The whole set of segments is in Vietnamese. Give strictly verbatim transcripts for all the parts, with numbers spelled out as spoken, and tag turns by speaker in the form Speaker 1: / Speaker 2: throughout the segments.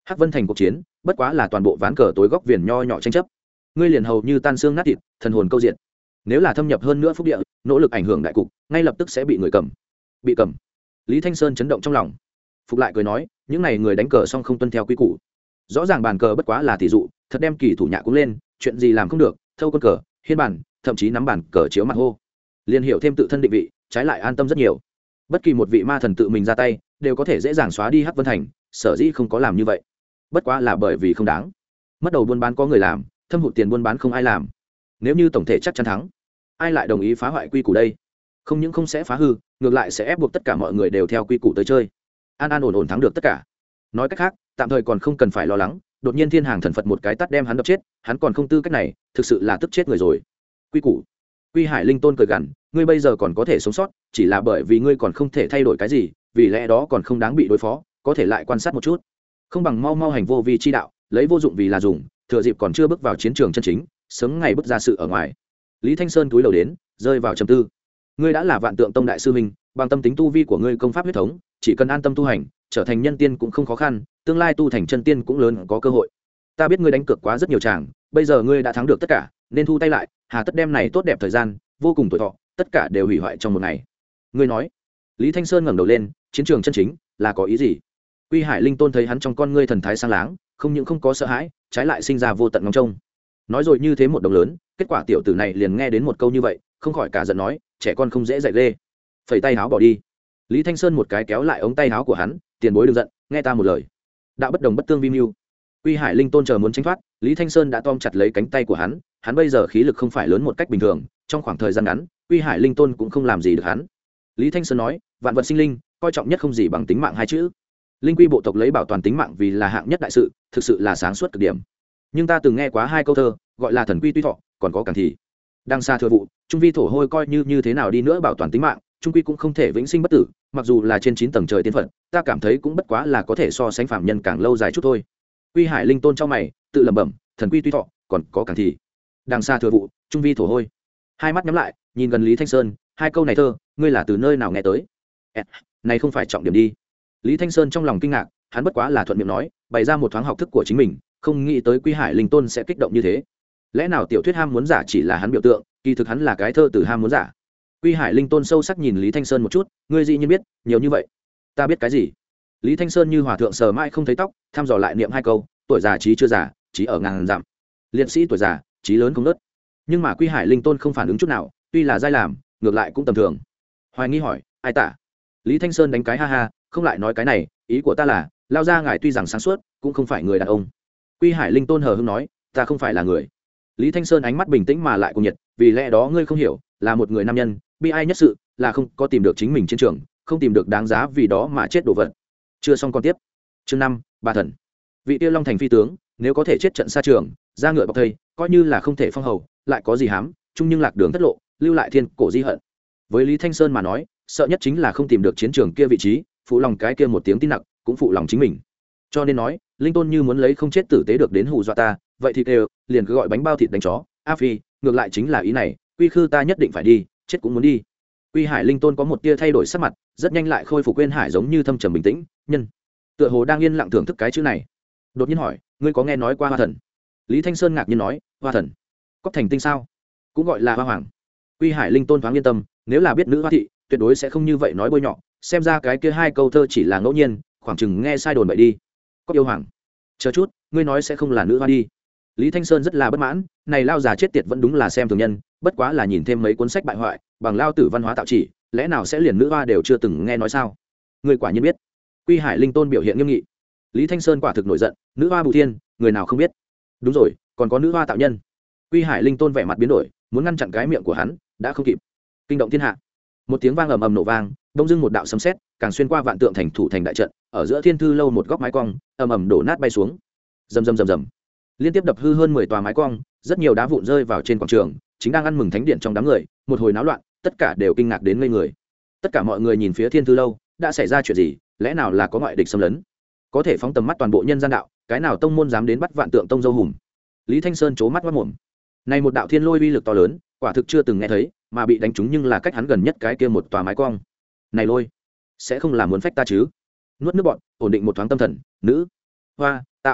Speaker 1: Hắc Vân Thành cuộc chiến bất quá là toàn bộ ván cờ tối góc viền nho nhỏ tranh chấp, ngươi liền hầu như tan xương nát thịt, thần hồn câu diện. Nếu là thâm nhập hơn nữa phúc địa, nỗ lực ảnh hưởng đại cục, ngay lập tức sẽ bị người cầm. Bị cầm. Lý Thanh Sơn chấn động trong lòng, phục lại cười nói, những này người đánh cờ xong không tuân theo quy củ. Rõ ràng bàn cờ bất quá là tỷ dụ, thật đem kỳ thủ nhạ cũng lên, chuyện gì làm không được, thâu quân cờ, hiên bản, thậm chí nắm bản cờ chiếu mặt hô. Liên hiểu thêm tự thân định vị, trái lại an tâm rất nhiều. Bất kỳ một vị ma thần tự mình ra tay, đều có thể dễ dàng xóa đi Hắc Vân Thành, sở dĩ không có làm như vậy. Bất quá là bởi vì không đáng. Mất đầu buôn bán có người làm, thâm hụt tiền buôn bán không ai làm. Nếu như tổng thể chắc chắn thắng, ai lại đồng ý phá hoại quy củ đây? Không những không sẽ phá hư, ngược lại sẽ ép buộc tất cả mọi người đều theo quy củ tới chơi, an an ổn ổn thắng được tất cả. Nói cách khác, tạm thời còn không cần phải lo lắng, đột nhiên thiên hàng thần phật một cái tát đem hắn đập chết, hắn còn không tư cách này, thực sự là tức chết người rồi. Quy củ. Quy Hải Linh Tôn cười gằn, ngươi bây giờ còn có thể sống sót, chỉ là bởi vì ngươi còn không thể thay đổi cái gì, vì lẽ đó còn không đáng bị đối phó, có thể lại quan sát một chút. Không bằng mau mau hành vô vi chi đạo, lấy vô dụng vì là dùng, thừa dịp còn chưa bước vào chiến trường chân chính, sớm ngày bước ra sự ở ngoài. Lý Thanh Sơn cúi đầu đến, rơi vào trầm tư. Ngươi đã là Vạn Tượng Tông đại sư huynh, bằng tâm tính tu vi của ngươi công pháp huyết thống, chỉ cần an tâm tu hành, trở thành nhân tiên cũng không khó khăn, tương lai tu thành chân tiên cũng lớn có cơ hội. Ta biết ngươi đánh cược quá rất nhiều tràng, bây giờ ngươi đã thắng được tất cả, nên thu tay lại, hà tất đem này tốt đẹp thời gian, vô cùng tuổi thọ, tất cả đều hủy hoại trong một ngày. Ngươi nói. Lý Thanh Sơn ngẩng đầu lên, chiến trường chân chính là có ý gì? Quy Hải Linh Tôn thấy hắn trong con ngươi thần thái sáng láng, không những không có sợ hãi, trái lại sinh ra vô tận ngóng trông. Nói rồi như thế một đồng lớn, kết quả tiểu tử này liền nghe đến một câu như vậy, không khỏi cả giận nói, trẻ con không dễ dạy ghê. Phẩy tay áo bỏ đi. Lý Thanh Sơn một cái kéo lại ống tay áo của hắn, tiền bối đừng giận, nghe ta một lời. Đạo bất đồng bất tương vi mưu. Quy Hải Linh Tôn chờ muốn tránh thoát, Lý Thanh Sơn đã tom chặt lấy cánh tay của hắn, hắn bây giờ khí lực không phải lớn một cách bình thường, trong khoảng thời gian ngắn, Quy Hải Linh Tôn cũng không làm gì được hắn. Lý Thanh Sơn nói, vạn vật sinh linh, coi trọng nhất không gì bằng tính mạng hai chữ. Linh Quy bộ tộc lấy bảo toàn tính mạng vì là hạng nhất đại sự, thực sự là sáng suốt cực điểm. Nhưng ta từng nghe quá hai câu thơ, gọi là thần quy tuy thọ, còn có càng thì đang xa thừa vụ, trung vi thổ hôi coi như như thế nào đi nữa bảo toàn tính mạng, trung quy cũng không thể vĩnh sinh bất tử, mặc dù là trên chín tầng trời tiên phật, ta cảm thấy cũng bất quá là có thể so sánh phạm nhân càng lâu dài chút thôi. Quy Hải Linh Tôn trong mày, tự lẩm bẩm, thần quy tuy thọ, còn có càng thì đang xa thừa vụ, trung vi thổ hôi. Hai mắt nhắm lại, nhìn gần Lý Thanh Sơn, hai câu này thơ, ngươi là từ nơi nào nghe tới? Này không phải trọng điểm đi. Lý Thanh Sơn trong lòng kinh ngạc, hắn bất quá là thuận miệng nói, bày ra một thoáng học thức của chính mình, không nghĩ tới Quy Hải Linh Tôn sẽ kích động như thế. Lẽ nào tiểu thuyết ham muốn giả chỉ là hắn biểu tượng, kỳ thực hắn là cái thơ từ ham muốn giả? Quy Hải Linh Tôn sâu sắc nhìn Lý Thanh Sơn một chút, ngươi dĩ nhiên biết nhiều như vậy. Ta biết cái gì? Lý Thanh Sơn như hòa thượng sờ mãi không thấy tóc, thăm dò lại niệm hai câu, tuổi già trí chưa già, trí ở ngàn dặm. Liệt sĩ tuổi già, trí lớn không nớt. Nhưng mà Quy Hải Linh Tôn không phản ứng chút nào, tuy là dai làm, ngược lại cũng tầm thường. Hoài nghi hỏi, ai tả? Lý Thanh Sơn đánh cái ha ha, không lại nói cái này, ý của ta là, lao ra ngài tuy rằng sáng suốt, cũng không phải người đàn ông. Quy Hải Linh Tôn hờ hững nói, ta không phải là người. Lý Thanh Sơn ánh mắt bình tĩnh mà lại cuồng nhiệt, vì lẽ đó ngươi không hiểu, là một người nam nhân, bi ai nhất sự là không có tìm được chính mình chiến trường, không tìm được đáng giá vì đó mà chết đồ vật. Chưa xong con tiếp. Chương năm, ba thần. Vị Tiêu Long thành phi tướng, nếu có thể chết trận xa trường, ra ngựa bọc thây, coi như là không thể phong hầu, lại có gì hám, chung nhưng lạc đường thất lộ, lưu lại thiên cổ di hận. Với Lý Thanh Sơn mà nói, sợ nhất chính là không tìm được chiến trường kia vị trí, phụ lòng cái kia một tiếng tin nặng, cũng phụ lòng chính mình. Cho nên nói, Linh Tôn như muốn lấy không chết tử tế được đến hù dọa ta, vậy thì đều liền cứ gọi bánh bao thịt đánh chó. A Phi, ngược lại chính là ý này, Quy Khư ta nhất định phải đi, chết cũng muốn đi. Quy Hải Linh Tôn có một tia thay đổi sắc mặt, rất nhanh lại khôi phục quên hải giống như thâm trầm bình tĩnh, nhân tựa hồ đang yên lặng thưởng thức cái chữ này. Đột nhiên hỏi, ngươi có nghe nói qua Hoa Thần? Lý Thanh Sơn ngạc nhiên nói, Hoa Thần? Cốc Thành Tinh sao? Cũng gọi là Hoa Hoàng. Quy Hải Linh Tôn thoáng yên tâm, nếu là biết nữ hoa thị, tuyệt đối sẽ không như vậy nói bôi nhọ, xem ra cái kia hai câu thơ chỉ là ngẫu nhiên, khoảng chừng nghe sai đồn bậy đi. Cốc yêu hoàng. Chờ chút, ngươi nói sẽ không là nữ hoa đi? Lý Thanh Sơn rất là bất mãn, này lao già chết tiệt vẫn đúng là xem thường nhân, bất quá là nhìn thêm mấy cuốn sách bại hoại, bằng lao tử văn hóa tạo chỉ, lẽ nào sẽ liền nữ hoa đều chưa từng nghe nói sao? Ngươi quả nhiên biết. Quy Hải Linh Tôn biểu hiện nghiêm nghị. Lý Thanh Sơn quả thực nổi giận, nữ hoa bù thiên, người nào không biết? Đúng rồi, còn có nữ hoa tạo nhân. Quy Hải Linh Tôn vẻ mặt biến đổi, muốn ngăn chặn cái miệng của hắn, đã không kịp. Kinh động thiên hạ. Một tiếng vang ầm ầm nổ vang, đông dưng một đạo sấm sét, càng xuyên qua vạn tượng thành thủ thành đại trận, ở giữa thiên thư lâu một góc mái cong, ầm ầm đổ nát bay xuống. Rầm rầm rầm rầm. Liên tiếp đập hư hơn mười tòa mái cong, rất nhiều đá vụn rơi vào trên quảng trường, chính đang ăn mừng thánh điện trong đám người, một hồi náo loạn, tất cả đều kinh ngạc đến ngây người. Tất cả mọi người nhìn phía thiên thư lâu, đã xảy ra chuyện gì, lẽ nào là có ngoại địch xâm lấn? Có thể phóng tầm mắt toàn bộ nhân gian đạo, cái nào tông môn dám đến bắt vạn tượng tông dâu hùm? Lý Thanh Sơn trố mắt mắt mồm. Này một đạo thiên lôi uy lực to lớn, quả thực chưa từng nghe thấy, mà bị đánh trúng nhưng là cách hắn gần nhất cái kia một tòa mái cong. Này lôi, sẽ không là muốn phách ta chứ? Nuốt nước bọn, ổn định một thoáng tâm thần, nữ hoa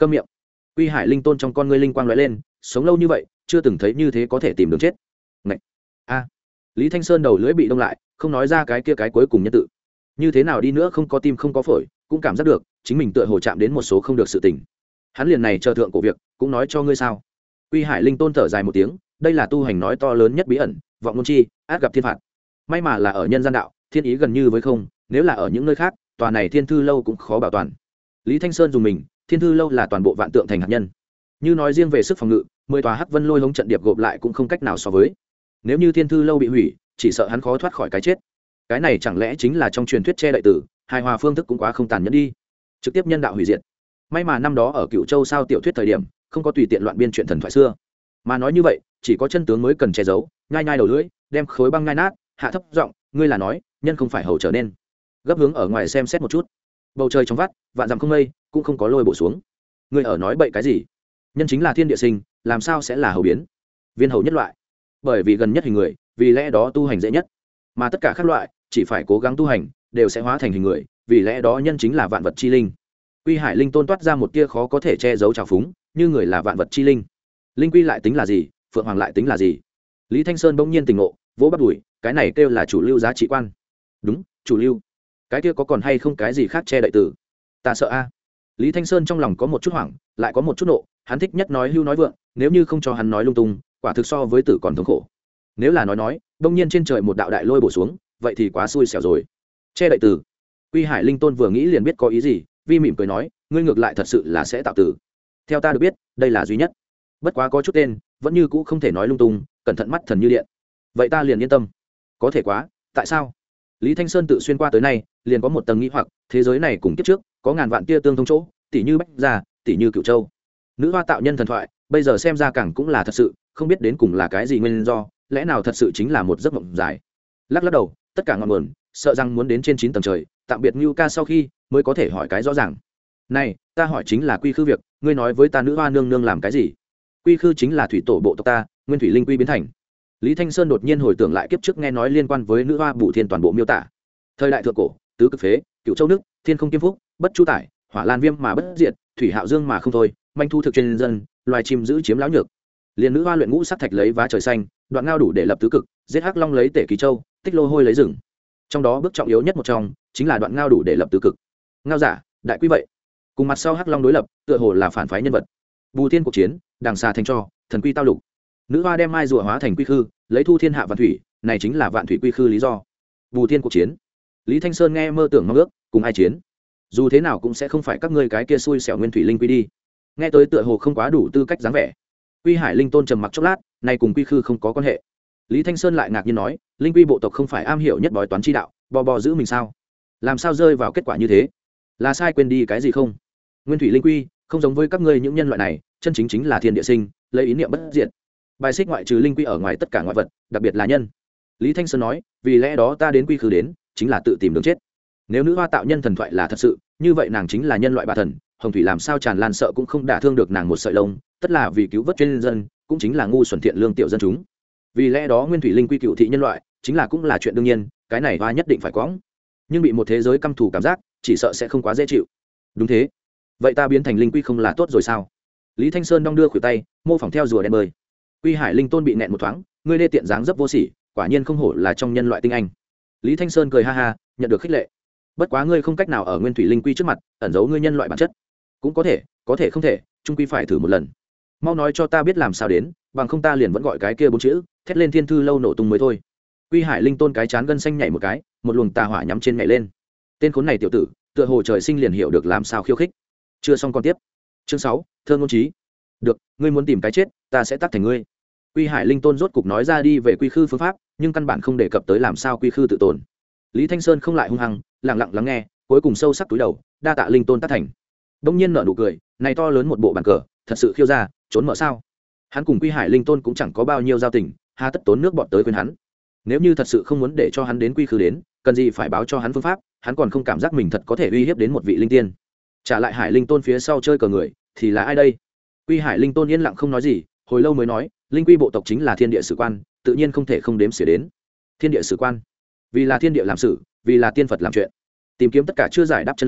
Speaker 1: câm miệng. Quy Hải Linh Tôn trong con ngươi linh quang lóe lên, sống lâu như vậy chưa từng thấy như thế có thể tìm đường chết. Ngậy. A. Lý Thanh Sơn đầu lưỡi bị đông lại, không nói ra cái kia cái cuối cùng nhân tự. Như thế nào đi nữa không có tim không có phổi, cũng cảm giác được chính mình tựa hồ chạm đến một số không được sự tình. Hắn liền này chờ thượng cổ việc, cũng nói cho ngươi sao? Quy Hải Linh Tôn thở dài một tiếng, đây là tu hành nói to lớn nhất bí ẩn, vọng ngôn chi, át gặp thiên phạt. May mà là ở nhân gian đạo, thiên ý gần như với không, nếu là ở những nơi khác, tòa này Thiên Thư lâu cũng khó bảo toàn. Lý Thanh Sơn dùng mình, Thiên Thư lâu là toàn bộ vạn tượng thành hạt nhân. Như nói riêng về sức phòng ngự, mười tòa Hắc Vân Lôi hống trận điệp gộp lại cũng không cách nào so với. Nếu như Thiên Thư lâu bị hủy, chỉ sợ hắn khó thoát khỏi cái chết. Cái này chẳng lẽ chính là trong truyền thuyết che đậy tử, hài hòa phương thức cũng quá không tàn nhẫn đi. Trực tiếp nhân đạo hủy diệt. May mà năm đó ở Cựu Châu sao tiểu thuyết thời điểm, không có tùy tiện loạn biên chuyện thần thoại xưa. Mà nói như vậy, chỉ có chân tướng mới cần che giấu, nhai nhai đầu lưỡi, đem khối băng nhai nát, hạ thấp giọng, ngươi là nói, nhân không phải hầu trở nên. Gấp hướng ở ngoài xem xét một chút. Bầu trời trong vắt, vạn dặm không mây, cũng không có lôi bộ xuống. Ngươi ở nói bậy cái gì? Nhân chính là thiên địa sinh, làm sao sẽ là hầu biến? Viên hầu nhất loại. Bởi vì gần nhất hình người, vì lẽ đó tu hành dễ nhất. Mà tất cả các loại, chỉ phải cố gắng tu hành, đều sẽ hóa thành hình người, vì lẽ đó nhân chính là vạn vật chi linh. Quy Hải Linh Tôn toát ra một tia khó có thể che giấu trào phúng, như người là vạn vật chi linh. Linh quy lại tính là gì, phượng hoàng lại tính là gì? Lý Thanh Sơn bỗng nhiên tỉnh ngộ, vỗ bắt đùi, cái này kêu là chủ lưu giá trị quan. Đúng, chủ lưu. Cái kia có còn hay không cái gì khác che đậy tử? Ta sợ a. Lý Thanh Sơn trong lòng có một chút hoảng, lại có một chút nộ, hắn thích nhất nói hưu nói vượng, nếu như không cho hắn nói lung tung, quả thực so với tử còn thống khổ. Nếu là nói nói, bỗng nhiên trên trời một đạo đại lôi bổ xuống, vậy thì quá xui xẻo rồi. Che đậy tử. Quy Hải Linh Tôn vừa nghĩ liền biết có ý gì, vi mỉm cười nói, ngươi ngược lại thật sự là sẽ tạo tử. Theo ta được biết, đây là duy nhất. Bất quá có chút tên, vẫn như cũ không thể nói lung tung, cẩn thận mắt thần như điện. Vậy ta liền yên tâm. Có thể quá, tại sao? Lý Thanh Sơn tự xuyên qua tới nay, liền có một tầng nghĩ hoặc, thế giới này cùng kiếp trước, có ngàn vạn tia tương thông chỗ, tỷ như Bách Gia, tỷ như Cửu Châu. Nữ hoa tạo nhân thần thoại, bây giờ xem ra càng cũng là thật sự, không biết đến cùng là cái gì nguyên do, lẽ nào thật sự chính là một giấc mộng dài. Lắc lắc đầu, tất cả ngọn nguồn, sợ rằng muốn đến trên chín tầng trời, tạm biệt Nưu Ca sau khi mới có thể hỏi cái rõ ràng. Này, ta hỏi chính là quy khư việc, ngươi nói với ta nữ hoa nương nương làm cái gì? Quy khư chính là thủy tổ bộ tộc ta, nguyên thủy linh quy biến thành. Lý Thanh Sơn đột nhiên hồi tưởng lại kiếp trước nghe nói liên quan với nữ hoa bổ thiên toàn bộ miêu tả. Thời đại thượng cổ, tứ cực phế, cựu châu nước, thiên không kiêm phúc, bất chu tải, hỏa lan viêm mà bất diệt, thủy hạo dương mà không thôi, manh thu thực trên dân, loài chim giữ chiếm lão nhược. Liên nữ hoa luyện ngũ sắc thạch lấy vá trời xanh, đoạn ngao đủ để lập tứ cực, giết hắc long lấy tể kỳ châu, tích lô hôi lấy rừng. Trong đó bước trọng yếu nhất một trong, chính là đoạn ngao đủ để lập tứ cực. Ngao giả, đại quý vậy. Cùng mặt sau hắc long đối lập, tựa hồ là phản phái nhân vật. Bù thiên cuộc chiến, đàng xà thành cho, thần quy tao lục. Nữ hoa đem mai rùa hóa thành quy khư, lấy thu thiên hạ vạn thủy, này chính là vạn thủy quy khư lý do. Bù thiên cuộc chiến. Lý Thanh Sơn nghe mơ tưởng mong ước, cùng ai chiến? Dù thế nào cũng sẽ không phải các ngươi cái kia xui xẻo nguyên thủy linh quy đi. Nghe tới tựa hồ không quá đủ tư cách dáng vẻ. Quy Hải Linh Tôn trầm mặc chốc lát, này cùng quy khư không có quan hệ. Lý Thanh Sơn lại ngạc nhiên nói, linh quy bộ tộc không phải am hiểu nhất bói toán chi đạo, bò bò giữ mình sao? Làm sao rơi vào kết quả như thế? Là sai quên đi cái gì không? Nguyên thủy linh quy không giống với các ngươi những nhân loại này, chân chính chính là thiên địa sinh, lấy ý niệm bất diệt. Bài xích ngoại trừ linh quy ở ngoài tất cả ngoại vật, đặc biệt là nhân. Lý Thanh Sơn nói, vì lẽ đó ta đến quy khư đến, chính là tự tìm đường chết. Nếu nữ hoa tạo nhân thần thoại là thật sự, như vậy nàng chính là nhân loại bà thần, hồng thủy làm sao tràn lan sợ cũng không đả thương được nàng một sợi lông, tất là vì cứu vớt chuyên dân, cũng chính là ngu xuẩn thiện lương tiểu dân chúng. Vì lẽ đó nguyên thủy linh quy cựu thị nhân loại, chính là cũng là chuyện đương nhiên, cái này hoa nhất định phải quõng. Nhưng bị một thế giới căm thù cảm giác, chỉ sợ sẽ không quá dễ chịu. Đúng thế. Vậy ta biến thành linh quy không là tốt rồi sao? Lý Thanh Sơn đong đưa khuỷu tay, mô phỏng theo rùa đen bơi. Quy Hải Linh Tôn bị nẹn một thoáng, ngươi đê tiện dáng dấp vô sỉ, quả nhiên không hổ là trong nhân loại tinh anh. Lý Thanh Sơn cười ha ha, nhận được khích lệ. Bất quá ngươi không cách nào ở nguyên thủy linh quy trước mặt ẩn giấu ngươi nhân loại bản chất. Cũng có thể, có thể không thể, chung quy phải thử một lần. Mau nói cho ta biết làm sao đến, bằng không ta liền vẫn gọi cái kia bốn chữ, thét lên thiên thư lâu nổ tung mới thôi. Quy Hải Linh Tôn cái chán gân xanh nhảy một cái, một luồng tà hỏa nhắm trên nhảy lên. Tên khốn này tiểu tử, tựa hồ trời sinh liền hiểu được làm sao khiêu khích. Chưa xong con tiếp. Chương sáu, thơ ngôn trí. Được, ngươi muốn tìm cái chết, ta sẽ tắt thành ngươi. Quy Hải Linh Tôn rốt cục nói ra đi về quy khư phương pháp, nhưng căn bản không đề cập tới làm sao quy khư tự tồn. Lý Thanh Sơn không lại hung hăng, lặng lặng lắng nghe, cuối cùng sâu sắc túi đầu, đa tạ Linh Tôn tác thành. Đông nhiên nở nụ cười, này to lớn một bộ bàn cờ, thật sự khiêu ra, trốn mở sao? Hắn cùng Quy Hải Linh Tôn cũng chẳng có bao nhiêu giao tình, hà tất tốn nước bọt tới khuyên hắn. Nếu như thật sự không muốn để cho hắn đến quy khư đến, cần gì phải báo cho hắn phương pháp, hắn còn không cảm giác mình thật có thể uy hiếp đến một vị linh tiên. Trả lại Hải Linh Tôn phía sau chơi cờ người, thì là ai đây? Quy Hải Linh Tôn yên lặng không nói gì, hồi lâu mới nói, linh quy bộ tộc chính là thiên địa sử quan, tự nhiên không thể không đếm xỉa đến. Thiên địa sử quan, vì là thiên địa làm sự, vì là tiên Phật làm chuyện, tìm kiếm tất cả chưa giải đáp chân lý,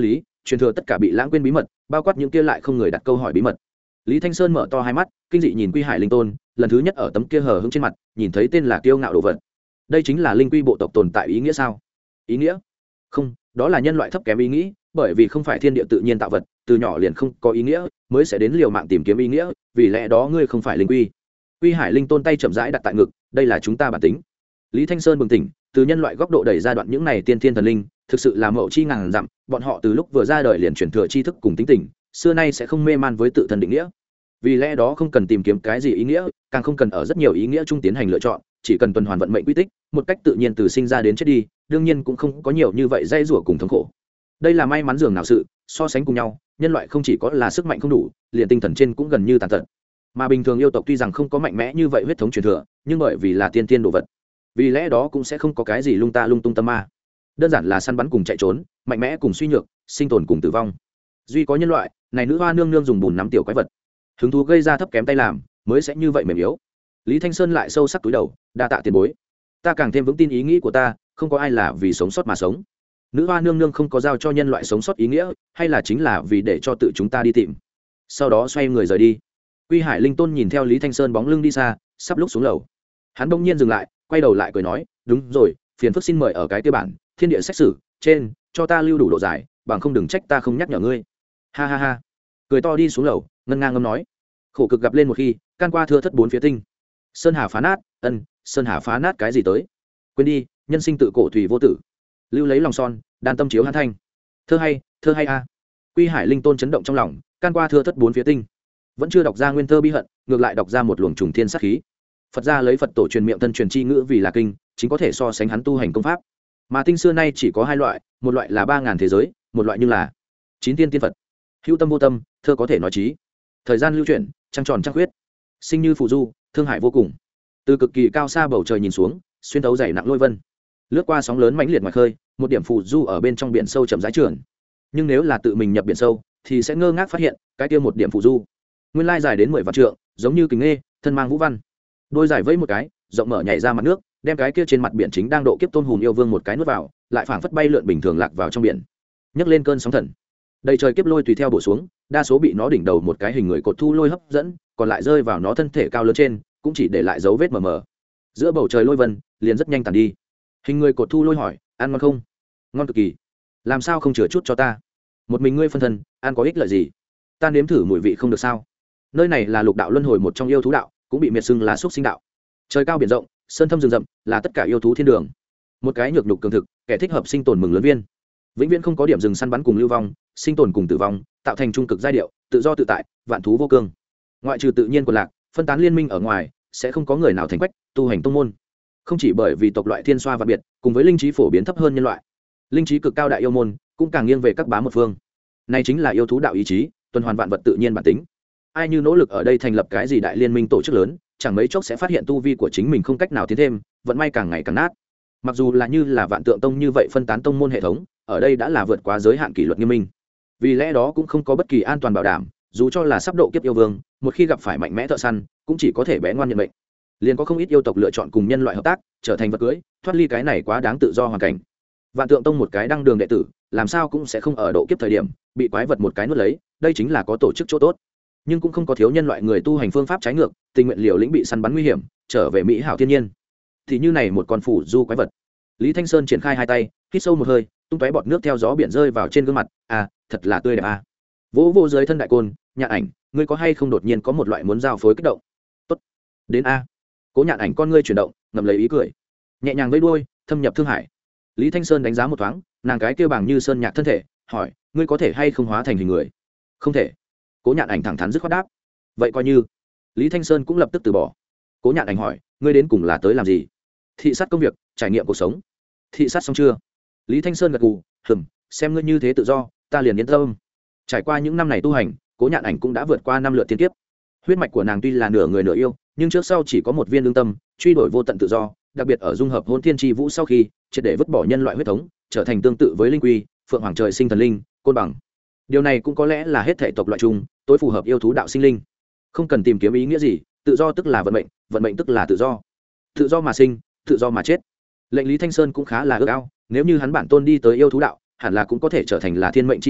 Speaker 1: truyền thừa tất cả bị lãng quên bí mật, bao quát những kia lại không người đặt câu hỏi bí mật. Lý Thanh Sơn mở to hai mắt, kinh dị nhìn Quy Hải Linh Tôn, lần thứ nhất ở tấm kia hờ hững trên mặt, nhìn thấy tên là kiêu ngạo đồ vật. Đây chính là linh quy bộ tộc tồn tại ý nghĩa sao? Ý nghĩa? Không, đó là nhân loại thấp kém ý nghĩ, bởi vì không phải thiên địa tự nhiên tạo vật, từ nhỏ liền không có ý nghĩa, mới sẽ đến liều mạng tìm kiếm ý nghĩa, vì lẽ đó ngươi không phải linh quy. Quy Hải Linh Tôn tay chậm rãi đặt tại ngực, đây là chúng ta bản tính. Lý Thanh Sơn bừng tỉnh, từ nhân loại góc độ đẩy ra đoạn những này tiên thiên thần linh, thực sự là mậu chi ngàn dặm, bọn họ từ lúc vừa ra đời liền truyền thừa tri thức cùng tính tình, xưa nay sẽ không mê man với tự thân định nghĩa. Vì lẽ đó không cần tìm kiếm cái gì ý nghĩa, càng không cần ở rất nhiều ý nghĩa chung tiến hành lựa chọn, chỉ cần tuần hoàn vận mệnh quy tích, một cách tự nhiên từ sinh ra đến chết đi, đương nhiên cũng không có nhiều như vậy dây rủa cùng thống khổ. Đây là may mắn dường nào sự, so sánh cùng nhau, nhân loại không chỉ có là sức mạnh không đủ, liền tinh thần trên cũng gần như tàn tật. Mà bình thường yêu tộc tuy rằng không có mạnh mẽ như vậy huyết thống truyền thừa, nhưng bởi vì là tiên tiên đồ vật, vì lẽ đó cũng sẽ không có cái gì lung ta lung tung tâm ma. Đơn giản là săn bắn cùng chạy trốn, mạnh mẽ cùng suy nhược, sinh tồn cùng tử vong. Duy có nhân loại, này nữ hoa nương nương dùng bùn nắm tiểu quái vật, hứng thú gây ra thấp kém tay làm, mới sẽ như vậy mềm yếu. Lý Thanh Sơn lại sâu sắc túi đầu, đa tạ tiền bối. Ta càng thêm vững tin ý nghĩ của ta, không có ai là vì sống sót mà sống. Nữ hoa nương nương không có giao cho nhân loại sống sót ý nghĩa, hay là chính là vì để cho tự chúng ta đi tìm. Sau đó xoay người rời đi. Quy Hải Linh Tôn nhìn theo Lý Thanh Sơn bóng lưng đi xa, sắp lúc xuống lầu. Hắn bỗng nhiên dừng lại, quay đầu lại cười nói, đúng rồi, phiền phức xin mời ở cái tiêu bản thiên địa xét xử trên cho ta lưu đủ độ dài, bằng không đừng trách ta không nhắc nhở ngươi. Ha ha ha. Cười to đi xuống lầu, ngân ngang ngâm nói, khổ cực gặp lên một khi, can qua thưa thất bốn phía tinh. Sơn hà phá nát, ân, sơn hà phá nát cái gì tới? Quên đi, nhân sinh tự cổ thủy vô tử. Lưu lấy lòng son, đan tâm chiếu hán thanh. Thơ hay, thơ hay a. Quy Hải Linh Tôn chấn động trong lòng, can qua thưa thất bốn phía tinh. Vẫn chưa đọc ra nguyên thơ bi hận, ngược lại đọc ra một luồng trùng thiên sát khí. Phật gia lấy Phật tổ truyền miệng thân truyền chi ngữ vì là kinh, chính có thể so sánh hắn tu hành công pháp. Mà tinh xưa nay chỉ có hai loại, một loại là ba ngàn thế giới, một loại như là chín tiên tiên Phật. Hữu tâm vô tâm, thơ có thể nói trí. Thời gian lưu chuyển, trăng tròn trăng khuyết, sinh như phù du, thương hại vô cùng. Từ cực kỳ cao xa bầu trời nhìn xuống, xuyên thấu dày nặng lôi vân, lướt qua sóng lớn mãnh liệt ngoài khơi, một điểm phù du ở bên trong biển sâu chậm rãi trưởng. Nhưng nếu là tự mình nhập biển sâu, thì sẽ ngơ ngác phát hiện, cái kia một điểm phù du, nguyên lai dài đến mười vạn trượng, giống như kính nghê, thân mang vũ văn. Đôi giải vẫy một cái, rộng mở nhảy ra mặt nước, đem cái kia trên mặt biển chính đang độ kiếp tôn hùm yêu vương một cái nuốt vào, lại phảng phất bay lượn bình thường lạc vào trong biển, nhấc lên cơn sóng thần. Đầy trời kiếp lôi tùy theo bổ xuống, đa số bị nó đỉnh đầu một cái hình người cột thu lôi hấp dẫn, còn lại rơi vào nó thân thể cao lớn trên, cũng chỉ để lại dấu vết mờ mờ. Giữa bầu trời lôi vân, liền rất nhanh tàn đi. Hình người cột thu lôi hỏi, ăn ngon không? Ngon cực kỳ. Làm sao không chừa chút cho ta? Một mình ngươi phân thân, ăn có ích lợi gì? Ta nếm thử mùi vị không được sao? Nơi này là lục đạo luân hồi một trong yêu thú đạo, cũng bị miệt xưng là xúc sinh đạo. Trời cao biển rộng, sơn thâm rừng rậm, là tất cả yêu thú thiên đường. Một cái nhược nhục cường thực, kẻ thích hợp sinh tồn mừng lớn viên. Vĩnh viễn không có điểm dừng săn bắn cùng lưu vong, sinh tồn cùng tử vong, tạo thành trung cực giai điệu, tự do tự tại, vạn thú vô cương. Ngoại trừ tự nhiên của lạc, phân tán liên minh ở ngoài, sẽ không có người nào thành quách, tu hành tông môn. Không chỉ bởi vì tộc loại thiên xoa và biệt, cùng với linh trí phổ biến thấp hơn nhân loại, linh trí cực cao đại yêu môn cũng càng nghiêng về các bá một phương. Này chính là yêu thú đạo ý chí, tuần hoàn vạn vật tự nhiên bản tính. Ai như nỗ lực ở đây thành lập cái gì đại liên minh tổ chức lớn, chẳng mấy chốc sẽ phát hiện tu vi của chính mình không cách nào tiến thêm, vận may càng ngày càng nát. Mặc dù là như là Vạn Tượng Tông như vậy phân tán tông môn hệ thống, ở đây đã là vượt quá giới hạn kỷ luật nghiêm minh. Vì lẽ đó cũng không có bất kỳ an toàn bảo đảm, dù cho là sắp độ kiếp yêu vương, một khi gặp phải mạnh mẽ thợ săn, cũng chỉ có thể bé ngoan nhận mệnh. Liền có không ít yêu tộc lựa chọn cùng nhân loại hợp tác, trở thành vật cưới, thoát ly cái này quá đáng tự do hoàn cảnh. Vạn Tượng Tông một cái đăng đường đệ tử, làm sao cũng sẽ không ở độ kiếp thời điểm bị quái vật một cái nuốt lấy, đây chính là có tổ chức chỗ tốt. Nhưng cũng không có thiếu nhân loại người tu hành phương pháp trái ngược, tình nguyện liều lĩnh bị săn bắn nguy hiểm, trở về mỹ hảo thiên nhiên. Thì như này một con phủ du quái vật. Lý Thanh Sơn triển khai hai tay, hít sâu một hơi, tung tóe bọt nước theo gió biển rơi vào trên gương mặt, à, thật là tươi đẹp à. Vỗ vô dưới thân đại côn, Nhạn Ảnh, ngươi có hay không đột nhiên có một loại muốn giao phối kích động? Tốt, đến a. Cố Nhạn Ảnh con ngươi chuyển động, ngậm lấy ý cười, nhẹ nhàng vẫy đuôi, thâm nhập thương hải. Lý Thanh Sơn đánh giá một thoáng, nàng cái kia bảng như sơn nhạc thân thể, hỏi, ngươi có thể hay không hóa thành hình người? Không thể. Cố Nhạn Ảnh thẳng thắn dứt khoát đáp. Vậy coi như. Lý Thanh Sơn cũng lập tức từ bỏ. Cố Nhạn Ảnh hỏi, ngươi đến cùng là tới làm gì? Thị sát công việc, trải nghiệm cuộc sống. Thị sát xong chưa? Lý Thanh Sơn gật gù, hừm, xem ngươi như thế tự do, ta liền yên tâm. Trải qua những năm này tu hành, Cố Nhạn Ảnh cũng đã vượt qua năm lượt thiên kiếp. Huyết mạch của nàng tuy là nửa người nửa yêu, nhưng trước sau chỉ có một viên lương tâm, truy đuổi vô tận tự do, đặc biệt ở dung hợp hôn thiên chi vũ sau khi triệt để vứt bỏ nhân loại huyết thống, trở thành tương tự với linh quy, phượng hoàng trời sinh thần linh, côn bằng. Điều này cũng có lẽ là hết thể tộc loại chung tối phù hợp yêu thú đạo sinh linh. Không cần tìm kiếm ý nghĩa gì, tự do tức là vận mệnh, vận mệnh tức là tự do. Tự do mà sinh, tự do mà chết. Lệnh Lý Thanh Sơn cũng khá là ước ao, nếu như hắn bản tôn đi tới yêu thú đạo, hẳn là cũng có thể trở thành là thiên mệnh chi tử,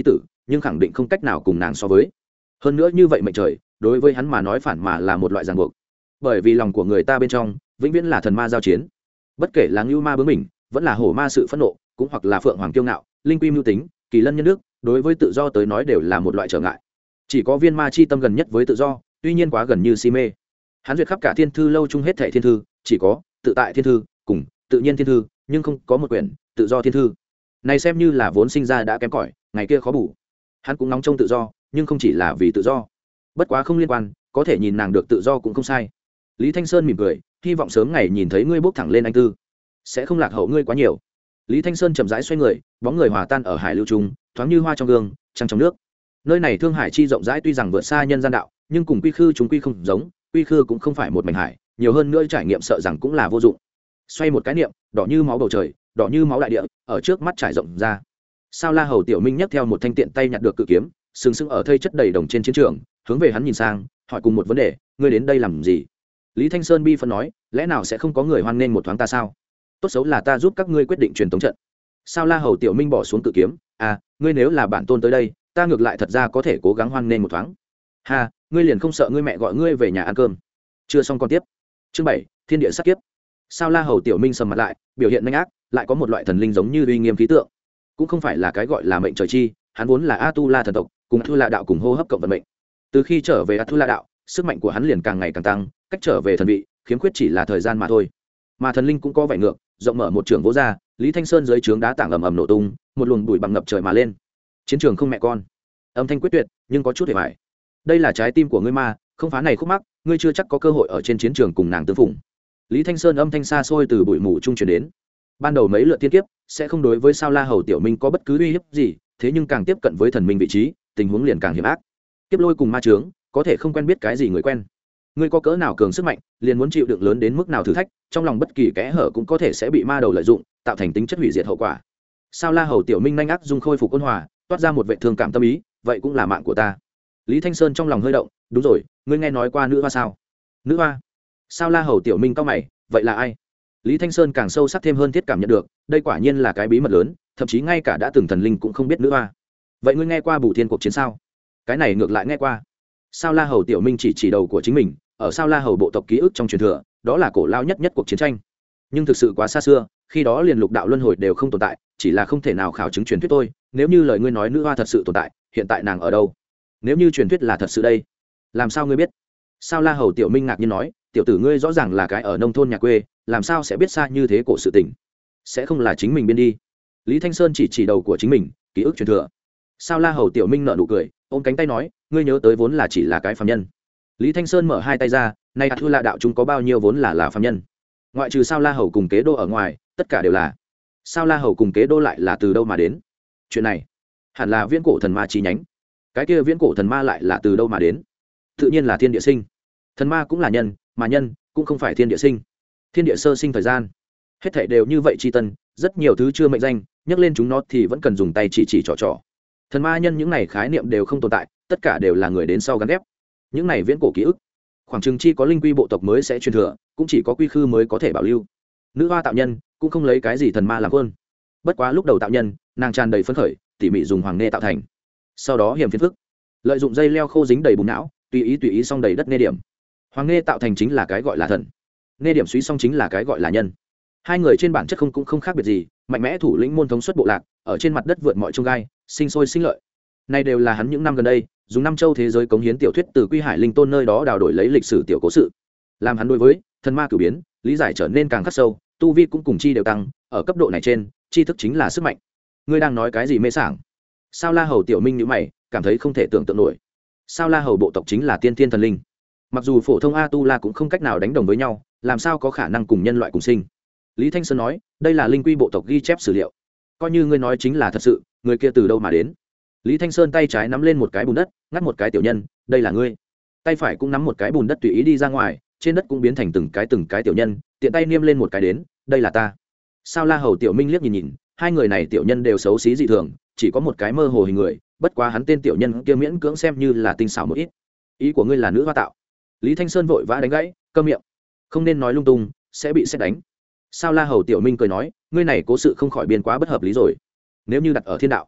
Speaker 1: nhưng khẳng định không cách nào cùng nàng so với. Hơn nữa như vậy mệnh trời đối với hắn mà nói phản mà là một loại ràng buộc, bởi vì lòng của người ta bên trong vĩnh viễn là thần ma giao chiến. Bất kể là ngưu ma bướng mình, vẫn là hổ ma sự phẫn nộ, cũng hoặc là phượng hoàng kiêu ngạo, linh quy mưu tính, kỳ lân nhân đức, đối với tự do tới nói đều là một loại trở ngại. Chỉ có viên ma chi tâm gần nhất với tự do, tuy nhiên quá gần như si mê. Hắn duyệt khắp cả thiên thư lâu chung hết thảy thiên thư, chỉ có tự tại thiên thư cùng tự nhiên thiên thư, nhưng không có một quyển tự do thiên thư. Này xem như là vốn sinh ra đã kém cỏi, ngày kia khó bù. Hắn cũng nóng trong tự do, nhưng không chỉ là vì tự do. Bất quá không liên quan, có thể nhìn nàng được tự do cũng không sai. Lý Thanh Sơn mỉm cười, hy vọng sớm ngày nhìn thấy ngươi bước thẳng lên anh tư, sẽ không lạc hậu ngươi quá nhiều. Lý Thanh Sơn chậm rãi xoay người, bóng người hòa tan ở hải lưu trung, thoáng như hoa trong gương, trăng trong nước. Nơi này thương hải chi rộng rãi tuy rằng vượt xa nhân gian đạo, nhưng cùng quy khư chúng quy không giống, quy khư cũng không phải một mảnh hải, nhiều hơn nữa trải nghiệm sợ rằng cũng là vô dụng. Xoay một cái niệm, đỏ như máu bầu trời, đỏ như máu đại địa, ở trước mắt trải rộng ra. Sao La Hầu Tiểu Minh nhấc theo một thanh tiện tay nhặt được cự kiếm, sừng sững ở thây chất đầy đồng trên chiến trường, hướng về hắn nhìn sang, hỏi cùng một vấn đề, ngươi đến đây làm gì? Lý Thanh Sơn bi phân nói, lẽ nào sẽ không có người hoan nghênh một thoáng ta sao? Tốt xấu là ta giúp các ngươi quyết định truyền tống trận. Sao La Hầu Tiểu Minh bỏ xuống cự kiếm, à, ngươi nếu là bản tôn tới đây, ta ngược lại thật ra có thể cố gắng hoan nghênh một thoáng. Ha, ngươi liền không sợ ngươi mẹ gọi ngươi về nhà ăn cơm? Chưa xong con tiếp. Chương bảy, Thiên địa sát kiếp. Sao La Hầu Tiểu Minh sầm mặt lại, biểu hiện nhanh ác, lại có một loại thần linh giống như uy nghiêm khí tượng. Cũng không phải là cái gọi là mệnh trời chi, hắn vốn là Atula thần tộc, cùng Atula đạo cùng hô hấp cộng vận mệnh. Từ khi trở về Atula đạo, sức mạnh của hắn liền càng ngày càng tăng, cách trở về thần vị, khiếm khuyết chỉ là thời gian mà thôi. Mà thần linh cũng có vẻ ngược, rộng mở một trường vỗ ra, Lý Thanh Sơn dưới trướng đá tảng ầm ầm nổ tung, một luồng bụi bằng ngập trời mà lên. Chiến trường không mẹ con, âm thanh quyết tuyệt, nhưng có chút hề bại. Đây là trái tim của ngươi ma, không phá này khúc mắc, ngươi chưa chắc có cơ hội ở trên chiến trường cùng nàng tương phùng. Lý Thanh Sơn âm thanh xa xôi từ bụi mù trung truyền đến. Ban đầu mấy lượt tiên kiếp sẽ không đối với Sao La Hầu Tiểu Minh có bất cứ uy hiếp gì, thế nhưng càng tiếp cận với thần minh vị trí, tình huống liền càng hiểm ác. Kiếp lôi cùng ma chướng, có thể không quen biết cái gì người quen. Ngươi có cỡ nào cường sức mạnh, liền muốn chịu đựng lớn đến mức nào thử thách, trong lòng bất kỳ kẽ hở cũng có thể sẽ bị ma đầu lợi dụng, tạo thành tính chất hủy diệt hậu quả. Sao La Hầu Tiểu Minh nhanh ác dung khôi phục ôn hòa, toát ra một vệ thương cảm tâm ý, vậy cũng là mạng của ta. Lý Thanh Sơn trong lòng hơi động, đúng rồi, ngươi nghe nói qua nữ hoa sao? Nữ hoa? Sao La Hầu Tiểu Minh cau mày, vậy là ai? Lý Thanh Sơn càng sâu sắc thêm hơn thiết cảm nhận được, đây quả nhiên là cái bí mật lớn, thậm chí ngay cả đã từng thần linh cũng không biết nữ hoa. Vậy ngươi nghe qua Bù Thiên cuộc chiến sao? Cái này ngược lại nghe qua. Sao La Hầu Tiểu Minh chỉ chỉ đầu của chính mình, ở Sao La Hầu bộ tộc ký ức trong truyền thừa, đó là cổ lao nhất nhất cuộc chiến tranh. Nhưng thực sự quá xa xưa, khi đó liền lục đạo luân hồi đều không tồn tại, chỉ là không thể nào khảo chứng truyền thuyết thôi. Nếu như lời ngươi nói nữ hoa thật sự tồn tại, hiện tại nàng ở đâu? Nếu như truyền thuyết là thật sự đây, làm sao ngươi biết? Sao La Hầu Tiểu Minh ngạc nhiên nói, tiểu tử ngươi rõ ràng là cái ở nông thôn nhà quê, làm sao sẽ biết xa như thế cổ sự tình? Sẽ không là chính mình biên đi? Lý Thanh Sơn chỉ chỉ đầu của chính mình, ký ức truyền thừa. Sao La Hầu Tiểu Minh nở nụ cười, ôm cánh tay nói, ngươi nhớ tới vốn là chỉ là cái phàm nhân. Lý Thanh Sơn mở hai tay ra, nay Thu La đạo chúng có bao nhiêu vốn là là phàm nhân? Ngoại trừ Sao La Hầu cùng Kế Đô ở ngoài, tất cả đều là. Sao La Hầu cùng Kế Đô lại là từ đâu mà đến? Chuyện này, hẳn là viễn cổ thần ma chi nhánh. Cái kia viễn cổ thần ma lại là từ đâu mà đến? Tự nhiên là thiên địa sinh. Thần ma cũng là nhân, mà nhân cũng không phải thiên địa sinh. Thiên địa sơ sinh thời gian, hết thảy đều như vậy chi tân, rất nhiều thứ chưa mệnh danh, nhắc lên chúng nó thì vẫn cần dùng tay chỉ chỉ trò trò. Thần ma nhân những này khái niệm đều không tồn tại, tất cả đều là người đến sau gắn ghép. Những này viễn cổ ký ức, khoảng chừng chi có linh quy bộ tộc mới sẽ truyền thừa, cũng chỉ có quy khư mới có thể bảo lưu. Nữ hoa tạo nhân cũng không lấy cái gì thần ma làm quân. Bất quá lúc đầu tạo nhân, nàng tràn đầy phấn khởi, tỉ mỉ dùng hoàng nê tạo thành. Sau đó hiểm phiền phức, lợi dụng dây leo khô dính đầy bùn não, tùy ý tùy ý xong đầy đất nê điểm. Hoàng nê tạo thành chính là cái gọi là thần, nê điểm suy xong chính là cái gọi là nhân. Hai người trên bản chất không cũng không khác biệt gì, mạnh mẽ thủ lĩnh môn thống xuất bộ lạc, ở trên mặt đất vượt mọi chông gai, sinh sôi sinh lợi. Này đều là hắn những năm gần đây dùng năm châu thế giới cống hiến tiểu thuyết từ Quy Hải Linh Tôn nơi đó đào đổi lấy lịch sử tiểu cố sự, làm hắn đối với thần ma cử biến lý giải trở nên càng khắc sâu, tu vi cũng cùng chi đều tăng. Ở cấp độ này trên, tri thức chính là sức mạnh. Ngươi đang nói cái gì mê sảng? Sao La Hầu Tiểu Minh nhíu mày, cảm thấy không thể tưởng tượng nổi. Sao La Hầu bộ tộc chính là tiên thiên thần linh, mặc dù phổ thông Atula cũng không cách nào đánh đồng với nhau, làm sao có khả năng cùng nhân loại cùng sinh? Lý Thanh Sơn nói, đây là linh quy bộ tộc ghi chép sử liệu, coi như ngươi nói chính là thật sự, người kia từ đâu mà đến? Lý Thanh Sơn tay trái nắm lên một cái bùn đất, ngắt một cái tiểu nhân, đây là ngươi. Tay phải cũng nắm một cái bùn đất tùy ý đi ra ngoài, trên đất cũng biến thành từng cái từng cái tiểu nhân, tiện tay niêm lên một cái đến, đây là ta. Sao La Hầu Tiểu Minh liếc nhìn nhìn, hai người này tiểu nhân đều xấu xí dị thường, chỉ có một cái mơ hồ hình người, bất quá hắn tên tiểu nhân kia miễn cưỡng xem như là tinh xảo một ít. Ý của ngươi là nữ hoa tạo? Lý Thanh Sơn vội vã đánh gãy, câm miệng, không nên nói lung tung, sẽ bị sét đánh. Sao La Hầu Tiểu Minh cười nói, ngươi này cố sự không khỏi biên quá bất hợp lý rồi. Nếu như đặt ở thiên đạo,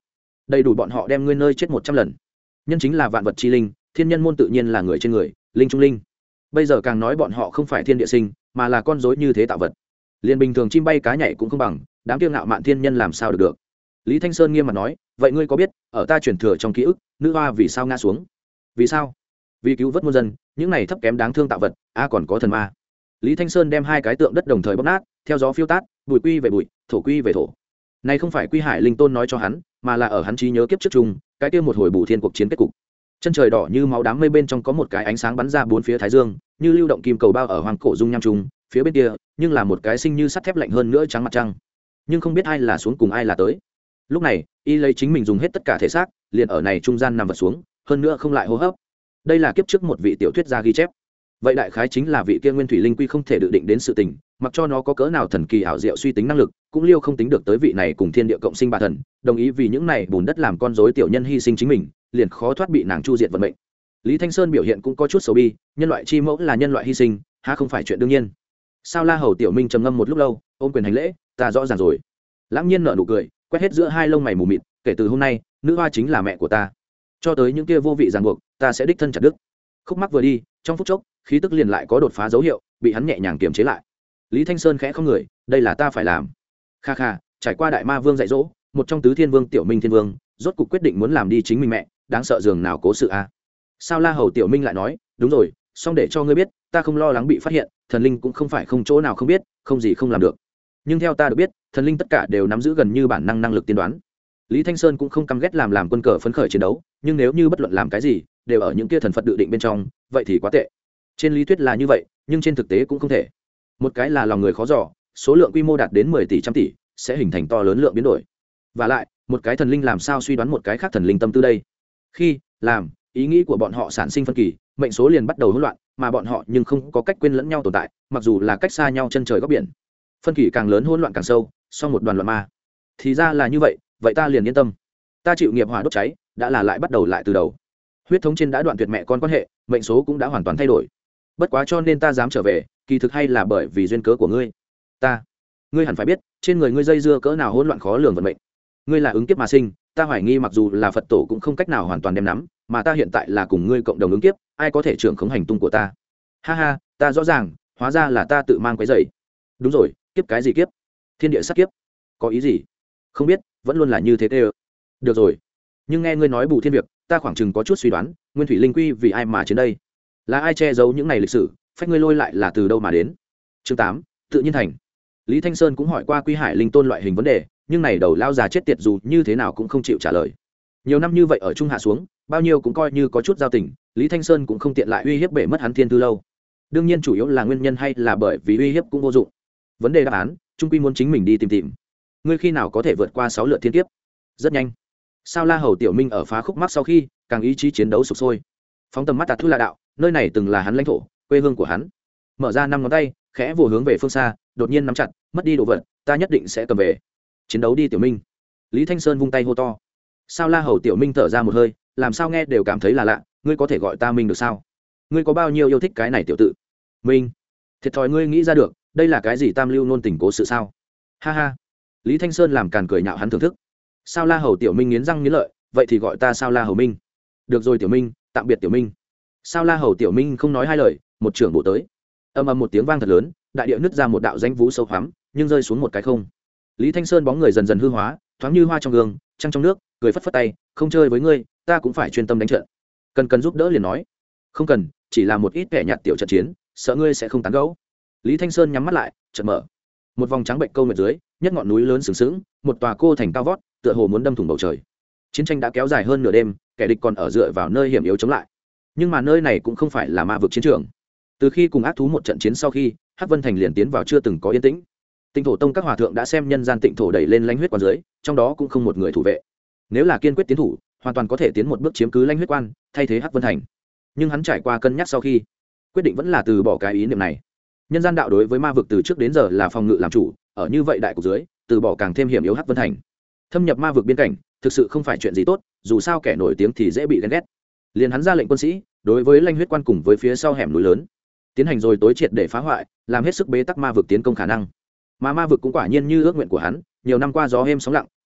Speaker 1: đầy đủ bọn họ đem ngươi nơi chết một trăm lần. Nhân chính là vạn vật chi linh, thiên nhân môn tự nhiên là người trên người, linh trung linh. Bây giờ càng nói bọn họ không phải thiên địa sinh, mà là con rối như thế tạo vật. Liên bình thường chim bay cá nhảy cũng không bằng, đám kiêu ngạo mạn thiên nhân làm sao được được. Lý Thanh Sơn nghiêm mặt nói, vậy ngươi có biết, ở ta truyền thừa trong ký ức, nữ hoa vì sao ngã xuống? Vì sao? Vì cứu vớt muôn dân, những này thấp kém đáng thương tạo vật, a còn có thần ma. Lý Thanh Sơn đem hai cái tượng đất đồng thời bóc nát, theo gió phiêu tát, bụi quy về bụi, thổ quy về thổ. Này không phải Quy Hải Linh Tôn nói cho hắn, mà là ở hắn trí nhớ kiếp trước chung, cái kia một hồi bù thiên cuộc chiến kết cục. Chân trời đỏ như máu, đám mây bên trong có một cái ánh sáng bắn ra bốn phía thái dương, như lưu động kim cầu bao ở hoàng cổ dung nham trùng, phía bên kia, nhưng là một cái sinh như sắt thép lạnh hơn nữa trắng mặt trăng. Nhưng không biết ai là xuống cùng ai là tới. Lúc này, y lấy chính mình dùng hết tất cả thể xác, liền ở này trung gian nằm vật xuống, hơn nữa không lại hô hấp. Đây là kiếp trước một vị tiểu thuyết gia ghi chép. Vậy đại khái chính là vị kia nguyên thủy linh quy không thể dự định đến sự tình, mặc cho nó có cỡ nào thần kỳ ảo diệu suy tính năng lực, cũng liêu không tính được tới vị này cùng thiên địa cộng sinh bà thần, đồng ý vì những này bùn đất làm con rối tiểu nhân hy sinh chính mình, liền khó thoát bị nàng chu diệt vận mệnh. Lý Thanh Sơn biểu hiện cũng có chút xấu bi, nhân loại chi mẫu là nhân loại hy sinh, há không phải chuyện đương nhiên. Sao La Hầu Tiểu Minh trầm ngâm một lúc lâu, ôm quyền hành lễ, ta rõ ràng rồi. Lãng Nhiên nở nụ cười, quét hết giữa hai lông mày mù mịt, kể từ hôm nay, nữ hoa chính là mẹ của ta. Cho tới những kia vô vị ràng buộc, ta sẽ đích thân chặt đứt. Khúc mắc vừa đi, trong phút chốc, khí tức liền lại có đột phá dấu hiệu, bị hắn nhẹ nhàng kiềm chế lại. Lý Thanh Sơn khẽ không người, đây là ta phải làm. Kha kha, trải qua đại ma vương dạy dỗ, một trong tứ thiên vương Tiểu Minh thiên vương, rốt cục quyết định muốn làm đi chính mình mẹ, đáng sợ dường nào cố sự a. Sao La Hầu Tiểu Minh lại nói, đúng rồi, xong để cho ngươi biết, ta không lo lắng bị phát hiện, thần linh cũng không phải không chỗ nào không biết, không gì không làm được. Nhưng theo ta được biết, thần linh tất cả đều nắm giữ gần như bản năng năng lực tiên đoán. Lý Thanh Sơn cũng không căm ghét làm làm quân cờ phấn khởi chiến đấu, nhưng nếu như bất luận làm cái gì, đều ở những kia thần Phật dự định bên trong, vậy thì quá tệ. Trên lý thuyết là như vậy, nhưng trên thực tế cũng không thể. Một cái là lòng người khó dò, số lượng quy mô đạt đến mười tỷ trăm tỷ, sẽ hình thành to lớn lượng biến đổi. Và lại, một cái thần linh làm sao suy đoán một cái khác thần linh tâm tư đây? Khi làm, ý nghĩ của bọn họ sản sinh phân kỳ, mệnh số liền bắt đầu hỗn loạn, mà bọn họ nhưng không có cách quên lẫn nhau tồn tại, mặc dù là cách xa nhau chân trời góc biển. Phân kỳ càng lớn, hỗn loạn càng sâu, sau một đoàn loạn ma. Thì ra là như vậy, vậy ta liền yên tâm. Ta chịu nghiệp hỏa đốt cháy, đã là lại bắt đầu lại từ đầu. Huyết thống trên đã đoạn tuyệt mẹ con quan hệ, mệnh số cũng đã hoàn toàn thay đổi. Bất quá cho nên ta dám trở về, kỳ thực hay là bởi vì duyên cớ của ngươi. Ta, ngươi hẳn phải biết, trên người ngươi dây dưa cỡ nào hỗn loạn khó lường vận mệnh. Ngươi là ứng kiếp mà sinh, ta hoài nghi mặc dù là Phật tổ cũng không cách nào hoàn toàn đem nắm, mà ta hiện tại là cùng ngươi cộng đồng ứng kiếp, ai có thể trưởng khống hành tung của ta? Ha ha, ta rõ ràng, hóa ra là ta tự mang quấy rầy. Đúng rồi, kiếp cái gì kiếp? Thiên địa sát kiếp. Có ý gì? Không biết, vẫn luôn là như thế tê. Được rồi, nhưng nghe ngươi nói bù thiên việc, ta khoảng chừng có chút suy đoán, nguyên thủy linh quy vì ai mà chiến đây? Là ai che giấu những này lịch sử, phách ngươi lôi lại là từ đâu mà đến? Chương tám, tự nhiên thành. Lý Thanh Sơn cũng hỏi qua Quy Hải Linh Tôn loại hình vấn đề, nhưng này đầu lao già chết tiệt dù như thế nào cũng không chịu trả lời. Nhiều năm như vậy ở trung hạ xuống, bao nhiêu cũng coi như có chút giao tình, Lý Thanh Sơn cũng không tiện lại uy hiếp bể mất hắn thiên tư lâu. Đương nhiên chủ yếu là nguyên nhân hay là bởi vì uy hiếp cũng vô dụng. Vấn đề đáp án, trung quy muốn chính mình đi tìm tìm. Ngươi khi nào có thể vượt qua sáu lượt thiên kiếp? Rất nhanh. Sao La Hầu Tiểu Minh ở phá khúc mắc sau khi, càng ý chí chiến đấu sục sôi. Phóng tầm mắt tạt thu là đạo, nơi này từng là hắn lãnh thổ, quê hương của hắn. Mở ra năm ngón tay, khẽ vồ hướng về phương xa, đột nhiên nắm chặt, mất đi đồ vật, ta nhất định sẽ cầm về. Chiến đấu đi Tiểu Minh. Lý Thanh Sơn vung tay hô to. Sao La Hầu Tiểu Minh thở ra một hơi, làm sao nghe đều cảm thấy là lạ, ngươi có thể gọi ta Minh được sao? Ngươi có bao nhiêu yêu thích cái này tiểu tự? Minh. Thiệt thòi ngươi nghĩ ra được, đây là cái gì tam lưu nôn tình cố sự sao? Ha ha. Lý Thanh Sơn làm càn cười nhạo hắn thưởng thức. Sao La Hầu Tiểu Minh nghiến răng nghiến lợi, vậy thì gọi ta Sao La Hầu Minh. Được rồi Tiểu Minh, tạm biệt Tiểu Minh. Sao La Hầu Tiểu Minh không nói hai lời, một trưởng bổ tới. Ầm ầm một tiếng vang thật lớn, đại địa nứt ra một đạo danh vũ sâu hoắm, nhưng rơi xuống một cái không. Lý Thanh Sơn bóng người dần dần hư hóa, thoáng như hoa trong gương, trăng trong nước, cười phất phất tay, không chơi với ngươi, ta cũng phải chuyên tâm đánh trận. Cần cần giúp đỡ liền nói. Không cần, chỉ là một ít kẻ nhạt tiểu trận chiến, sợ ngươi sẽ không tán gẫu. Lý Thanh Sơn nhắm mắt lại, chợt mở. Một vòng trắng bệnh câu nguyệt dưới, nhất ngọn núi lớn sừng sững, một tòa cô thành cao vót, tựa hồ muốn đâm thủng bầu trời. Chiến tranh đã kéo dài hơn nửa đêm, kẻ địch còn ở dựa vào nơi hiểm yếu chống lại. Nhưng mà nơi này cũng không phải là ma vực chiến trường. Từ khi cùng ác thú một trận chiến sau khi, Hắc Vân Thành liền tiến vào chưa từng có yên tĩnh. Tịnh thổ tông các hòa thượng đã xem nhân gian tịnh thổ đẩy lên lãnh huyết quan dưới, trong đó cũng không một người thủ vệ. Nếu là kiên quyết tiến thủ, hoàn toàn có thể tiến một bước chiếm cứ lãnh huyết quan, thay thế Hắc Vân Thành. Nhưng hắn trải qua cân nhắc sau khi, quyết định vẫn là từ bỏ cái ý niệm này. Nhân gian đạo đối với ma vực từ trước đến giờ là phòng ngự làm chủ, ở như vậy đại cục dưới, từ bỏ càng thêm hiểm yếu Hắc Vân Thành. Thâm nhập ma vực biên cảnh, thực sự không phải chuyện gì tốt, dù sao kẻ nổi tiếng thì dễ bị ghen ghét. Liền hắn ra lệnh quân sĩ, đối với lãnh huyết quan cùng với phía sau hẻm núi lớn, tiến hành rồi tối triệt để phá hoại, làm hết sức bế tắc ma vực tiến công khả năng. Mà ma vực cũng quả nhiên như ước nguyện của hắn, nhiều năm qua gió êm sóng lặng,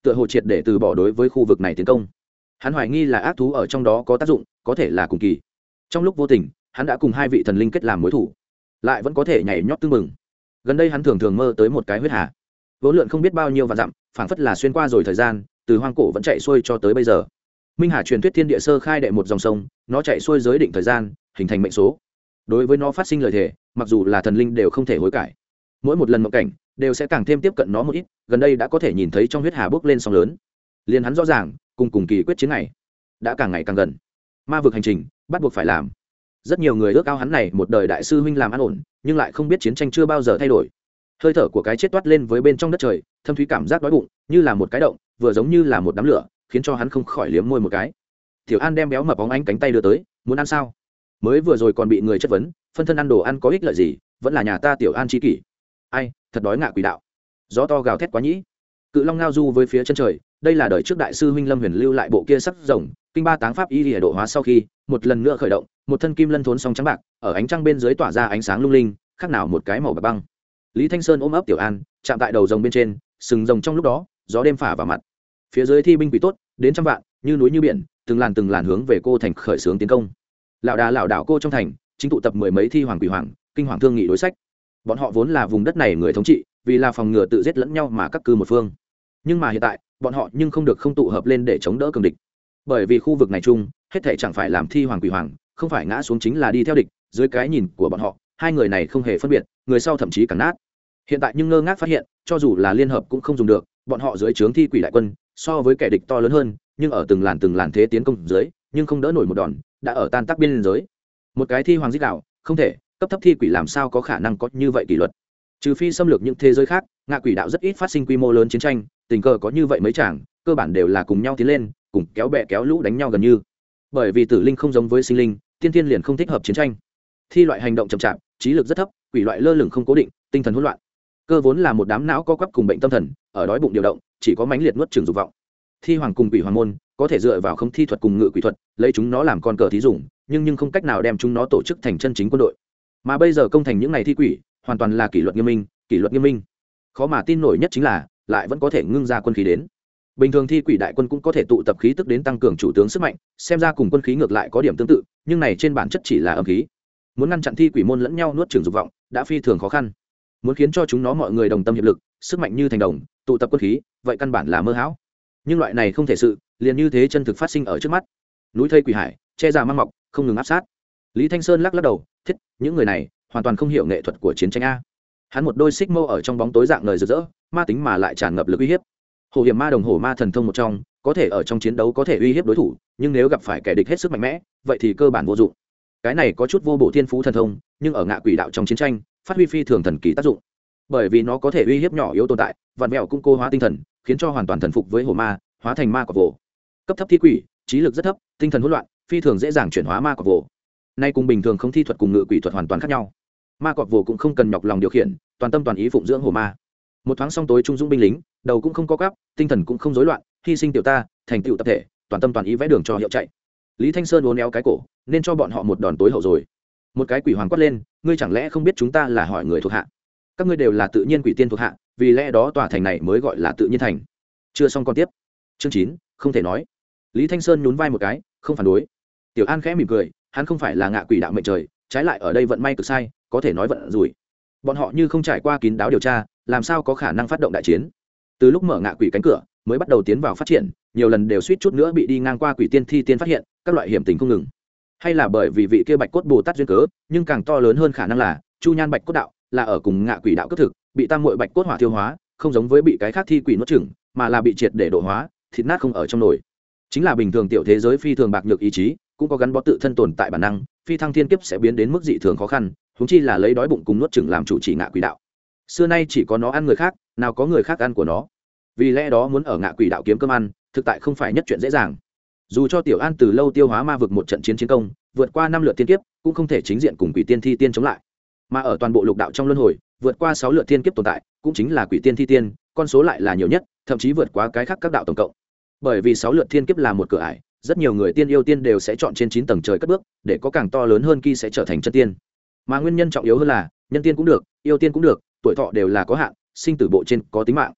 Speaker 1: tựa hồ triệt để từ bỏ đối với khu vực này tiến công. Hắn hoài nghi là ác thú ở trong đó có tác dụng, có thể là cùng kỳ. Trong lúc vô tình, hắn đã cùng hai vị thần linh kết làm mối thủ, lại vẫn có thể nhảy nhót tưng mừng. Gần đây hắn thường thường mơ tới một cái huyết hà, vốn lượn không biết bao nhiêu vạn dặm, phảng phất là xuyên qua rồi thời gian, từ hoang cổ vẫn chạy xuôi cho tới bây giờ. Minh Hà truyền thuyết thiên địa sơ khai đệ một dòng sông, nó chạy xuôi giới định thời gian, hình thành mệnh số. Đối với nó phát sinh lời thề, mặc dù là thần linh đều không thể hối cải. Mỗi một lần mộng cảnh đều sẽ càng thêm tiếp cận nó một ít, gần đây đã có thể nhìn thấy trong huyết hà bốc lên sóng lớn. Liên hắn rõ ràng, cùng cùng kỳ quyết chiến này đã càng ngày càng gần. Ma vực hành trình bắt buộc phải làm. Rất nhiều người ước ao hắn này một đời đại sư huynh làm an ổn, nhưng lại không biết chiến tranh chưa bao giờ thay đổi. Hơi thở của cái chết toát lên với bên trong đất trời, thâm thúy cảm giác đói bụng, như là một cái động, vừa giống như là một đám lửa, khiến cho hắn không khỏi liếm môi một cái. Tiểu An đem béo mập bóng ánh cánh tay đưa tới, muốn ăn sao? Mới vừa rồi còn bị người chất vấn, phân thân ăn đồ ăn có ích lợi gì, vẫn là nhà ta Tiểu An chi kỷ. Ai, thật đói ngạ quỷ đạo. Gió to gào thét quá nhĩ. Cự long ngao du với phía chân trời, đây là đời trước đại sư huynh Lâm Huyền lưu lại bộ kia sắc rồng, kinh ba táng pháp y liễu độ hóa sau khi, một lần nữa khởi động, một thân kim lân thốn song trắng bạc, ở ánh trăng bên dưới tỏa ra ánh sáng lung linh, khác nào một cái màu bạc băng. Lý Thanh Sơn ôm ấp Tiểu An, chạm tại đầu rồng bên trên, sừng rồng trong lúc đó, gió đêm phả vào mặt. Phía dưới thi binh quỷ tốt, đến trăm vạn, như núi như biển, từng làn từng làn hướng về cô thành khởi xướng tiến công. Lão đà lão đảo cô trong thành, chính tụ tập mười mấy thi hoàng quỷ hoàng, kinh hoàng thương nghị đối sách. Bọn họ vốn là vùng đất này người thống trị, vì là phòng ngừa tự giết lẫn nhau mà các cư một phương. Nhưng mà hiện tại, bọn họ nhưng không được không tụ hợp lên để chống đỡ cường địch. Bởi vì khu vực này chung, hết thảy chẳng phải làm thi hoàng quỷ hoàng, không phải ngã xuống chính là đi theo địch, dưới cái nhìn của bọn họ, hai người này không hề phân biệt, người sau thậm chí càng nát. Hiện tại nhưng ngơ ngác phát hiện, cho dù là liên hợp cũng không dùng được, bọn họ dưới trướng thi quỷ đại quân, so với kẻ địch to lớn hơn, nhưng ở từng làn từng làn thế tiến công dưới, nhưng không đỡ nổi một đòn, đã ở tan tác biên giới. Một cái thi hoàng giết đạo, không thể, cấp thấp thi quỷ làm sao có khả năng có như vậy kỷ luật. Trừ phi xâm lược những thế giới khác, ngạ quỷ đạo rất ít phát sinh quy mô lớn chiến tranh, tình cờ có như vậy mấy chàng, cơ bản đều là cùng nhau tiến lên, cùng kéo bè kéo lũ đánh nhau gần như. Bởi vì tử linh không giống với sinh linh, tiên tiên liền không thích hợp chiến tranh. Thi loại hành động chậm chạp, trí lực rất thấp, quỷ loại lơ lửng không cố định, tinh thần hỗn loạn. Cơ vốn là một đám não co quắp cùng bệnh tâm thần, ở đói bụng điều động, chỉ có mãnh liệt nuốt chửng dục vọng. Thi hoàng cùng quỷ hoàng môn có thể dựa vào không thi thuật cùng ngự quỷ thuật, lấy chúng nó làm con cờ thí dùng, nhưng nhưng không cách nào đem chúng nó tổ chức thành chân chính quân đội. Mà bây giờ công thành những này thi quỷ, hoàn toàn là kỷ luật nghiêm minh, kỷ luật nghiêm minh. Khó mà tin nổi nhất chính là, lại vẫn có thể ngưng ra quân khí đến. Bình thường thi quỷ đại quân cũng có thể tụ tập khí tức đến tăng cường chủ tướng sức mạnh, xem ra cùng quân khí ngược lại có điểm tương tự, nhưng này trên bản chất chỉ là âm khí. Muốn ngăn chặn thi quỷ môn lẫn nhau nuốt chửng dục vọng, đã phi thường khó khăn. Muốn khiến cho chúng nó mọi người đồng tâm hiệp lực, sức mạnh như thành đồng, tụ tập quân khí, vậy căn bản là mơ hão. Nhưng loại này không thể sự, liền như thế chân thực phát sinh ở trước mắt. Núi thây quỷ hải, che già mang mọc, không ngừng áp sát. Lý Thanh Sơn lắc lắc đầu, thiết, những người này hoàn toàn không hiểu nghệ thuật của chiến tranh a. Hắn một đôi xích mâu ở trong bóng tối dạng lời rực rỡ, ma tính mà lại tràn ngập lực uy hiếp. Hổ hiểm ma đồng hổ ma thần thông một trong, có thể ở trong chiến đấu có thể uy hiếp đối thủ, nhưng nếu gặp phải kẻ địch hết sức mạnh mẽ, vậy thì cơ bản vô dụng. Cái này có chút vô bổ thiên phú thần thông, nhưng ở ngạ quỷ đạo trong chiến tranh, phát huy phi thường thần kỳ tác dụng. Bởi vì nó có thể uy hiếp nhỏ yếu tồn tại, vặn vẹo cung cô hóa tinh thần, khiến cho hoàn toàn thần phục với hổ ma, hóa thành ma quả vồ. Cấp thấp thi quỷ, trí lực rất thấp, tinh thần hỗn loạn, phi thường dễ dàng chuyển hóa ma quả vồ. Nay cùng bình thường không thi thuật cùng ngự quỷ thuật hoàn toàn khác nhau. Ma quả vồ cũng không cần nhọc lòng điều khiển, toàn tâm toàn ý phụng dưỡng hổ ma. Một thoáng xong tối trung dũng binh lính, đầu cũng không co quắp, tinh thần cũng không rối loạn, hy sinh tiểu ta, thành tựu tập thể, toàn tâm toàn ý vẽ đường cho hiệu chạy. Lý Thanh Sơn uốn éo cái cổ, nên cho bọn họ một đòn tối hậu rồi. Một cái quỷ hoàng quát lên, ngươi chẳng lẽ không biết chúng ta là hỏi người thuộc hạ? Các ngươi đều là tự nhiên quỷ tiên thuộc hạ, vì lẽ đó tòa thành này mới gọi là tự nhiên thành. Chưa xong con tiếp. Chương chín, không thể nói. Lý Thanh Sơn nhún vai một cái, không phản đối. Tiểu An khẽ mỉm cười, hắn không phải là ngạ quỷ đạo mệnh trời, trái lại ở đây vận may cực sai, có thể nói vận rủi. Bọn họ như không trải qua kín đáo điều tra, làm sao có khả năng phát động đại chiến. Từ lúc mở ngạ quỷ cánh cửa, mới bắt đầu tiến vào phát triển, nhiều lần đều suýt chút nữa bị đi ngang qua quỷ tiên thi tiên phát hiện, các loại hiểm tình không ngừng. Hay là bởi vì vị kia Bạch Cốt Bồ Tát duyên cớ, nhưng càng to lớn hơn khả năng là Chu Nhan Bạch Cốt đạo là ở cùng ngạ quỷ đạo cấp thực, bị tam muội Bạch Cốt hỏa tiêu hóa, không giống với bị cái khác thi quỷ nuốt chửng, mà là bị triệt để độ hóa, thịt nát không ở trong nồi. Chính là bình thường tiểu thế giới phi thường bạc nhược ý chí, cũng có gắn bó tự thân tồn tại bản năng, phi thăng thiên kiếp sẽ biến đến mức dị thường khó khăn, huống chi là lấy đói bụng cùng nuốt chửng làm chủ chỉ ngạ quỷ đạo. Xưa nay chỉ có nó ăn người khác, nào có người khác ăn của nó. Vì lẽ đó muốn ở ngạ quỷ đạo kiếm cơm ăn, thực tại không phải nhất chuyện dễ dàng. Dù cho Tiểu An từ lâu tiêu hóa ma vực một trận chiến chiến công, vượt qua năm lượt thiên kiếp, cũng không thể chính diện cùng quỷ tiên thi tiên chống lại. Mà ở toàn bộ lục đạo trong luân hồi, vượt qua sáu lượt thiên kiếp tồn tại, cũng chính là quỷ tiên thi tiên, con số lại là nhiều nhất, thậm chí vượt quá cái khác các đạo tổng cộng. Bởi vì sáu lượt thiên kiếp là một cửa ải, rất nhiều người tiên yêu tiên đều sẽ chọn trên chín tầng trời cất bước, để có càng to lớn hơn khi sẽ trở thành chân tiên. Mà nguyên nhân trọng yếu hơn là, nhân tiên cũng được, yêu tiên cũng được, tuổi thọ đều là có hạn, sinh tử bộ trên có tính mạng.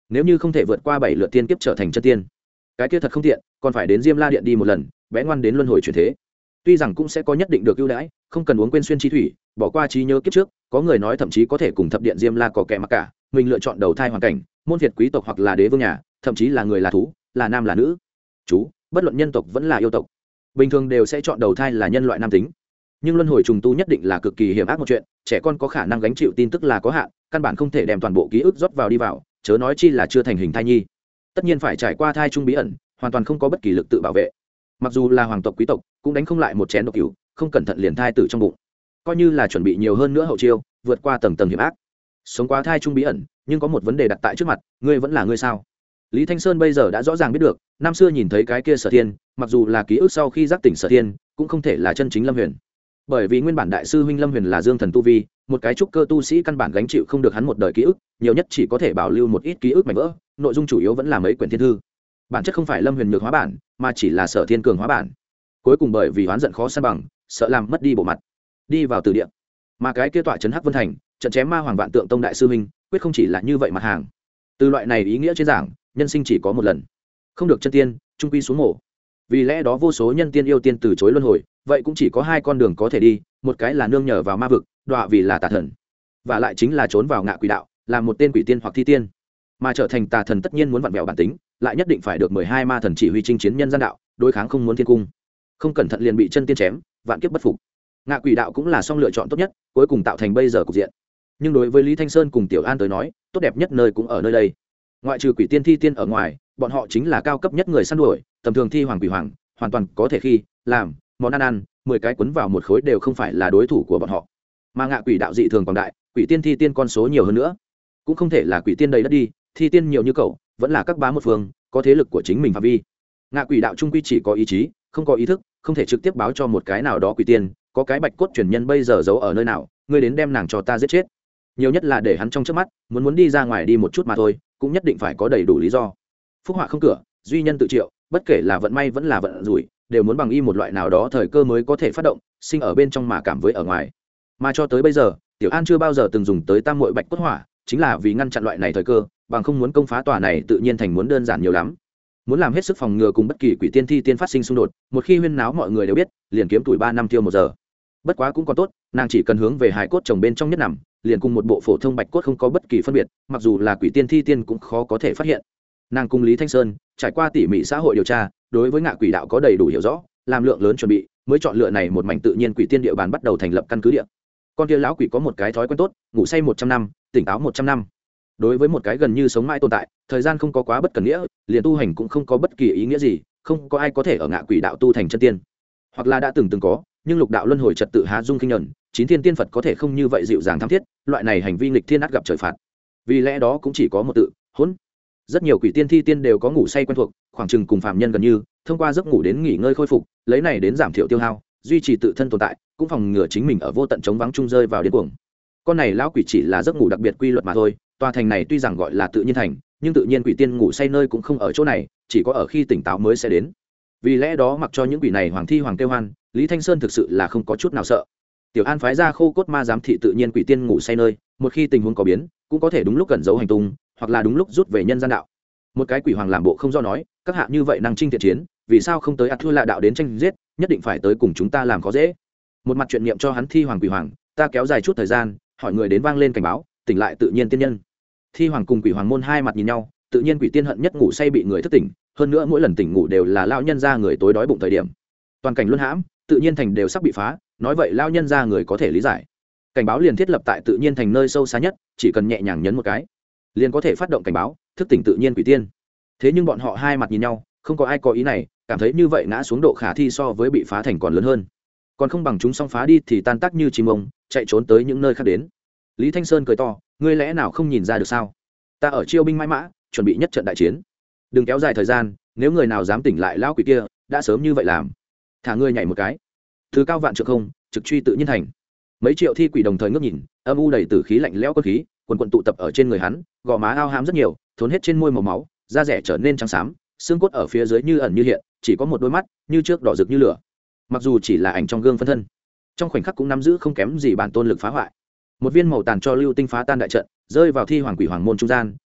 Speaker 1: nếu như không thể vượt qua bảy lượt tiên kiếp trở thành chân tiên, cái kia thật không tiện, còn phải đến Diêm La điện đi một lần, bé ngoan đến luân hồi chuyển thế. Tuy rằng cũng sẽ có nhất định được ưu đãi, không cần uống quên xuyên chi thủy, bỏ qua trí nhớ kiếp trước, có người nói thậm chí có thể cùng thập điện Diêm La có kẻ mặc cả, mình lựa chọn đầu thai hoàn cảnh, môn việt quý tộc hoặc là đế vương nhà, thậm chí là người là thú, là nam là nữ. Chú, bất luận nhân tộc vẫn là yêu tộc, bình thường đều sẽ chọn đầu thai là nhân loại nam tính. Nhưng luân hồi trùng tu nhất định là cực kỳ hiểm ác một chuyện, trẻ con có khả năng gánh chịu tin tức là có hạn, căn bản không thể đem toàn bộ ký ức rót vào đi vào, chớ nói chi là chưa thành hình thai nhi. Tất nhiên phải trải qua thai trung bí ẩn, hoàn toàn không có bất kỳ lực tự bảo vệ. Mặc dù là hoàng tộc quý tộc, cũng đánh không lại một chén độc cửu, không cẩn thận liền thai tử trong bụng. Coi như là chuẩn bị nhiều hơn nữa hậu chiêu, vượt qua tầng tầng hiểm ác. Sống qua thai trung bí ẩn, nhưng có một vấn đề đặt tại trước mặt, ngươi vẫn là ngươi sao? Lý Thanh Sơn bây giờ đã rõ ràng biết được, năm xưa nhìn thấy cái kia Sở Thiên, mặc dù là ký ức sau khi giác tỉnh Sở Thiên, cũng không thể là chân chính Lâm Huyền. Bởi vì nguyên bản đại sư huynh Lâm Huyền là Dương Thần tu vi, một cái trúc cơ tu sĩ căn bản gánh chịu không được hắn một đời ký ức, nhiều nhất chỉ có thể bảo lưu một ít ký ức mảnh vỡ, nội dung chủ yếu vẫn là mấy quyển thiên thư. Bản chất không phải Lâm Huyền nhược hóa bản, mà chỉ là Sở Thiên cường hóa bản. Cuối cùng bởi vì oán giận khó san bằng, sợ làm mất đi bộ mặt, đi vào từ địa. Mà cái kia tọa trấn Hắc Vân Thành, trận chém ma hoàng vạn tượng tông đại sư huynh, quyết không chỉ là như vậy mặt hàng. Từ loại này ý nghĩa trên giảng, nhân sinh chỉ có một lần, không được chân tiên, trung quy xuống mổ. Vì lẽ đó vô số nhân tiên yêu tiên từ chối luân hồi, vậy cũng chỉ có hai con đường có thể đi, một cái là nương nhờ vào ma vực, đọa vì là tà thần, và lại chính là trốn vào ngạ quỷ đạo, làm một tên quỷ tiên hoặc thi tiên. Mà trở thành tà thần tất nhiên muốn vặn vẹo bản tính, lại nhất định phải được mười hai ma thần chỉ huy chinh chiến nhân gian đạo, đối kháng không muốn thiên cung, không cẩn thận liền bị chân tiên chém, vạn kiếp bất phục. Ngạ quỷ đạo cũng là song lựa chọn tốt nhất, cuối cùng tạo thành bây giờ cục diện. Nhưng đối với Lý Thanh Sơn cùng Tiểu An tới nói, tốt đẹp nhất nơi cũng ở nơi đây. Ngoại trừ quỷ tiên thi tiên ở ngoài, bọn họ chính là cao cấp nhất người săn đuổi, tầm thường thi hoàng quỷ hoàng, hoàn toàn có thể khi làm món ăn ăn, mười cái quấn vào một khối đều không phải là đối thủ của bọn họ. Mà ngạ quỷ đạo dị thường quảng đại, quỷ tiên thi tiên con số nhiều hơn nữa, cũng không thể là quỷ tiên đầy đất đi, thi tiên nhiều như cậu, vẫn là các bá một phương, có thế lực của chính mình phạm vi. Ngạ quỷ đạo trung quy chỉ có ý chí, không có ý thức, không thể trực tiếp báo cho một cái nào đó quỷ tiên, có cái bạch cốt truyền nhân bây giờ giấu ở nơi nào, ngươi đến đem nàng cho ta giết chết. Nhiều nhất là để hắn trong trước mắt, muốn muốn đi ra ngoài đi một chút mà thôi, cũng nhất định phải có đầy đủ lý do. Phúc họa không cửa, duy nhân tự triệu, bất kể là vận may vẫn là vận rủi, đều muốn bằng y một loại nào đó thời cơ mới có thể phát động, sinh ở bên trong mà cảm với ở ngoài. Mà cho tới bây giờ, Tiểu An chưa bao giờ từng dùng tới tam muội bạch cốt hỏa, chính là vì ngăn chặn loại này thời cơ, bằng không muốn công phá tòa này tự nhiên thành muốn đơn giản nhiều lắm. Muốn làm hết sức phòng ngừa cùng bất kỳ quỷ tiên thi tiên phát sinh xung đột, một khi huyên náo mọi người đều biết, liền kiếm tuổi ba năm tiêu một giờ. Bất quá cũng còn tốt, nàng chỉ cần hướng về hài cốt chồng bên trong nhất nằm, liền cùng một bộ phổ thông bạch cốt không có bất kỳ phân biệt, mặc dù là quỷ tiên thi tiên cũng khó có thể phát hiện. Nàng cùng Lý Thanh Sơn trải qua tỉ mỉ xã hội điều tra, đối với ngạ quỷ đạo có đầy đủ hiểu rõ, làm lượng lớn chuẩn bị, mới chọn lựa này một mảnh tự nhiên quỷ tiên địa bàn bắt đầu thành lập căn cứ địa. Con kia lão quỷ có một cái thói quen tốt, ngủ say một trăm năm, tỉnh táo một trăm năm. Đối với một cái gần như sống mãi tồn tại, thời gian không có quá bất cần nghĩa, liền tu hành cũng không có bất kỳ ý nghĩa gì, không có ai có thể ở ngạ quỷ đạo tu thành chân tiên. Hoặc là đã từng từng có, nhưng lục đạo luân hồi trật tự há dung kinh nhẫn, chín thiên tiên Phật có thể không như vậy dịu dàng tham thiết, loại này hành vi nghịch thiên ắt gặp trời phạt. Vì lẽ đó cũng chỉ có một tự, hỗn. Rất nhiều quỷ tiên thi tiên đều có ngủ say quen thuộc, khoảng chừng cùng phạm nhân gần như, thông qua giấc ngủ đến nghỉ ngơi khôi phục, lấy này đến giảm thiểu tiêu hao, duy trì tự thân tồn tại, cũng phòng ngừa chính mình ở vô tận chống vắng chung rơi vào điên cuồng. Con này lão quỷ chỉ là giấc ngủ đặc biệt quy luật mà thôi, tòa thành này tuy rằng gọi là tự nhiên thành, nhưng tự nhiên quỷ tiên ngủ say nơi cũng không ở chỗ này, chỉ có ở khi tỉnh táo mới sẽ đến. Vì lẽ đó mặc cho những quỷ này hoàng thi hoàng kêu hoan, Lý Thanh Sơn thực sự là không có chút nào sợ. Tiểu An phái ra khô cốt ma giám thị tự nhiên quỷ tiên ngủ say nơi, một khi tình huống có biến, cũng có thể đúng lúc cẩn giấu hành tung, hoặc là đúng lúc rút về nhân gian đạo. Một cái quỷ hoàng làm bộ không do nói, các hạ như vậy năng trinh thiện chiến, vì sao không tới ắt thua lạ đạo đến tranh giết, nhất định phải tới cùng chúng ta làm khó dễ. Một mặt chuyện niệm cho hắn thi hoàng quỷ hoàng, ta kéo dài chút thời gian, hỏi người đến vang lên cảnh báo, tỉnh lại tự nhiên tiên nhân. Thi hoàng cùng quỷ hoàng môn hai mặt nhìn nhau, tự nhiên quỷ tiên hận nhất ngủ say bị người thức tỉnh, hơn nữa mỗi lần tỉnh ngủ đều là lao nhân ra người tối đói bụng thời điểm. Toàn cảnh luân hãm, tự nhiên thành đều sắp bị phá, nói vậy lao nhân ra người có thể lý giải. Cảnh báo liền thiết lập tại tự nhiên thành nơi sâu xa nhất, chỉ cần nhẹ nhàng nhấn một cái, liền có thể phát động cảnh báo, thức tỉnh tự nhiên quỷ tiên. Thế nhưng bọn họ hai mặt nhìn nhau, không có ai có ý này, cảm thấy như vậy ngã xuống độ khả thi so với bị phá thành còn lớn hơn, còn không bằng chúng song phá đi thì tan tác như chim ông, chạy trốn tới những nơi khác đến. Lý Thanh Sơn cười to, ngươi lẽ nào không nhìn ra được sao? Ta ở chiêu binh mãi mã, chuẩn bị nhất trận đại chiến, đừng kéo dài thời gian, nếu người nào dám tỉnh lại lão quỷ kia, đã sớm như vậy làm. Thả ngươi nhảy một cái, thứ cao vạn trượng không, trực truy tự nhiên thành. Mấy triệu thi quỷ đồng thời ngước nhìn, âm u đầy tử khí lạnh lẽo quân khí, quần quần tụ tập ở trên người hắn, gò má ao hám rất nhiều, thốn hết trên môi màu máu, da rẻ trở nên trắng xám, xương cốt ở phía dưới như ẩn như hiện, chỉ có một đôi mắt như trước đỏ rực như lửa. Mặc dù chỉ là ảnh trong gương phân thân, trong khoảnh khắc cũng nắm giữ không kém gì bản tôn lực phá hoại. Một viên màu tàn cho lưu tinh phá tan đại trận, rơi vào thi hoàng quỷ hoàng môn trung gian,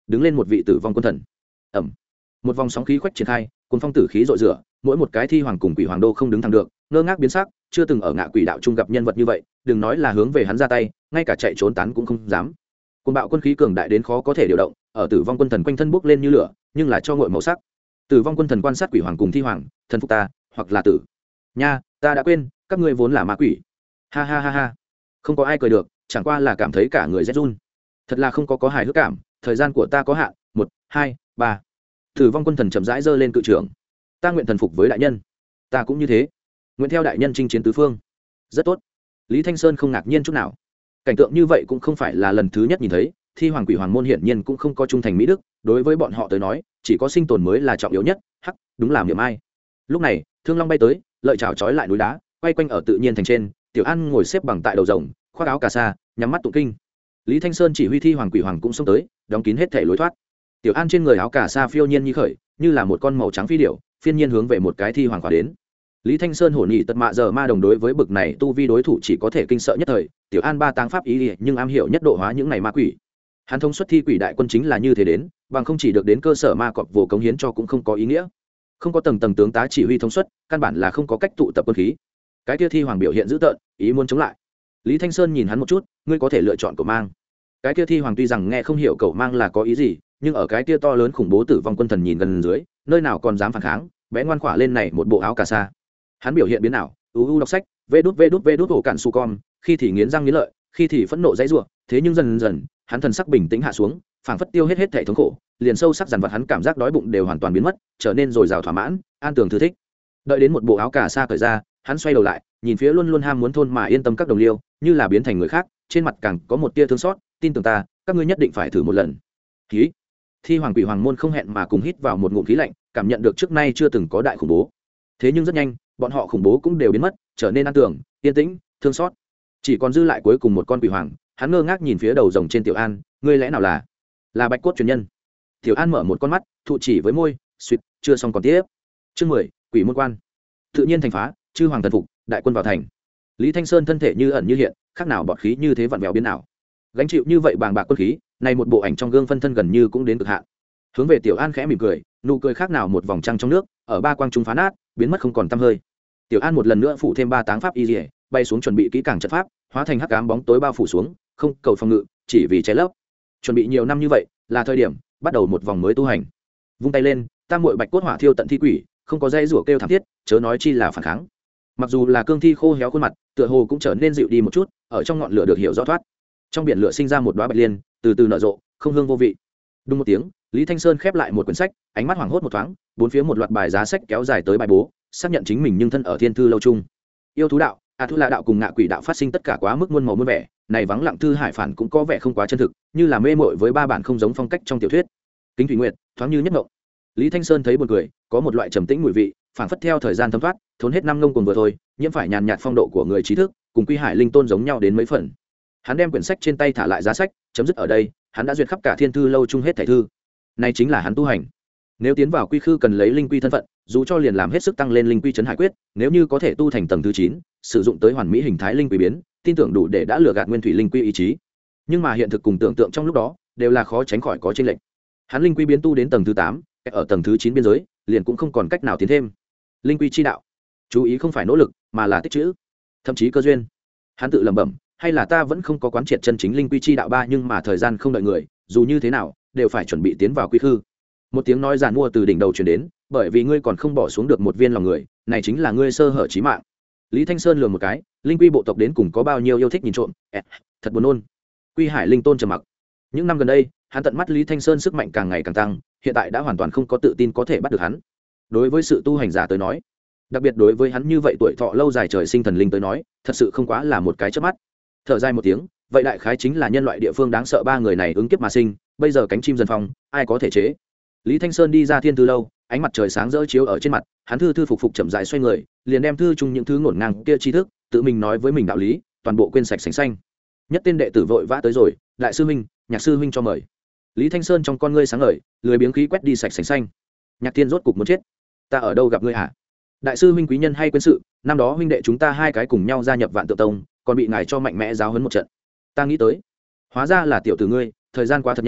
Speaker 1: đứng lên một vị tử vong quân thần. Ẩm. Một vòng sóng khí khoách triển khai, cuốn phong tử khí rọi rửa, mỗi một cái thi hoàng cùng quỷ hoàng đô không đứng thẳng được, ngơ ngác biến sắc, chưa từng ở ngạ quỷ đạo trung gặp nhân vật như vậy, đừng nói là hướng về hắn ra tay, ngay cả chạy trốn tán cũng không dám. Cuồng bạo quân khí cường đại đến khó có thể điều động, ở tử vong quân thần quanh thân bốc lên như lửa, nhưng là cho ngội màu sắc. Tử vong quân thần quan sát quỷ hoàng cùng thi hoàng, thần phục ta, hoặc là tử. Nha, ta đã quên, các ngươi vốn là ma quỷ. Ha ha ha ha. Không có ai cười được, chẳng qua là cảm thấy cả người rét run. Thật là không có có hài hước cảm, thời gian của ta có hạn, một, hai, ba. Tử vong quân thần chậm rãi giơ lên cự trưởng. Ta nguyện thần phục với đại nhân. Ta cũng như thế. Nguyện theo đại nhân chinh chiến tứ phương. Rất tốt. Lý Thanh Sơn không ngạc nhiên chút nào. Cảnh tượng như vậy cũng không phải là lần thứ nhất nhìn thấy, thi hoàng quỷ hoàng môn hiển nhiên cũng không có trung thành mỹ đức, đối với bọn họ tới nói, chỉ có sinh tồn mới là trọng yếu nhất, hắc, đúng là miệng ai. Lúc này, thương long bay tới, lợi chảo trói lại núi đá, quay quanh ở tự nhiên thành trên, Tiểu An ngồi xếp bằng tại đầu rồng, khoác áo cà sa, nhắm mắt tụng kinh. Lý Thanh Sơn chỉ huy thi hoàng quỷ hoàng cũng xông tới, đóng kín hết thể lối thoát. Tiểu An trên người áo cà sa phiêu nhiên như khởi, như là một con màu trắng phi điểu, phiên nhiên hướng về một cái thi hoàng khỏa đến. Lý Thanh Sơn hổ nhị tật mạ giờ ma đồng đối với bực này tu vi đối thủ chỉ có thể kinh sợ nhất thời, Tiểu An ba táng pháp ý nhưng am hiểu nhất độ hóa những này ma quỷ. Hắn thông xuất thi quỷ đại quân chính là như thế đến, bằng không chỉ được đến cơ sở ma cọp vô cống hiến cho cũng không có ý nghĩa. Không có tầng tầng tướng tá chỉ huy thông suất, căn bản là không có cách tụ tập quân khí. Cái kia thi hoàng biểu hiện dữ tợn, ý muốn chống lại. Lý Thanh Sơn nhìn hắn một chút, ngươi có thể lựa chọn cậu mang. Cái kia thi hoàng tuy rằng nghe không hiểu cậu mang là có ý gì, nhưng ở cái kia to lớn khủng bố tử vong quân thần nhìn gần dưới, nơi nào còn dám phản kháng, bé ngoan khỏa lên này một bộ áo cà sa. Hắn biểu hiện biến nào, u u đọc sách, vê đút vê đút vê đút hổ cạn su con, khi thì nghiến răng nghiến lợi, khi thì phẫn nộ dãy rủa, thế nhưng dần dần, hắn thần sắc bình tĩnh hạ xuống, phảng phất tiêu hết hết thể thống khổ, liền sâu sắc dằn vặt hắn cảm giác đói bụng đều hoàn toàn biến mất, trở nên dồi dào thỏa mãn, an tường thư thích. Đợi đến một bộ áo cà sa cởi ra, hắn xoay đầu lại, nhìn phía luôn luôn ham muốn thôn mà yên tâm các đồng liêu, như là biến thành người khác, trên mặt càng có một tia thương xót, tin tưởng ta, các ngươi nhất định phải thử một lần. Khí. Thi hoàng quỷ hoàng môn không hẹn mà cùng hít vào một ngụm khí lạnh, cảm nhận được trước nay chưa từng có đại khủng bố. Thế nhưng rất nhanh, bọn họ khủng bố cũng đều biến mất, trở nên an tưởng, yên tĩnh, thương xót. Chỉ còn dư lại cuối cùng một con quỷ hoàng, hắn ngơ ngác nhìn phía đầu rồng trên Tiểu An, ngươi lẽ nào là là bạch cốt truyền nhân? Tiểu An mở một con mắt, thụ chỉ với môi, suýt, chưa xong còn tiếp. Chương mười, quỷ môn quan. Tự nhiên thành phá, chư hoàng thần phục, đại quân vào thành. Lý Thanh Sơn thân thể như ẩn như hiện, khác nào bọt khí như thế vặn vẹo biến ảo. Gánh chịu như vậy bàng bạc quân khí, này một bộ ảnh trong gương phân thân gần như cũng đến cực hạn. Hướng về Tiểu An khẽ mỉm cười, nụ cười khác nào một vòng trăng trong nước, ở ba quang trung phá nát, biến mất không còn tăm hơi. Tiểu An một lần nữa phủ thêm ba táng pháp y liễu, bay xuống chuẩn bị kỹ càng trận pháp, hóa thành hắc ám bóng tối bao phủ xuống, không cầu phòng ngự, chỉ vì che lấp. Chuẩn bị nhiều năm như vậy, là thời điểm bắt đầu một vòng mới tu hành. Vung tay lên, tam muội bạch cốt hỏa thiêu tận thi quỷ, không có dây rủa kêu thảm thiết, chớ nói chi là phản kháng. Mặc dù là cương thi khô héo khuôn mặt, tựa hồ cũng trở nên dịu đi một chút, ở trong ngọn lửa được hiểu rõ thoát. Trong biển lửa sinh ra một đóa bạch liên, từ từ nở rộ, không hương vô vị. Đúng một tiếng, Lý Thanh Sơn khép lại một quyển sách, ánh mắt hoảng hốt một thoáng, bốn phía một loạt bài giá sách kéo dài tới bài bố, xác nhận chính mình nhưng thân ở thiên thư lâu trung. Yêu thú đạo, a thu la đạo cùng ngạ quỷ đạo phát sinh tất cả quá mức muôn màu muôn vẻ, này vắng lặng thư hải phản cũng có vẻ không quá chân thực, như là mê mội với ba bản không giống phong cách trong tiểu thuyết. Kính thủy nguyệt, thoáng như nhất mộng. Lý Thanh Sơn thấy buồn cười, có một loại trầm tĩnh mùi vị, phản phất theo thời gian thấm thoát, thốn hết năm ngông cuồng vừa thôi, nhiễm phải nhàn nhạt phong độ của người trí thức, cùng Quy Hải Linh Tôn giống nhau đến mấy phần. Hắn đem quyển sách trên tay thả lại giá sách, chấm dứt ở đây, hắn đã duyệt khắp cả thiên thư lâu chung hết thảy thư. Này chính là hắn tu hành. Nếu tiến vào quy khư cần lấy linh quy thân phận, dù cho liền làm hết sức tăng lên linh quy trấn hải quyết, nếu như có thể tu thành tầng thứ chín, sử dụng tới hoàn mỹ hình thái linh quy biến, tin tưởng đủ để đã lừa gạt nguyên thủy linh quy ý chí. Nhưng mà hiện thực cùng tưởng tượng trong lúc đó, đều là khó tránh khỏi có chênh lệch. Hắn linh quy biến tu đến tầng thứ tám, ở tầng thứ chín biên giới, liền cũng không còn cách nào tiến thêm. Linh quy chi đạo, chú ý không phải nỗ lực, mà là tích trữ, thậm chí cơ duyên. Hắn tự lẩm bẩm, hay là ta vẫn không có quán triệt chân chính linh quy chi đạo ba, nhưng mà thời gian không đợi người, dù như thế nào, đều phải chuẩn bị tiến vào quy khư. Một tiếng nói giàn mua từ đỉnh đầu truyền đến, bởi vì ngươi còn không bỏ xuống được một viên lòng người, này chính là ngươi sơ hở chí mạng. Lý Thanh Sơn lừa một cái, linh quy bộ tộc đến cùng có bao nhiêu yêu thích nhìn trộm, ẹt, thật buồn nôn. Quy Hải Linh Tôn trầm mặc. Những năm gần đây, hắn tận mắt Lý Thanh Sơn sức mạnh càng ngày càng tăng, hiện tại đã hoàn toàn không có tự tin có thể bắt được hắn. Đối với sự tu hành giả tới nói, đặc biệt đối với hắn như vậy tuổi thọ lâu dài trời sinh thần linh tới nói, thật sự không quá là một cái chớp mắt. Thở dài một tiếng, vậy đại khái chính là nhân loại địa phương đáng sợ ba người này ứng kiếp mà sinh, bây giờ cánh chim dần phong, ai có thể chế. Lý Thanh Sơn đi ra thiên thư lâu, ánh mặt trời sáng rỡ chiếu ở trên mặt, hắn thư thư phục phục chậm rãi xoay người, liền đem thư chung những thứ ngổn ngang kia tri thức, tự mình nói với mình đạo lý, toàn bộ quên sạch sành xanh. Nhất tên đệ tử vội vã tới rồi, đại sư huynh, nhạc sư huynh cho mời. Lý Thanh Sơn trong con ngươi sáng ngời, lười biếng khí quét đi sạch sành xanh. Nhạc Thiên rốt cục muốn chết, ta ở đâu gặp ngươi hả? Đại sư huynh quý nhân hay quên sự, năm đó huynh đệ chúng ta hai cái cùng nhau gia nhập Vạn Tượng Tông, còn bị ngài cho mạnh mẽ giáo huấn một trận. Ta nghĩ tới, hóa ra là tiểu tử ngươi, thời gian qua thật nhanh,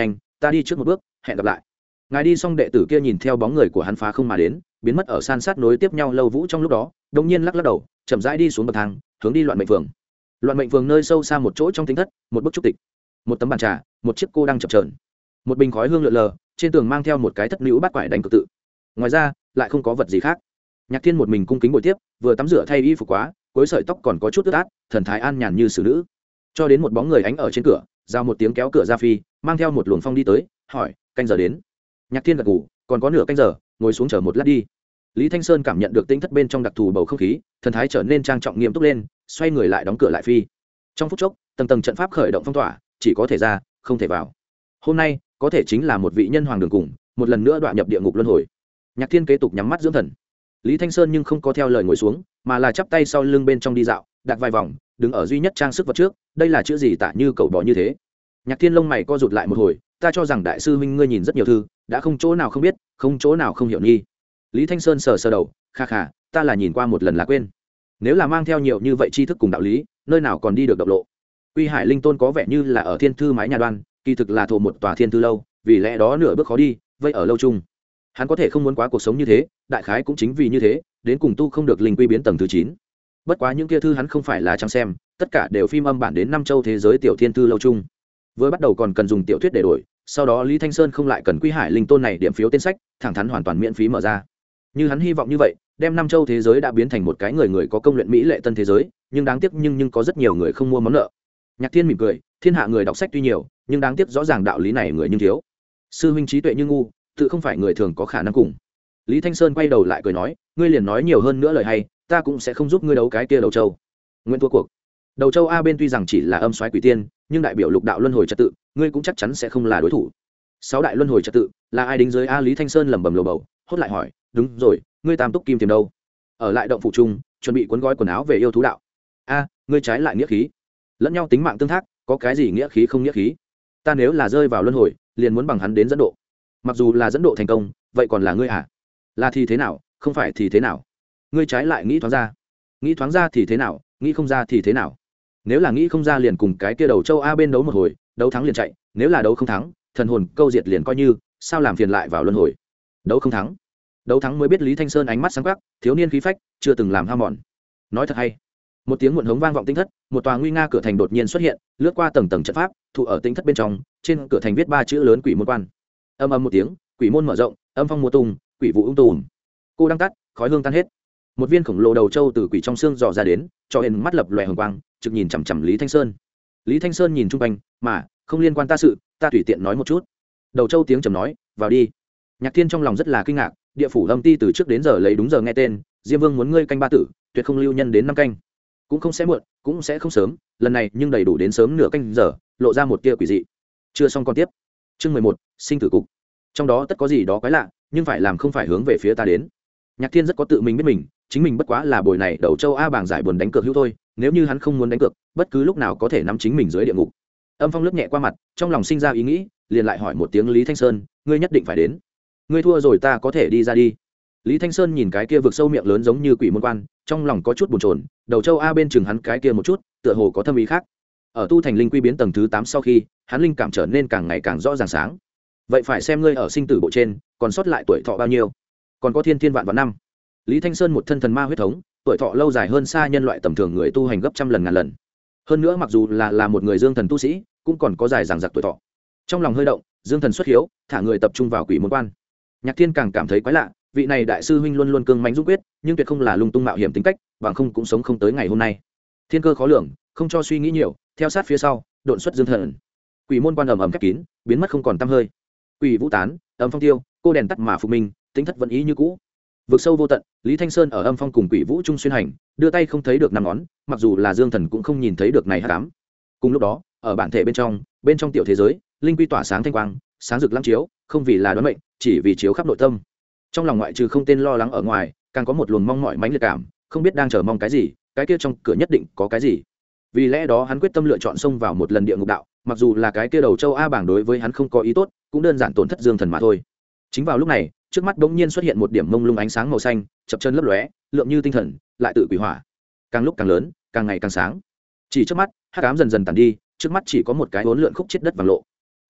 Speaker 1: ta đi trước một bước, hẹn gặp lại. Ngài đi xong, đệ tử kia nhìn theo bóng người của hắn phá không mà đến, biến mất ở san sát nối tiếp nhau lâu vũ trong lúc đó, đột nhiên lắc lắc đầu, chậm rãi đi xuống bậc thang, hướng đi Loạn Mệnh Phường. Loạn Mệnh Phường nơi sâu xa một chỗ trong tính thất, một bức trúc tịch, một tấm bàn trà, một chiếc cô đang chập chờn, một bình khói hương lượn lờ, trên tường mang theo một cái thất nữ bát quải đánh cực tự. Ngoài ra, lại không có vật gì khác. Nhạc Thiên một mình cung kính ngồi tiếp, vừa tắm rửa thay y phục quá, cuối sợi tóc còn có chút ướt át, thần thái an nhàn như xử nữ. Cho đến một bóng người ánh ở trên cửa, giao một tiếng kéo cửa ra phi, mang theo một luồng phong đi tới, hỏi: canh giờ đến? Nhạc Thiên gật gù, còn có nửa canh giờ, ngồi xuống chờ một lát đi. Lý Thanh Sơn cảm nhận được tinh thất bên trong đặc thù bầu không khí, thần thái trở nên trang trọng nghiêm túc lên, xoay người lại đóng cửa lại phi. Trong phút chốc, tầng tầng trận pháp khởi động phong tỏa, chỉ có thể ra, không thể vào. Hôm nay, có thể chính là một vị nhân hoàng đường cùng, một lần nữa đọa nhập địa ngục luân hồi. Nhạc Thiên kế tục nhắm mắt dưỡng thần. Lý Thanh Sơn nhưng không có theo lời ngồi xuống, mà là chắp tay sau lưng bên trong đi dạo, đặt vài vòng, đứng ở duy nhất trang sức vật trước, đây là chữ gì tả như cậu bò như thế. Nhạc Thiên lông mày co rụt lại một hồi, ta cho rằng đại sư huynh ngươi nhìn rất nhiều thư, đã không chỗ nào không biết, không chỗ nào không hiểu nghi. Lý Thanh Sơn sờ sờ đầu, kha kha, ta là nhìn qua một lần là quên. Nếu là mang theo nhiều như vậy tri thức cùng đạo lý, nơi nào còn đi được độc lộ. Quy Hải Linh Tôn có vẻ như là ở thiên thư mái nhà đoan, kỳ thực là thổ một tòa thiên thư lâu, vì lẽ đó nửa bước khó đi, vây ở lâu chung. Hắn có thể không muốn quá cuộc sống như thế, đại khái cũng chính vì như thế, đến cùng tu không được linh quy biến tầng thứ chín. Bất quá những kia thư hắn không phải là chẳng xem, tất cả đều phim âm bản đến năm châu thế giới tiểu thiên thư lâu chung. Vừa bắt đầu còn cần dùng tiểu thuyết để đổi, sau đó Lý Thanh Sơn không lại cần Quy Hải Linh Tôn này điểm phiếu tên sách, thẳng thắn hoàn toàn miễn phí mở ra. Như hắn hy vọng như vậy, đem năm châu thế giới đã biến thành một cái người người có công luyện mỹ lệ tân thế giới, nhưng đáng tiếc nhưng nhưng có rất nhiều người không mua món nợ. Nhạc Thiên mỉm cười, thiên hạ người đọc sách tuy nhiều, nhưng đáng tiếc rõ ràng đạo lý này người nhưng thiếu. Sư huynh trí tuệ như ngu, tự không phải người thường có khả năng cùng. Lý Thanh Sơn quay đầu lại cười nói, ngươi liền nói nhiều hơn nữa lời hay, ta cũng sẽ không giúp ngươi đấu cái kia đầu châu. Nguyện thua cuộc. Đầu châu A bên tuy rằng chỉ là âm soái quỷ tiên, nhưng đại biểu lục đạo luân hồi trật tự, ngươi cũng chắc chắn sẽ không là đối thủ. Sáu đại luân hồi trật tự, là ai đính dưới A? Lý Thanh Sơn lẩm bẩm lầu bầu, hốt lại hỏi, đúng rồi, ngươi tam túc kim tìm đâu? Ở lại động phủ trung, chuẩn bị cuốn gói quần áo về yêu thú đạo. A, ngươi trái lại nghĩa khí. Lẫn nhau tính mạng tương thác, có cái gì nghĩa khí không nghĩa khí? Ta nếu là rơi vào luân hồi, liền muốn bằng hắn đến dẫn độ. Mặc dù là dẫn độ thành công, vậy còn là ngươi à? Là thì thế nào, không phải thì thế nào? Ngươi trái lại nghĩ thoáng ra. Nghĩ thoáng ra thì thế nào, nghĩ không ra thì thế nào? Nếu là nghĩ không ra liền cùng cái kia đầu châu A bên đấu một hồi, đấu thắng liền chạy, nếu là đấu không thắng, thần hồn câu diệt liền coi như, sao làm phiền lại vào luân hồi? Đấu không thắng. Đấu thắng mới biết Lý Thanh Sơn ánh mắt sáng quắc, thiếu niên khí phách, chưa từng làm hao mòn. Nói thật hay. Một tiếng muộn hống vang vọng tinh thất, một tòa nguy nga cửa thành đột nhiên xuất hiện, lướt qua tầng tầng trận pháp, thụ ở tinh thất bên trong, trên cửa thành viết ba chữ lớn Quỷ môn quan. Âm âm một tiếng, quỷ môn mở rộng, âm phong mùa tung, quỷ vụ ung tùm. Cô đang tắt, khói hương tan hết. Một viên khổng lồ đầu trâu từ quỷ trong xương dò ra đến, cho hên mắt lập lòe hồng quang, trực nhìn chằm chằm Lý Thanh Sơn. Lý Thanh Sơn nhìn chung quanh, mà không liên quan ta sự, ta tùy tiện nói một chút. Đầu trâu tiếng trầm nói, vào đi. Nhạc Thiên trong lòng rất là kinh ngạc, địa phủ Lâm Ti từ trước đến giờ lấy đúng giờ nghe tên, Diêm Vương muốn ngươi canh ba tử, tuyệt không lưu nhân đến năm canh. Cũng không sẽ muộn, cũng sẽ không sớm, lần này nhưng đầy đủ đến sớm nửa canh giờ, lộ ra một tia quỷ dị. Chưa xong con tiếp. Chương mười một, sinh tử cục. Trong đó tất có gì đó quái lạ, nhưng phải làm không phải hướng về phía ta đến. Nhạc Thiên rất có tự mình biết mình, chính mình bất quá là bồi này đầu châu A bảng giải buồn đánh cược hữu thôi, nếu như hắn không muốn đánh cược, bất cứ lúc nào có thể nắm chính mình dưới địa ngục. Âm phong lướt nhẹ qua mặt, trong lòng sinh ra ý nghĩ, liền lại hỏi một tiếng Lý Thanh Sơn, ngươi nhất định phải đến. Ngươi thua rồi ta có thể đi ra đi. Lý Thanh Sơn nhìn cái kia vực sâu miệng lớn giống như quỷ môn quan, trong lòng có chút buồn chồn, đầu châu A bên chừng hắn cái kia một chút, tựa hồ có thâm ý khác. Ở tu thành linh quy biến tầng thứ tám sau khi, hắn linh cảm trở nên càng ngày càng rõ ràng sáng. Vậy phải xem ngươi ở sinh tử bộ trên, còn sót lại tuổi thọ bao nhiêu, còn có thiên thiên vạn vạn năm. Lý Thanh Sơn một thân thần ma huyết thống, tuổi thọ lâu dài hơn xa nhân loại tầm thường người tu hành gấp trăm lần ngàn lần. Hơn nữa mặc dù là là một người dương thần tu sĩ, cũng còn có dài dằng dặc tuổi thọ. Trong lòng hơi động, dương thần xuất hiếu, thả người tập trung vào quỷ môn quan. Nhạc Thiên càng cảm thấy quái lạ, vị này đại sư huynh luôn luôn cương mãnh dũng quyết, nhưng tuyệt không là lung tung mạo hiểm tính cách, bằng không cũng sống không tới ngày hôm nay. Thiên cơ khó lường, không cho suy nghĩ nhiều, theo sát phía sau, độn xuất dương thần. Quỷ môn quan ầm ầm khép kín, biến mất không còn tăm hơi. Quỷ vũ tán, âm phong tiêu, cô đèn tắt mà phục minh, tính thất vẫn ý như cũ. Vực sâu vô tận, Lý Thanh Sơn ở âm phong cùng quỷ vũ trung xuyên hành, đưa tay không thấy được năm ngón, mặc dù là dương thần cũng không nhìn thấy được này hắc ám. Cùng lúc đó, ở bản thể bên trong, bên trong tiểu thế giới, linh quy tỏa sáng thanh quang, sáng rực lắm chiếu, không vì là đoán mệnh, chỉ vì chiếu khắp nội tâm. Trong lòng ngoại trừ không tên lo lắng ở ngoài, càng có một luồng mong mỏi mãnh liệt cảm, không biết đang chờ mong cái gì, cái kia trong cửa nhất định có cái gì. Vì lẽ đó hắn quyết tâm lựa chọn xông vào một lần địa ngục đạo, mặc dù là cái kia đầu châu A bảng đối với hắn không có ý tốt, cũng đơn giản tổn thất dương thần mà thôi. Chính vào lúc này, trước mắt bỗng nhiên xuất hiện một điểm mông lung ánh sáng màu xanh, chập chân lấp lóe, lượng như tinh thần, lại tự quỷ hỏa, càng lúc càng lớn, càng ngày càng sáng. Chỉ trước mắt, hắc ám dần dần tàn đi, trước mắt chỉ có một cái uốn lượn khúc chết đất vàng lộ.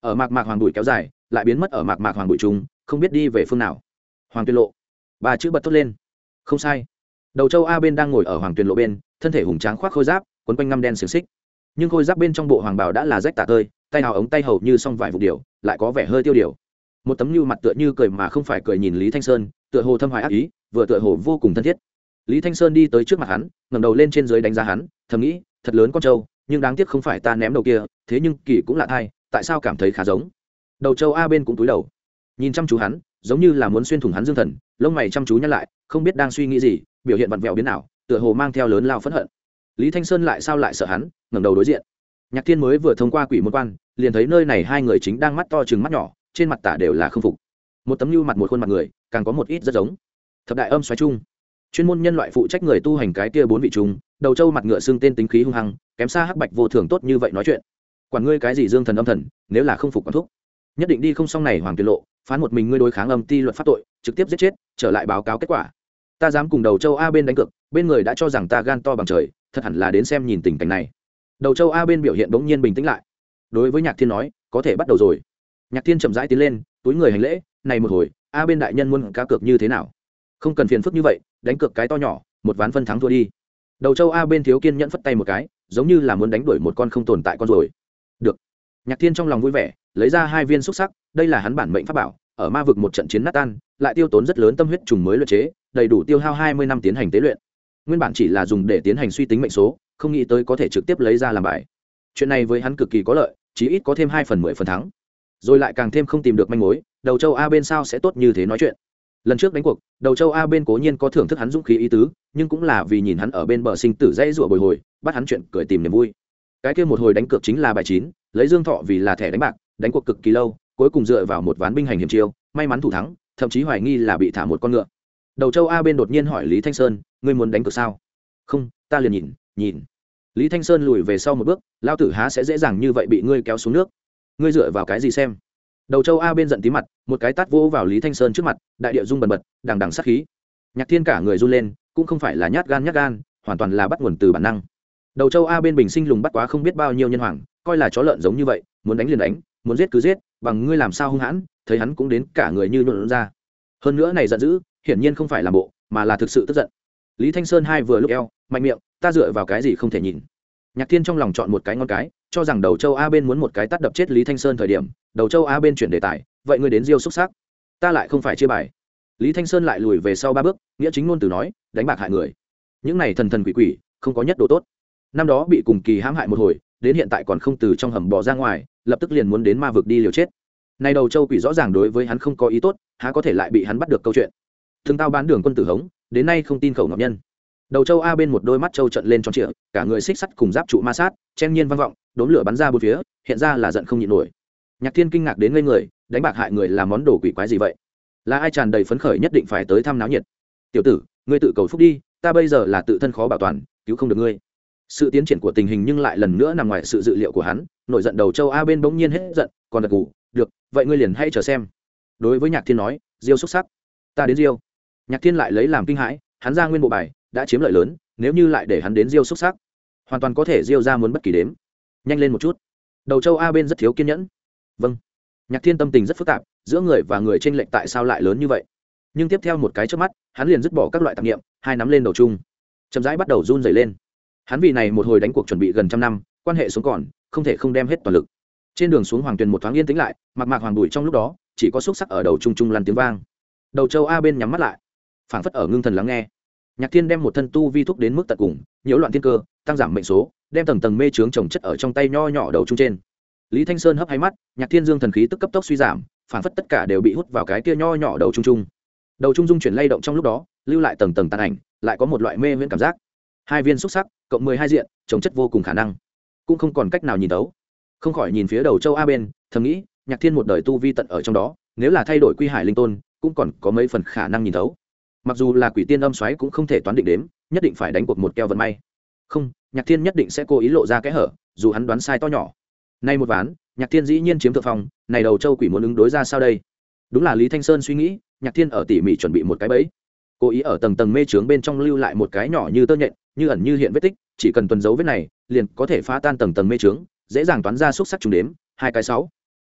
Speaker 1: ở mạc mạc hoàng bụi kéo dài lại biến mất ở mạc mạc hoàng bụi trung, không biết đi về phương nào. Hoàng Tuyền lộ, ba chữ bật thốt lên. Không sai, đầu châu A bên đang ngồi ở Hoàng Tuyền lộ bên, thân thể hùng tráng khoác khôi giáp, quấn quanh ngăm đen xiềng xích, nhưng khôi giáp bên trong bộ hoàng bào đã là rách tả tơi, tay áo ống tay hầu như song vải vụ điều, lại có vẻ hơi tiêu điều. Một tấm nhu mặt tựa như cười mà không phải cười nhìn Lý Thanh Sơn, tựa hồ thâm hoài ác ý, vừa tựa hồ vô cùng thân thiết. Lý Thanh Sơn đi tới trước mặt hắn, ngẩng đầu lên trên dưới đánh giá hắn, thầm nghĩ, thật lớn con trâu, nhưng đáng tiếc không phải ta ném đầu kia, thế nhưng kỳ cũng lạ thay, tại sao cảm thấy khá giống. Đầu châu A bên cũng cúi đầu, nhìn chăm chú hắn, giống như là muốn xuyên thủng hắn dương thần, lông mày chăm chú nhăn lại, không biết đang suy nghĩ gì, biểu hiện vặn vẹo biến nào, tựa hồ mang theo lớn lao phẫn hận. Lý Thanh Sơn lại sao lại sợ hắn, ngẩng đầu đối diện. Nhạc Thiên mới vừa thông qua quỷ môn quan, liền thấy nơi này hai người chính đang mắt to trừng mắt nhỏ, trên mặt tả đều là không phục. Một tấm nhu mặt một khuôn mặt người, càng có một ít rất giống. Thập đại âm xoáy chung, chuyên môn nhân loại phụ trách người tu hành cái kia bốn vị chung, đầu châu mặt ngựa xương tên tính khí hung hăng, kém xa hắc bạch vô thường tốt như vậy nói chuyện. Quản ngươi cái gì dương thần âm thần, nếu là không phục quản thúc, nhất định đi không xong này Hoàng Tuyền lộ, phán một mình ngươi đối kháng âm ti luật pháp tội, trực tiếp giết chết, trở lại báo cáo kết quả. Ta dám cùng đầu châu A bên đánh cược, bên người đã cho rằng ta gan to bằng trời, thật hẳn là đến xem nhìn tình cảnh này. Đầu châu A bên biểu hiện bỗng nhiên bình tĩnh lại, đối với Nhạc Thiên nói, có thể bắt đầu rồi. Nhạc Thiên chậm rãi tiến lên, túi người hành lễ, này một hồi, A bên đại nhân muốn cá cược như thế nào? Không cần phiền phức như vậy, đánh cược cái to nhỏ, một ván phân thắng thua đi. Đầu châu A bên thiếu kiên nhẫn phất tay một cái, giống như là muốn đánh đuổi một con không tồn tại con rồi. Được. Nhạc Thiên trong lòng vui vẻ, lấy ra hai viên xúc sắc, đây là hắn bản mệnh pháp bảo, ở ma vực một trận chiến nát tan, lại tiêu tốn rất lớn tâm huyết trùng mới luyện chế, đầy đủ tiêu hao hai mươi năm tiến hành tế luyện. Nguyên bản chỉ là dùng để tiến hành suy tính mệnh số, không nghĩ tới có thể trực tiếp lấy ra làm bài. Chuyện này với hắn cực kỳ có lợi, chí ít có thêm hai phần mười phần thắng. Rồi lại càng thêm không tìm được manh mối, đầu châu A bên sao sẽ tốt như thế nói chuyện. Lần trước đánh cuộc, đầu châu A bên cố nhiên có thưởng thức hắn dũng khí ý tứ, nhưng cũng là vì nhìn hắn ở bên bờ sinh tử dãy rủa bồi hồi, bắt hắn chuyện cười tìm niềm vui. Cái kia một hồi đánh cược chính là bài chín, lấy Dương Thọ vì là thẻ đánh bạc, đánh cuộc cực kỳ lâu, cuối cùng dựa vào một ván binh hành hiểm chiêu, may mắn thủ thắng, thậm chí hoài nghi là bị thả một con ngựa. Đầu châu A bên đột nhiên hỏi Lý Thanh Sơn, ngươi muốn đánh cược sao? Không, ta liền nhìn, nhìn. Lý Thanh Sơn lùi về sau một bước, lao tử há sẽ dễ dàng như vậy bị ngươi kéo xuống nước? Ngươi dựa vào cái gì xem? Đầu châu A bên giận tí mặt, một cái tát vỗ vào Lý Thanh Sơn trước mặt, đại địa rung bần bật, đằng đằng sát khí. Nhạc Thiên cả người run lên, cũng không phải là nhát gan nhát gan, hoàn toàn là bắt nguồn từ bản năng. Đầu châu A bên bình sinh lùng bắt quá không biết bao nhiêu nhân hoàng, coi là chó lợn giống như vậy, muốn đánh liền đánh, muốn giết cứ giết, bằng ngươi làm sao hung hãn, thấy hắn cũng đến cả người như nhuộn ra. Hơn nữa này giận dữ, hiển nhiên không phải là bộ, mà là thực sự tức giận. Lý Thanh Sơn hai vừa lúc eo, mạnh miệng, ta dựa vào cái gì không thể nhìn. Nhạc Thiên trong lòng chọn một cái ngon cái, cho rằng đầu châu A bên muốn một cái tát đập chết Lý Thanh Sơn thời điểm, đầu châu A bên chuyển đề tài, vậy ngươi đến diêu xúc sắc, ta lại không phải chia bài. Lý Thanh Sơn lại lùi về sau ba bước, nghĩa chính ngôn từ nói, đánh bạc hại người, những này thần thần quỷ quỷ, không có nhất độ tốt. Năm đó bị cùng kỳ hãm hại một hồi, đến hiện tại còn không từ trong hầm bò ra ngoài, lập tức liền muốn đến ma vực đi liều chết. Nay đầu châu quỷ rõ ràng đối với hắn không có ý tốt, há có thể lại bị hắn bắt được câu chuyện. Thường tao bán đường quân tử hống, đến nay không tin khẩu ngọc nhân. Đầu châu A bên một đôi mắt châu trận lên tròn trịa, cả người xích sắt cùng giáp trụ ma sát, chen nhiên vang vọng, đốm lửa bắn ra bốn phía, hiện ra là giận không nhịn nổi. Nhạc Thiên kinh ngạc đến ngây người, đánh bạc hại người là món đồ quỷ quái gì vậy? Là ai tràn đầy phấn khởi nhất định phải tới thăm náo nhiệt? Tiểu tử, ngươi tự cầu phúc đi, ta bây giờ là tự thân khó bảo toàn, cứu không được ngươi. Sự tiến triển của tình hình nhưng lại lần nữa nằm ngoài sự dự liệu của hắn, nổi giận đầu châu A bên bỗng nhiên hết giận, còn gật gù, được, vậy ngươi liền hãy chờ xem. Đối với Nhạc Thiên nói, diêu xuất sắc, ta đến diêu. Nhạc Thiên lại lấy làm kinh hãi, hắn ra nguyên bộ bài đã chiếm lợi lớn, nếu như lại để hắn đến diêu xuất sắc, hoàn toàn có thể diêu ra muốn bất kỳ đếm. Nhanh lên một chút. Đầu châu A bên rất thiếu kiên nhẫn. Vâng. Nhạc Thiên tâm tình rất phức tạp, giữa người và người chênh lệch tại sao lại lớn như vậy? Nhưng tiếp theo một cái chớp mắt, hắn liền dứt bỏ các loại tạp niệm, hai nắm lên đầu chung, chậm rãi bắt đầu run rẩy lên. Hắn vì này một hồi đánh cuộc chuẩn bị gần trăm năm, quan hệ xuống còn, không thể không đem hết toàn lực. Trên đường xuống Hoàng Tuyền một thoáng yên tĩnh lại, mạc mạc hoàng bụi trong lúc đó, chỉ có xúc sắc ở đầu trung trung lăn tiếng vang. Đầu châu A bên nhắm mắt lại, phảng phất ở ngưng thần lắng nghe. Nhạc Thiên đem một thân tu vi thúc đến mức tận cùng, nhiễu loạn thiên cơ, tăng giảm mệnh số, đem tầng tầng mê chướng chồng chất ở trong tay nho nhỏ đầu trung trên. Lý Thanh Sơn hấp hai mắt, Nhạc Thiên dương thần khí tức cấp tốc suy giảm, phảng phất tất cả đều bị hút vào cái kia nho nhỏ đầu trung trung. Đầu trung dung chuyển lay động trong lúc đó, lưu lại tầng tầng tàn ảnh, lại có một loại mê miễn cảm giác. Hai viên xúc sắc, cộng mười hai diện, chồng chất vô cùng khả năng, cũng không còn cách nào nhìn đấu. Không khỏi nhìn phía đầu châu A bên, thầm nghĩ, Nhạc Thiên một đời tu vi tận ở trong đó, nếu là thay đổi quy hải linh tôn, cũng còn có mấy phần khả năng nhìn thấu. Mặc dù là quỷ tiên âm xoáy cũng không thể toán định đếm, nhất định phải đánh cuộc một keo vận may. Không, Nhạc Thiên nhất định sẽ cố ý lộ ra cái hở, dù hắn đoán sai to nhỏ. Nay một ván, Nhạc Thiên dĩ nhiên chiếm thượng phong, này đầu châu quỷ muốn ứng đối ra sao đây? Đúng là Lý Thanh Sơn suy nghĩ, Nhạc Thiên ở tỉ mỉ chuẩn bị một cái bẫy, cố ý ở tầng tầng mê trướng bên trong lưu lại một cái nhỏ như tơ nhện, như ẩn như hiện vết tích, chỉ cần tuần dấu vết này, liền có thể phá tan tầng tầng mê trướng, dễ dàng toán ra xúc sắc trùng đếm, hai cái sáu.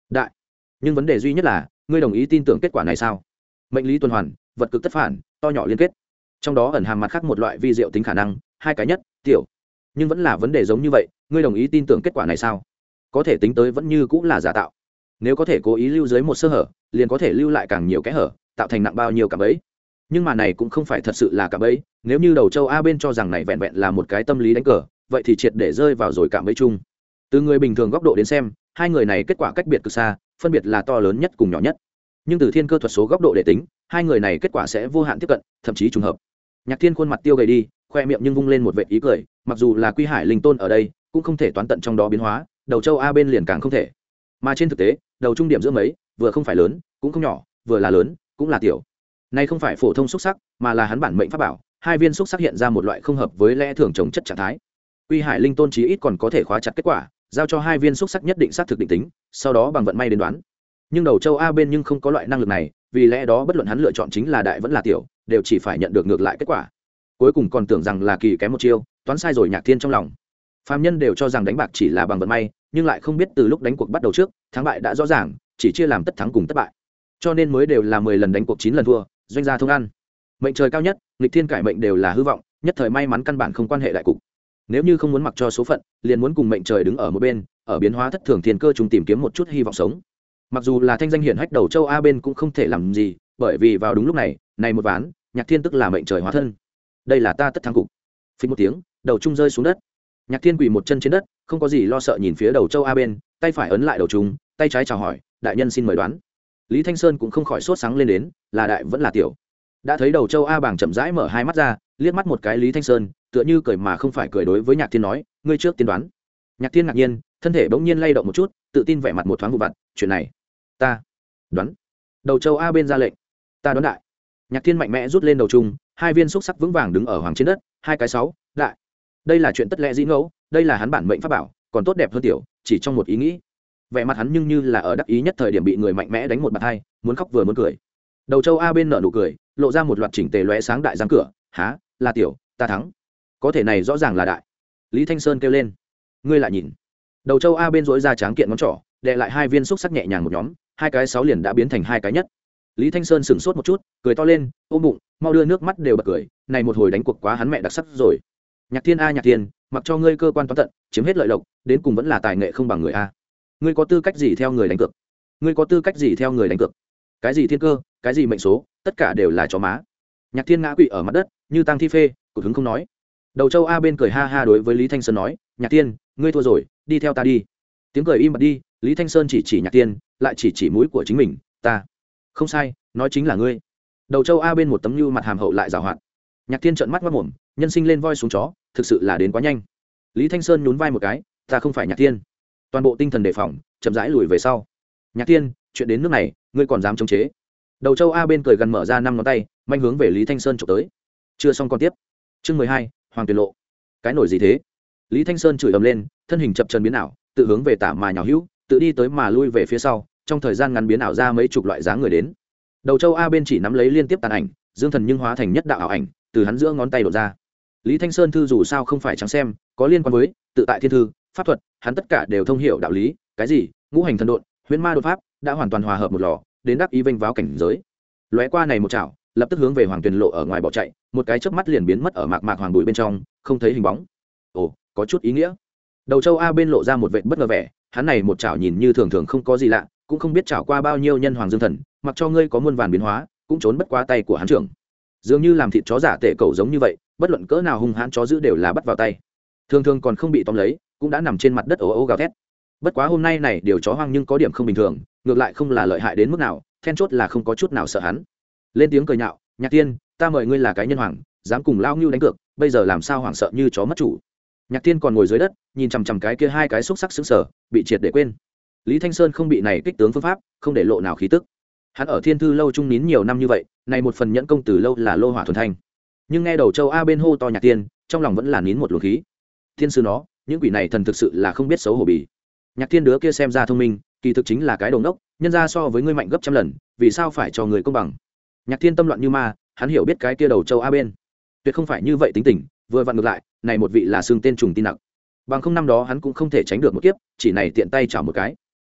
Speaker 1: đại. Nhưng vấn đề duy nhất là ngươi đồng ý tin tưởng kết quả này sao? Mệnh lý tuần hoàn, vật cực tất phản, to nhỏ liên kết, trong đó ẩn hàm mặt khác một loại vi diệu tính khả năng, hai cái nhất tiểu. Nhưng vẫn là vấn đề giống như vậy, ngươi đồng ý tin tưởng kết quả này sao? Có thể tính tới vẫn như cũng là giả tạo. Nếu có thể cố ý lưu dưới một sơ hở, liền có thể lưu lại càng nhiều kẽ hở, tạo thành nặng bao nhiêu cả bẫy. Nhưng mà này cũng không phải thật sự là cả bẫy, nếu như đầu châu A bên cho rằng này vẹn vẹn là một cái tâm lý đánh cờ, vậy thì triệt để rơi vào rồi cả bẫy chung. Từ người bình thường góc độ đến xem, hai người này kết quả cách biệt cực xa, phân biệt là to lớn nhất cùng nhỏ nhất. Nhưng từ thiên cơ thuật số góc độ để tính, hai người này kết quả sẽ vô hạn tiếp cận, thậm chí trùng hợp. Nhạc Thiên khuôn mặt tiêu gầy đi, khoe miệng nhưng vung lên một vệt ý cười, mặc dù là Quy Hải Linh Tôn ở đây, cũng không thể toán tận trong đó biến hóa, đầu châu A bên liền càng không thể. Mà trên thực tế, đầu trung điểm giữa mấy, vừa không phải lớn, cũng không nhỏ, vừa là lớn, cũng là tiểu. Này không phải phổ thông xúc sắc, mà là hắn bản mệnh pháp bảo, hai viên xúc sắc hiện ra một loại không hợp với lẽ thường trồng chất trạng thái. Quy Hải Linh Tôn chí ít còn có thể khóa chặt kết quả, giao cho hai viên xúc sắc nhất định xác thực định tính, sau đó bằng vận may đến đoán. Nhưng đầu châu A bên nhưng không có loại năng lực này, vì lẽ đó bất luận hắn lựa chọn chính là đại vẫn là tiểu, đều chỉ phải nhận được ngược lại kết quả. Cuối cùng còn tưởng rằng là kỳ kém một chiêu, toán sai rồi Nhạc Thiên trong lòng. Phàm nhân đều cho rằng đánh bạc chỉ là bằng vận may, nhưng lại không biết từ lúc đánh cuộc bắt đầu trước, thắng bại đã rõ ràng, chỉ chia làm tất thắng cùng thất bại. Cho nên mới đều là mười lần đánh cuộc chín lần thua, doanh gia thông ăn. Mệnh trời cao nhất, nghịch thiên cải mệnh đều là hư vọng, nhất thời may mắn căn bản không quan hệ đại cục. Nếu như không muốn mặc cho số phận, liền muốn cùng mệnh trời đứng ở một bên, ở biến hóa thất thường thiên cơ trùng tìm kiếm một chút hy vọng sống. Mặc dù là thanh danh hiển hách đầu châu A bên cũng không thể làm gì, bởi vì vào đúng lúc này, này một ván, Nhạc Thiên tức là mệnh trời hóa thân. Đây là ta tất thắng cục. Phình một tiếng, đầu trung rơi xuống đất. Nhạc Thiên quỳ một chân trên đất, không có gì lo sợ nhìn phía đầu châu A bên, tay phải ấn lại đầu trung, tay trái chào hỏi, đại nhân xin mời đoán. Lý Thanh Sơn cũng không khỏi sốt sáng lên đến, là đại vẫn là tiểu. Đã thấy đầu châu A bảng chậm rãi mở hai mắt ra, liếc mắt một cái Lý Thanh Sơn, tựa như cười mà không phải cười đối với Nhạc Thiên nói, ngươi trước tiên đoán. Nhạc Thiên ngạc nhiên, thân thể bỗng nhiên lay động một chút, tự tin vẻ mặt một thoáng vụ vặt, chuyện này, ta đoán. Đầu châu A bên ra lệnh, ta đoán đại. Nhạc Thiên mạnh mẽ rút lên đầu trung, hai viên xúc sắc vững vàng đứng ở hoàng trên đất, hai cái sáu, đại. Đây là chuyện tất lẽ dĩ ngẫu, đây là hắn bản mệnh pháp bảo, còn tốt đẹp hơn tiểu, chỉ trong một ý nghĩ. Vẻ mặt hắn nhưng như là ở đắc ý nhất thời điểm bị người mạnh mẽ đánh một bạt hai, muốn khóc vừa muốn cười. Đầu châu A bên nở nụ cười, lộ ra một loạt chỉnh tề lóe sáng đại răng cửa, há, là tiểu, ta thắng. Có thể này rõ ràng là đại. Lý Thanh Sơn kêu lên, ngươi lại nhìn. Đầu châu A bên rỗi ra tráng kiện ngón trỏ, đè lại hai viên xúc sắc nhẹ nhàng một nhóm, hai cái sáu liền đã biến thành hai cái nhất. Lý Thanh Sơn sững sốt một chút, cười to lên, ôm bụng, mau đưa nước mắt đều bật cười, này một hồi đánh cuộc quá hắn mẹ đặc sắc rồi. Nhạc Thiên a Nhạc Thiên, mặc cho ngươi cơ quan toán tận, chiếm hết lợi lộc, đến cùng vẫn là tài nghệ không bằng người a. Ngươi có tư cách gì theo người đánh cược? Ngươi có tư cách gì theo người đánh cược? Cái gì thiên cơ, cái gì mệnh số, tất cả đều là chó má. Nhạc Thiên ngã quỵ ở mặt đất, như tang thi phê, cụt hứng không nói. Đầu châu A bên cười ha ha đối với Lý Thanh Sơn nói, Nhạc Thiên, ngươi thua rồi, đi theo ta đi. Tiếng cười im bặt đi, Lý Thanh Sơn chỉ chỉ Nhạc Thiên, lại chỉ chỉ mũi của chính mình, ta. Không sai, nói chính là ngươi. Đầu châu A bên một tấm như mặt hàm hậu lại giảo hoạt. Nhạc Thiên trợn mắt ngoác mồm, nhân sinh lên voi xuống chó, thực sự là đến quá nhanh. Lý Thanh Sơn nhún vai một cái, ta không phải Nhạc Thiên. Toàn bộ tinh thần đề phòng, chậm rãi lùi về sau. Nhạc Thiên, chuyện đến nước này, ngươi còn dám chống chế? Đầu châu A bên cười gần mở ra năm ngón tay, manh hướng về Lý Thanh Sơn chụp tới. Chưa xong còn tiếp. Chương mười hai, Hoàng Tuyệt Lộ. Cái nổi gì thế? Lý Thanh Sơn chửi ầm lên, thân hình chập chờn biến ảo, tự hướng về tả mà nhào hữu, tự đi tới mà lui về phía sau, trong thời gian ngắn biến ảo ra mấy chục loại dáng người đến. Đầu châu A bên chỉ nắm lấy liên tiếp tàn ảnh, dương thần nhưng hóa thành nhất đạo ảo ảnh, từ hắn giữa ngón tay đổ ra. Lý Thanh Sơn thư dù sao không phải trắng xem, có liên quan với tự tại thiên thư, pháp thuật, hắn tất cả đều thông hiểu đạo lý, cái gì ngũ hành thần độn, huyễn ma đột pháp, đã hoàn toàn hòa hợp một lò, đến đắc ý vênh váo cảnh giới. Lóe qua này một chảo, lập tức hướng về Hoàng Tuyền Lộ ở ngoài bỏ chạy, một cái chớp mắt liền biến mất ở mạc mạc hoàng bụi bên trong, không thấy hình bóng. Ồ, có chút ý nghĩa. Đầu châu A bên lộ ra một vệt bất ngờ vẻ, hắn này một chảo nhìn như thường thường không có gì lạ, cũng không biết chảo qua bao nhiêu nhân hoàng dương thần, mặc cho ngươi có muôn vàn biến hóa, cũng trốn bất qua tay của hắn trưởng. Dường như làm thịt chó giả tệ cầu giống như vậy, bất luận cỡ nào hung hãn chó giữ đều là bắt vào tay. Thường thường còn không bị tóm lấy, cũng đã nằm trên mặt đất ố ố gào thét. Bất quá hôm nay này điều chó hoang nhưng có điểm không bình thường, ngược lại không là lợi hại đến mức nào, then chốt là không có chút nào sợ hắn. Lên tiếng cười nhạo, Nhạc Thiên, ta mời ngươi là cái nhân hoàng, dám cùng lao ngưu đánh cược, bây giờ làm sao hoảng sợ như chó mất chủ. Nhạc Thiên còn ngồi dưới đất, nhìn chằm chằm cái kia hai cái xúc sắc sững sờ, bị triệt để quên. Lý Thanh Sơn không bị này kích tướng phương pháp, không để lộ nào khí tức. Hắn ở Thiên Thư lâu trung nín nhiều năm như vậy, này một phần nhẫn công từ lâu là lô hỏa thuần thanh. Nhưng nghe đầu châu A bên hô to Nhạc Thiên, trong lòng vẫn là nín một luồng khí. Thiên sư nó, những quỷ này thần thực sự là không biết xấu hổ bì. Nhạc Thiên đứa kia xem ra thông minh, kỳ thực chính là cái đồ ngốc, nhân ra so với ngươi mạnh gấp trăm lần, vì sao phải cho người công bằng? Nhạc Thiên tâm loạn như ma, hắn hiểu biết cái kia đầu châu A bên, tuyệt không phải như vậy tính tình, vừa vặn ngược lại, này một vị là xương tên trùng tin nặc. Bằng không năm đó hắn cũng không thể tránh được một kiếp, chỉ này tiện tay chảo một cái.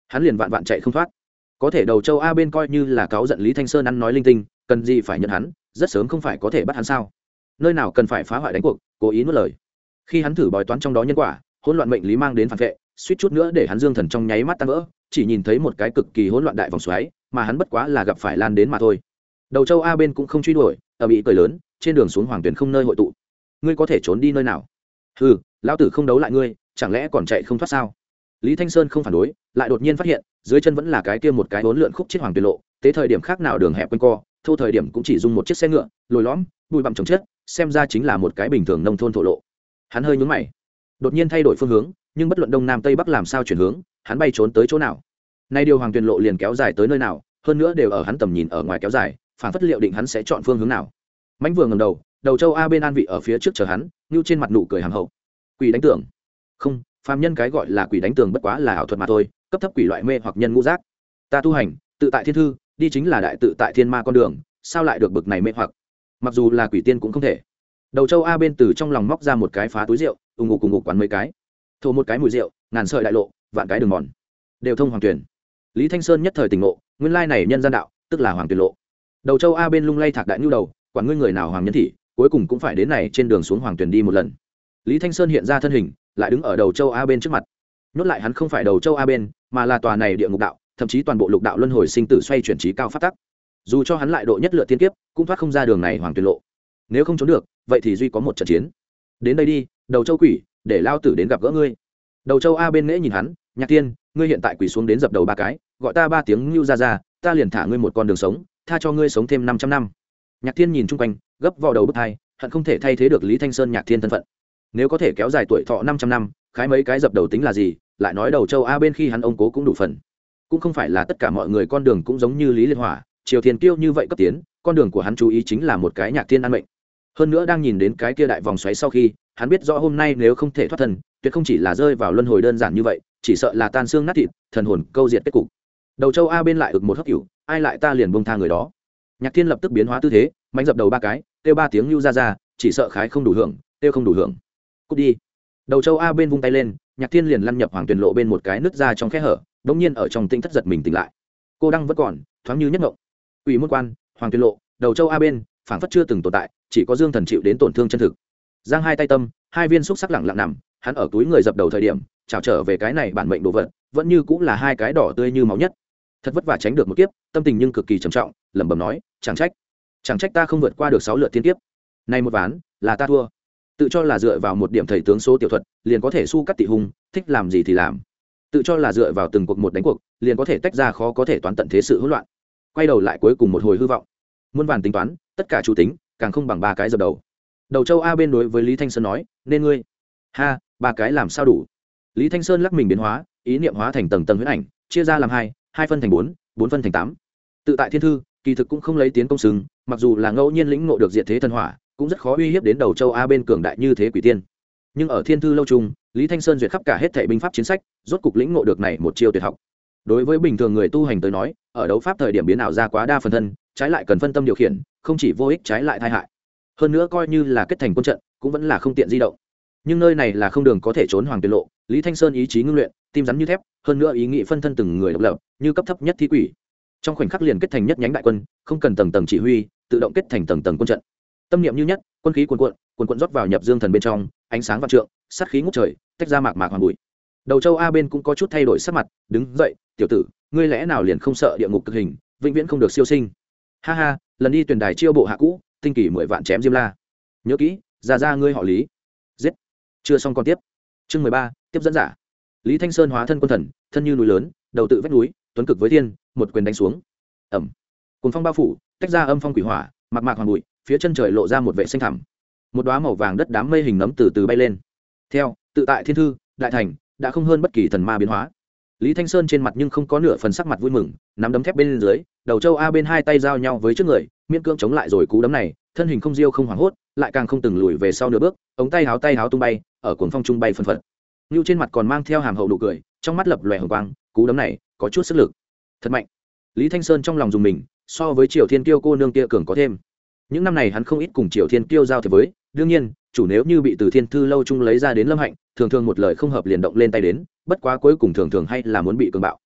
Speaker 1: hắn liền vạn vạn chạy không thoát. Có thể đầu châu A bên coi như là cáu giận Lý Thanh Sơn ăn nói linh tinh, cần gì phải nhận hắn, rất sớm không phải có thể bắt hắn sao? Nơi nào cần phải phá hoại đánh cuộc, cố ý nuốt lời. Khi hắn thử bói toán trong đó nhân quả, hỗn loạn mệnh lý mang đến phản vệ, suýt chút nữa để hắn dương thần trong nháy mắt tan vỡ, chỉ nhìn thấy một cái cực kỳ hỗn loạn đại vòng xoáy, mà hắn bất quá là gặp phải lan đến mà thôi. Đầu châu A bên cũng không truy đuổi, ở bị cười lớn, trên đường xuống Hoàng Tuyền không nơi hội tụ. Ngươi có thể trốn đi nơi nào? Hừ, lão tử không đấu lại ngươi, chẳng lẽ còn chạy không thoát sao? Lý Thanh Sơn không phản đối, lại đột nhiên phát hiện, dưới chân vẫn là cái kia một cái hỗn lượn khúc chết Hoàng Tuyền lộ, tế thời điểm khác nào đường hẹp quanh co, thô thời điểm cũng chỉ dùng một chiếc xe ngựa, lồi lõm, bụi bặm chồng chất, xem ra chính là một cái bình thường nông thôn thổ lộ. Hắn hơi nhướng mày, đột nhiên thay đổi phương hướng, nhưng bất luận đông nam tây bắc làm sao chuyển hướng, hắn bay trốn tới chỗ nào? Nay điều Hoàng Tuyền lộ liền kéo dài tới nơi nào, hơn nữa đều ở hắn tầm nhìn ở ngoài kéo dài, phản phất liệu định hắn sẽ chọn phương hướng nào. Mãnh vừa ngẩng đầu, đầu châu A bên an vị ở phía trước chờ hắn, nhu trên mặt nụ cười hàm hậu. Quỷ đánh tường? Không, phàm nhân cái gọi là quỷ đánh tường bất quá là ảo thuật mà thôi, cấp thấp quỷ loại mê hoặc nhân ngũ giác. Ta tu hành, tự tại thiên thư, đi chính là đại tự tại thiên ma con đường, sao lại được bực này mê hoặc? Mặc dù là quỷ tiên cũng không thể. Đầu châu A bên từ trong lòng móc ra một cái phá túi rượu, ung ngục cùng ngục quán mấy cái, thổ một cái mùi rượu, ngàn sợi đại lộ, vạn cái đường mòn, đều thông Hoàng Tuyền. Lý Thanh Sơn nhất thời tỉnh ngộ, nguyên lai này nhân gian đạo, tức là Hoàng Tuyền lộ. Đầu châu A bên lung lay thạc đại nhu đầu, quản ngươi người nào hoàng nhân thị, cuối cùng cũng phải đến này trên đường xuống Hoàng Tuyền đi một lần. Lý Thanh Sơn hiện ra thân hình, lại đứng ở đầu châu A bên trước mặt. Nhốt lại hắn không phải đầu châu A bên, mà là tòa này địa ngục đạo, thậm chí toàn bộ lục đạo luân hồi sinh tử xoay chuyển trí cao phát tắc. Dù cho hắn lại độ nhất lựa tiên kiếp, cũng thoát không ra đường này Hoàng Tuyền lộ. Nếu không trốn được, vậy thì duy có một trận chiến. Đến đây đi, đầu châu quỷ, để lao tử đến gặp gỡ ngươi. Đầu châu A bên nễ nhìn hắn, Nhạc Tiên, ngươi hiện tại quỳ xuống đến dập đầu ba cái, gọi ta ba tiếng lưu ra ra, ta liền thả ngươi một con đường sống, tha cho ngươi sống thêm năm trăm năm. Nhạc Thiên nhìn chung quanh, gấp vào đầu bức thai, hận không thể thay thế được Lý Thanh Sơn Nhạc Thiên thân phận. Nếu có thể kéo dài tuổi thọ năm trăm năm, khái mấy cái dập đầu tính là gì, lại nói đầu châu A bên khi hắn ông cố cũng đủ phần. Cũng không phải là tất cả mọi người con đường cũng giống như Lý Liên Hỏa, Triều Thiên Kiêu như vậy cấp tiến, con đường của hắn chú ý chính là một cái Nhạc Thiên an mệnh. Hơn nữa đang nhìn đến cái kia đại vòng xoáy sau khi, hắn biết rõ hôm nay nếu không thể thoát thân, tuyệt không chỉ là rơi vào luân hồi đơn giản như vậy, chỉ sợ là tan xương nát thịt, thần hồn câu diệt kết cục. Đầu châu A bên lại ực một hấp cửu, ai lại ta liền buông tha người đó. Nhạc Thiên lập tức biến hóa tư thế, mạnh dập đầu ba cái, kêu ba tiếng lưu ra ra, chỉ sợ khái không đủ hưởng, kêu không đủ hưởng. Cút đi. Đầu châu A bên vung tay lên, Nhạc Thiên liền lăn nhập Hoàng Tuyền lộ bên một cái nứt ra trong khe hở, đống nhiên ở trong tinh thất giật mình tỉnh lại. Cô đang vẫn còn, thoáng như nhất ngộng. Quỷ môn quan, Hoàng Tuyền lộ, đầu châu A bên, phảng phất chưa từng tồn tại, chỉ có Dương Thần chịu đến tổn thương chân thực. Giang hai tay tâm, hai viên xúc sắc lẳng lặng nằm, hắn ở túi người dập đầu thời điểm, chào trở về cái này bản mệnh đồ vật, vẫn như cũng là hai cái đỏ tươi như máu nhất. Thật vất vả tránh được một kiếp, tâm tình nhưng cực kỳ trầm trọng, lẩm bẩm nói, chẳng trách, chẳng trách ta không vượt qua được sáu lượt thiên kiếp. Này một ván, là ta thua. Tự cho là dựa vào một điểm thầy tướng số tiểu thuật, liền có thể su cắt tị hung, thích làm gì thì làm. Tự cho là dựa vào từng cuộc một đánh cuộc, liền có thể tách ra khó có thể toán tận thế sự hỗn loạn. Quay đầu lại cuối cùng một hồi hư vọng. Muôn vàn tính toán, tất cả chủ tính, càng không bằng ba cái dập đầu. Đầu châu A bên đối với Lý Thanh Sơn nói, nên ngươi. Ha, ba cái làm sao đủ? Lý Thanh Sơn lắc mình biến hóa, ý niệm hóa thành tầng tầng huyễn ảnh, chia ra làm hai, hai phân thành bốn, bốn phân thành tám. Tự tại thiên thư, kỳ thực cũng không lấy tiến công sừng, mặc dù là ngẫu nhiên lĩnh ngộ được diệt thế thần hỏa, cũng rất khó uy hiếp đến đầu châu A bên cường đại như thế quỷ tiên. Nhưng ở thiên thư lâu trung, Lý Thanh Sơn duyệt khắp cả hết thảy binh pháp chiến sách, rốt cục lĩnh ngộ được này một chiêu tuyệt học. Đối với bình thường người tu hành tới nói, ở đấu pháp thời điểm biến ảo ra quá đa phần thân, trái lại cần phân tâm điều khiển, không chỉ vô ích trái lại tai hại. Hơn nữa coi như là kết thành quân trận, cũng vẫn là không tiện di động. Nhưng nơi này là không đường có thể trốn Hoàng Tuyền lộ, Lý Thanh Sơn ý chí ngưng luyện, tim rắn như thép, hơn nữa ý nghĩ phân thân từng người độc lập, như cấp thấp nhất thi quỷ. Trong khoảnh khắc liền kết thành nhất nhánh đại quân, không cần tầng tầng chỉ huy, tự động kết thành tầng tầng quân trận. Tâm niệm như nhất, quân khí cuồn cuộn, cuồn cuộn rót vào nhập dương thần bên trong, ánh sáng vạn trượng, sát khí ngút trời, tách ra mạc mạc hoàng bụi. Đầu châu A bên cũng có chút thay đổi sắc mặt, đứng dậy, tiểu tử, ngươi lẽ nào liền không sợ địa ngục cực hình, vĩnh viễn không được siêu sinh? Ha ha, lần đi tuyển đài chiêu bộ hạ cũ, tinh kỳ mười vạn chém diêm la. Nhớ kỹ, ra ra ngươi họ Lý. Giết. Chưa xong còn tiếp. Chương mười ba, tiếp dẫn giả. Lý Thanh Sơn hóa thân quân thần, thân như núi lớn, đầu tự vách núi, tuấn cực với thiên, một quyền đánh xuống. Ầm. Cùng phong bao phủ, tách ra âm phong quỷ hỏa, mạc mạc hoàng bụi, phía chân trời lộ ra một vệ xanh thẳm. Một đóa màu vàng đất đám mây hình nấm từ từ bay lên. Theo, tự tại thiên thư, đại thành, đã không hơn bất kỳ thần ma biến hóa. Lý Thanh Sơn trên mặt nhưng không có nửa phần sắc mặt vui mừng, nắm đấm thép bên dưới, đầu châu A bên hai tay giao nhau với trước người, miễn cưỡng chống lại rồi cú đấm này, thân hình không diêu không hoảng hốt, lại càng không từng lùi về sau nửa bước, ống tay háo tay háo tung bay, ở cuồng phong trung bay phân phật. Nưu trên mặt còn mang theo hàm hậu nụ cười, trong mắt lập lòe hồng quang, cú đấm này có chút sức lực, thật mạnh. Lý Thanh Sơn trong lòng dùng mình, so với Triều Thiên Kiêu cô nương kia cường có thêm. Những năm này hắn không ít cùng Triều Thiên Kiêu giao thiệp với, đương nhiên, chủ nếu như bị từ Thiên Thư lâu trung lấy ra đến Lâm Hạnh, thường thường một lời không hợp liền động lên tay đến, bất quá cuối cùng thường thường hay là muốn bị cường bạo.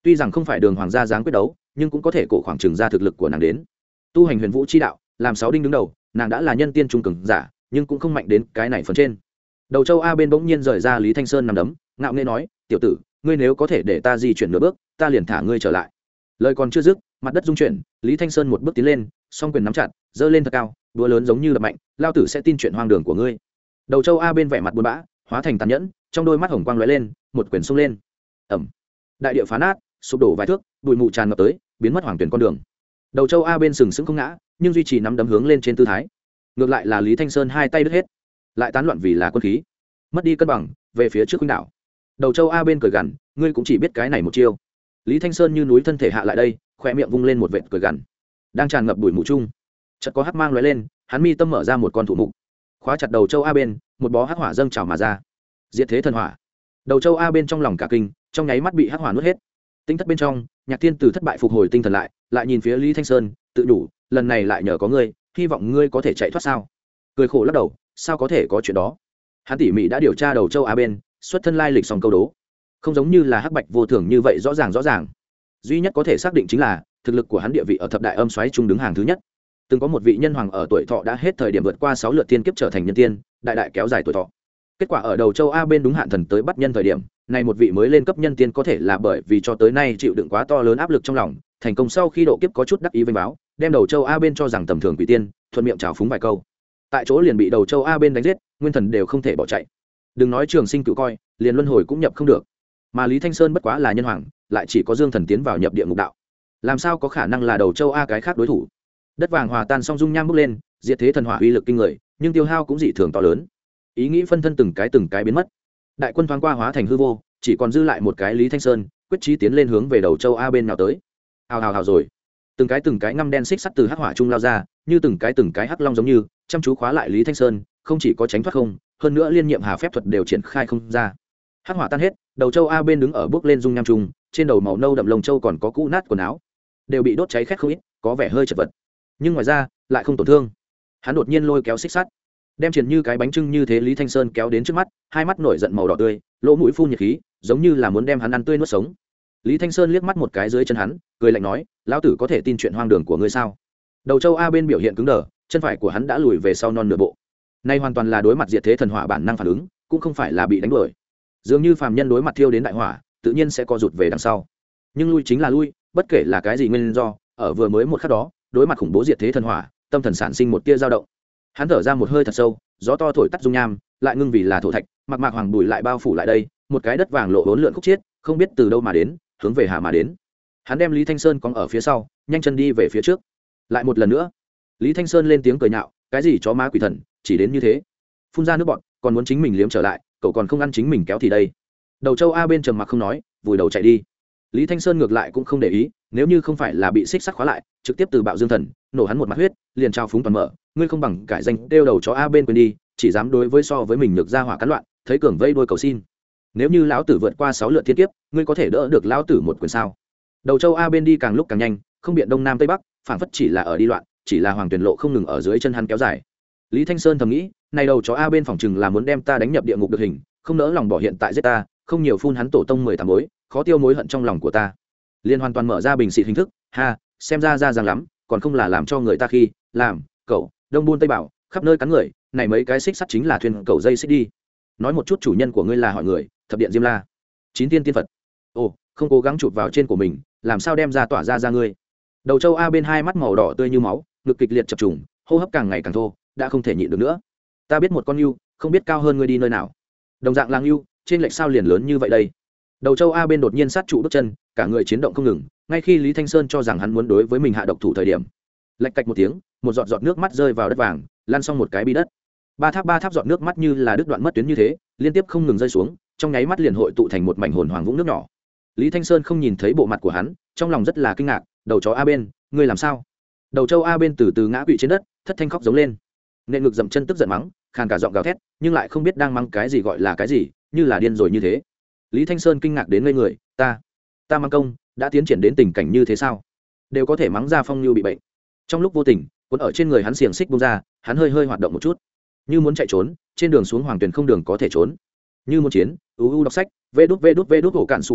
Speaker 1: tuy rằng không phải đường hoàng gia dáng quyết đấu nhưng cũng có thể cổ khoảng trừng ra thực lực của nàng đến. Tu hành huyền vũ chi đạo, làm sáu đinh đứng đầu, nàng đã là nhân tiên trung cường giả nhưng cũng không mạnh đến cái này phần trên. Đầu châu A bên bỗng nhiên rời ra Lý Thanh Sơn nằm đấm, ngạo nghễ nói, tiểu tử, ngươi nếu có thể để ta di chuyển nửa bước, ta liền thả ngươi trở lại. Lời còn chưa dứt, mặt đất rung chuyển, Lý Thanh Sơn một bước tiến lên, song quyền nắm chặt, giơ lên thật cao, đũa lớn giống như đập mạnh, lao tử sẽ tin chuyện hoang đường của ngươi. Đầu châu A bên vẻ mặt buồn bã, hóa thành tàn nhẫn, trong đôi mắt hồng quang lóe lên, một quyền xông lên. Ầm. Đại địa phá nát, sụp đổ vài thước, bụi mù tràn ngập tới, biến mất hoàng tuyển con đường. Đầu châu A bên sừng sững không ngã, nhưng duy trì nắm đấm hướng lên trên tư thái. Ngược lại là Lý Thanh Sơn hai tay đứt hết, lại tán loạn vì là quân khí, mất đi cân bằng, về phía trước khuynh đảo. Đầu châu A bên cười gằn, ngươi cũng chỉ biết cái này một chiêu. Lý Thanh Sơn như núi thân thể hạ lại đây, khóe miệng vung lên một vệt cười gằn. Đang tràn ngập bụi mù chung, chợt có hắc mang lóe lên, hắn mi tâm mở ra một con thụ mục, khóa chặt đầu châu A bên, một bó hắc hỏa dâng trào mà ra. Diệt thế thần hỏa. Đầu châu A bên trong lòng cả kinh, trong nháy mắt bị hắc hỏa nuốt hết. Tinh thất bên trong, Nhạc Thiên từ thất bại phục hồi tinh thần lại, lại nhìn phía Lý Thanh Sơn, tự đủ, lần này lại nhờ có ngươi, hy vọng ngươi có thể chạy thoát sao? Cười khổ lắc đầu, sao có thể có chuyện đó? Hắn tỉ mỉ đã điều tra đầu châu A bên, xuất thân lai lịch xong câu đố, không giống như là hắc bạch vô thường như vậy rõ ràng rõ ràng. Duy nhất có thể xác định chính là thực lực của hắn địa vị ở thập đại âm xoáy trung đứng hàng thứ nhất. Từng có một vị nhân hoàng ở tuổi thọ đã hết thời điểm vượt qua sáu lượt tiên kiếp trở thành nhân tiên, đại đại kéo dài tuổi thọ. Kết quả ở đầu châu A bên đúng hạn thần tới bắt nhân thời điểm, này một vị mới lên cấp nhân tiên có thể là bởi vì cho tới nay chịu đựng quá to lớn áp lực trong lòng, thành công sau khi độ kiếp có chút đắc ý vênh báo, đem đầu châu A bên cho rằng tầm thường quỷ tiên, thuận miệng chào phúng vài câu. Tại chỗ liền bị đầu châu A bên đánh giết, nguyên thần đều không thể bỏ chạy. Đừng nói trường sinh cựu coi, liền luân hồi cũng nhập không được. Mà Lý Thanh Sơn bất quá là nhân hoàng, lại chỉ có Dương Thần tiến vào nhập địa ngục đạo, làm sao có khả năng là đầu châu A cái khác đối thủ? Đất vàng hòa tan song dung nham bốc lên, diệt thế thần hỏa uy lực kinh người, nhưng tiêu hao cũng dị thường to lớn. Ý nghĩ phân thân từng cái từng cái biến mất, đại quân thoáng qua hóa thành hư vô, chỉ còn dư lại một cái Lý Thanh Sơn, quyết chí tiến lên hướng về đầu châu A bên nào tới. Hào hào hào rồi, từng cái từng cái ngăm đen xích sắt từ hắc hỏa trung lao ra, như từng cái từng cái hắc long giống như chăm chú khóa lại Lý Thanh Sơn, không chỉ có tránh thoát không, hơn nữa liên nhiệm hà phép thuật đều triển khai không ra. Hắc hỏa tan hết, đầu châu A bên đứng ở bước lên dung nham trung, trên đầu màu nâu đậm lông châu còn có cũ nát quần áo, đều bị đốt cháy khét không ít, có vẻ hơi chật vật, nhưng ngoài ra lại không tổn thương. Hắn đột nhiên lôi kéo xích sắt, đem triển như cái bánh trưng như thế Lý Thanh Sơn kéo đến trước mắt, hai mắt nổi giận màu đỏ tươi, lỗ mũi phun nhiệt khí, giống như là muốn đem hắn ăn tươi nuốt sống. Lý Thanh Sơn liếc mắt một cái dưới chân hắn, cười lạnh nói, lão tử có thể tin chuyện hoang đường của ngươi sao? Đầu châu A bên biểu hiện cứng đờ, chân phải của hắn đã lùi về sau non nửa bộ. Nay hoàn toàn là đối mặt diệt thế thần hỏa bản năng phản ứng, cũng không phải là bị đánh đuổi. Dường như phàm nhân đối mặt thiêu đến đại hỏa, tự nhiên sẽ co rụt về đằng sau. Nhưng lui chính là lui, bất kể là cái gì nguyên do, ở vừa mới một khắc đó, đối mặt khủng bố diệt thế thần hỏa, tâm thần sản sinh một tia dao động. Hắn thở ra một hơi thật sâu, gió to thổi tắt dung nham, lại ngưng vì là thổ thạch, mặc mạc hoàng bùi lại bao phủ lại đây, một cái đất vàng lộ hỗn lượn khúc chiết, không biết từ đâu mà đến, hướng về hạ mà đến. Hắn đem Lý Thanh Sơn cong ở phía sau, nhanh chân đi về phía trước. Lại một lần nữa, Lý Thanh Sơn lên tiếng cười nhạo, cái gì chó má quỷ thần, chỉ đến như thế, phun ra nước bọt, còn muốn chính mình liếm trở lại, cậu còn không ăn chính mình kéo thì đây. Đầu châu A bên trầm mặc không nói, vùi đầu chạy đi. Lý Thanh Sơn ngược lại cũng không để ý, nếu như không phải là bị xích sắt khóa lại, trực tiếp từ bạo dương thần nổ hắn một mặt huyết, liền trao phúng toàn mở, ngươi không bằng cải danh đeo đầu chó A bên quên đi, chỉ dám đối với so với mình nhược ra hỏa cắn loạn, thấy cường vây đuôi cầu xin. Nếu như lão tử vượt qua sáu lượt thiên kiếp, ngươi có thể đỡ được lão tử một quyền sao? Đầu châu A bên đi càng lúc càng nhanh, không biện đông nam tây bắc, phảng phất chỉ là ở đi loạn, chỉ là hoàng tuyển lộ không ngừng ở dưới chân hắn kéo dài. Lý Thanh Sơn thầm nghĩ, này đầu chó A bên phòng chừng là muốn đem ta đánh nhập địa ngục được hình, không nỡ lòng bỏ hiện tại giết ta, không nhiều phun hắn tổ tông mười tám mối, khó tiêu mối hận trong lòng của ta. Liên hoàn toàn mở ra bình xịt hình thức, ha, xem ra ra ràng lắm, còn không là làm cho người ta khi làm cậu đông buôn tây bảo, khắp nơi cắn người, này mấy cái xích sắt chính là thuyền cậu dây xích đi. Nói một chút chủ nhân của ngươi là hỏi người, thập điện diêm la, chín tiên tiên phật. Ồ, không cố gắng chụp vào trên của mình, làm sao đem ra tỏa ra ra ngươi. Đầu châu A bên hai mắt màu đỏ tươi như máu, ngực kịch liệt chập trùng, hô hấp càng ngày càng thô, đã không thể nhịn được nữa. Ta biết một con ưu, không biết cao hơn ngươi đi nơi nào. Đồng dạng lang ưu, trên lệch sao liền lớn như vậy đây. Đầu châu A bên đột nhiên sát trụ bước chân, cả người chiến động không ngừng, ngay khi Lý Thanh Sơn cho rằng hắn muốn đối với mình hạ độc thủ thời điểm, lạch cạch một tiếng, một giọt giọt nước mắt rơi vào đất vàng, lăn xong một cái bi đất. Ba tháp ba tháp giọt nước mắt như là đứt đoạn mất tuyến như thế, liên tiếp không ngừng rơi xuống, trong nháy mắt liền hội tụ thành một mảnh hồn hoàng vũng nước nhỏ. Lý Thanh Sơn không nhìn thấy bộ mặt của hắn, trong lòng rất là kinh ngạc, đầu chó A bên, ngươi làm sao? Đầu châu A bên từ từ ngã quỵ trên đất, thất thanh khóc giống lên, nện ngực dậm chân tức giận mắng, khàn cả giọng gào thét, nhưng lại không biết đang mắng cái gì gọi là cái gì, như là điên rồi như thế. Lý Thanh Sơn kinh ngạc đến ngây người, ta, ta mắng công, đã tiến triển đến tình cảnh như thế sao? Đều có thể mắng ra phong lưu bị bệnh. Trong lúc vô tình, cuốn ở trên người hắn xiềng xích bung ra, hắn hơi hơi hoạt động một chút, như muốn chạy trốn, trên đường xuống hoàng tuyển không đường có thể trốn. Như muốn chiến, u u đọc sách, vê đút vê đút vê đút hổ cạn su con,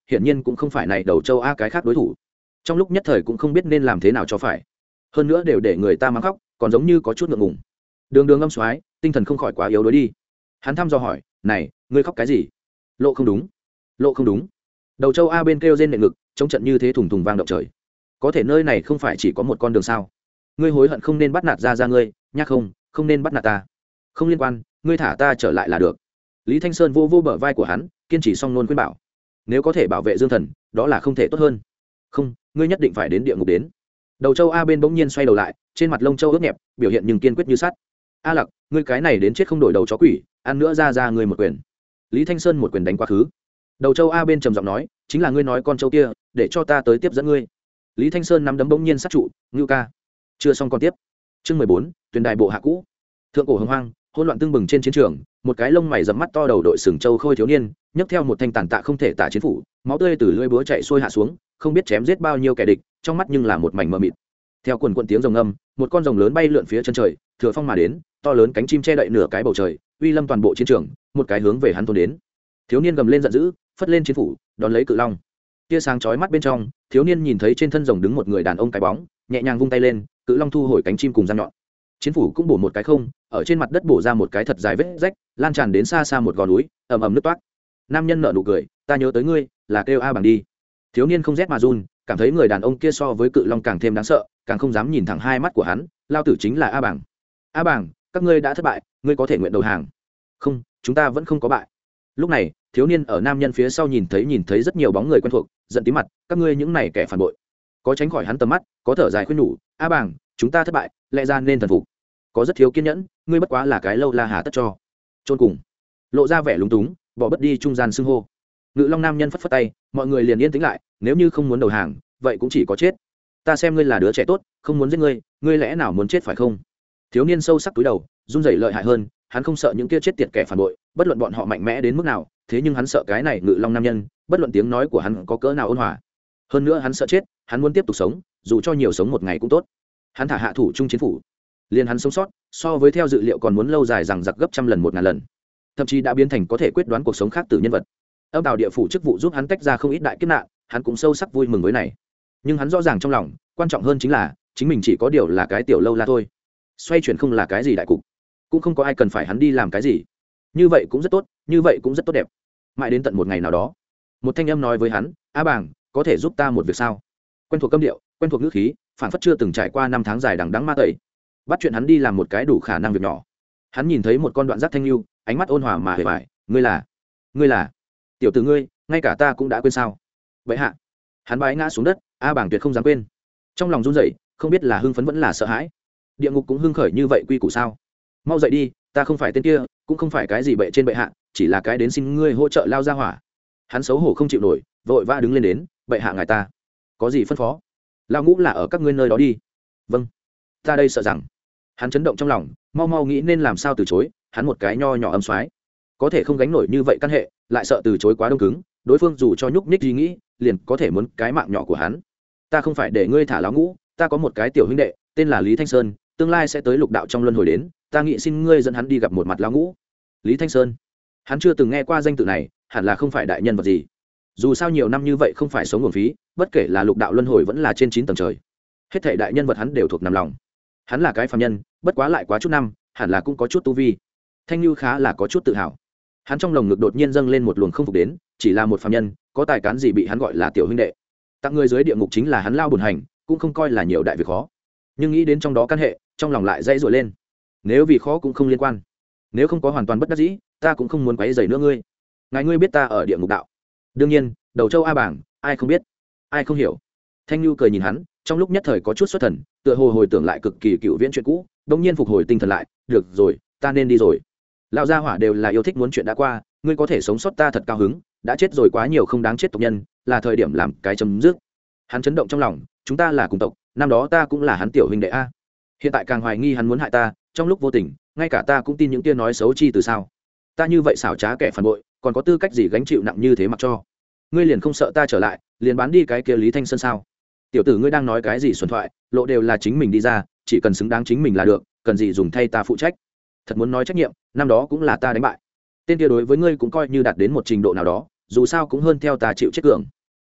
Speaker 1: hiển nhiên cũng không phải này đầu châu a cái khác đối thủ. Trong lúc nhất thời cũng không biết nên làm thế nào cho phải, hơn nữa đều để người ta mắng khóc, còn giống như có chút ngượng ngùng. Đường Đường âm soái, tinh thần không khỏi quá yếu đuối đi. Hắn thăm dò hỏi, này, ngươi khóc cái gì? Lộ không đúng, lộ không đúng. Đầu châu a bên kêu rên nện ngực, chống trận như thế thùng thùng vang động trời. Có thể nơi này không phải chỉ có một con đường sao? Ngươi hối hận không nên bắt nạt ra ra ngươi, nhắc không, không nên bắt nạt ta. Không liên quan, ngươi thả ta trở lại là được. Lý Thanh Sơn vô vô bờ vai của hắn, kiên trì song nôn khuyên bảo. Nếu có thể bảo vệ Dương Thần, đó là không thể tốt hơn. Không, ngươi nhất định phải đến địa ngục đến. Đầu châu a bên bỗng nhiên xoay đầu lại, trên mặt lông châu ướt nhẹp, biểu hiện nhưng kiên quyết như sắt. A Lặc, ngươi cái này đến chết không đổi đầu chó quỷ, ăn nữa ra ra ngươi một quyền. Lý Thanh Sơn một quyền đánh quá khứ. Đầu châu a bên trầm giọng nói, chính là ngươi nói con châu kia, để cho ta tới tiếp dẫn ngươi. Lý Thanh Sơn nắm đấm bỗng nhiên sát trụ, ngưu ca. Chưa xong con tiếp. Chương mười bốn, tuyển đài bộ hạ cũ. Thượng cổ hưng hoang, hỗn loạn tương bừng trên chiến trường, một cái lông mày rậm mắt to đầu đội sừng châu khôi thiếu niên, nhấc theo một thanh tàn tạ không thể tả chiến phủ, máu tươi từ lưỡi búa chạy xuôi hạ xuống, không biết chém giết bao nhiêu kẻ địch, trong mắt nhưng là một mảnh mờ mịt. Theo quần quần tiếng rồng âm, một con rồng lớn bay lượn phía chân trời, thừa phong mà đến, to lớn cánh chim che đậy nửa cái bầu trời, uy lâm toàn bộ chiến trường, một cái hướng về hắn thôn đến. Thiếu niên gầm lên giận dữ, phất lên chiến phủ, đón lấy cự long. Tia sáng chói mắt bên trong, thiếu niên nhìn thấy trên thân rồng đứng một người đàn ông cái bóng, nhẹ nhàng vung tay lên, cự long thu hồi cánh chim cùng răng nhọn. Chiến phủ cũng bổ một cái không, ở trên mặt đất bổ ra một cái thật dài vết rách, lan tràn đến xa xa một gò núi, ầm ầm nứt toát. Nam nhân nở nụ cười, ta nhớ tới ngươi, là kêu A Bằng đi. Thiếu niên không rét mà run, cảm thấy người đàn ông kia so với cự long càng thêm đáng sợ, càng không dám nhìn thẳng hai mắt của hắn, lao tử chính là A Bằng. A Bằng, các ngươi đã thất bại, ngươi có thể nguyện đầu hàng. Không, chúng ta vẫn không có bại. Lúc này, thiếu niên ở nam nhân phía sau nhìn thấy nhìn thấy rất nhiều bóng người quen thuộc, giận tím mặt, các ngươi những này kẻ phản bội. Có tránh khỏi hắn tầm mắt, có thở dài khuyên nhủ, A Bằng, chúng ta thất bại, lẽ ra nên thần phục. Có rất thiếu kiên nhẫn, ngươi bất quá là cái lâu la hà tất cho. Chôn cùng. Lộ ra vẻ lúng túng, bỏ bất đi trung gian xưng hô. Ngự long nam nhân phất phất tay, mọi người liền yên tĩnh lại, nếu như không muốn đầu hàng, vậy cũng chỉ có chết. Ta xem ngươi là đứa trẻ tốt, không muốn giết ngươi, ngươi lẽ nào muốn chết phải không? Thiếu niên sâu sắc túi đầu, run rẩy lợi hại hơn, hắn không sợ những kia chết tiệt kẻ phản bội, bất luận bọn họ mạnh mẽ đến mức nào, thế nhưng hắn sợ cái này ngự long nam nhân, bất luận tiếng nói của hắn có cỡ nào ôn hòa. Hơn nữa hắn sợ chết, hắn muốn tiếp tục sống, dù cho nhiều sống một ngày cũng tốt. Hắn thả hạ thủ trung chiến phủ, liền hắn sống sót, so với theo dự liệu còn muốn lâu dài rằng giặc gấp trăm lần một ngàn lần, thậm chí đã biến thành có thể quyết đoán cuộc sống khác từ nhân vật. Âm tào địa phủ chức vụ giúp hắn tách ra không ít đại kiếp nạn, hắn cũng sâu sắc vui mừng với này. Nhưng hắn rõ ràng trong lòng, quan trọng hơn chính là chính mình chỉ có điều là cái tiểu lâu la thôi, xoay chuyển không là cái gì đại cục, cũng không có ai cần phải hắn đi làm cái gì. Như vậy cũng rất tốt, như vậy cũng rất tốt đẹp. Mãi đến tận một ngày nào đó, một thanh âm nói với hắn, A Bàng, có thể giúp ta một việc sao? Quen thuộc câm điệu, quen thuộc ngữ khí, phản phất chưa từng trải qua năm tháng dài đằng đẵng ma tẩy, bắt chuyện hắn đi làm một cái đủ khả năng việc nhỏ. Hắn nhìn thấy một con đoạn giác thanh lưu, ánh mắt ôn hòa mà hề vải, ngươi là ngươi là tiểu tử ngươi, ngay cả ta cũng đã quên sao? Vậy hạ, hắn bái ngã xuống đất, A Bàng tuyệt không dám quên. Trong lòng run rẩy, không biết là hưng phấn vẫn là sợ hãi. Địa ngục cũng hưng khởi như vậy quy củ sao? Mau dậy đi, ta không phải tên kia, cũng không phải cái gì bệ trên bệ hạ, chỉ là cái đến xin ngươi hỗ trợ lao ra hỏa. Hắn xấu hổ không chịu nổi, vội vã đứng lên đến, bệ hạ ngài ta có gì phân phó? Lao ngũ là ở các ngươi nơi đó đi. Vâng, ta đây sợ rằng. Hắn chấn động trong lòng, mau mau nghĩ nên làm sao từ chối. Hắn một cái nho nhỏ âm soái, có thể không gánh nổi như vậy căn hệ, lại sợ từ chối quá đông cứng, đối phương dù cho nhúc nhích gì nghĩ, liền có thể muốn cái mạng nhỏ của hắn. Ta không phải để ngươi thả lão ngũ, ta có một cái tiểu huynh đệ, tên là Lý Thanh Sơn, tương lai sẽ tới lục đạo trong luân hồi đến, ta nghĩ xin ngươi dẫn hắn đi gặp một mặt lão ngũ. Lý Thanh Sơn, hắn chưa từng nghe qua danh tự này, hẳn là không phải đại nhân vật gì. Dù sao nhiều năm như vậy không phải sống nguồn phí, bất kể là lục đạo luân hồi vẫn là trên chín tầng trời, hết thảy đại nhân vật hắn đều thuộc nằm lòng. Hắn là cái phàm nhân, bất quá lại quá chút năm, hẳn là cũng có chút tu vi. Thanh Nhu khá là có chút tự hào. Hắn trong lồng ngực đột nhiên dâng lên một luồng không phục đến, chỉ là một phàm nhân, có tài cán gì bị hắn gọi là tiểu huynh đệ. Tặng người dưới địa ngục chính là hắn lao buồn hành, cũng không coi là nhiều đại việc khó. Nhưng nghĩ đến trong đó căn hệ, trong lòng lại dãy rủa lên. Nếu vì khó cũng không liên quan, nếu không có hoàn toàn bất đắc dĩ, ta cũng không muốn quấy rầy nữa ngươi. Ngài ngươi biết ta ở địa ngục đạo. Đương nhiên, đầu châu A Bảng, ai không biết, ai không hiểu. Thanh Nhu cười nhìn hắn, trong lúc nhất thời có chút xuất thần, tựa hồ hồi tưởng lại cực kỳ cựu viễn chuyện cũ, đột nhiên phục hồi tinh thần lại, được rồi, ta nên đi rồi. Lão gia hỏa đều là yêu thích muốn chuyện đã qua, ngươi có thể sống sót ta thật cao hứng, đã chết rồi quá nhiều không đáng chết tộc nhân, là thời điểm làm cái chấm dứt. Hắn chấn động trong lòng, chúng ta là cùng tộc, năm đó ta cũng là hắn tiểu huynh đệ a. Hiện tại càng hoài nghi hắn muốn hại ta, trong lúc vô tình, ngay cả ta cũng tin những tia nói xấu chi từ sao? Ta như vậy xảo trá kẻ phản bội, còn có tư cách gì gánh chịu nặng như thế mặc cho? Ngươi liền không sợ ta trở lại, liền bán đi cái kia Lý Thanh Sơn sao? Tiểu tử ngươi đang nói cái gì xuẩn thoại, lộ đều là chính mình đi ra, chỉ cần xứng đáng chính mình là được, cần gì dùng thay ta phụ trách? Thật muốn nói trách nhiệm, năm đó cũng là ta đánh bại. Tên kia đối với ngươi cũng coi như đạt đến một trình độ nào đó, dù sao cũng hơn theo ta chịu chết cường.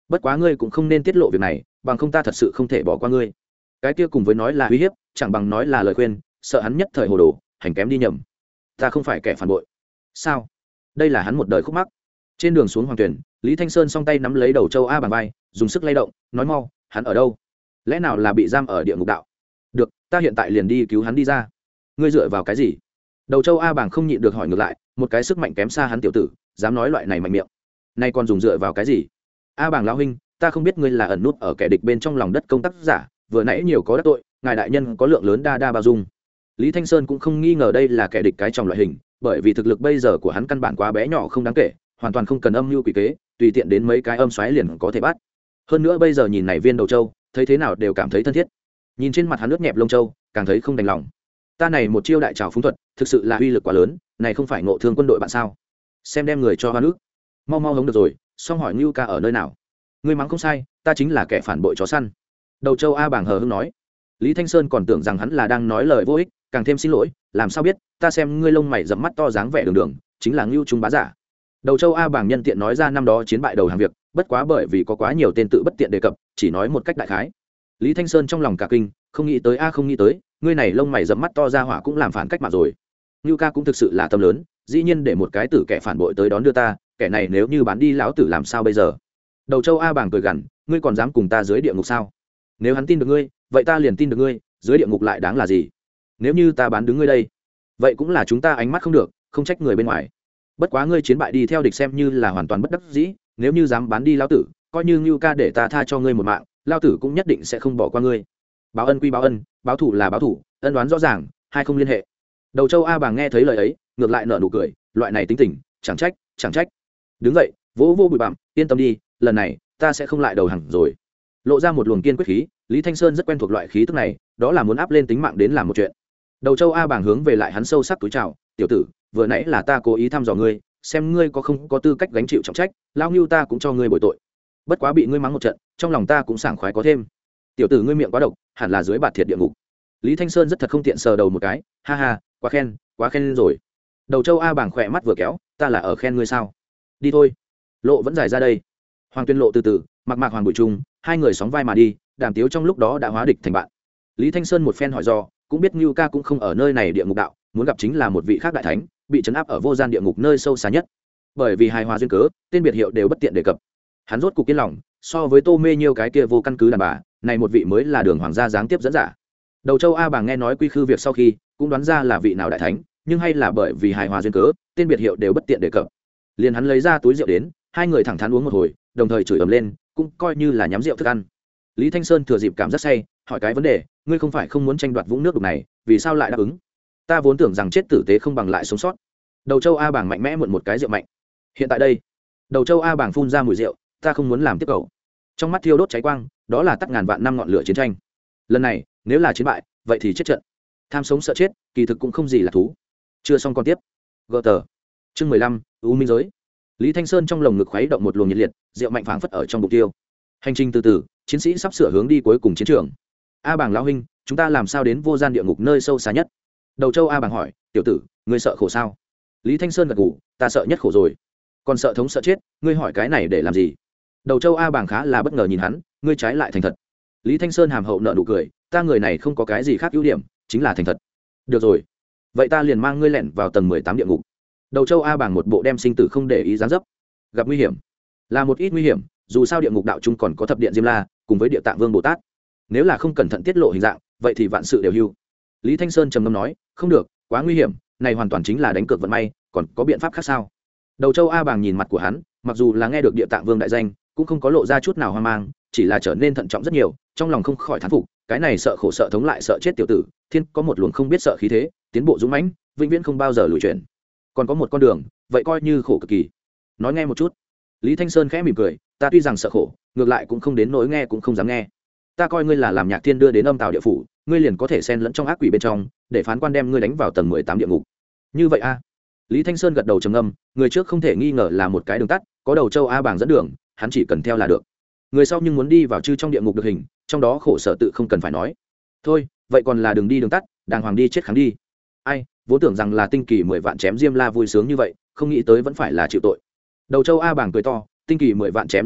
Speaker 1: bất quá ngươi cũng không nên tiết lộ việc này, bằng không ta thật sự không thể bỏ qua ngươi. Cái kia cùng với nói là uy hiếp, chẳng bằng nói là lời khuyên, sợ hắn nhất thời hồ đồ, hành kém đi nhầm. Ta không phải kẻ phản bội. Sao? Đây là hắn một đời khúc mắc. Trên đường xuống hoàng tuyển, Lý Thanh Sơn song tay nắm lấy đầu Châu A Bàng vai, dùng sức lay động, nói mau, hắn ở đâu? Lẽ nào là bị giam ở địa ngục đạo? Được, ta hiện tại liền đi cứu hắn đi ra. Ngươi dựa vào cái gì? Đầu Châu A Bàng không nhịn được hỏi ngược lại, một cái sức mạnh kém xa hắn tiểu tử, dám nói loại này mạnh miệng. Nay còn dùng dựa vào cái gì? A Bàng lão huynh, ta không biết ngươi là ẩn nút ở kẻ địch bên trong lòng đất công tác giả, vừa nãy nhiều có đắc tội, ngài đại nhân có lượng lớn đa đa bao dung. Lý Thanh Sơn cũng không nghi ngờ đây là kẻ địch cái trong loại hình, bởi vì thực lực bây giờ của hắn căn bản quá bé nhỏ không đáng kể, hoàn toàn không cần âm mưu quỷ kế, tùy tiện đến mấy cái âm xoáy liền có thể bắt. Hơn nữa bây giờ nhìn này viên đầu châu, thấy thế nào đều cảm thấy thân thiết. Nhìn trên mặt hắn nước nhẹp lông châu, càng thấy không đành lòng. Ta này một chiêu đại trảo phúng thuật, thực sự là uy lực quá lớn, này không phải ngộ thương quân đội bạn sao? Xem đem người cho hoa nước. Mau mau hống được rồi, xong hỏi Ngưu ca ở nơi nào? Ngươi mắng không sai, ta chính là kẻ phản bội chó săn. Đầu Châu A Bàng hờ hững nói. Lý Thanh Sơn còn tưởng rằng hắn là đang nói lời vô ích, càng thêm xin lỗi, làm sao biết, ta xem ngươi lông mày rậm mắt to dáng vẻ đường đường, chính là Ngưu Trung bá giả. Đầu Châu A Bàng nhân tiện nói ra năm đó chiến bại đầu hàng việc, bất quá bởi vì có quá nhiều tên tự bất tiện đề cập, chỉ nói một cách đại khái. Lý Thanh Sơn trong lòng cả kinh, không nghĩ tới a không nghĩ tới, ngươi này lông mày rậm mắt to ra hỏa cũng làm phản cách mà rồi. Ngưu ca cũng thực sự là tâm lớn, dĩ nhiên để một cái tử kẻ phản bội tới đón đưa ta, kẻ này nếu như bán đi lão tử làm sao bây giờ? Đầu Châu A Bàng cười gằn, ngươi còn dám cùng ta dưới địa ngục sao? Nếu hắn tin được ngươi, vậy ta liền tin được ngươi, dưới địa ngục lại đáng là gì? Nếu như ta bán đứng ngươi đây, vậy cũng là chúng ta ánh mắt không được, không trách người bên ngoài. Bất quá ngươi chiến bại đi theo địch xem như là hoàn toàn bất đắc dĩ, nếu như dám bán đi lão tử, coi như Ngưu ca để ta tha cho ngươi một mạng, lão tử cũng nhất định sẽ không bỏ qua ngươi. Báo ân quy báo ân, báo thủ là báo thủ, ân đoán rõ ràng, hai không liên hệ. Đầu Châu A Bàng nghe thấy lời ấy, ngược lại nở nụ cười, loại này tính tình, chẳng trách, chẳng trách. Đứng dậy, vỗ vỗ bụi bặm, yên tâm đi, lần này ta sẽ không lại đầu hàng rồi. Lộ ra một luồng kiên quyết khí, Lý Thanh Sơn rất quen thuộc loại khí tức này, đó là muốn áp lên tính mạng đến làm một chuyện. Đầu Châu A Bàng hướng về lại hắn sâu sắc túi chào, tiểu tử, vừa nãy là ta cố ý thăm dò ngươi, xem ngươi có không có tư cách gánh chịu trọng trách, lao Ngưu ta cũng cho ngươi bồi tội. Bất quá bị ngươi mắng một trận, trong lòng ta cũng sảng khoái có thêm. Tiểu tử ngươi miệng quá độc, hẳn là dưới bạt thiệt địa ngục. Lý Thanh Sơn rất thật không tiện sờ đầu một cái, ha ha, quá khen, quá khen rồi. Đầu Châu A Bàng khỏe mắt vừa kéo, ta là ở khen ngươi sao? Đi thôi. Lộ vẫn dài ra đây. Hoàng Tuyên Lộ từ từ, mặc mạc Hoàng Bụi Trung, hai người sóng vai mà đi, đàm tiếu trong lúc đó đã hóa địch thành bạn. Lý Thanh Sơn một phen hỏi do, cũng biết Ngưu ca cũng không ở nơi này địa ngục đạo, muốn gặp chính là một vị khác đại thánh, bị trấn áp ở vô gian địa ngục nơi sâu xa nhất. Bởi vì hài hòa duyên cớ, tên biệt hiệu đều bất tiện đề cập. Hắn rốt cục yên lòng, so với Tô Mê Nhiêu cái kia vô căn cứ đàn bà, này một vị mới là đường hoàng gia giáng tiếp dẫn giả. Đầu Châu A Bàng nghe nói quy khư việc sau khi, cũng đoán ra là vị nào đại thánh, nhưng hay là bởi vì hài hòa duyên cớ, tên biệt hiệu đều bất tiện đề cập. Liền hắn lấy ra túi rượu đến, hai người thẳng thắn uống một hồi, đồng thời chửi ầm lên, cũng coi như là nhắm rượu thức ăn. Lý Thanh Sơn thừa dịp cảm giác say, hỏi cái vấn đề, ngươi không phải không muốn tranh đoạt vũng nước đục này, vì sao lại đáp ứng? Ta vốn tưởng rằng chết tử tế không bằng lại sống sót. Đầu Châu A Bàng mạnh mẽ mượn một cái rượu mạnh. Hiện tại đây, Đầu Châu A Bàng phun ra mùi rượu, ta không muốn làm tiếp cầu. Trong mắt thiêu đốt cháy quang, đó là tắt ngàn vạn năm ngọn lửa chiến tranh. Lần này, nếu là chiến bại, vậy thì chết trận. Tham sống sợ chết, kỳ thực cũng không gì là thú. Chưa xong con tiếp. Gờ tờ. Chương mười lăm, U Minh giới. Lý Thanh Sơn trong lồng ngực khuấy động một luồng nhiệt liệt, rượu mạnh phảng phất ở trong bụng tiêu. Hành trình từ từ, chiến sĩ sắp sửa hướng đi cuối cùng chiến trường. A Bàng lão huynh, chúng ta làm sao đến vô gian địa ngục nơi sâu xa nhất? Đầu Châu A Bàng hỏi, tiểu tử, ngươi sợ khổ sao? Lý Thanh Sơn gật gù, ta sợ nhất khổ rồi. Còn sợ thống sợ chết, ngươi hỏi cái này để làm gì? Đầu Châu A Bàng khá là bất ngờ nhìn hắn, ngươi trái lại thành thật. Lý Thanh Sơn hàm hậu nợ nụ cười, ta người này không có cái gì khác ưu điểm, chính là thành thật. Được rồi, vậy ta liền mang ngươi lẻn vào tầng mười tám địa ngục. Đầu Châu A Bàng một bộ đem sinh tử không để ý dáng dấp. Gặp nguy hiểm, là một ít nguy hiểm, dù sao địa ngục đạo trung còn có thập điện Diêm La, cùng với địa tạng Vương Bồ Tát. Nếu là không cẩn thận tiết lộ hình dạng, vậy thì vạn sự đều hưu. Lý Thanh Sơn trầm ngâm nói, không được, quá nguy hiểm, này hoàn toàn chính là đánh cược vận may, còn có biện pháp khác sao? Đầu Châu A Bàng nhìn mặt của hắn, mặc dù là nghe được địa tạng Vương đại danh, cũng không có lộ ra chút nào hoang mang, chỉ là trở nên thận trọng rất nhiều, trong lòng không khỏi thán phục, cái này sợ khổ sợ thống lại sợ chết tiểu tử, thiên có một luồng không biết sợ khí thế, tiến bộ dũng mãnh, vĩnh viễn không bao giờ lùi chuyển. Còn có một con đường, vậy coi như khổ cực kỳ. Nói nghe một chút. Lý Thanh Sơn khẽ mỉm cười, ta tuy rằng sợ khổ, ngược lại cũng không đến nỗi nghe cũng không dám nghe. Ta coi ngươi là làm nhạc thiên đưa đến âm tào địa phủ, ngươi liền có thể xen lẫn trong ác quỷ bên trong, để phán quan đem ngươi đánh vào tầng mười tám địa ngục. Như vậy a? Lý Thanh Sơn gật đầu trầm ngâm, người trước không thể nghi ngờ là một cái đường tắt, có Đầu Châu A Bàng dẫn đường, hắn chỉ cần theo là được. Người sau nhưng muốn đi vào chư trong địa ngục được hình, trong đó khổ sở tự không cần phải nói. Thôi, vậy còn là đường đi đường tắt, đàng hoàng đi chết kháng đi. Ai, vốn tưởng rằng là tinh kỳ mười vạn chém Diêm La vui sướng như vậy, không nghĩ tới vẫn phải là chịu tội. Đầu Châu A Bàng cười to, tinh kỳ mười vạn chém Diêm La,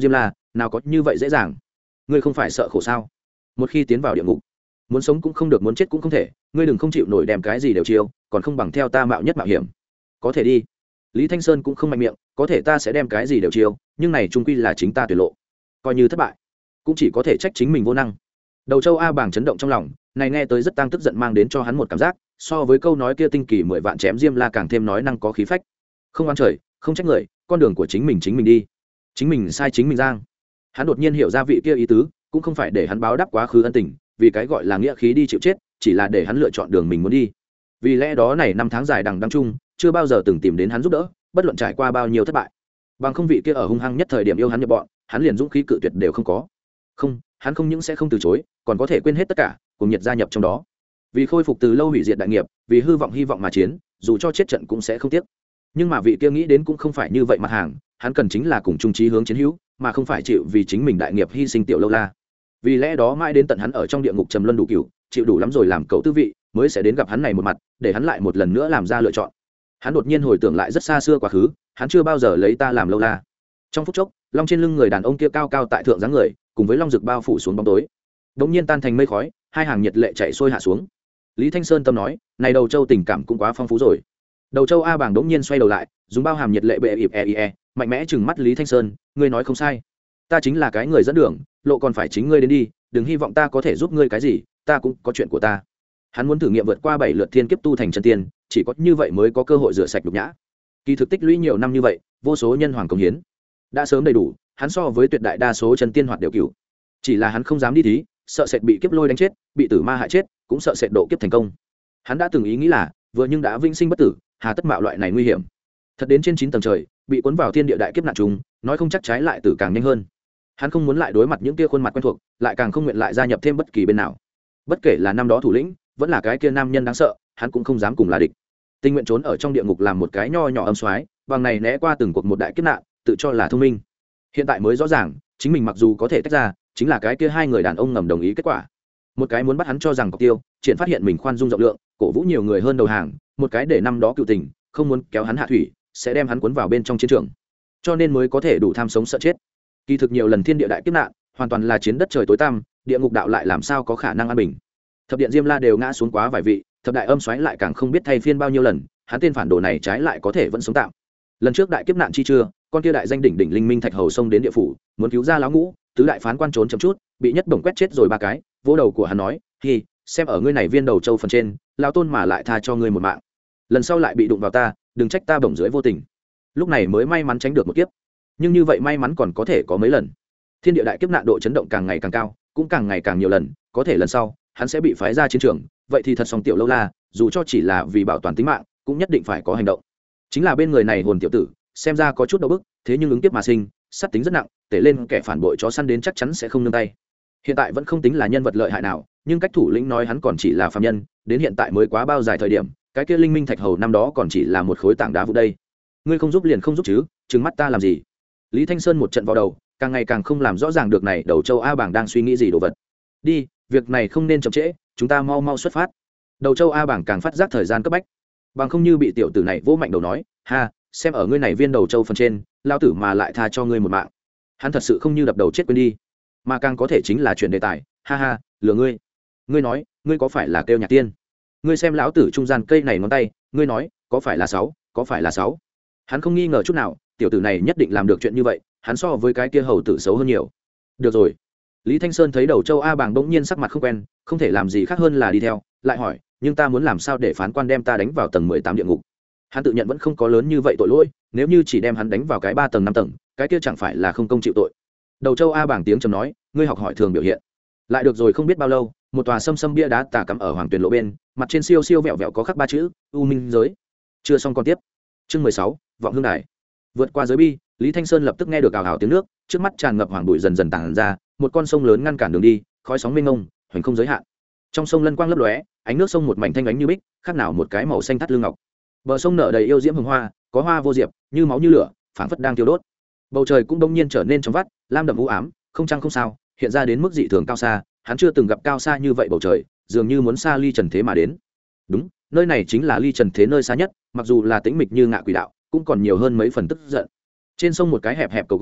Speaker 1: nào có như vậy dễ dàng. Ngươi không phải sợ khổ sao? Một khi tiến vào địa ngục, muốn sống cũng không được, muốn chết cũng không thể. Ngươi đừng không chịu nổi đem cái gì đều chiêu, còn không bằng theo ta mạo nhất mạo hiểm. Có thể đi. Lý Thanh Sơn cũng không mạnh miệng, có thể ta sẽ đem cái gì đều chiêu, nhưng này chung quy là chính ta tuyệt lộ. Coi như thất bại, cũng chỉ có thể trách chính mình vô năng. Đầu Châu A Bàng chấn động trong lòng, này nghe tới rất tăng tức giận, mang đến cho hắn một cảm giác, so với câu nói kia tinh kỳ mười vạn chém Diêm La càng thêm nói năng có khí phách. Không oán trời, không trách người, con đường của chính mình chính mình đi, chính mình sai chính mình giang. Hắn đột nhiên hiểu ra vị kia ý tứ, cũng không phải để hắn báo đáp quá khứ ân tình, vì cái gọi là nghĩa khí đi chịu chết, chỉ là để hắn lựa chọn đường mình muốn đi. Vì lẽ đó này năm tháng dài đằng đẵng chung, chưa bao giờ từng tìm đến hắn giúp đỡ, bất luận trải qua bao nhiêu thất bại, bằng không vị kia ở hung hăng nhất thời điểm yêu hắn nhập bọn, hắn liền dũng khí cự tuyệt đều không có. Không, hắn không những sẽ không từ chối, còn có thể quên hết tất cả, cùng nhiệt gia nhập trong đó. Vì khôi phục từ lâu hủy diệt đại nghiệp, vì hư vọng hy vọng mà chiến, dù cho chết trận cũng sẽ không tiếc. Nhưng mà vị kia nghĩ đến cũng không phải như vậy mặt hàng, hắn cần chính là cùng chung chí hướng chiến hữu, mà không phải chịu vì chính mình đại nghiệp hy sinh tiểu lâu la. Vì lẽ đó mãi đến tận hắn ở trong địa ngục trầm luân đủ cửu, chịu đủ lắm rồi làm cậu tư vị, mới sẽ đến gặp hắn này một mặt, để hắn lại một lần nữa làm ra lựa chọn. Hắn đột nhiên hồi tưởng lại rất xa xưa quá khứ, hắn chưa bao giờ lấy ta làm lâu la. Trong phút chốc, long trên lưng người đàn ông kia cao cao tại thượng dáng người, cùng với long rực bao phủ xuống bóng tối, đống nhiên tan thành mây khói, hai hàng nhiệt lệ chảy xuôi hạ xuống. Lý Thanh Sơn tâm nói, này Đầu Châu tình cảm cũng quá phong phú rồi. Đầu Châu A Bàng đống nhiên xoay đầu lại, dùng bao hàm nhiệt lệ bệ ịp e e, mạnh mẽ trừng mắt Lý Thanh Sơn, ngươi nói không sai, ta chính là cái người dẫn đường, lộ còn phải chính ngươi đến đi, đừng hy vọng ta có thể giúp ngươi cái gì, ta cũng có chuyện của ta. Hắn muốn thử nghiệm vượt qua bảy lượt thiên kiếp tu thành chân tiên, chỉ có như vậy mới có cơ hội rửa sạch nhục nhã. Kỳ thực tích lũy nhiều năm như vậy, vô số nhân hoàng công hiến đã sớm đầy đủ, hắn so với tuyệt đại đa số chân tiên hoạt đều cửu, chỉ là hắn không dám đi thí, sợ sệt bị kiếp lôi đánh chết, bị tử ma hại chết, cũng sợ sệt độ kiếp thành công. Hắn đã từng ý nghĩ là vừa nhưng đã vĩnh sinh bất tử, hà tất mạo loại này nguy hiểm. Thật đến trên chín tầng trời, bị cuốn vào thiên địa đại kiếp nạn trùng, nói không chắc trái lại tử càng nhanh hơn. Hắn không muốn lại đối mặt những kia khuôn mặt quen thuộc, lại càng không nguyện lại gia nhập thêm bất kỳ bên nào. Bất kể là năm đó thủ lĩnh, vẫn là cái kia nam nhân đáng sợ, hắn cũng không dám cùng là địch. Tình nguyện trốn ở trong địa ngục làm một cái nho nhỏ âm soái, bằng này né qua từng cuộc một đại kiếp nạn, tự cho là thông minh. Hiện tại mới rõ ràng, chính mình mặc dù có thể tách ra, chính là cái kia hai người đàn ông ngầm đồng ý kết quả. Một cái muốn bắt hắn cho rằng cọc tiêu, triển phát hiện mình khoan dung rộng lượng, cổ vũ nhiều người hơn đầu hàng, một cái để năm đó cựu tình, không muốn kéo hắn hạ thủy, sẽ đem hắn cuốn vào bên trong chiến trường, cho nên mới có thể đủ tham sống sợ chết. Kỳ thực nhiều lần thiên địa đại kiếp nạn, hoàn toàn là chiến đất trời tối tăm, địa ngục đạo lại làm sao có khả năng an bình. Thập điện Diêm La đều ngã xuống quá vài vị, thập đại âm xoáy lại càng không biết thay phiên bao nhiêu lần, hắn tên phản đồ này trái lại có thể vẫn sống tạm. Lần trước đại kiếp nạn chi chưa, con kia đại danh đỉnh đỉnh linh minh thạch hầu xông đến địa phủ, muốn cứu ra lão ngũ, tứ đại phán quan trốn chậm chút, bị nhất bổng quét chết rồi ba cái, vỗ đầu của hắn nói, "Hi, xem ở ngươi này viên đầu châu phần trên, lão tôn mà lại tha cho ngươi một mạng. Lần sau lại bị đụng vào ta, đừng trách ta bổng dưới vô tình." Lúc này mới may mắn tránh được một kiếp. Nhưng như vậy may mắn còn có thể có mấy lần. Thiên địa đại kiếp nạn độ chấn động càng ngày càng cao, cũng càng ngày càng nhiều lần, có thể lần sau hắn sẽ bị phái ra chiến trường, vậy thì thật song tiểu lâu la, dù cho chỉ là vì bảo toàn tính mạng, cũng nhất định phải có hành động. Chính là bên người này hồn tiểu tử, xem ra có chút đau bức, thế nhưng ứng kiếp mà sinh, sát tính rất nặng, tể lên kẻ phản bội chó săn đến chắc chắn sẽ không nương tay. Hiện tại vẫn không tính là nhân vật lợi hại nào, nhưng cách thủ lĩnh nói hắn còn chỉ là phàm nhân, đến hiện tại mới quá bao dài thời điểm, cái kia linh minh thạch hầu năm đó còn chỉ là một khối tảng đá vụ đây. Ngươi không giúp liền không giúp chứ, trừng mắt ta làm gì? Lý Thanh Sơn một trận vào đầu, càng ngày càng không làm rõ ràng được này Đầu Châu A Bàng đang suy nghĩ gì đồ vật. Đi, việc này không nên chậm trễ, chúng ta mau mau xuất phát. Đầu Châu A Bàng càng phát giác thời gian cấp bách, bằng không như bị tiểu tử này vỗ mạnh đầu nói, ha, xem ở ngươi này viên đầu châu phần trên, lao tử mà lại tha cho ngươi một mạng. Hắn thật sự không như đập đầu chết quên đi, mà càng có thể chính là chuyển đề tài, ha ha, lừa ngươi. Ngươi nói, ngươi có phải là kêu nhạc tiên? Ngươi xem lão tử trung gian cây này ngón tay, ngươi nói, có phải là sáu, có phải là sáu? Hắn không nghi ngờ chút nào, tiểu tử này nhất định làm được chuyện như vậy, hắn so với cái kia hầu tử xấu hơn nhiều. Được rồi. Lý Thanh Sơn thấy Đầu Châu A Bàng bỗng nhiên sắc mặt không quen, không thể làm gì khác hơn là đi theo, lại hỏi, nhưng ta muốn làm sao để phán quan đem ta đánh vào tầng mười tám địa ngục? Hắn tự nhận vẫn không có lớn như vậy tội lỗi, nếu như chỉ đem hắn đánh vào cái ba tầng năm tầng, cái kia chẳng phải là không công chịu tội. Đầu Châu A Bàng tiếng trầm nói, ngươi học hỏi thường biểu hiện. Lại được rồi, không biết bao lâu, một tòa sâm sâm bia đá tà cắm ở hoàng tuyền lộ bên, mặt trên siêu siêu vẹo vẹo có khắc ba chữ U Minh giới. Chưa xong còn tiếp. Chương mười sáu, vọng hương đài. Vượt qua giới bi, Lý Thanh Sơn lập tức nghe được ào ào tiếng nước, trước mắt tràn ngập hoàng bụi dần dần tản ra, một con sông lớn ngăn cản đường đi, khói sóng mênh mông, hoành không giới hạn. Trong sông lân quang lấp lóe, ánh nước sông một mảnh thanh ánh như bích, khác nào một cái màu xanh thắt lưng ngọc. Bờ sông nở đầy yêu diễm hồng hoa, có hoa vô diệp, như máu như lửa, phảng phất đang thiêu đốt. Bầu trời cũng đông nhiên trở nên trong vắt, lam đậm u ám, không trăng không sao, hiện ra đến mức dị thường cao xa, hắn chưa từng gặp cao xa như vậy bầu trời, dường như muốn xa ly trần thế mà đến. Đúng, nơi này chính là ly trần thế nơi xa nhất, mặc dù là tĩnh mịch như ngạ quỷ đạo, cũng còn nhiều hơn mấy phần tức giận. Trên sông một cái hẹp hẹp cầu gỗ,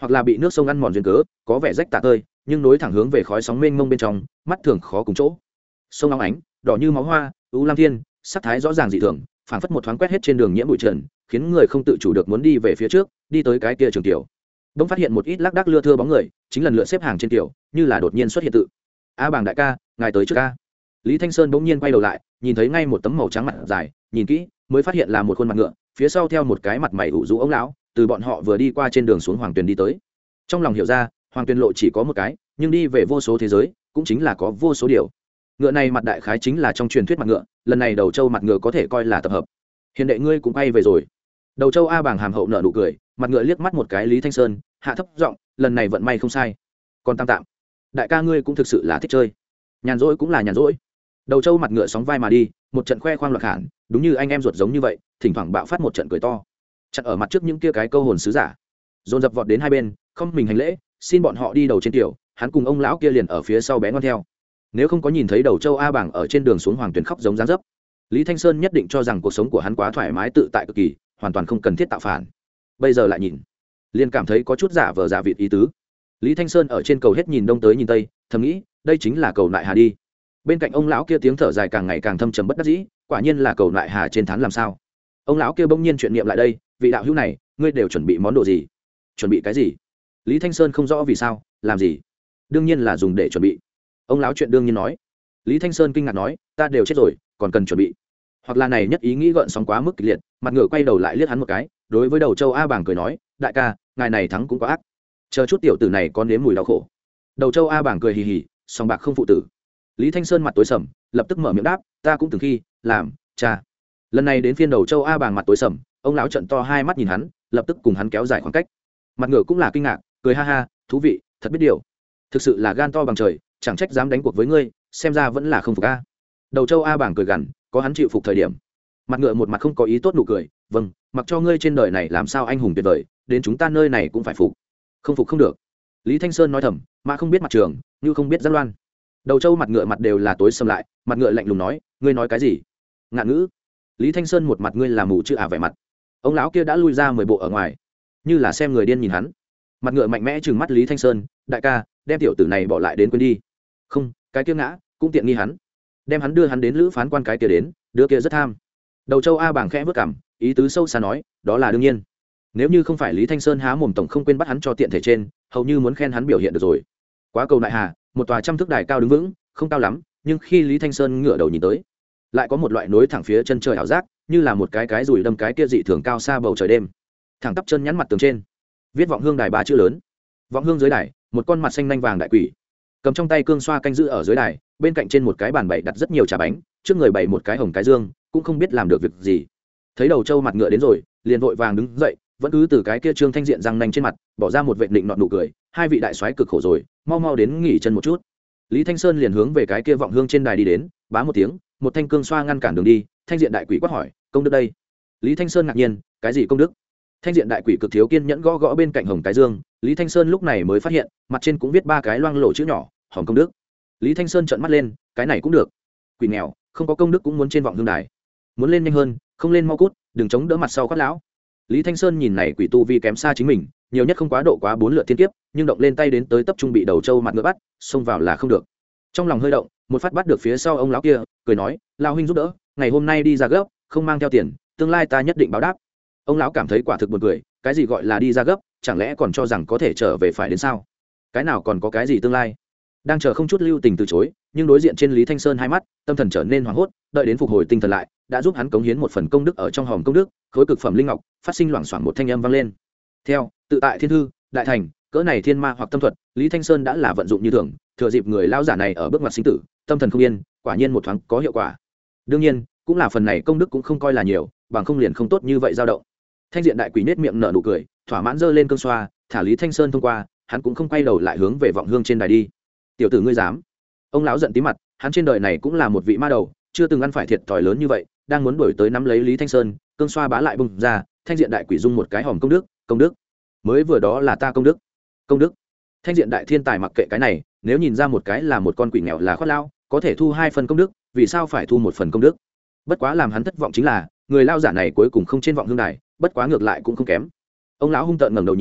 Speaker 1: hoặc là bị nước sông ăn mòn duyên cớ có vẻ rách tạ tơi, nhưng nối thẳng hướng về khói sóng mênh mông bên trong, mắt thường khó cùng chỗ. Sông óng ánh đỏ như máu hoa, u lam thiên, sắc thái rõ ràng dị thường, phảng phất một thoáng quét hết trên đường nhiễm bụi trần, khiến người không tự chủ được muốn đi về phía trước, đi tới cái kia trường tiểu. Đông phát hiện một ít lác đác lưa thưa bóng người, chính lần lượt xếp hàng trên tiểu, như là đột nhiên xuất hiện tự. A Bàng đại ca, ngài tới trước a. Lý Thanh Sơn bỗng nhiên quay đầu lại, nhìn thấy ngay một tấm màu trắng mặt dài, nhìn kỹ mới phát hiện là một khuôn mặt ngựa, phía sau theo một cái mặt mày ủ rũ ông lão, từ bọn họ vừa đi qua trên đường xuống Hoàng Tuyền đi tới. Trong lòng hiểu ra, Hoàng Tuyền lộ chỉ có một cái, nhưng đi về vô số thế giới, cũng chính là có vô số điều. Ngựa này mặt đại khái chính là trong truyền thuyết mặt ngựa, lần này Đầu Châu mặt ngựa có thể coi là tập hợp. Hiền đệ ngươi cũng quay về rồi. Đầu Châu A Bàng hàm hậu nở nụ cười, mặt ngựa liếc mắt một cái Lý Thanh Sơn, hạ thấp giọng, lần này vận may không sai. Còn tam tạm, đại ca ngươi cũng thực sự là thích chơi. Nhàn rỗi cũng là nhàn rỗi. Đầu Châu mặt ngựa sóng vai mà đi, một trận khoe khoang loạn hẳn, đúng như anh em ruột giống như vậy, thỉnh thoảng bạo phát một trận cười to. Chặn ở mặt trước những kia cái câu hồn sứ giả, dồn dập vọt đến hai bên, không mình hành lễ, xin bọn họ đi đầu trên tiểu, hắn cùng ông lão kia liền ở phía sau bé ngoan theo. Nếu không có nhìn thấy Đầu Châu A Bàng ở trên đường xuống Hoàng Tuyền khóc giống dáng dấp, Lý Thanh Sơn nhất định cho rằng cuộc sống của hắn quá thoải mái tự tại cực kỳ, hoàn toàn không cần thiết tạo phản. Bây giờ lại nhìn, liền cảm thấy có chút giả vờ giả vịt ý tứ. Lý Thanh Sơn ở trên cầu hết nhìn đông tới nhìn tây, thầm nghĩ, đây chính là cầu nại hà đi. Bên cạnh ông lão kia tiếng thở dài càng ngày càng thâm trầm bất đắc dĩ, quả nhiên là cầu nại hà trên thán làm sao. Ông lão kia bỗng nhiên chuyện niệm lại đây, vị đạo hữu này, ngươi đều chuẩn bị món đồ gì? Chuẩn bị cái gì? Lý Thanh Sơn không rõ vì sao, làm gì? Đương nhiên là dùng để chuẩn bị. Ông lão chuyện đương nhiên nói. Lý Thanh Sơn kinh ngạc nói, ta đều chết rồi, còn cần chuẩn bị? Hoặc là này nhất ý nghĩ gợn sóng quá mức kịch liệt, mặt ngựa quay đầu lại liếc hắn một cái, đối với Đầu Châu A Bàng cười nói, đại ca, ngài này thắng cũng quá ác. Chờ chút tiểu tử này có nếm mùi đau khổ. Đầu Châu A Bàng cười hì hì, song bạc không phụ tử. Lý Thanh Sơn mặt tối sầm, lập tức mở miệng đáp, ta cũng từng khi làm cha. Lần này đến phiên Đầu Châu A Bàng mặt tối sầm, ông lão trận to hai mắt nhìn hắn, lập tức cùng hắn kéo dài khoảng cách. Mặt ngựa cũng là kinh ngạc, cười ha ha, thú vị, thật biết điều. Thực sự là gan to bằng trời, chẳng trách dám đánh cuộc với ngươi, xem ra vẫn là không phục a. Đầu Châu A Bàng cười gằn, có hắn chịu phục thời điểm. Mặt ngựa một mặt không có ý tốt nụ cười, vâng, mặc cho ngươi trên đời này làm sao anh hùng tuyệt vời, đến chúng ta nơi này cũng phải phục. Không phục không được. Lý Thanh Sơn nói thầm, mà không biết mặt trường, như không biết giác loan. Đầu Châu mặt ngựa mặt đều là tối sầm lại, mặt ngựa lạnh lùng nói, ngươi nói cái gì? Ngạn ngữ. Lý Thanh Sơn một mặt ngươi là mù chữ à vẻ mặt. Ông lão kia đã lui ra mười bộ ở ngoài, như là xem người điên nhìn hắn. Mặt ngựa mạnh mẽ trừng mắt Lý Thanh Sơn, đại ca, đem tiểu tử này bỏ lại đến quên đi. Không, cái kia ngã, cũng tiện nghi hắn. Đem hắn đưa hắn đến lữ phán quan cái kia đến, đứa kia rất tham. Đầu Châu A Bàng khẽ vớt cằm, ý tứ sâu xa nói, đó là đương nhiên. Nếu như không phải Lý Thanh Sơn há mồm tổng không quên bắt hắn cho tiện thể trên, hầu như muốn khen hắn biểu hiện được rồi. Quá cầu nại hà, một tòa trăm thước đài cao đứng vững, không cao lắm, nhưng khi Lý Thanh Sơn ngửa đầu nhìn tới, lại có một loại nối thẳng phía chân trời ảo giác, như là một cái cái rùi đâm cái kia dị thường cao xa bầu trời đêm. Thẳng tắp chân nhắn mặt tường trên, viết vọng hương đài ba chữ lớn. Vọng hương dưới đài, một con mặt xanh nanh vàng đại quỷ, cầm trong tay cương xoa canh giữ ở dưới đài, bên cạnh trên một cái bàn bày đặt rất nhiều trà bánh, trước người bày một cái hồng cái dương, cũng không biết làm được việc gì. Thấy Đầu Châu mặt ngựa đến rồi, liền vội vàng đứng dậy, vẫn cứ từ cái kia trương thanh diện răng nanh trên mặt bỏ ra một vệt định nọt nụ cười, hai vị đại soái cực khổ rồi, mau mau đến nghỉ chân một chút. Lý Thanh Sơn liền hướng về cái kia vọng hương trên đài đi đến, bá một tiếng, một thanh cương xoa ngăn cản đường đi. Thanh diện đại quỷ quát hỏi, công đức đây? Lý Thanh Sơn ngạc nhiên, cái gì công đức? Thanh diện đại quỷ cực thiếu kiên nhẫn gõ gõ bên cạnh hồng cái dương. Lý Thanh Sơn lúc này mới phát hiện, mặt trên cũng viết ba cái loang lổ chữ nhỏ, hồng công đức. Lý Thanh Sơn trợn mắt lên, cái này cũng được? Quỷ nghèo, không có công đức cũng muốn trên vọng hương đài, muốn lên nhanh hơn, không lên mau cút, đừng chống đỡ mặt sau quát lão. Lý Thanh Sơn nhìn này quỷ tu vi kém xa chính mình, nhiều nhất không quá độ quá bốn lượt thiên kiếp, nhưng động lên tay đến tới tập trung bị Đầu Châu mặt ngựa bắt, xông vào là không được. Trong lòng hơi động, một phát bắt được phía sau ông lão kia, cười nói, lão huynh giúp đỡ, ngày hôm nay đi ra gấp, không mang theo tiền, tương lai ta nhất định báo đáp. Ông lão cảm thấy quả thực buồn cười, cái gì gọi là đi ra gấp, chẳng lẽ còn cho rằng có thể trở về phải đến sao? Cái nào còn có cái gì tương lai? Đang chờ không chút lưu tình từ chối, nhưng đối diện trên Lý Thanh Sơn hai mắt, tâm thần trở nên hoảng hốt, đợi đến phục hồi tinh thần lại, đã giúp hắn cống hiến một phần công đức ở trong hòm công đức, khối cực phẩm linh ngọc, phát sinh loảng xoảng một thanh âm vang lên. Theo, tự tại thiên thư, đại thành, cỡ này thiên ma hoặc tâm thuật, Lý Thanh Sơn đã là vận dụng như thường, thừa dịp người lão giả này ở bước ngoặt sinh tử, tâm thần không yên, quả nhiên một thoáng có hiệu quả. Đương nhiên, cũng là phần này công đức cũng không coi là nhiều, bằng không liền không tốt như vậy dao động. Thanh diện đại quỷ nết miệng nở nụ cười, thỏa mãn giơ lên cương xoa, thả Lý Thanh Sơn thông qua, hắn cũng không quay đầu lại hướng về vọng hương trên đài đi. Tiểu tử ngươi dám? Ông lão giận tí mặt, hắn trên đời này cũng là một vị ma đầu, chưa từng ăn phải thiệt thòi lớn như vậy, đang muốn đuổi tới nắm lấy Lý Thanh Sơn, cương xoa bá lại bung ra, thanh diện đại quỷ dung một cái hòm công đức, công đức, mới vừa đó là ta công đức, công đức. Thanh diện đại thiên tài mặc kệ cái này, nếu nhìn ra một cái là một con quỷ nghèo là khoát lao, có thể thu hai phần công đức, vì sao phải thu một phần công đức? Bất quá làm hắn thất vọng chính là, người lao giả này cuối cùng không trên vọng hương đài, bất quá ngược lại cũng không kém. Ông lão hung tợn ngẩng đầu nhìn,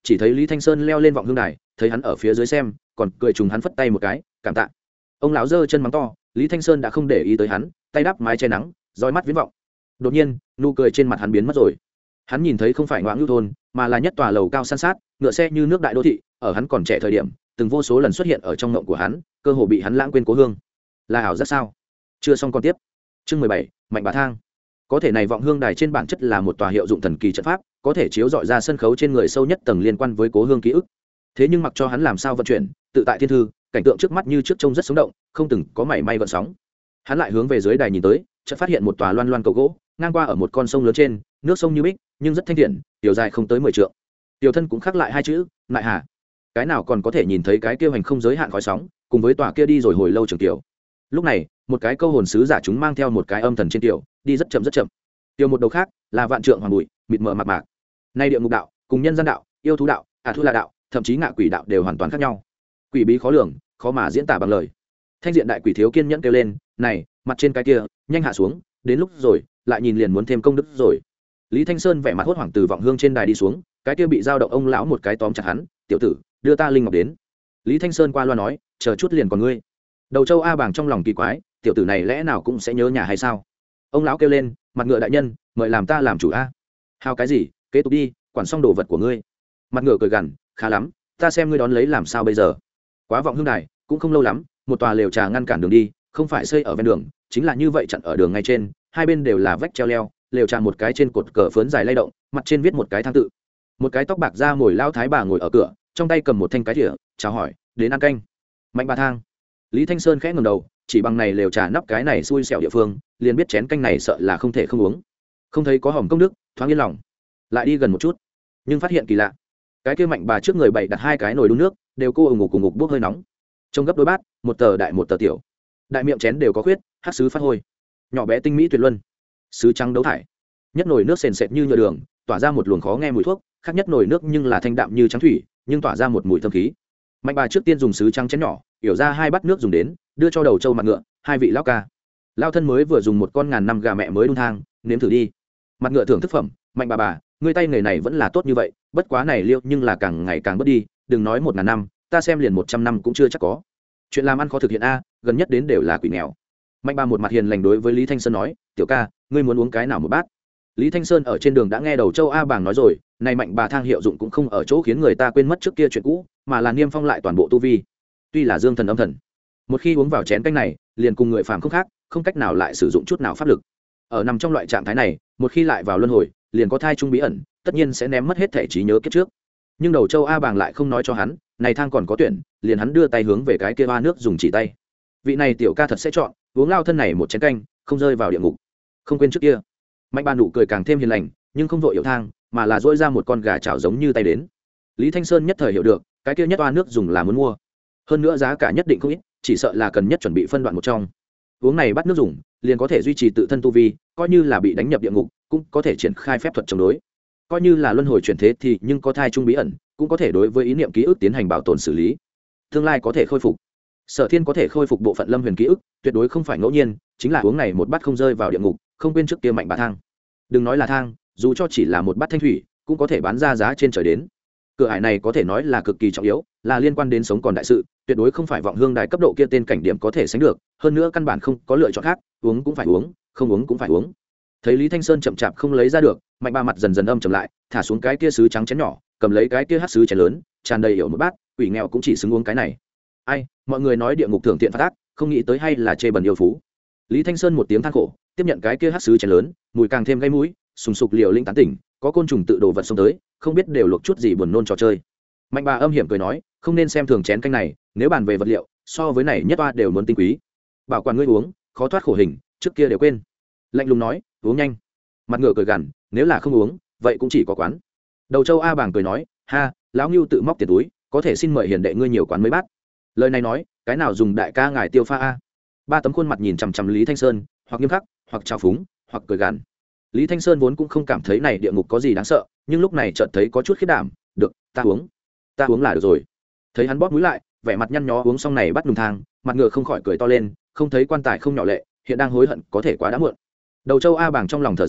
Speaker 1: chỉ thấy Lý Thanh Sơn leo lên vọng hương đài, thấy hắn ở phía dưới xem, còn cười trùng hắn phất tay một cái, cảm tạ. Ông lão giơ chân mắng to, Lý Thanh Sơn đã không để ý tới hắn, tay đắp mái che nắng, dõi mắt viễn vọng. Đột nhiên, nụ cười trên mặt hắn biến mất rồi. Hắn nhìn thấy không phải Ngoạn Ngưu thôn, mà là nhất tòa lầu cao san sát, ngựa xe như nước đại đô thị, ở hắn còn trẻ thời điểm, từng vô số lần xuất hiện ở trong ngộng của hắn, cơ hồ bị hắn lãng quên cố hương. Là ảo giác sao? Chưa xong con tiếp. Chương mười bảy, Mạnh Bà Thang. Có thể này vọng hương đài trên bản chất là một tòa hiệu dụng thần kỳ trận pháp, có thể chiếu dọi ra sân khấu trên người sâu nhất tầng liên quan với cố hương ký ức. Thế nhưng mặc cho hắn làm sao vận chuyển, tự tại thiên thư, cảnh tượng trước mắt như trước trông rất sống động, không từng có mảy may gợn sóng. Hắn lại hướng về dưới đài nhìn tới, chợt phát hiện một tòa loan loan cầu gỗ, ngang qua ở một con sông lớn trên, nước sông như bích, nhưng rất thanh thiện, chiều dài không tới mười trượng. Tiểu thân cũng khắc lại hai chữ, Nại Hà. Cái nào còn có thể nhìn thấy cái kia hành không giới hạn khói sóng, cùng với tòa kia đi rồi hồi lâu trường tiểu. Lúc này, một cái câu hồn sứ giả chúng mang theo một cái âm thần trên tiểu, đi rất chậm rất chậm. Tiểu một đầu khác là vạn trượng hoàng bụi, mịt mờ mạc mạc. Nay địa ngục đạo, cùng nhân gian đạo, yêu thú đạo, à thu là đạo, thậm chí ngạ quỷ đạo đều hoàn toàn khác nhau. Quỷ bí khó lường, khó mà diễn tả bằng lời. Thanh diện đại quỷ thiếu kiên nhẫn kêu lên, "Này, mặt trên cái kia, nhanh hạ xuống, đến lúc rồi, lại nhìn liền muốn thêm công đức rồi." Lý Thanh Sơn vẻ mặt hốt hoảng từ vọng hương trên đài đi xuống, cái kia bị dao động ông lão một cái tóm chặt hắn, "Tiểu tử, đưa ta linh ngọc đến." Lý Thanh Sơn qua loa nói, "Chờ chút liền còn ngươi." Đầu Châu A Bàng trong lòng kỳ quái, tiểu tử này lẽ nào cũng sẽ nhớ nhà hay sao? Ông lão kêu lên, "Mặt ngựa đại nhân, mời làm ta làm chủ a." "Hao cái gì, kế tục đi, quản xong đồ vật của ngươi." Mặt ngựa cười gằn, "Khá lắm, ta xem ngươi đón lấy làm sao bây giờ." Quá vọng hương đài, cũng không lâu lắm, một tòa lều trà ngăn cản đường đi, không phải xây ở ven đường, chính là như vậy chặn ở đường ngay trên, hai bên đều là vách treo leo, lều trà một cái trên cột cờ phướn dài lay động, mặt trên viết một cái thang tự. Một cái tóc bạc da mồi lao thái bà ngồi ở cửa, trong tay cầm một thanh cái thìa, chào hỏi, "Đến ăn canh." Mạnh Bà Thang. Lý Thanh Sơn khẽ ngẩng đầu, chỉ bằng này lều trà nắp cái này xui xẻo địa phương, liền biết chén canh này sợ là không thể không uống. Không thấy có hòm công đức, thoáng yên lòng. Lại đi gần một chút, nhưng phát hiện kỳ lạ. Cái kia Mạnh bà trước người bày đặt hai cái nồi đun nước, đều cô ủng ngục cùng ngục bốc hơi nóng. Trong gấp đôi bát, một tờ đại một tờ tiểu. Đại miệng chén đều có khuyết, hắc sứ phát hôi. Nhỏ bé tinh mỹ tuyệt luân. Sứ trắng đấu thải. Nhất nồi nước sền sệt như nhựa đường, tỏa ra một luồng khó nghe mùi thuốc, khác nhất nồi nước nhưng là thanh đạm như trắng thủy, nhưng tỏa ra một mùi thơm khí. Mạnh bà trước tiên dùng sứ trắng chén nhỏ, yểu ra hai bát nước dùng đến, đưa cho Đầu Châu Mặt Ngựa, hai vị lão ca. Lão thân mới vừa dùng một con ngàn năm gà mẹ mới đun thang, nếm thử đi. Mặt Ngựa thưởng thức phẩm, Mạnh bà bà, ngươi tay nghề này vẫn là tốt như vậy, bất quá này liêu nhưng là càng ngày càng bớt đi, đừng nói một ngàn năm, ta xem liền một trăm năm cũng chưa chắc có. Chuyện làm ăn khó thực hiện a, gần nhất đến đều là quỷ nghèo. Mạnh bà một mặt hiền lành đối với Lý Thanh Sơn nói, "Tiểu ca, ngươi muốn uống cái nào một bát?" Lý Thanh Sơn ở trên đường đã nghe Đầu Châu A Bàng nói rồi, này Mạnh bà thang hiệu dụng cũng không ở chỗ khiến người ta quên mất trước kia chuyện cũ, mà là niêm phong lại toàn bộ tu vi. Tuy là dương thần âm thần, một khi uống vào chén canh này, liền cùng người phàm không khác, không cách nào lại sử dụng chút nào pháp lực. Ở nằm trong loại trạng thái này, một khi lại vào luân hồi, liền có thai trung bí ẩn, tất nhiên sẽ ném mất hết thể trí nhớ kiếp trước. Nhưng Đầu Châu A Bàng lại không nói cho hắn, này thang còn có tuyển, liền hắn đưa tay hướng về cái kia ba nước dùng chỉ tay. Vị này tiểu ca thật sẽ chọn, uống lao thân này một chén canh, không rơi vào địa ngục. Không quên trước kia. Mạnh bà nụ cười càng thêm hiền lành, nhưng không vội hiệu thang, mà là dỗi ra một con gà chảo giống như tay đến. Lý Thanh Sơn nhất thời hiểu được, cái kia nhất oa nước dùng là muốn mua, hơn nữa giá cả nhất định không ít, chỉ sợ là cần nhất chuẩn bị phân đoạn một trong. Uống này bắt nước dùng, liền có thể duy trì tự thân tu vi, coi như là bị đánh nhập địa ngục, cũng có thể triển khai phép thuật chống đối. Coi như là luân hồi chuyển thế thì nhưng có thai trung bí ẩn, cũng có thể đối với ý niệm ký ức tiến hành bảo tồn xử lý, tương lai có thể khôi phục. Sở Thiên có thể khôi phục bộ phận lâm huyền ký ức, tuyệt đối không phải ngẫu nhiên, chính là uống này một bát không rơi vào địa ngục, không quên trước kia Mạnh bà thang. Đừng nói là thang, dù cho chỉ là một bát thanh thủy, cũng có thể bán ra giá trên trời đến. Cửa ải này có thể nói là cực kỳ trọng yếu, là liên quan đến sống còn đại sự, tuyệt đối không phải vọng hương đài cấp độ kia tên cảnh điểm có thể sánh được, hơn nữa căn bản không có lựa chọn khác, uống cũng phải uống, không uống cũng phải uống. Thấy Lý Thanh Sơn chậm chạp không lấy ra được, Mạnh bà mặt dần dần âm trầm lại, thả xuống cái kia sứ trắng chén nhỏ, cầm lấy cái kia hắc sứ chén lớn, tràn đầy hiểu một bát, quỷ nghèo cũng chỉ xứng uống cái này. Ai, mọi người nói địa ngục thưởng thiện phát ác, không nghĩ tới hay là chê bẩn yêu phú. Lý Thanh Sơn một tiếng than khổ, tiếp nhận cái kia hắc sứ chén lớn, mùi càng thêm gây mũi, sùng sục liều linh tán tỉnh, có côn trùng tự đồ vật xông tới, không biết đều luộc chút gì buồn nôn trò chơi. Mạnh bà âm hiểm cười nói, không nên xem thường chén canh này, nếu bàn về vật liệu, so với này nhất oa đều muốn tinh quý. Bảo quản ngươi uống, khó thoát khổ hình, trước kia đều quên. Lạnh lùng nói, uống nhanh. Mặt ngựa cười gằn, nếu là không uống, vậy cũng chỉ có quán. Đầu Châu A Bàng cười nói, ha, lão Ngưu tự móc tiền túi, có thể xin mời hiền đệ ngươi nhiều quán mấy bát. Lời này nói, cái nào dùng đại ca ngài tiêu pha a? Ba tấm khuôn mặt nhìn chằm chằm Lý Thanh Sơn, hoặc nghiêm khắc, hoặc trào phúng, hoặc cười gằn. Lý Thanh Sơn vốn cũng không cảm thấy này địa ngục có gì đáng sợ, nhưng lúc này chợt thấy có chút khiếp đảm, được, ta uống, ta uống là được rồi. Thấy hắn bóp mũi lại, vẻ mặt nhăn nhó uống xong này bắt nùng thang, mặt ngựa không khỏi cười to lên, không thấy quan tài không nhỏ lệ, hiện đang hối hận có thể quá đã muộn. Đầu Châu A Bàng trong lòng thở dài,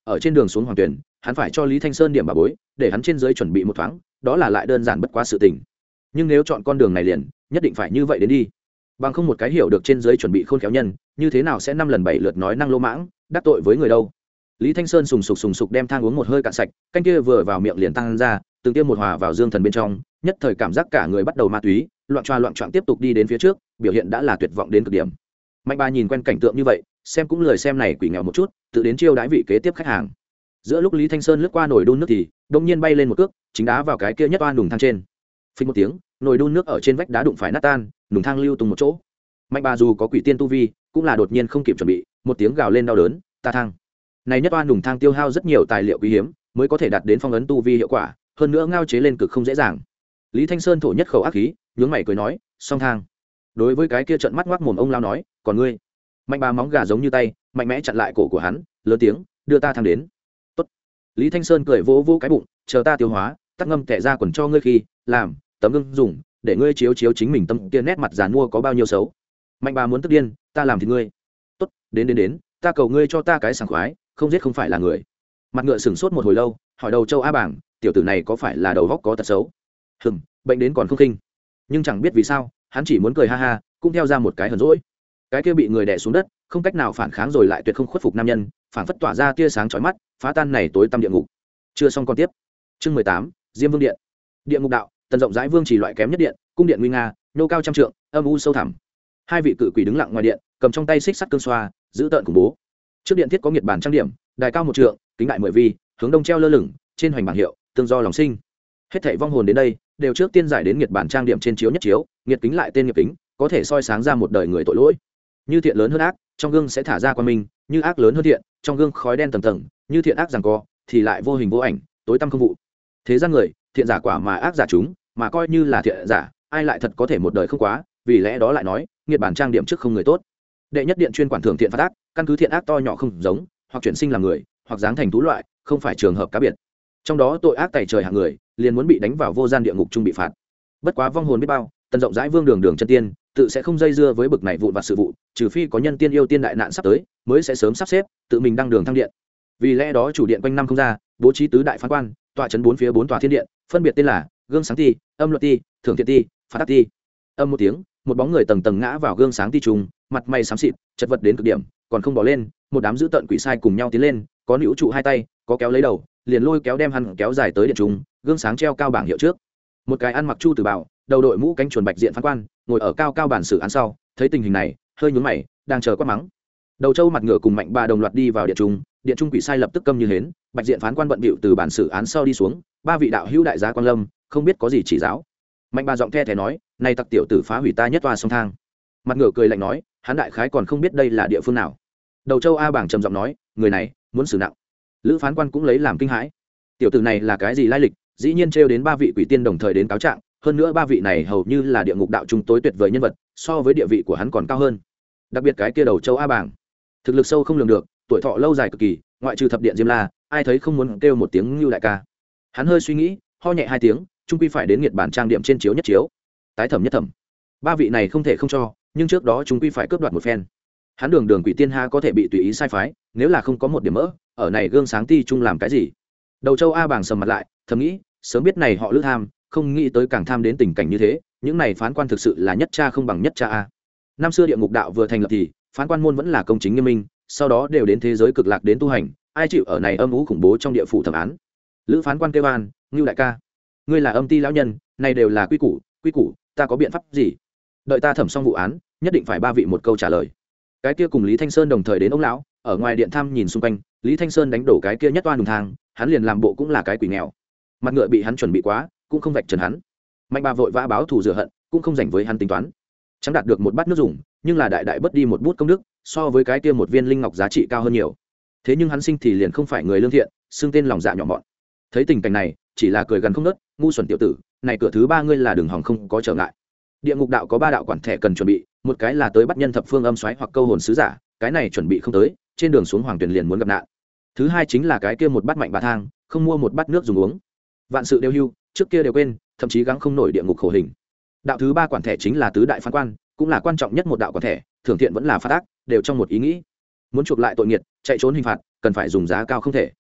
Speaker 1: ở trên đường xuống hoàng tuyển hắn phải cho lý thanh sơn điểm bà bối để hắn trên dưới chuẩn bị một thoáng, đó là lại đơn giản bất quá sự tình. Nhưng nếu chọn con đường này liền nhất định phải như vậy đến đi, bằng không một cái hiểu được trên dưới chuẩn bị khôn khéo nhân như thế nào sẽ năm lần bảy lượt nói năng lỗ mãng đắc tội với người đâu. Lý Thanh Sơn sùng sục sùng sục đem thang uống một hơi cạn sạch, canh kia vừa vào miệng liền tăng ra, từng tiêm một hòa vào dương thần bên trong, nhất thời cảm giác cả người bắt đầu ma túy, loạn choa loạn choạng tiếp tục đi đến phía trước, biểu hiện đã là tuyệt vọng đến cực điểm. Mạnh Ba nhìn quen cảnh tượng như vậy, xem cũng lười xem này quỷ nghèo một chút, tự đến chiêu đãi vị kế tiếp khách hàng. Giữa lúc Lý Thanh Sơn lướt qua nồi đun nước thì đột nhiên bay lên một cước, chính đá vào cái kia nhất oan đùng thang trên. Phình một tiếng, nồi đun nước ở trên vách đá đụng phải nát tan, đùng thang lưu tung một chỗ. Mạnh Ba dù có quỷ tiên tu vi, cũng là đột nhiên không kịp chuẩn bị, một tiếng gào lên đau đớn, ta thang. Này nhất oan đùng thang tiêu hao rất nhiều tài liệu quý hiếm, mới có thể đạt đến phong ấn tu vi hiệu quả, hơn nữa ngao chế lên cực không dễ dàng. Lý Thanh Sơn thổ nhất khẩu ác khí, nhướng mày cười nói, song thang. Đối với cái kia trợn mắt ngoác mồm ông lao nói, còn ngươi. Mạnh Ba móng gà giống như tay, mạnh mẽ chặn lại cổ của hắn, lớn tiếng, đưa ta thang đến. Tốt. Lý Thanh Sơn cười vỗ vỗ cái bụng, chờ ta tiêu hóa, tắt ngâm kẻ ra quần cho ngươi khi làm tấm gương dùng, để ngươi chiếu chiếu chính mình tâm kia nét mặt giàn mua có bao nhiêu xấu. Mạnh Ba muốn tức điên, ta làm thì ngươi. Tốt, đến đến đến, ta cầu ngươi cho ta cái sảng khoái, không giết không phải là người. Mặt ngựa sửng sốt một hồi lâu, hỏi đầu châu a bảng, tiểu tử này có phải là đầu góc có tật xấu? Hừm, bệnh đến còn không kinh. Nhưng chẳng biết vì sao, hắn chỉ muốn cười ha ha, cũng theo ra một cái hờn dỗi. Cái kia bị người đè xuống đất, không cách nào phản kháng rồi lại tuyệt không khuất phục nam nhân, phản phất tỏa ra tia sáng chói mắt, phá tan này tối tăm địa ngục. Chưa xong con tiếp. Chương mười tám, Diêm Vương điện. Địa ngục đạo, tần rộng rãi vương chỉ loại kém nhất điện, cung điện nguy nga, nô cao trăm trượng, âm u sâu thẳm. Hai vị cự quỷ đứng lặng ngoài điện, cầm trong tay xích sắt cương xoa, giữ tợn khủng bố. Trước điện thiết có nghiệt bản trang điểm, đài cao một trượng, kính đại mười vi, hướng đông treo lơ lửng, trên hoành bảng hiệu, tương do lòng sinh. Hết thảy vong hồn đến đây, đều trước tiên giải đến nghiệt bản trang điểm trên chiếu nhất chiếu, nghiệt kính lại tên nghiệt kính, có thể soi sáng ra một đời người tội lỗi. Như thiện lớn hơn ác, trong gương sẽ thả ra quan minh, như ác lớn hơn thiện, trong gương khói đen tầng tầng, như thiện ác giằng co, thì lại vô hình vô ảnh, tối tăm không vụ. Thế gian người, thiện giả quả mà ác giả chúng, mà coi như là thiện giả, ai lại thật có thể một đời không quá, vì lẽ đó lại nói, nghiệt bản trang điểm trước không người tốt. Đệ nhất điện chuyên quản thưởng thiện phạt ác, căn cứ thiện ác to nhỏ không giống, hoặc chuyển sinh làm người, hoặc dáng thành thú loại, không phải trường hợp cá biệt. Trong đó tội ác tày trời hạng người, liền muốn bị đánh vào vô gian địa ngục trung bị phạt. Bất quá vong hồn biết bao, tần rộng rãi vương đường đường chân tiên, tự sẽ không dây dưa với bực này vụn vặt sự vụ, trừ phi có nhân tiên yêu tiên đại nạn sắp tới, mới sẽ sớm sắp xếp, tự mình đăng đường thăng điện. Vì lẽ đó chủ điện quanh năm không ra, bố trí tứ đại phán quan, tọa trấn bốn phía bốn tòa thiên điện, phân biệt tên là gương sáng ti, âm luật ti, thưởng thiện ti, phạt ác ti. Âm một tiếng, một bóng người tầng tầng ngã vào gương sáng ti trùng, mặt mày xám xịt, chật vật đến cực điểm, còn không bỏ lên, một đám dữ tợn quỷ sai cùng nhau tiến lên, có níu trụ hai tay, có kéo lấy đầu, liền lôi kéo đem hắn kéo dài tới điện trùng, gương sáng treo cao bảng hiệu trước. Một cái ăn mặc chu tử bào, đầu đội mũ cánh chuồn bạch diện phán quan, ngồi ở cao cao bản xử án sau, thấy tình hình này, hơi nhướng mày, đang chờ quát mắng. Đầu Châu mặt ngựa cùng Mạnh Ba đồng loạt đi vào điện trung, điện trung quỷ sai lập tức câm như hến, bạch diện phán quan bận bịu từ bản xử án sau đi xuống, ba vị đạo hữu đại giá quan lâm, không biết có gì chỉ giáo. Mạnh Ba giọng the thé nói, này tặc tiểu tử phá hủy ta nhất toa sông thang. Mặt ngựa cười lạnh nói, hắn đại khái còn không biết đây là địa phương nào. Đầu Châu a bảng trầm giọng nói, người này muốn xử nặng. Lữ phán quan cũng lấy làm kinh hãi, tiểu tử này là cái gì lai lịch, dĩ nhiên trêu đến ba vị quỷ tiên đồng thời đến cáo trạng, hơn nữa ba vị này hầu như là địa ngục đạo trung tối tuyệt vời nhân vật, so với địa vị của hắn còn cao hơn. Đặc biệt cái kia đầu Châu a bảng, thực lực sâu không lường được, tuổi thọ lâu dài cực kỳ, ngoại trừ thập điện Diêm La, ai thấy không muốn kêu một tiếng Nưu đại ca. Hắn hơi suy nghĩ, ho nhẹ hai tiếng, trung quy phải đến nghiệt bản trang điểm trên chiếu nhất chiếu, tái thẩm nhất thẩm. Ba vị này không thể không cho, nhưng trước đó trung quy phải cướp đoạt một phen. Hắn đường đường quỷ tiên ha có thể bị tùy ý sai phái, nếu là không có một điểm mỡ, ở này gương sáng ti trung làm cái gì? Đầu Châu a bảng sầm mặt lại, thầm nghĩ, sớm biết này họ Lữ tham, không nghĩ tới càng tham đến tình cảnh như thế, những này phán quan thực sự là nhất cha không bằng nhất cha a. Năm xưa địa ngục đạo vừa thành lập thì, phán quan môn vẫn là công chính nghiêm minh, sau đó đều đến thế giới cực lạc đến tu hành, ai chịu ở này âm u khủng bố trong địa phủ thẩm án. Lữ phán quan kêu an, Ngưu đại ca, ngươi là âm ti lão nhân, này đều là quy củ, quy củ, ta có biện pháp gì? Đợi ta thẩm xong vụ án, nhất định phải ba vị một câu trả lời. Cái kia cùng Lý Thanh Sơn đồng thời đến ông lão, ở ngoài điện thăm nhìn xung quanh, Lý Thanh Sơn đánh đổ cái kia nhất toan đường thang, hắn liền làm bộ cũng là cái quỷ nghèo. Mặt ngựa bị hắn chuẩn bị quá, cũng không vạch trần hắn. Mạnh Ba vội vã báo thù rửa hận, cũng không dành với hắn tính toán. Chẳng đạt được một bát nước dùng, nhưng là đại đại bất đi một bút công đức, so với cái kia một viên linh ngọc giá trị cao hơn nhiều. Thế nhưng hắn sinh thì liền không phải người lương thiện, xưng tên lòng dạ nhỏ mọn. Thấy tình cảnh này, chỉ là cười gần không nớt, ngu xuẩn tiểu tử, này cửa thứ ba ngươi là đường hỏng không có trở ngại. Địa ngục đạo có ba đạo quản thẻ cần chuẩn bị, một cái là tới bắt nhân thập phương âm xoáy hoặc câu hồn sứ giả, cái này chuẩn bị không tới, trên đường xuống hoàng tuyển liền muốn gặp nạn. Thứ hai chính là cái kia một bát mạnh bà thang, không mua một bát nước dùng uống. Vạn sự đều hưu, trước kia đều quên, thậm chí gắng không nổi địa ngục khổ hình. Đạo thứ ba quản thẻ chính là tứ đại phán quan, cũng là quan trọng nhất một đạo quản thẻ, thưởng thiện vẫn là phạt ác, đều trong một ý nghĩ. Muốn chuộc lại tội nghiệt, chạy trốn hình phạt, cần phải dùng giá cao không thể.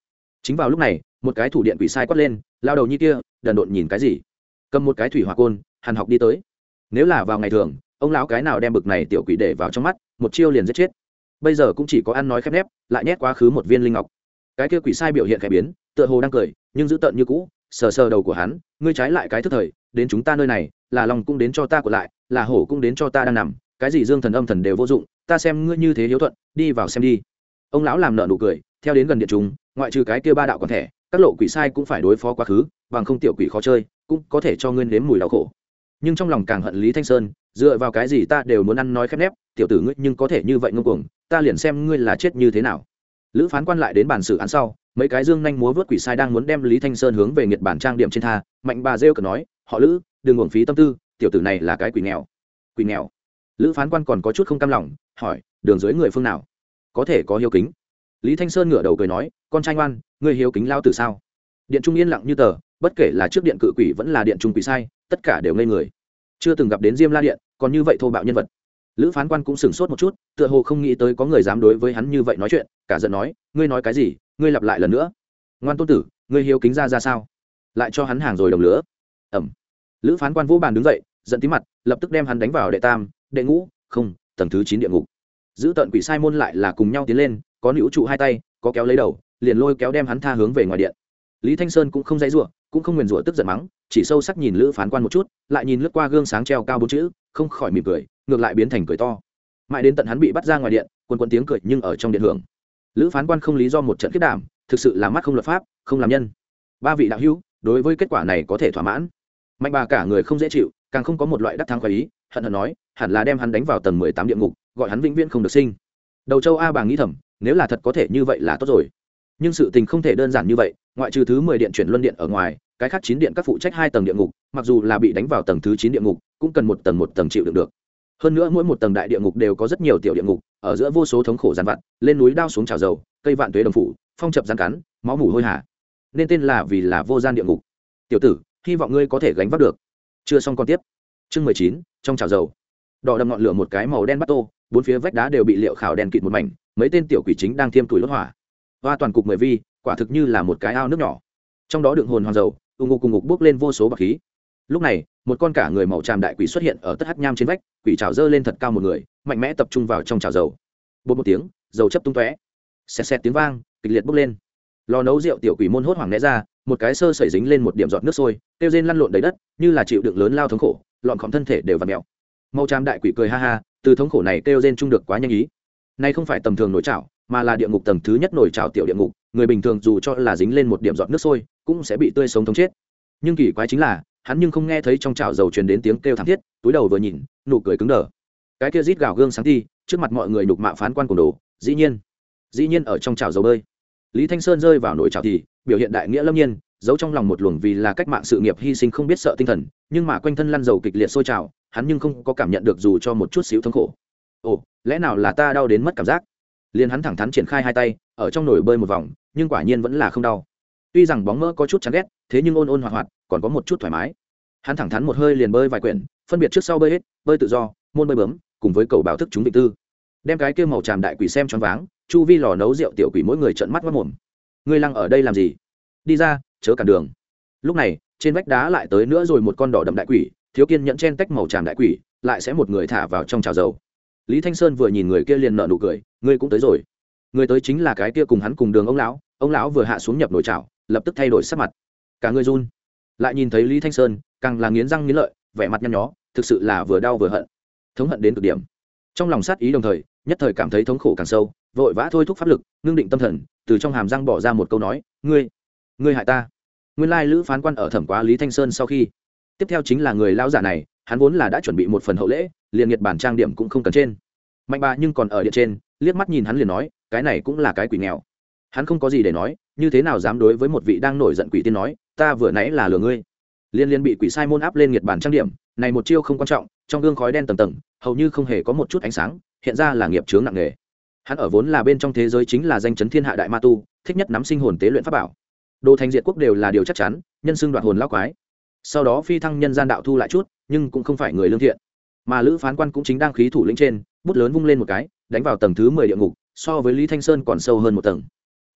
Speaker 1: chính vào lúc này một cái thủ điện quỷ sai quát lên, lao đầu như kia đần độn nhìn cái gì, cầm một cái thủy hỏa côn hàn học đi tới. Nếu là vào ngày thường ông lão cái nào đem bực này tiểu quỷ để vào trong mắt, một chiêu liền giết chết. Bây giờ cũng chỉ có ăn nói khép nép, lại nhét quá khứ một viên linh ngọc. Cái kia quỷ sai biểu hiện khẽ biến, tựa hồ đang cười nhưng giữ tợn như cũ, sờ sờ đầu của hắn, ngươi trái lại cái thức thời, đến chúng ta nơi này là lòng cũng đến cho ta của lại, là hổ cũng đến cho ta đang nằm, cái gì dương thần âm thần đều vô dụng, ta xem ngươi như thế hiếu thuận, đi vào xem đi. Ông lão làm nợ nụ cười, theo đến gần điện chúng, ngoại trừ cái kia ba đạo còn thẻ, các lộ quỷ sai cũng phải đối phó quá khứ, bằng không tiểu quỷ khó chơi, cũng có thể cho ngươi nếm mùi đau khổ. Nhưng trong lòng càng hận Lý Thanh Sơn, dựa vào cái gì ta đều muốn ăn nói khép nép, tiểu tử ngươi nhưng có thể như vậy ngông cuồng, ta liền xem ngươi là chết như thế nào. Lữ phán quan lại đến bàn xử án sau, mấy cái dương nhanh múa vớt quỷ sai đang muốn đem Lý Thanh Sơn hướng về nghiệt bản trang điểm trên tha, mạnh bà rêu cờ nói, họ Lữ, đừng uổng phí tâm tư, tiểu tử này là cái quỷ nghèo. Quỷ nghèo? Lữ phán quan còn có chút không cam lòng, hỏi, đường dưới người phương nào? Có thể có hiếu kính. Lý Thanh Sơn ngửa đầu cười nói, con trai ngoan, ngươi hiếu kính lao tử sao? Điện trung yên lặng như tờ, bất kể là trước điện cự quỷ vẫn là điện trung quỷ sai, tất cả đều ngây người. Chưa từng gặp đến Diêm La điện, còn như vậy thô bạo nhân vật. Lữ phán quan cũng sửng sốt một chút, tựa hồ không nghĩ tới có người dám đối với hắn như vậy nói chuyện, cả giận nói, ngươi nói cái gì, ngươi lặp lại lần nữa. Ngoan tôn tử, ngươi hiếu kính ra ra sao? Lại cho hắn hàng rồi đồng lứa. Ẩm. Lữ phán quan vô bàn đứng dậy, giận tí mặt, lập tức đem hắn đánh vào đệ tam, đệ ngũ, không, tầng thứ chín địa ngục. Giữ tận quỷ sai môn lại là cùng nhau tiến lên, có níu trụ hai tay, có kéo lấy đầu, liền lôi kéo đem hắn tha hướng về ngoài điện. Lý Thanh Sơn cũng không dãy rủa, cũng không nguyền rủa tức giận mắng, chỉ sâu sắc nhìn Lữ phán quan một chút, lại nhìn lướt qua gương sáng treo cao bốn chữ, không khỏi mỉm cười, ngược lại biến thành cười to. Mãi đến tận hắn bị bắt ra ngoài điện, quần quần tiếng cười nhưng ở trong điện hưởng. Lữ phán quan không lý do một trận kết đảm, thực sự là mắt không luật pháp, không làm nhân. Ba vị đạo hữu, đối với kết quả này có thể thỏa mãn. Mạnh bà cả người không dễ chịu, càng không có một loại đắc thắng khoái ý, hận hận nói, hẳn là đem hắn đánh vào tầng mười tám địa ngục, gọi hắn vĩnh viễn không được sinh. Đầu Châu A bà nghĩ thầm, nếu là thật có thể như vậy là tốt rồi. Nhưng sự tình không thể đơn giản như vậy, ngoại trừ thứ mười điện chuyển luân điện ở ngoài, cái khác chín điện các phụ trách hai tầng địa ngục, mặc dù là bị đánh vào tầng thứ chín địa ngục, cũng cần một tầng một tầng chịu đựng được. Hơn nữa mỗi một tầng đại địa ngục đều có rất nhiều tiểu địa ngục, ở giữa vô số thống khổ giàn vặt, lên núi đao xuống chảo dầu, cây vạn tuế đồng phủ, phong chập giàn cắn, máu mủ hôi hả. Nên tên là vì là vô gian địa ngục. Tiểu tử, hy vọng ngươi có thể gánh vác được. Chưa xong con tiếp. Chương mười chín, trong chảo dầu. Đỏ đậm ngọn lửa một cái màu đen bắt tô, bốn phía vách đá đều bị liệu khảo đèn kịt một mảnh, mấy tên tiểu quỷ chính đang thiêm tuổi đốt hỏa. Hoa toàn cục mười vi, quả thực như là một cái ao nước nhỏ. Trong đó đựng hồn hoàng dầu, ung ngục cùng ngục bốc lên vô số bạc khí. Lúc này, một con cả người màu tràm đại quỷ xuất hiện ở tất hắc nham trên vách, quỷ trảo dơ lên thật cao một người, mạnh mẽ tập trung vào trong chảo dầu. Bột một tiếng, dầu chấp tung tóe, xẹt xẹt tiếng vang, kịch liệt bốc lên. Lò nấu rượu tiểu quỷ môn hốt hoảng né ra, một cái sơ sẩy dính lên một điểm giọt nước sôi, tiêu rên lăn lộn đầy đất, như là chịu đựng lớn lao thống khổ, lọn khom thân thể đều vặn mèo. Màu tràm đại quỷ cười ha ha, từ thống khổ này kêu rên chung được quá nhanh ý. Này không phải tầm thường nổi chảo, mà là địa ngục tầng thứ nhất nổi chảo tiểu địa ngục, người bình thường dù cho là dính lên một điểm giọt nước sôi, cũng sẽ bị tươi sống thống chết. Nhưng kỳ quái chính là, hắn nhưng không nghe thấy trong chảo dầu truyền đến tiếng kêu thảm thiết, túi đầu vừa nhìn, nụ cười cứng đờ. Cái kia rít gào gương sáng thi, trước mặt mọi người nhục mạ phán quan cùng đồ, dĩ nhiên, dĩ nhiên ở trong chảo dầu bơi. Lý Thanh Sơn rơi vào nồi chảo thì, biểu hiện đại nghĩa lâm nhiên, giấu trong lòng một luồng vì là cách mạng sự nghiệp hy sinh không biết sợ tinh thần, nhưng mà quanh thân lăn dầu kịch liệt sôi trào, hắn nhưng không có cảm nhận được dù cho một chút xíu thống khổ. Ồ, lẽ nào là ta đau đến mất cảm giác? Liền hắn thẳng thắn triển khai hai tay, ở trong nồi bơi một vòng, nhưng quả nhiên vẫn là không đau. Tuy rằng bóng mỡ có chút chán ghét, thế nhưng ôn ôn hoạt hoạt, còn có một chút thoải mái. Hắn thẳng thắn một hơi liền bơi vài quyển, phân biệt trước sau bơi hết, bơi tự do, môn bơi bướm, cùng với cầu bảo thức chúng vị tư. Đem cái kia màu tràm đại quỷ xem choáng váng, chu vi lò nấu rượu tiểu quỷ mỗi người trợn mắt mắt mồm. Ngươi lăng ở đây làm gì? Đi ra, chớ cản đường. Lúc này, trên vách đá lại tới nữa rồi một con đỏ đậm đại quỷ, thiếu kiên nhẫn chen tách màu tràm đại quỷ, lại sẽ một người thả vào trong chảo dầu. Lý Thanh Sơn vừa nhìn người kia liền nở nụ cười, ngươi cũng tới rồi. Người tới chính là cái kia cùng hắn cùng đường ông lão, ông lão vừa hạ xuống nhập nồi chảo, lập tức thay đổi sắc mặt, cả người run. Lại nhìn thấy Lý Thanh Sơn, càng là nghiến răng nghiến lợi, vẻ mặt nhăn nhó, thực sự là vừa đau vừa hận, thống hận đến cực điểm. Trong lòng sát ý đồng thời, nhất thời cảm thấy thống khổ càng sâu, vội vã thôi thúc pháp lực, ngưng định tâm thần, từ trong hàm răng bỏ ra một câu nói, ngươi, ngươi hại ta. Nguyên lai Lữ phán quan ở thẩm quá Lý Thanh Sơn sau khi, tiếp theo chính là người lão giả này, hắn vốn là đã chuẩn bị một phần hậu lễ, liền nghiệt bản trang điểm cũng không cần trên. Mạnh bà nhưng còn ở điện trên, liếc mắt nhìn hắn liền nói, cái này cũng là cái quỷ nghèo. Hắn không có gì để nói, như thế nào dám đối với một vị đang nổi giận quỷ tiên nói, ta vừa nãy là lừa ngươi. Liên liên bị quỷ sai môn áp lên nghiệt bản trang điểm, này một chiêu không quan trọng, trong gương khói đen tầng tầng, hầu như không hề có một chút ánh sáng, hiện ra là nghiệp chướng nặng nề. Hắn ở vốn là bên trong thế giới chính là danh chấn thiên hạ đại ma tu, thích nhất nắm sinh hồn tế luyện pháp bảo. Đồ thành diệt quốc đều là điều chắc chắn, nhân xưng đoạt hồn lão quái. Sau đó phi thăng nhân gian đạo thu lại chút, nhưng cũng không phải người lương thiện. Mà Lữ phán quan cũng chính đang khí thủ lĩnh trên, bút lớn vung lên một cái, đánh vào tầng thứ mười địa ngục, so với Lý Thanh Sơn còn sâu hơn một tầng.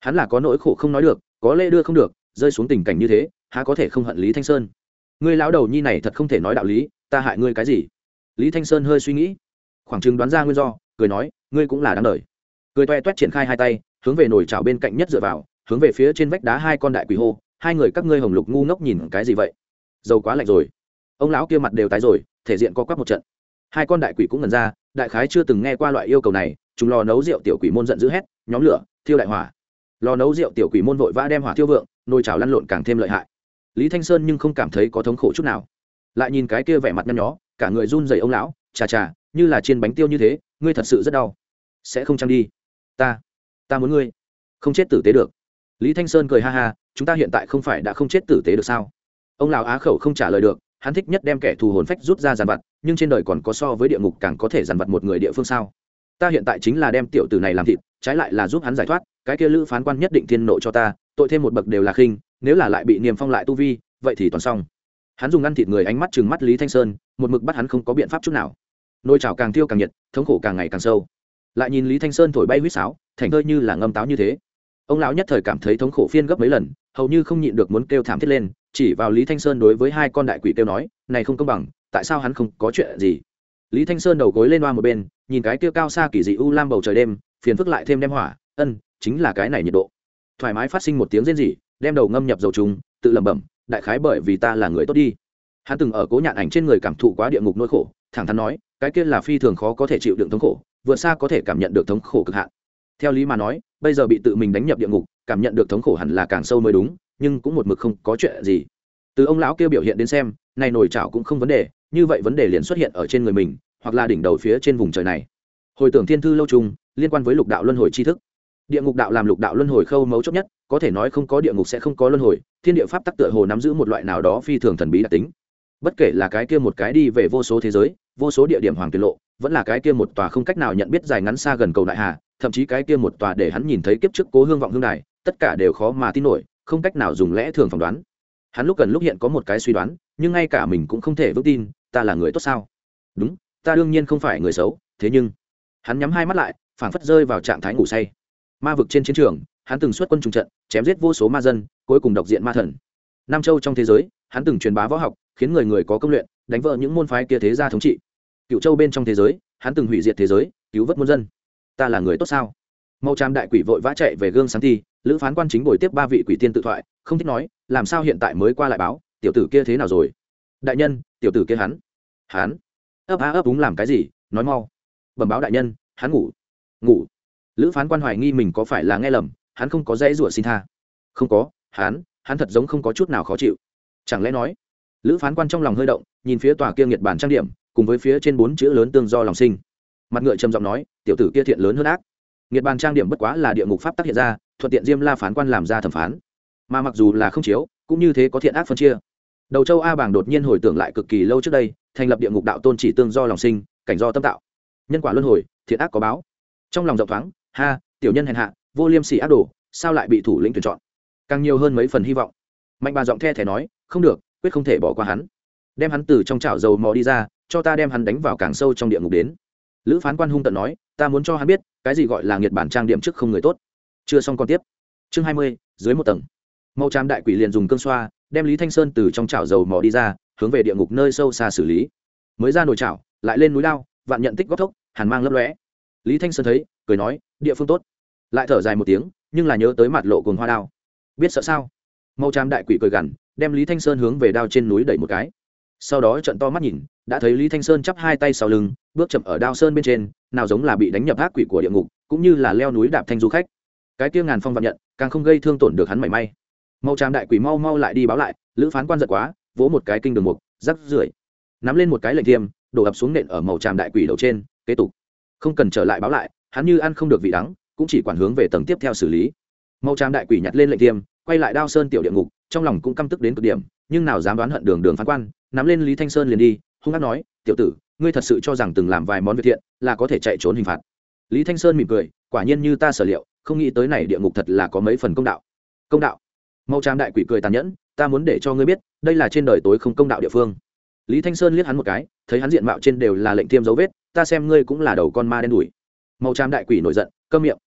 Speaker 1: hắn là có nỗi khổ không nói được, có lẽ đưa không được, rơi xuống tình cảnh như thế há có thể không hận Lý Thanh Sơn. Ngươi lão đầu nhi này thật không thể nói đạo lý, ta hại ngươi cái gì? Lý Thanh Sơn hơi suy nghĩ, khoảng chừng đoán ra nguyên do, cười nói, ngươi cũng là đáng đời. Cười toe toét triển khai hai tay, hướng về nồi chảo bên cạnh nhất dựa vào, hướng về phía trên vách đá hai con đại quỷ hô, hai người các ngươi hồng lục ngu ngốc nhìn cái gì vậy? Dầu quá lạnh rồi. Ông lão kia mặt đều tái rồi, thể diện co quắp một trận. Hai con đại quỷ cũng ngẩn ra, đại khái chưa từng nghe qua loại yêu cầu này, chúng lò nấu rượu tiểu quỷ môn giận dữ hét, nhóm lửa, thiêu đại hỏa. Lò nấu rượu tiểu quỷ môn vội vã đem hỏa thiêu vượng, nồi chảo lăn lộn càng thêm lợi hại. Lý Thanh Sơn nhưng không cảm thấy có thống khổ chút nào, lại nhìn cái kia vẻ mặt nhăn nhó, cả người run rẩy ông lão, chà chà, như là chiên bánh tiêu như thế, ngươi thật sự rất đau. Sẽ không chăng đi? Ta, ta muốn ngươi không chết tử tế được. Lý Thanh Sơn cười ha ha, chúng ta hiện tại không phải đã không chết tử tế được sao? Ông lão á khẩu không trả lời được, hắn thích nhất đem kẻ thù hồn phách rút ra giàn vặt, nhưng trên đời còn có so với địa ngục càng có thể giàn vặt một người địa phương sao? Ta hiện tại chính là đem tiểu tử này làm thịt, trái lại là giúp hắn giải thoát, cái kia lữ phán quan nhất định thiên nộ cho ta, tội thêm một bậc đều là khinh, nếu là lại bị niềm phong lại tu vi, vậy thì toàn xong. Hắn dùng ăn thịt người ánh mắt trừng mắt Lý Thanh Sơn, một mực bắt hắn không có biện pháp chút nào. Nồi chảo càng thiêu càng nhiệt, thống khổ càng ngày càng sâu. Lại nhìn Lý Thanh Sơn thổi bay huýt sáo, thành thơi như là ngâm táo như thế. Ông lão nhất thời cảm thấy thống khổ phiên gấp mấy lần, hầu như không nhịn được muốn kêu thảm thiết lên, chỉ vào Lý Thanh Sơn đối với hai con đại quỷ kêu nói, này không công bằng, tại sao hắn không có chuyện gì? Lý Thanh Sơn đầu gối lên oa một bên, nhìn cái kia cao xa kỳ dị u lam bầu trời đêm, phiền phức lại thêm đem hỏa, ân, chính là cái này nhiệt độ. Thoải mái phát sinh một tiếng rên rỉ, đem đầu ngâm nhập dầu trùng, tự lẩm bẩm, đại khái bởi vì ta là người tốt đi. Hắn từng ở Cố Nhạn Ảnh trên người cảm thụ quá địa ngục nỗi khổ, thẳng thắn nói, cái kia là phi thường khó có thể chịu đựng thống khổ, vượt xa có thể cảm nhận được thống khổ cực hạn. Theo lý mà nói, bây giờ bị tự mình đánh nhập địa ngục, cảm nhận được thống khổ hẳn là càng sâu mới đúng, nhưng cũng một mực không có chuyện gì. Từ ông lão kia biểu hiện đến xem, này nồi chảo cũng không vấn đề, như vậy vấn đề liền xuất hiện ở trên người mình, hoặc là đỉnh đầu phía trên vùng trời này. Hồi tưởng thiên thư lâu trùng, liên quan với lục đạo luân hồi tri thức. Địa ngục đạo làm lục đạo luân hồi khâu mấu chốt nhất, có thể nói không có địa ngục sẽ không có luân hồi, thiên địa pháp tắc tựa hồ nắm giữ một loại nào đó phi thường thần bí đặc tính. Bất kể là cái kia một cái đi về vô số thế giới, vô số địa điểm hoàng tuyệt lộ, vẫn là cái kia một tòa không cách nào nhận biết dài ngắn xa gần cầu đại hà, thậm chí cái kia một tòa để hắn nhìn thấy kiếp trước cố hương vọng hương đài, tất cả đều khó mà tin nổi, không cách nào dùng lẽ thường phỏng đoán. Hắn lúc gần lúc hiện có một cái suy đoán, nhưng ngay cả mình cũng không thể vững tin, ta là người tốt sao? Đúng, ta đương nhiên không phải người xấu, thế nhưng hắn nhắm hai mắt lại, phảng phất rơi vào trạng thái ngủ say. Ma vực trên chiến trường, hắn từng xuất quân trùng trận, chém giết vô số ma dân, cuối cùng độc diện ma thần. Nam châu trong thế giới, hắn từng truyền bá võ học, khiến người người có công luyện, đánh vỡ những môn phái kia thế gia thống trị. Cựu châu bên trong thế giới, hắn từng hủy diệt thế giới, cứu vớt muôn dân. Ta là người tốt sao? Mâu Tràm đại quỷ vội vã chạy về gương sáng thi, lữ phán quan chính bồi tiếp ba vị quỷ tiên tự thoại, không thích nói, làm sao hiện tại mới qua lại báo, tiểu tử kia thế nào rồi? Đại nhân, tiểu tử kia hắn, hắn ấp á ấp úng làm cái gì? Nói mau. Bẩm báo đại nhân, hắn ngủ. Ngủ. Lữ phán quan hoài nghi mình có phải là nghe lầm, hắn không có dãy rủa xin tha. Không có, hắn, hắn thật giống không có chút nào khó chịu. Chẳng lẽ nói? Lữ phán quan trong lòng hơi động, nhìn phía tòa kia nghiệt bản trang điểm, cùng với phía trên bốn chữ lớn tương do lòng sinh. Mặt ngựa trầm giọng nói, tiểu tử kia thiện lớn hơn ác. Nghiệt bàn trang điểm bất quá là địa ngục pháp tác hiện ra, thuận tiện Diêm La phán quan làm ra thẩm phán. Mà mặc dù là không chiếu, cũng như thế có thiện ác phân chia. Đầu Châu A Bàng đột nhiên hồi tưởng lại cực kỳ lâu trước đây, thành lập địa ngục đạo tôn chỉ tương do lòng sinh, cảnh do tâm tạo. Nhân quả luân hồi, thiện ác có báo. Trong lòng rộng thoáng, ha, tiểu nhân hèn hạ, vô liêm sỉ ác đồ, sao lại bị thủ lĩnh tuyển chọn? Càng nhiều hơn mấy phần hy vọng. Mạnh bà giọng the thé nói, không được, quyết không thể bỏ qua hắn. Đem hắn từ trong chảo dầu mò đi ra, cho ta đem hắn đánh vào càng sâu trong địa ngục đến. Lữ phán quan hung tợn nói, ta muốn cho hắn biết cái gì gọi là nghiệt bản trang điểm trước không người tốt. Chưa xong còn tiếp. Chương hai mươi, dưới một tầng. Mâu Tràm đại quỷ liền dùng cương xoa đem Lý Thanh Sơn từ trong chảo dầu mò đi ra, hướng về địa ngục nơi sâu xa xử lý. Mới ra nồi chảo, lại lên núi lao, vạn nhận tích góp thốc, hàn mang lấp lóe. Lý Thanh Sơn thấy, cười nói, địa phương tốt. Lại thở dài một tiếng, nhưng là nhớ tới mặt lộ cuồng hoa đao. Biết sợ sao? Mâu Tràm đại quỷ cười gằn, đem Lý Thanh Sơn hướng về đao trên núi đẩy một cái. Sau đó trợn to mắt nhìn, đã thấy Lý Thanh Sơn chắp hai tay sau lưng, bước chậm ở đao sơn bên trên, nào giống là bị đánh nhập ác quỷ của địa ngục, cũng như là leo núi đạp thanh du khách. Cái kia ngàn phong vạn nhận, càng không gây thương tổn được hắn mảy may. Mâu Tràm đại quỷ mau mau lại đi báo lại, lữ phán quan giận quá, vỗ một cái kinh đường mục, rắc rưởi, nắm lên một cái lệnh thiêm, đổ ập xuống nện ở Mâu Tràm đại quỷ đầu trên, kế tục. Không cần trở lại báo lại, hắn như ăn không được vị đắng, cũng chỉ quản hướng về tầng tiếp theo xử lý. Mâu Tràm đại quỷ nhặt lên lệnh thiêm, quay lại đao sơn tiểu địa ngục, trong lòng cũng căm tức đến cực điểm, nhưng nào dám đoán hận đường đường phán quan, nắm lên Lý Thanh Sơn liền đi, hung hăng nói, tiểu tử, ngươi thật sự cho rằng từng làm vài món việc thiện là có thể chạy trốn hình phạt? Lý Thanh Sơn mỉm cười, quả nhiên như ta sở liệu, không nghĩ tới này địa ngục thật là có mấy phần công đạo. Công đạo? Mâu Tràm đại quỷ cười tàn nhẫn, ta muốn để cho ngươi biết, đây là trên đời tối không công đạo địa phương. Lý Thanh Sơn liếc hắn một cái, thấy hắn diện mạo trên đều là lệnh tiêm dấu vết, ta xem ngươi cũng là đầu con ma đen đủi. Mâu Tràm đại quỷ nổi giận, câm miệng.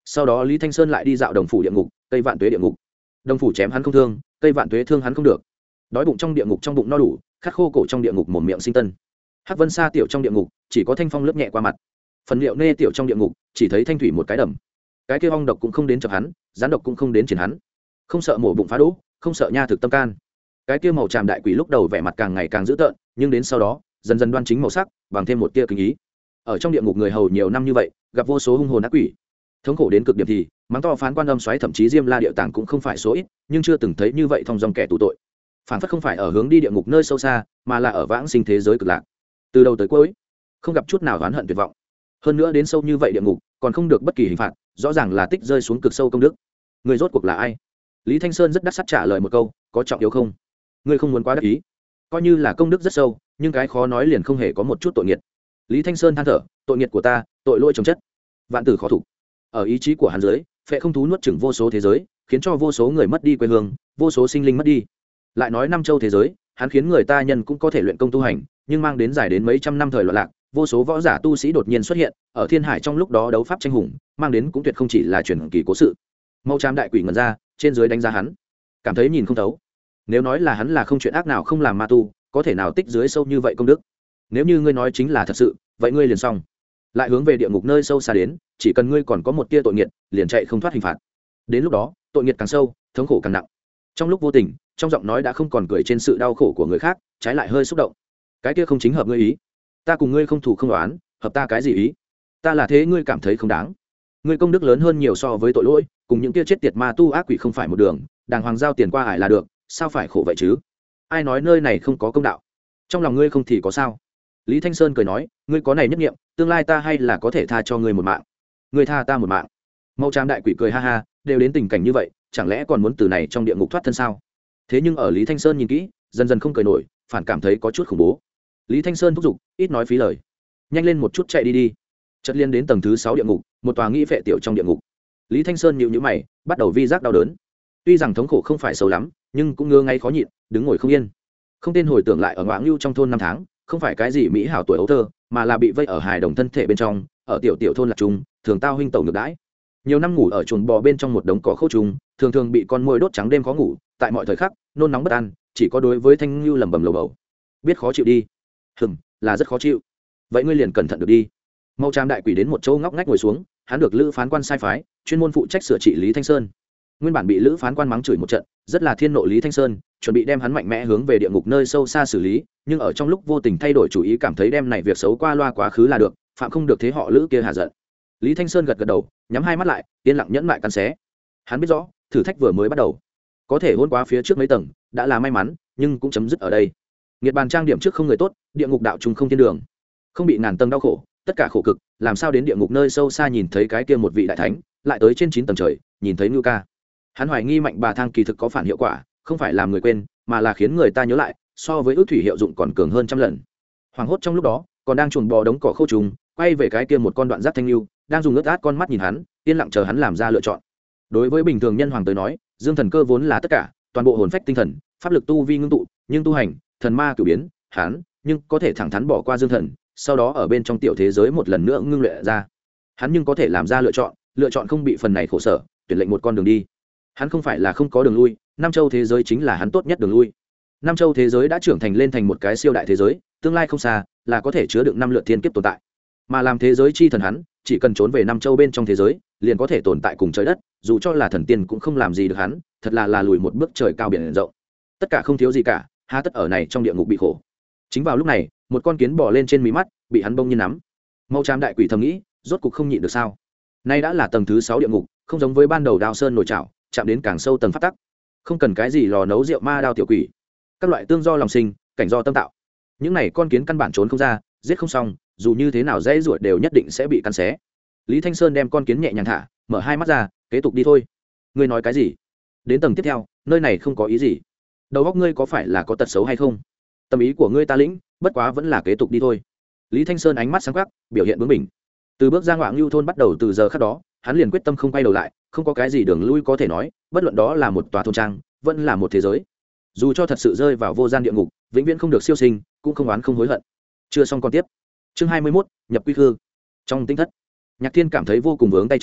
Speaker 1: sau đó lý thanh sơn lại đi dạo đồng phủ địa ngục cây vạn tuế địa ngục. Đồng phủ chém hắn không thương, cây vạn tuế thương hắn không được. Đói bụng trong địa ngục trong bụng no đủ, khát khô cổ trong địa ngục mồm miệng sinh tân. Hắc vân sa tiểu trong địa ngục chỉ có thanh phong lướt nhẹ qua mặt, phần liệu nê tiểu trong địa ngục chỉ thấy thanh thủy một cái đầm. Cái kia ong độc cũng không đến chập hắn, gián độc cũng không đến triển hắn, không sợ mổ bụng phá đỗ, không sợ nha thực tâm can. Cái kia màu tràm đại quỷ lúc đầu vẻ mặt càng ngày càng dữ tợn, nhưng đến sau đó dần dần đoan chính màu sắc, bằng thêm một tia kinh ý. Ở trong địa ngục người hầu nhiều năm như vậy, gặp vô số hung hồn ác quỷ, thống khổ đến cực điểm thì mắng to phán quan âm xoáy thậm chí diêm la địa tàng cũng không phải số ít, nhưng chưa từng thấy như vậy thông dòng kẻ tù tội. Phản phất không phải ở hướng đi địa ngục nơi sâu xa, mà là ở vãng sinh thế giới cực lạc. Từ đầu tới cuối không gặp chút nào oán hận tuyệt vọng, hơn nữa đến sâu như vậy địa ngục còn không được bất kỳ hình phạt, rõ ràng là tích rơi xuống cực sâu công đức. Người rốt cuộc là ai? Lý Thanh Sơn rất đắc sắc trả lời một câu, có trọng yếu không? Ngươi không muốn quá đắc ý, coi như là công đức rất sâu, nhưng cái khó nói liền không hề có một chút tội nghiệt. Lý Thanh Sơn than thở, tội nghiệt của ta, tội lỗi chồng chất, vạn tử khó thủ. Ở ý chí của hắn dưới, phệ không thú nuốt chửng vô số thế giới, khiến cho vô số người mất đi quê hương, vô số sinh linh mất đi. Lại nói năm châu thế giới, hắn khiến người ta nhân cũng có thể luyện công tu hành, nhưng mang đến dài đến mấy trăm năm thời loạn lạc, vô số võ giả tu sĩ đột nhiên xuất hiện ở thiên hải trong lúc đó đấu pháp tranh hùng, mang đến cũng tuyệt không chỉ là truyền kỳ cố sự. Mâu Trám đại quỷ ngẩn ra, trên dưới đánh giá hắn, cảm thấy nhìn không thấu. Nếu nói là hắn là không chuyện ác nào không làm ma tu, có thể nào tích dưới sâu như vậy công đức? Nếu như ngươi nói chính là thật sự, vậy ngươi liền xong, lại hướng về địa ngục nơi sâu xa đến, chỉ cần ngươi còn có một tia tội nghiệt, liền chạy không thoát hình phạt. Đến lúc đó, tội nghiệt càng sâu, thống khổ càng nặng. Trong lúc vô tình, trong giọng nói đã không còn cười trên sự đau khổ của người khác, trái lại hơi xúc động. Cái kia không chính hợp ngươi ý, ta cùng ngươi không thù không oán, hợp ta cái gì ý? Ta là thế ngươi cảm thấy không đáng. Ngươi công đức lớn hơn nhiều so với tội lỗi, cùng những kia chết tiệt ma tu ác quỷ không phải một đường, đàng hoàng giao tiền qua ải là được, sao phải khổ vậy chứ? Ai nói nơi này không có công đạo? Trong lòng ngươi không thì có sao? Lý Thanh Sơn cười nói, ngươi có này nhất nghiệm, tương lai ta hay là có thể tha cho ngươi một mạng. Ngươi tha ta một mạng. Mâu Trám đại quỷ cười ha ha, đều đến tình cảnh như vậy, chẳng lẽ còn muốn từ này trong địa ngục thoát thân sao? Thế nhưng ở Lý Thanh Sơn nhìn kỹ, dần dần không cười nổi, phản cảm thấy có chút khủng bố. Lý Thanh Sơn thúc giục, ít nói phí lời, nhanh lên một chút chạy đi đi. Chợt liên đến tầng thứ sáu địa ngục, một tòa nghĩ phệ tiểu trong địa ngục. Lý Thanh Sơn nhíu nhíu mày, bắt đầu vi giác đau đớn. Tuy rằng thống khổ không phải xấu lắm, nhưng cũng ngơ ngay khó nhịn, đứng ngồi không yên. Không tên hồi tưởng lại ở Ngoại Lưu trong thôn năm tháng, không phải cái gì mỹ hảo tuổi ấu thơ, mà là bị vây ở hài đồng thân thể bên trong, ở tiểu tiểu thôn lạc trung, thường tao huynh tẩu ngược đãi. Nhiều năm ngủ ở chuồng bò bên trong một đống cỏ khô trùng, thường thường bị con muỗi đốt trắng đêm khó ngủ, tại mọi thời khắc nôn nóng bất an, chỉ có đối với Thanh Lưu lẩm bẩm lầu bầu, biết khó chịu đi. Hừm, là rất khó chịu. Vậy ngươi liền cẩn thận được đi. Mâu Trám đại quỷ đến một chỗ ngóc ngách ngồi xuống, hắn được Lữ phán quan sai phái, chuyên môn phụ trách sửa trị Lý Thanh Sơn. Nguyên bản bị Lữ phán quan mắng chửi một trận, rất là thiên nộ Lý Thanh Sơn, chuẩn bị đem hắn mạnh mẽ hướng về địa ngục nơi sâu xa xử lý, nhưng ở trong lúc vô tình thay đổi chủ ý, cảm thấy đem này việc xấu qua loa quá khứ là được, phạm không được thế họ Lữ kia hạ giận. Lý Thanh Sơn gật gật đầu, nhắm hai mắt lại, yên lặng nhẫn mại căn xé. Hắn biết rõ, thử thách vừa mới bắt đầu, có thể hôn qua phía trước mấy tầng, đã là may mắn, nhưng cũng chấm dứt ở đây. Nghiệt bàn trang điểm trước không người tốt, địa ngục đạo trùng không thiên đường, không bị ngàn tầng đau khổ, tất cả khổ cực, làm sao đến địa ngục nơi sâu xa nhìn thấy cái kia một vị đại thánh, lại tới trên chín tầng trời, nhìn thấy Ngưu Ca. Hắn hoài nghi mạnh bà thang kỳ thực có phản hiệu quả, không phải làm người quên, mà là khiến người ta nhớ lại, so với ước thủy hiệu dụng còn cường hơn trăm lần. Hoàng hốt trong lúc đó, còn đang chuồn bò đống cỏ khô trùng, quay về cái kia một con đoạn giác thanh lưu, đang dùng ướt át con mắt nhìn hắn, yên lặng chờ hắn làm ra lựa chọn. Đối với bình thường nhân hoàng tới nói, dương thần cơ vốn là tất cả, toàn bộ hồn phách tinh thần, pháp lực tu vi ngưng tụ, nhưng tu hành, thần ma cửu biến, hắn, nhưng có thể thẳng thắn bỏ qua dương thần, sau đó ở bên trong tiểu thế giới một lần nữa ngưng luyện ra. Hắn nhưng có thể làm ra lựa chọn, lựa chọn không bị phần này khổ sở, tuyển lệnh một con đường đi. Hắn không phải là không có đường lui, năm châu thế giới chính là hắn tốt nhất đường lui. Năm châu thế giới đã trưởng thành lên thành một cái siêu đại thế giới, tương lai không xa là có thể chứa đựng năm lượt thiên kiếp tồn tại. Mà làm thế giới chi thần hắn, chỉ cần trốn về năm châu bên trong thế giới, liền có thể tồn tại cùng trời đất, dù cho là thần tiên cũng không làm gì được hắn, thật là là lùi một bước trời cao biển rộng. Tất cả không thiếu gì cả, há tất ở này trong địa ngục bị khổ. Chính vào lúc này, một con kiến bò lên trên mí mắt, bị hắn bông nhiên nắm. Mâu Trám đại quỷ thầm nghĩ, rốt cục không nhịn được sao? Nay đã là tầng thứ sáu địa ngục, không giống với ban đầu Đao Sơn nổi trảo, chạm đến càng sâu tầng phát tắc. Không cần cái gì lò nấu rượu ma đao tiểu quỷ, các loại tương do lòng sinh, cảnh do tâm tạo. Những này con kiến căn bản trốn không ra, giết không xong, dù như thế nào dễ ruột đều nhất định sẽ bị cắn xé. Lý Thanh Sơn đem con kiến nhẹ nhàng thả, mở hai mắt ra, kế tục đi thôi. Ngươi nói cái gì? Đến tầng tiếp theo, nơi này không có ý gì. Đầu óc ngươi có phải là có tật xấu hay không? Tâm ý của ngươi ta lĩnh, bất quá vẫn là kế tục đi thôi. Lý Thanh Sơn ánh mắt sáng quắc, biểu hiện bướng bỉnh. Từ bước ra Ngoạn Lưu thôn bắt đầu, từ giờ khắc đó, hắn liền quyết tâm không quay đầu lại, không có cái gì đường lui có thể nói, bất luận đó là một tòa thôn trang, vẫn là một thế giới. Dù cho thật sự rơi vào vô gian địa ngục, vĩnh viễn không được siêu sinh, cũng không oán không hối hận. Chưa xong con tiếp. Chương hai mươi mốt, nhập quy khư. Trong tinh thất, Nhạc Thiên cảm thấy vô cùng vướng tay chân,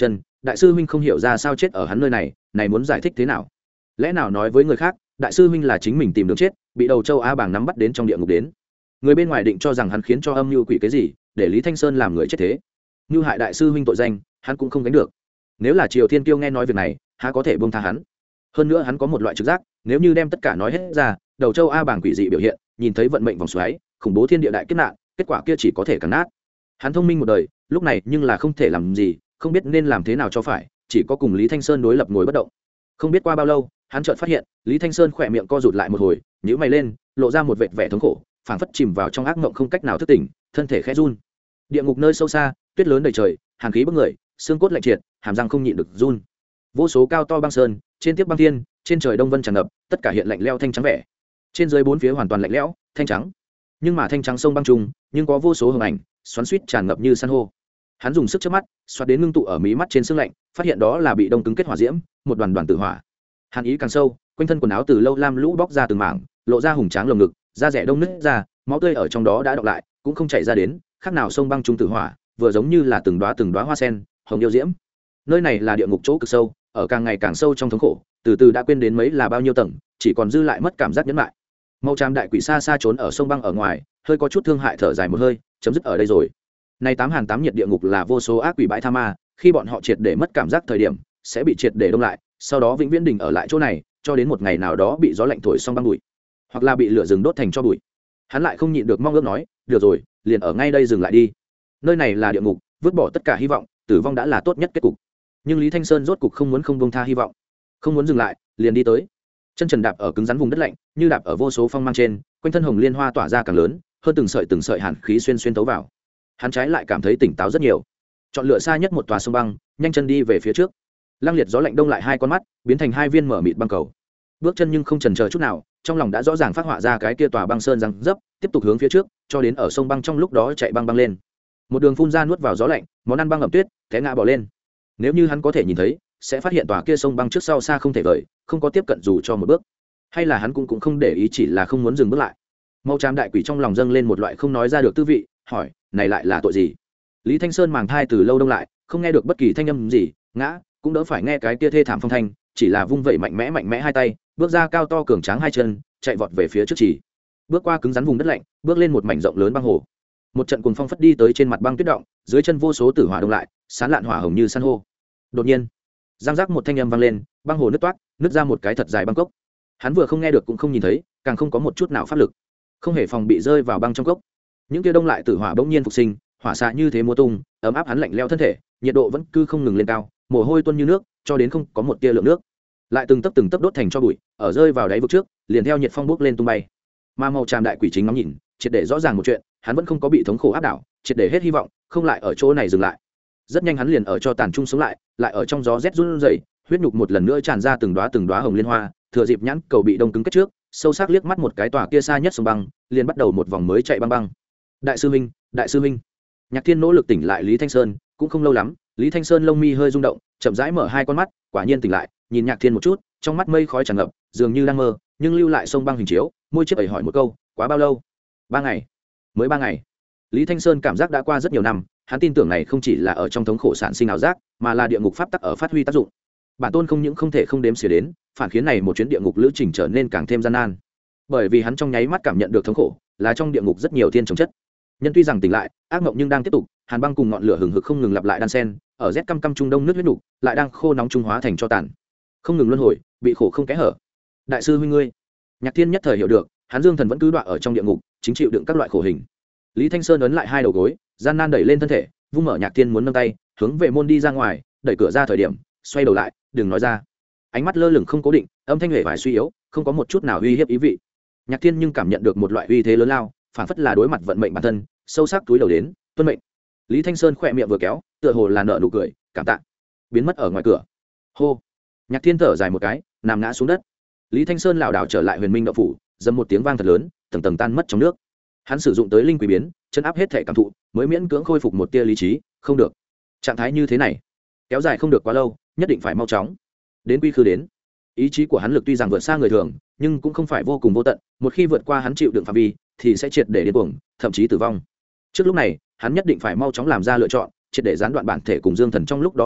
Speaker 1: đại sư huynh không hiểu ra sao chết ở hắn nơi này, này muốn giải thích thế nào? Lẽ nào nói với người khác, đại sư huynh là chính mình tìm đường chết, bị đầu châu a bảng nắm bắt đến trong địa ngục đến. Người bên ngoài định cho rằng hắn khiến cho âm mưu quỷ cái gì, để Lý Thanh Sơn làm người chết thế. Như hại đại sư huynh tội danh, hắn cũng không gánh được. Nếu là Triều Thiên Kiêu nghe nói việc này, há có thể buông tha hắn? Hơn nữa hắn có một loại trực giác, nếu như đem tất cả nói hết ra, đầu châu a bảng quỷ dị biểu hiện, nhìn thấy vận mệnh vòng xoáy, khủng bố thiên địa đại kiếp nạn, kết quả kia chỉ có thể cắn nát. Hắn thông minh một đời, lúc này nhưng là không thể làm gì, không biết nên làm thế nào cho phải, chỉ có cùng Lý Thanh Sơn đối lập ngồi bất động. Không biết qua bao lâu, hắn chợt phát hiện, Lý Thanh Sơn khỏe miệng co rụt lại một hồi, nhíu mày lên, lộ ra một vệt vẻ thống khổ, phảng phất chìm vào trong ác mộng không cách nào thức tỉnh, thân thể khẽ run. Địa ngục nơi sâu xa, tuyết lớn đầy trời, hàn khí bức người, xương cốt lạnh triệt, hàm răng không nhịn được run. Vô số cao to băng sơn, trên tiếp băng thiên, trên trời đông vân tràn ngập, tất cả hiện lạnh lẽo thanh trắng vẻ. Trên dưới bốn phía hoàn toàn lạnh lẽo, thanh trắng. Nhưng mà thanh trắng sông băng trùng, nhưng có vô số hồng ảnh, xoắn xuýt tràn ngập như san hô. Hắn dùng sức chớp mắt, xoát đến ngưng tụ ở mí mắt trên xương lạnh, phát hiện đó là bị đông cứng kết hỏa diễm, một đoàn đoàn tử hỏa. Hàn ý càng sâu, quanh thân quần áo từ lâu lam lũ bóc ra từng mảng, lộ ra hùng tráng lồng ngực, da rẻ đông nứt ra, máu tươi ở trong đó đã đọng lại, cũng không chảy ra đến, khác nào sông băng trung tử hỏa, vừa giống như là từng đóa từng đóa hoa sen, hồng yêu diễm. Nơi này là địa ngục chỗ cực sâu, ở càng ngày càng sâu trong thống khổ, từ từ đã quên đến mấy là bao nhiêu tầng, chỉ còn dư lại mất cảm giác nhẫn lại. Màu tràm đại quỷ xa xa trốn ở sông băng ở ngoài, hơi có chút thương hại thở dài một hơi, chấm dứt ở đây rồi. Này tám hàn tám nhiệt địa ngục là vô số ác quỷ bãi tha ma, khi bọn họ triệt để mất cảm giác thời điểm, sẽ bị triệt để đông lại, sau đó vĩnh viễn đình ở lại chỗ này, cho đến một ngày nào đó bị gió lạnh thổi xong băng bụi, hoặc là bị lửa rừng đốt thành cho bụi. Hắn lại không nhịn được mong ước nói, được rồi, liền ở ngay đây dừng lại đi. Nơi này là địa ngục, vứt bỏ tất cả hy vọng, tử vong đã là tốt nhất kết cục. Nhưng Lý Thanh Sơn rốt cục không muốn không buông tha hy vọng, không muốn dừng lại, liền đi tới. Chân trần đạp ở cứng rắn vùng đất lạnh, như đạp ở vô số phong mang trên, quanh thân hồng liên hoa tỏa ra càng lớn, hơn từng sợi từng sợi hàn khí xuyên xuyên tấu vào. Hắn trái lại cảm thấy tỉnh táo rất nhiều. Chọn lựa xa nhất một tòa sông băng, nhanh chân đi về phía trước. Lăng liệt gió lạnh đông lại hai con mắt, biến thành hai viên mở mịt băng cầu. Bước chân nhưng không chần chờ chút nào, trong lòng đã rõ ràng phát họa ra cái kia tòa băng sơn răng dấp, tiếp tục hướng phía trước, cho đến ở sông băng trong lúc đó chạy băng băng lên. Một đường phun ra nuốt vào gió lạnh, món ăn băng ẩm tuyết, té ngã bỏ lên. Nếu như hắn có thể nhìn thấy, sẽ phát hiện tòa kia sông băng trước sau xa không thể vời, không có tiếp cận dù cho một bước. Hay là hắn cũng cũng không để ý, chỉ là không muốn dừng bước lại. Màu tràm đại quỷ trong lòng dâng lên một loại không nói ra được tư vị, hỏi, này lại là tội gì? Lý Thanh Sơn màng thai từ lâu đông lại, không nghe được bất kỳ thanh âm gì, ngã, cũng đỡ phải nghe cái kia thê thảm phong thanh, chỉ là vung vẩy mạnh mẽ mạnh mẽ hai tay, bước ra cao to cường tráng hai chân, chạy vọt về phía trước chỉ. Bước qua cứng rắn vùng đất lạnh, bước lên một mảnh rộng lớn băng hồ. Một trận cuồng phong phất đi tới trên mặt băng tuyết động, dưới chân vô số tử hỏa đông lại, sán lạn hỏa hồng như san hô. Đột nhiên, giang giác một thanh âm vang lên, băng hồ nứt toát, nứt ra một cái thật dài băng cốc. Hắn vừa không nghe được cũng không nhìn thấy, càng không có một chút nào pháp lực, không hề phòng bị rơi vào băng trong cốc. Những kia đông lại tử hỏa bỗng nhiên phục sinh, hỏa xạ như thế múa tung, ấm áp hắn lạnh lẽo thân thể, nhiệt độ vẫn cứ không ngừng lên cao, mồ hôi tuôn như nước, cho đến không có một tia lượng nước, lại từng tấc từng tấc đốt thành cho bụi, ở rơi vào đáy vực trước, liền theo nhiệt phong bốc lên tung bay. Mà màu tràm đại quỷ chính ngắm nhìn, triệt để rõ ràng một chuyện, hắn vẫn không có bị thống khổ áp đảo, triệt để hết hy vọng, không lại ở chỗ này dừng lại. Rất nhanh hắn liền ở cho tàn trung sống lại, lại ở trong gió rét run rẩy, huyết nhục một lần nữa tràn ra từng đóa từng đóa hồng liên hoa, thừa dịp nhãn cầu bị đông cứng kết trước, sâu sắc liếc mắt một cái tòa kia xa nhất sông băng, liền bắt đầu một vòng mới chạy băng băng. Đại sư huynh, đại sư huynh. Nhạc Thiên nỗ lực tỉnh lại Lý Thanh Sơn, cũng không lâu lắm, Lý Thanh Sơn lông mi hơi rung động, chậm rãi mở hai con mắt, quả nhiên tỉnh lại, nhìn Nhạc Thiên một chút, trong mắt mây khói tràn ngập, dường như đang mơ, nhưng lưu lại sông băng hình chiếu, môi chiếc ấy hỏi một câu, quá bao lâu? Ba ngày. Mới ba ngày. Lý Thanh Sơn cảm giác đã qua rất nhiều năm, hắn tin tưởng này không chỉ là ở trong thống khổ sản sinh ảo giác, mà là địa ngục pháp tắc ở phát huy tác dụng. Bản tôn không những không thể không đếm xỉa đến, phản khiến này một chuyến địa ngục lữ trình trở nên càng thêm gian nan. Bởi vì hắn trong nháy mắt cảm nhận được thống khổ, là trong địa ngục rất nhiều thiên trồng chất. Nhân tuy rằng tỉnh lại, ác mộng nhưng đang tiếp tục, hàn băng cùng ngọn lửa hừng hực không ngừng lặp lại đan xen, ở rét căm căm trung đông nước huyết nục, lại đang khô nóng trung hóa thành cho tàn, không ngừng luân hồi, bị khổ không kẽ hở. Đại sư huynh ngươi. Nhạc Thiên nhất thời hiểu được, hắn dương thần vẫn cứ đọa ở trong địa ngục, chính chịu đựng các loại khổ hình. Lý Thanh Sơn ấn lại hai đầu gối, gian nan đẩy lên thân thể, vung mở Nhạc Thiên muốn nâng tay, hướng về môn đi ra ngoài, đẩy cửa ra thời điểm, xoay đầu lại, đừng nói ra. Ánh mắt lơ lửng không cố định, âm thanh hề vải suy yếu, không có một chút nào uy hiếp ý vị. Nhạc Thiên nhưng cảm nhận được một loại uy thế lớn lao, phản phất là đối mặt vận mệnh bản thân, sâu sắc túi đầu đến, tuân mệnh. Lý Thanh Sơn khỏe miệng vừa kéo, tựa hồ là nợ nụ cười, cảm tạ. Biến mất ở ngoài cửa. Hô. Nhạc Thiên thở dài một cái, nằm ngã xuống đất. Lý Thanh Sơn lảo đảo trở lại Huyền Minh Đạo phủ, dầm một tiếng vang thật lớn, tầng tầng tan mất trong nước. Hắn sử dụng tới linh quỷ biến, chân áp hết thể cảm thụ, mới miễn cưỡng khôi phục một tia lý trí. Không được, trạng thái như thế này kéo dài không được quá lâu, nhất định phải mau chóng đến quy khư đến. Ý chí của hắn lực tuy rằng vượt xa người thường, nhưng cũng không phải vô cùng vô tận, một khi vượt qua hắn chịu đựng phạm vi thì sẽ triệt để điên cuồng, thậm chí tử vong. Trước lúc này hắn nhất định phải mau chóng làm ra lựa chọn, triệt để gián đoạn bản thể cùng dương thần trong lúc đó liên hệ,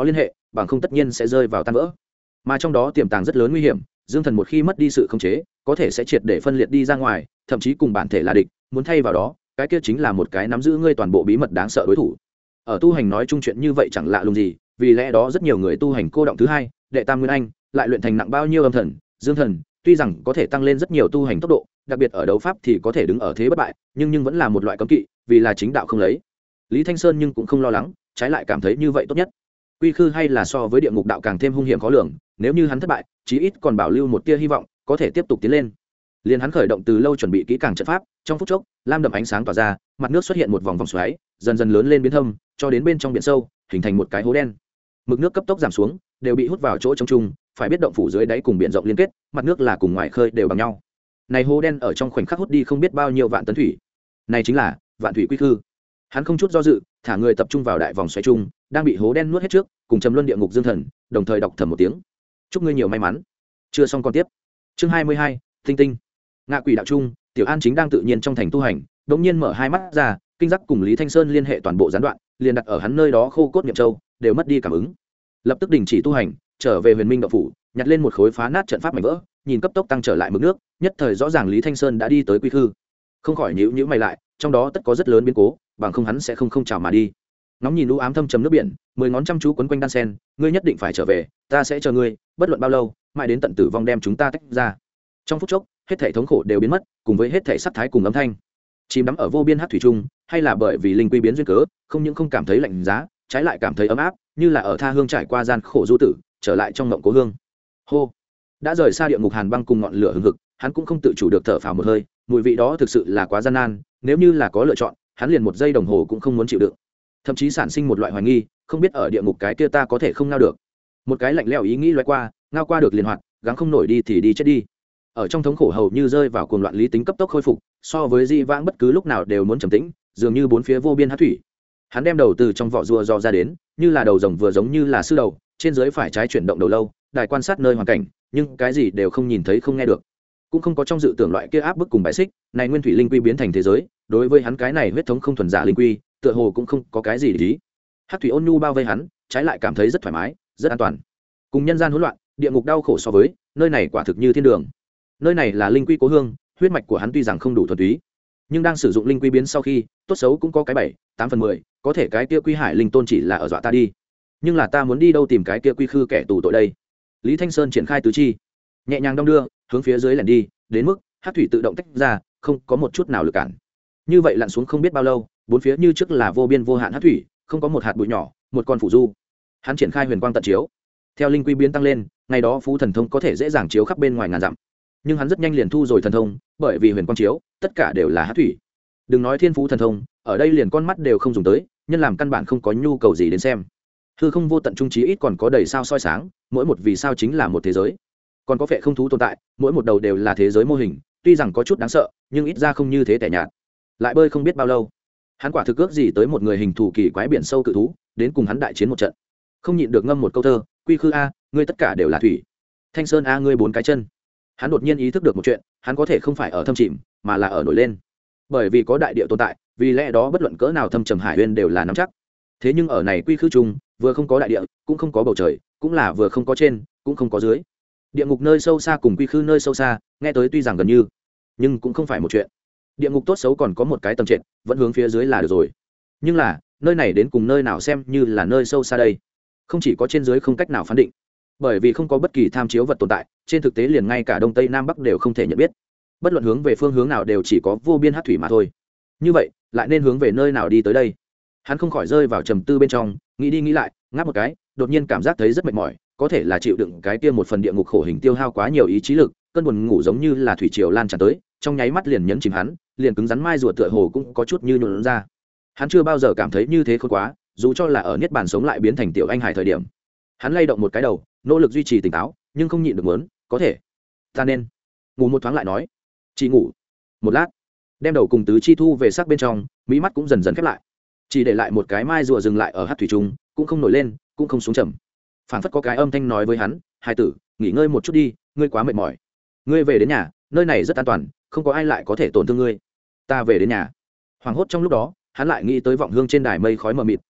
Speaker 1: bằng không tất nhiên sẽ rơi vào tan vỡ. Mà trong đó tiềm tàng rất lớn nguy hiểm, dương thần một khi mất đi sự khống chế có thể sẽ triệt để phân liệt đi ra ngoài, thậm chí cùng bản thể là địch, muốn thay vào đó cái kia chính là một cái nắm giữ ngươi toàn bộ bí mật đáng sợ đối thủ. Ở tu hành nói chung chuyện như vậy chẳng lạ lùng gì, vì lẽ đó rất nhiều người tu hành cô động thứ hai, đệ tam nguyên anh lại luyện thành nặng bao nhiêu âm thần, dương thần, tuy rằng có thể tăng lên rất nhiều tu hành tốc độ, đặc biệt ở đấu pháp thì có thể đứng ở thế bất bại, nhưng nhưng vẫn là một loại cấm kỵ, vì là chính đạo không lấy. Lý Thanh Sơn nhưng cũng không lo lắng, trái lại cảm thấy như vậy tốt nhất. Quy khư hay là so với địa ngục đạo càng thêm hung hiểm khó lường, nếu như hắn thất bại, chí ít còn bảo lưu một tia hy vọng, có thể tiếp tục tiến lên. Liên hắn khởi động từ lâu chuẩn bị kỹ càng trận pháp, trong phút chốc, lam đậm ánh sáng tỏa ra, mặt nước xuất hiện một vòng vòng xoáy, dần dần lớn lên biến thâm, cho đến bên trong biển sâu, hình thành một cái hố đen. Mực nước cấp tốc giảm xuống, đều bị hút vào chỗ trống trung, phải biết động phủ dưới đáy cùng biển rộng liên kết, mặt nước là cùng ngoài khơi đều bằng nhau. Này hố đen ở trong khoảnh khắc hút đi không biết bao nhiêu vạn tấn thủy. Này chính là Vạn Thủy Quy Khư. Hắn không chút do dự, thả người tập trung vào đại vòng xoáy trung, đang bị hố đen nuốt hết trước, cùng trầm luân địa ngục dương thần, đồng thời đọc thầm một tiếng. Chúc ngươi nhiều may mắn. Chưa xong còn tiếp. Chương hai mươi hai, Tinh Tinh. Ngạ Quỷ đạo trung, Tiểu An chính đang tự nhiên trong thành tu hành, đột nhiên mở hai mắt ra, kinh giác cùng Lý Thanh Sơn liên hệ toàn bộ gián đoạn, liền đặt ở hắn nơi đó khô cốt niệm châu, đều mất đi cảm ứng. Lập tức đình chỉ tu hành, trở về Huyền Minh động phủ, nhặt lên một khối phá nát trận pháp mảnh vỡ, nhìn cấp tốc tăng trở lại mực nước, nhất thời rõ ràng Lý Thanh Sơn đã đi tới quy khư. Không khỏi nhíu nhíu mày lại, trong đó tất có rất lớn biến cố, bằng không hắn sẽ không không chào mà đi. Ngóng nhìn u ám thâm trầm nước biển, mười ngón chăm chú quấn quanh đan sen, ngươi nhất định phải trở về, ta sẽ chờ ngươi, bất luận bao lâu, mãi đến tận tử vong đem chúng ta tách ra. Trong phút chốc, hết thảy thống khổ đều biến mất, cùng với hết thảy sắc thái cùng âm thanh. Chìm đắm ở vô biên hắc thủy trung, hay là bởi vì linh quy biến duyên cớ, không những không cảm thấy lạnh giá, trái lại cảm thấy ấm áp, như là ở tha hương trải qua gian khổ du tử, trở lại trong mộng cố hương. Hô, đã rời xa địa ngục hàn băng cùng ngọn lửa hừng hực, hắn cũng không tự chủ được thở phào một hơi, mùi vị đó thực sự là quá gian nan, nếu như là có lựa chọn, hắn liền một giây đồng hồ cũng không muốn chịu đựng. Thậm chí sản sinh một loại hoài nghi, không biết ở địa ngục cái kia ta có thể không ngao được. Một cái lạnh lẽo ý nghĩ lóe qua, ngao qua được liền hoạt, gắng không nổi đi thì đi chết đi. Ở trong thống khổ hầu như rơi vào cuồng loạn lý tính cấp tốc khôi phục, so với di vãng bất cứ lúc nào đều muốn trầm tĩnh, dường như bốn phía vô biên hắc thủy. Hắn đem đầu từ trong vỏ rùa dò ra đến, như là đầu rồng vừa giống như là sư đầu, trên dưới phải trái chuyển động đầu lâu, đài quan sát nơi hoàn cảnh, nhưng cái gì đều không nhìn thấy không nghe được, cũng không có trong dự tưởng loại kia áp bức cùng bãi xích. Này nguyên thủy linh quy biến thành thế giới, đối với hắn cái này huyết thống không thuần giả linh quy, tựa hồ cũng không có cái gì để ý. Hắc thủy ôn nhu bao vây hắn, trái lại cảm thấy rất thoải mái, rất an toàn. Cùng nhân gian hỗn loạn, địa ngục đau khổ so với, nơi này quả thực như thiên đường. Nơi này là linh quy cố hương, huyết mạch của hắn tuy rằng không đủ thuần túy, nhưng đang sử dụng linh quy biến sau khi, tốt xấu cũng có cái bảy, tám phần mười, có thể cái kia quy hải linh tôn chỉ là ở dọa ta đi. Nhưng là ta muốn đi đâu tìm cái kia quy khư kẻ tù tội đây? Lý Thanh Sơn triển khai tứ chi, nhẹ nhàng đong đưa, hướng phía dưới lẻn đi, đến mức hắc thủy tự động tách ra, không có một chút nào lực cản. Như vậy lặn xuống không biết bao lâu, bốn phía như trước là vô biên vô hạn hắc thủy, không có một hạt bụi nhỏ, một con phủ du. Hắn triển khai huyền quang tận chiếu, theo linh quy biến tăng lên, ngày đó phú thần thông có thể dễ dàng chiếu khắp bên ngoài ngàn dặm. Nhưng hắn rất nhanh liền thu rồi thần thông, bởi vì huyền quang chiếu, tất cả đều là hắc thủy. Đừng nói thiên phú thần thông, ở đây liền con mắt đều không dùng tới, nhân làm căn bản không có nhu cầu gì đến xem. Hư không vô tận trung trí ít còn có đầy sao soi sáng, mỗi một vì sao chính là một thế giới. Còn có phệ không thú tồn tại, mỗi một đầu đều là thế giới mô hình, tuy rằng có chút đáng sợ, nhưng ít ra không như thế tẻ nhạt. Lại bơi không biết bao lâu, hắn quả thực ước gì tới một người hình thù kỳ quái biển sâu cự thú, đến cùng hắn đại chiến một trận. Không nhịn được ngâm một câu thơ, quy khư a, ngươi tất cả đều là thủy. Thanh Sơn a, ngươi bốn cái chân. Hắn đột nhiên ý thức được một chuyện, hắn có thể không phải ở thâm chìm, mà là ở nổi lên. Bởi vì có đại địa tồn tại, vì lẽ đó bất luận cỡ nào thâm trầm hải nguyên đều là nắm chắc. Thế nhưng ở này quy khư chung, vừa không có đại địa, cũng không có bầu trời, cũng là vừa không có trên, cũng không có dưới. Địa ngục nơi sâu xa cùng quy khư nơi sâu xa, nghe tới tuy rằng gần như, nhưng cũng không phải một chuyện. Địa ngục tốt xấu còn có một cái tầng trệt, vẫn hướng phía dưới là được rồi. Nhưng là, nơi này đến cùng nơi nào xem như là nơi sâu xa đây? Không chỉ có trên dưới không cách nào phán định, bởi vì không có bất kỳ tham chiếu vật tồn tại, trên thực tế liền ngay cả đông tây nam bắc đều không thể nhận biết. Bất luận hướng về phương hướng nào đều chỉ có vô biên hắc thủy mà thôi. Như vậy, lại nên hướng về nơi nào đi tới đây? Hắn không khỏi rơi vào trầm tư bên trong, nghĩ đi nghĩ lại, ngáp một cái, đột nhiên cảm giác thấy rất mệt mỏi, có thể là chịu đựng cái kia một phần địa ngục khổ hình tiêu hao quá nhiều ý chí lực, cơn buồn ngủ giống như là thủy triều lan tràn tới, trong nháy mắt liền nhấn chìm hắn, liền cứng rắn mai rùa tựa hồ cũng có chút như nhũn ra. Hắn chưa bao giờ cảm thấy như thế khôn quá, dù cho là ở niết bàn sống lại biến thành tiểu anh hải thời điểm. Hắn lay động một cái đầu, nỗ lực duy trì tỉnh táo, nhưng không nhịn được muốn, có thể, ta nên ngủ một thoáng lại nói. Chỉ ngủ một lát, đem đầu cùng tứ chi thu về sắc bên trong, mỹ mắt cũng dần dần khép lại, chỉ để lại một cái mai rùa dừng lại ở hắc thủy trung, cũng không nổi lên, cũng không xuống trầm. Phảng phất có cái âm thanh nói với hắn, hai tử, nghỉ ngơi một chút đi, ngươi quá mệt mỏi, ngươi về đến nhà, nơi này rất an toàn, không có ai lại có thể tổn thương ngươi. Ta về đến nhà. Hoàng hốt trong lúc đó, hắn lại nghĩ tới vọng hương trên đài mây khói mờ mịt,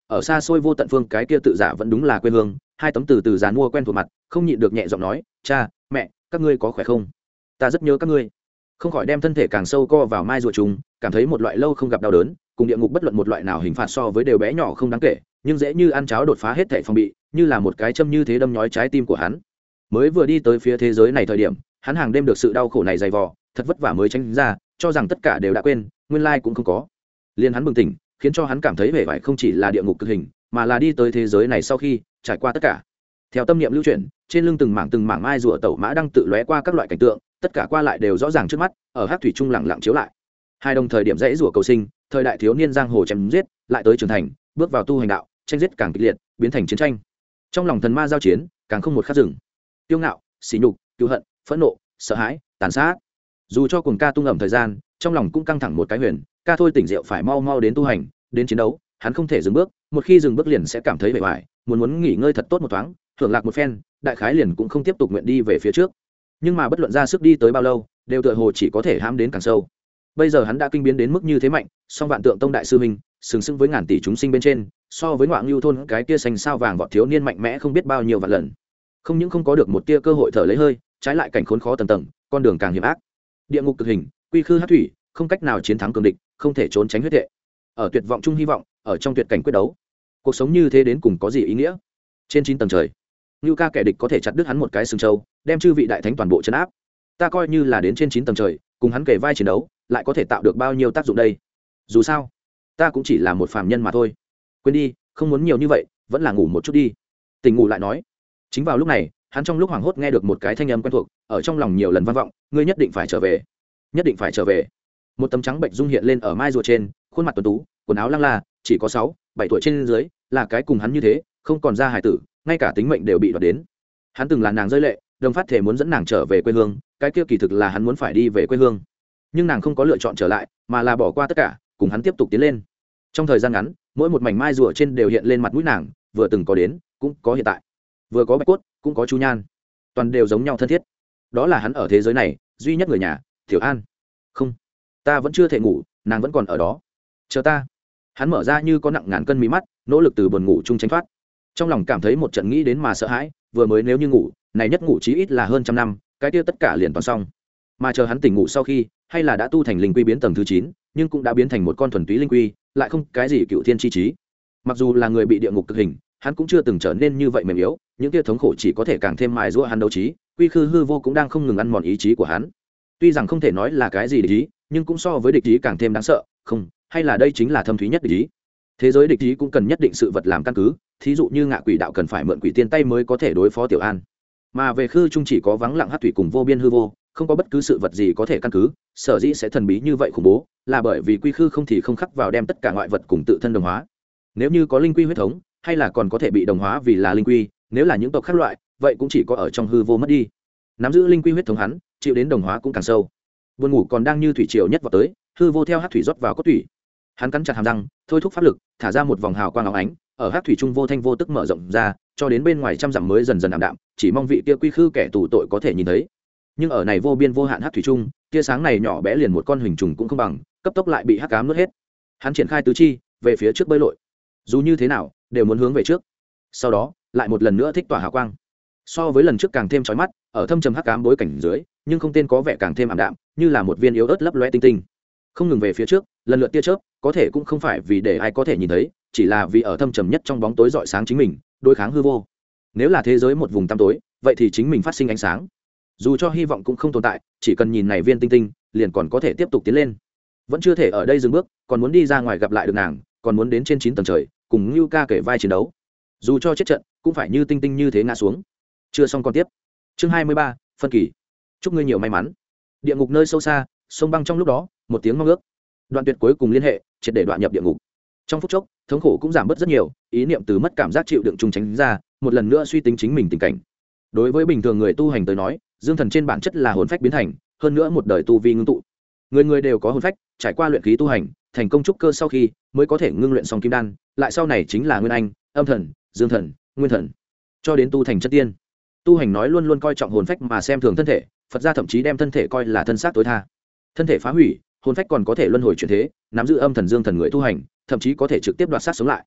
Speaker 1: ở xa xôi vô tận phương cái kia tự giả vẫn đúng là quê hương. Hai tấm từ từ dàn mua quen thuộc mặt, không nhịn được nhẹ giọng nói, cha mẹ, các ngươi có khỏe không? Ta rất nhớ các ngươi. Không khỏi đem thân thể càng sâu co vào mai rùa trùng, cảm thấy một loại lâu không gặp đau đớn, cùng địa ngục bất luận một loại nào hình phạt so với đều bé nhỏ không đáng kể, nhưng dễ như ăn cháo đột phá hết thảy phòng bị, như là một cái châm như thế đâm nhói trái tim của hắn. Mới vừa đi tới phía thế giới này thời điểm, hắn hàng đêm được sự đau khổ này dày vò, thật vất vả mới tránh ra, cho rằng tất cả đều đã quên, nguyên lai cũng không có. Liên hắn bừng tỉnh, khiến cho hắn cảm thấy vẻ vải không chỉ là địa ngục cực hình, mà là đi tới thế giới này sau khi trải qua tất cả. Theo tâm niệm lưu chuyển, trên lưng từng mảng từng mảng mai rùa tẩu mã đang tự lóe qua các loại cảnh tượng, tất cả qua lại đều rõ ràng trước mắt, ở hắc thủy trung lặng lặng chiếu lại. Hai đồng thời điểm dãy rùa cầu sinh, thời đại thiếu niên giang hồ chém giết, lại tới trưởng thành, bước vào tu hành đạo, tranh giết càng kịch liệt, biến thành chiến tranh. Trong lòng thần ma giao chiến, càng không một khắc dừng. Tiêu ngạo, sỉ nhục, cứu hận, phẫn nộ, sợ hãi, tàn sát. Dù cho cuồng ca tung ẩm thời gian, trong lòng cũng căng thẳng một cái huyền, ca thôi tỉnh rượu phải mau mau đến tu hành, đến chiến đấu, hắn không thể dừng bước, một khi dừng bước liền sẽ cảm thấy bề bại, muốn muốn nghỉ ngơi thật tốt một thoáng, hưởng lạc một phen, đại khái liền cũng không tiếp tục nguyện đi về phía trước. Nhưng mà bất luận ra sức đi tới bao lâu, đều tựa hồ chỉ có thể hãm đến càng sâu. Bây giờ hắn đã kinh biến đến mức như thế mạnh, song vạn tượng tông đại sư minh, sừng sững với ngàn tỷ chúng sinh bên trên, so với ngoại lưu thôn cái kia xanh sao vàng vọt thiếu niên mạnh mẽ không biết bao nhiêu vạn lần. Không những không có được một tia cơ hội thở lấy hơi, trái lại cảnh khốn khó tầng tầng, con đường càng hiểm ác. Địa ngục cực hình, quy khư hắc thủy, không cách nào chiến thắng cường địch, không thể trốn tránh huyết hệ. Ở tuyệt vọng chung hy vọng, ở trong tuyệt cảnh quyết đấu. Cuộc sống như thế đến cùng có gì ý nghĩa? Trên chín tầng trời, Nưu ca kẻ địch có thể chặt đứt hắn một cái sừng trâu, đem chư vị đại thánh toàn bộ trấn áp. Ta coi như là đến trên chín tầng trời, cùng hắn kề vai chiến đấu, lại có thể tạo được bao nhiêu tác dụng đây? Dù sao, ta cũng chỉ là một phàm nhân mà thôi. Quên đi, không muốn nhiều như vậy, vẫn là ngủ một chút đi. Tỉnh ngủ lại nói. Chính vào lúc này, hắn trong lúc hoảng hốt nghe được một cái thanh âm quen thuộc, ở trong lòng nhiều lần vang vọng, ngươi nhất định phải trở về, nhất định phải trở về. Một tấm trắng bệnh dung hiện lên ở mai rùa trên, khuôn mặt tuấn tú, quần áo lăng la, chỉ có sáu, bảy tuổi trên dưới, là cái cùng hắn như thế, không còn ra hài tử, ngay cả tính mệnh đều bị đoạt đến. Hắn từng là nàng rơi lệ, đồng phát thể muốn dẫn nàng trở về quê hương, cái kia kỳ thực là hắn muốn phải đi về quê hương, nhưng nàng không có lựa chọn trở lại, mà là bỏ qua tất cả, cùng hắn tiếp tục tiến lên. Trong thời gian ngắn, mỗi một mảnh mai rùa trên đều hiện lên mặt mũi nàng, vừa từng có đến, cũng có hiện tại, vừa có bạch cốt, cũng có chu nhan, toàn đều giống nhau thân thiết. Đó là hắn ở thế giới này duy nhất người nhà, Tiểu An. Không, ta vẫn chưa thể ngủ, nàng vẫn còn ở đó, chờ ta. Hắn mở ra như có nặng ngàn cân mí mắt, nỗ lực từ buồn ngủ chung tránh thoát. Trong lòng cảm thấy một trận nghĩ đến mà sợ hãi, vừa mới nếu như ngủ, này nhất ngủ chí ít là hơn trăm năm, cái kia tất cả liền toàn xong. Mà chờ hắn tỉnh ngủ sau khi, hay là đã tu thành linh quy biến tầng thứ chín, nhưng cũng đã biến thành một con thuần túy linh quy, lại không cái gì cựu thiên chi trí. Mặc dù là người bị địa ngục cực hình, hắn cũng chưa từng trở nên như vậy mềm yếu, những kia thống khổ chỉ có thể càng thêm mài giũa hắn đấu trí, quy khư hư vô cũng đang không ngừng ăn mòn ý chí của hắn. Tuy rằng không thể nói là cái gì địch ý, nhưng cũng so với địch ý càng thêm đáng sợ, không, hay là đây chính là thâm thúy nhất địch ý. Thế giới địch ý cũng cần nhất định sự vật làm căn cứ, thí dụ như ngạ quỷ đạo cần phải mượn quỷ tiên tay mới có thể đối phó Tiểu An. Mà về khư trung chỉ có vắng lặng hắc thủy cùng vô biên hư vô, không có bất cứ sự vật gì có thể căn cứ, sở dĩ sẽ thần bí như vậy khủng bố, là bởi vì quy khư không thì không khắc vào đem tất cả ngoại vật cùng tự thân đồng hóa. Nếu như có linh quy huyết thống, hay là còn có thể bị đồng hóa vì là linh quy, nếu là những tộc khác loại, vậy cũng chỉ có ở trong hư vô mất đi. Nắm giữ linh quy huyết thống hắn, chịu đến đồng hóa cũng càng sâu. Buồn ngủ còn đang như thủy triều nhất vào tới, hư vô theo hắc thủy rót vào cốt thủy. Hắn cắn chặt hàm răng, thôi thúc pháp lực, thả ra một vòng hào quang óng ánh, ở hắc thủy trung vô thanh vô tức mở rộng ra, cho đến bên ngoài trăm dặm mới dần dần ảm đạm, chỉ mong vị kia quy khư kẻ tù tội có thể nhìn thấy. Nhưng ở này vô biên vô hạn hắc thủy trung, tia sáng này nhỏ bé liền một con hình trùng cũng không bằng, cấp tốc lại bị hắc ám nuốt hết. Hắn triển khai tứ chi, về phía trước bơi lội. Dù như thế nào, đều muốn hướng về trước. Sau đó, lại một lần nữa thích tỏa hào quang. So với lần trước càng thêm chói mắt, ở thâm trầm hắc ám bối cảnh dưới, nhưng không tên có vẻ càng thêm ảm đạm, như là một viên yếu ớt lấp lóe tinh tinh. Không ngừng về phía trước, lần lượt tia chớp, có thể cũng không phải vì để ai có thể nhìn thấy, chỉ là vì ở thâm trầm nhất trong bóng tối rọi sáng chính mình, đối kháng hư vô. Nếu là thế giới một vùng tăm tối, vậy thì chính mình phát sinh ánh sáng. Dù cho hy vọng cũng không tồn tại, chỉ cần nhìn này viên tinh tinh, liền còn có thể tiếp tục tiến lên. Vẫn chưa thể ở đây dừng bước, còn muốn đi ra ngoài gặp lại được nàng, còn muốn đến trên chín tầng trời, cùng Nưu ca kể vai chiến đấu. Dù cho chết trận, cũng phải như tinh tinh như thế ngã xuống. Chưa xong còn tiếp. Chương hai mươi ba, phân kỳ. Chúc ngươi nhiều may mắn. Địa ngục nơi sâu xa, sông băng trong lúc đó, một tiếng mong ước. Đoạn tuyệt cuối cùng liên hệ, triệt để đoạn nhập địa ngục. Trong phút chốc, thống khổ cũng giảm bớt rất nhiều, ý niệm từ mất cảm giác chịu đựng trùng tránh ra, một lần nữa suy tính chính mình tình cảnh. Đối với bình thường người tu hành tới nói, dương thần trên bản chất là hồn phách biến thành, hơn nữa một đời tu vi ngưng tụ. Người người đều có hồn phách, trải qua luyện khí tu hành, thành công trúc cơ sau khi mới có thể ngưng luyện xong kim đan, lại sau này chính là nguyên anh, âm thần, dương thần, nguyên thần, cho đến tu thành chất tiên. Tu hành nói luôn luôn coi trọng hồn phách mà xem thường thân thể, Phật gia thậm chí đem thân thể coi là thân xác tối tha. Thân thể phá hủy, hồn phách còn có thể luân hồi chuyển thế, nắm giữ âm thần dương thần người tu hành, thậm chí có thể trực tiếp đoạt xác sống lại.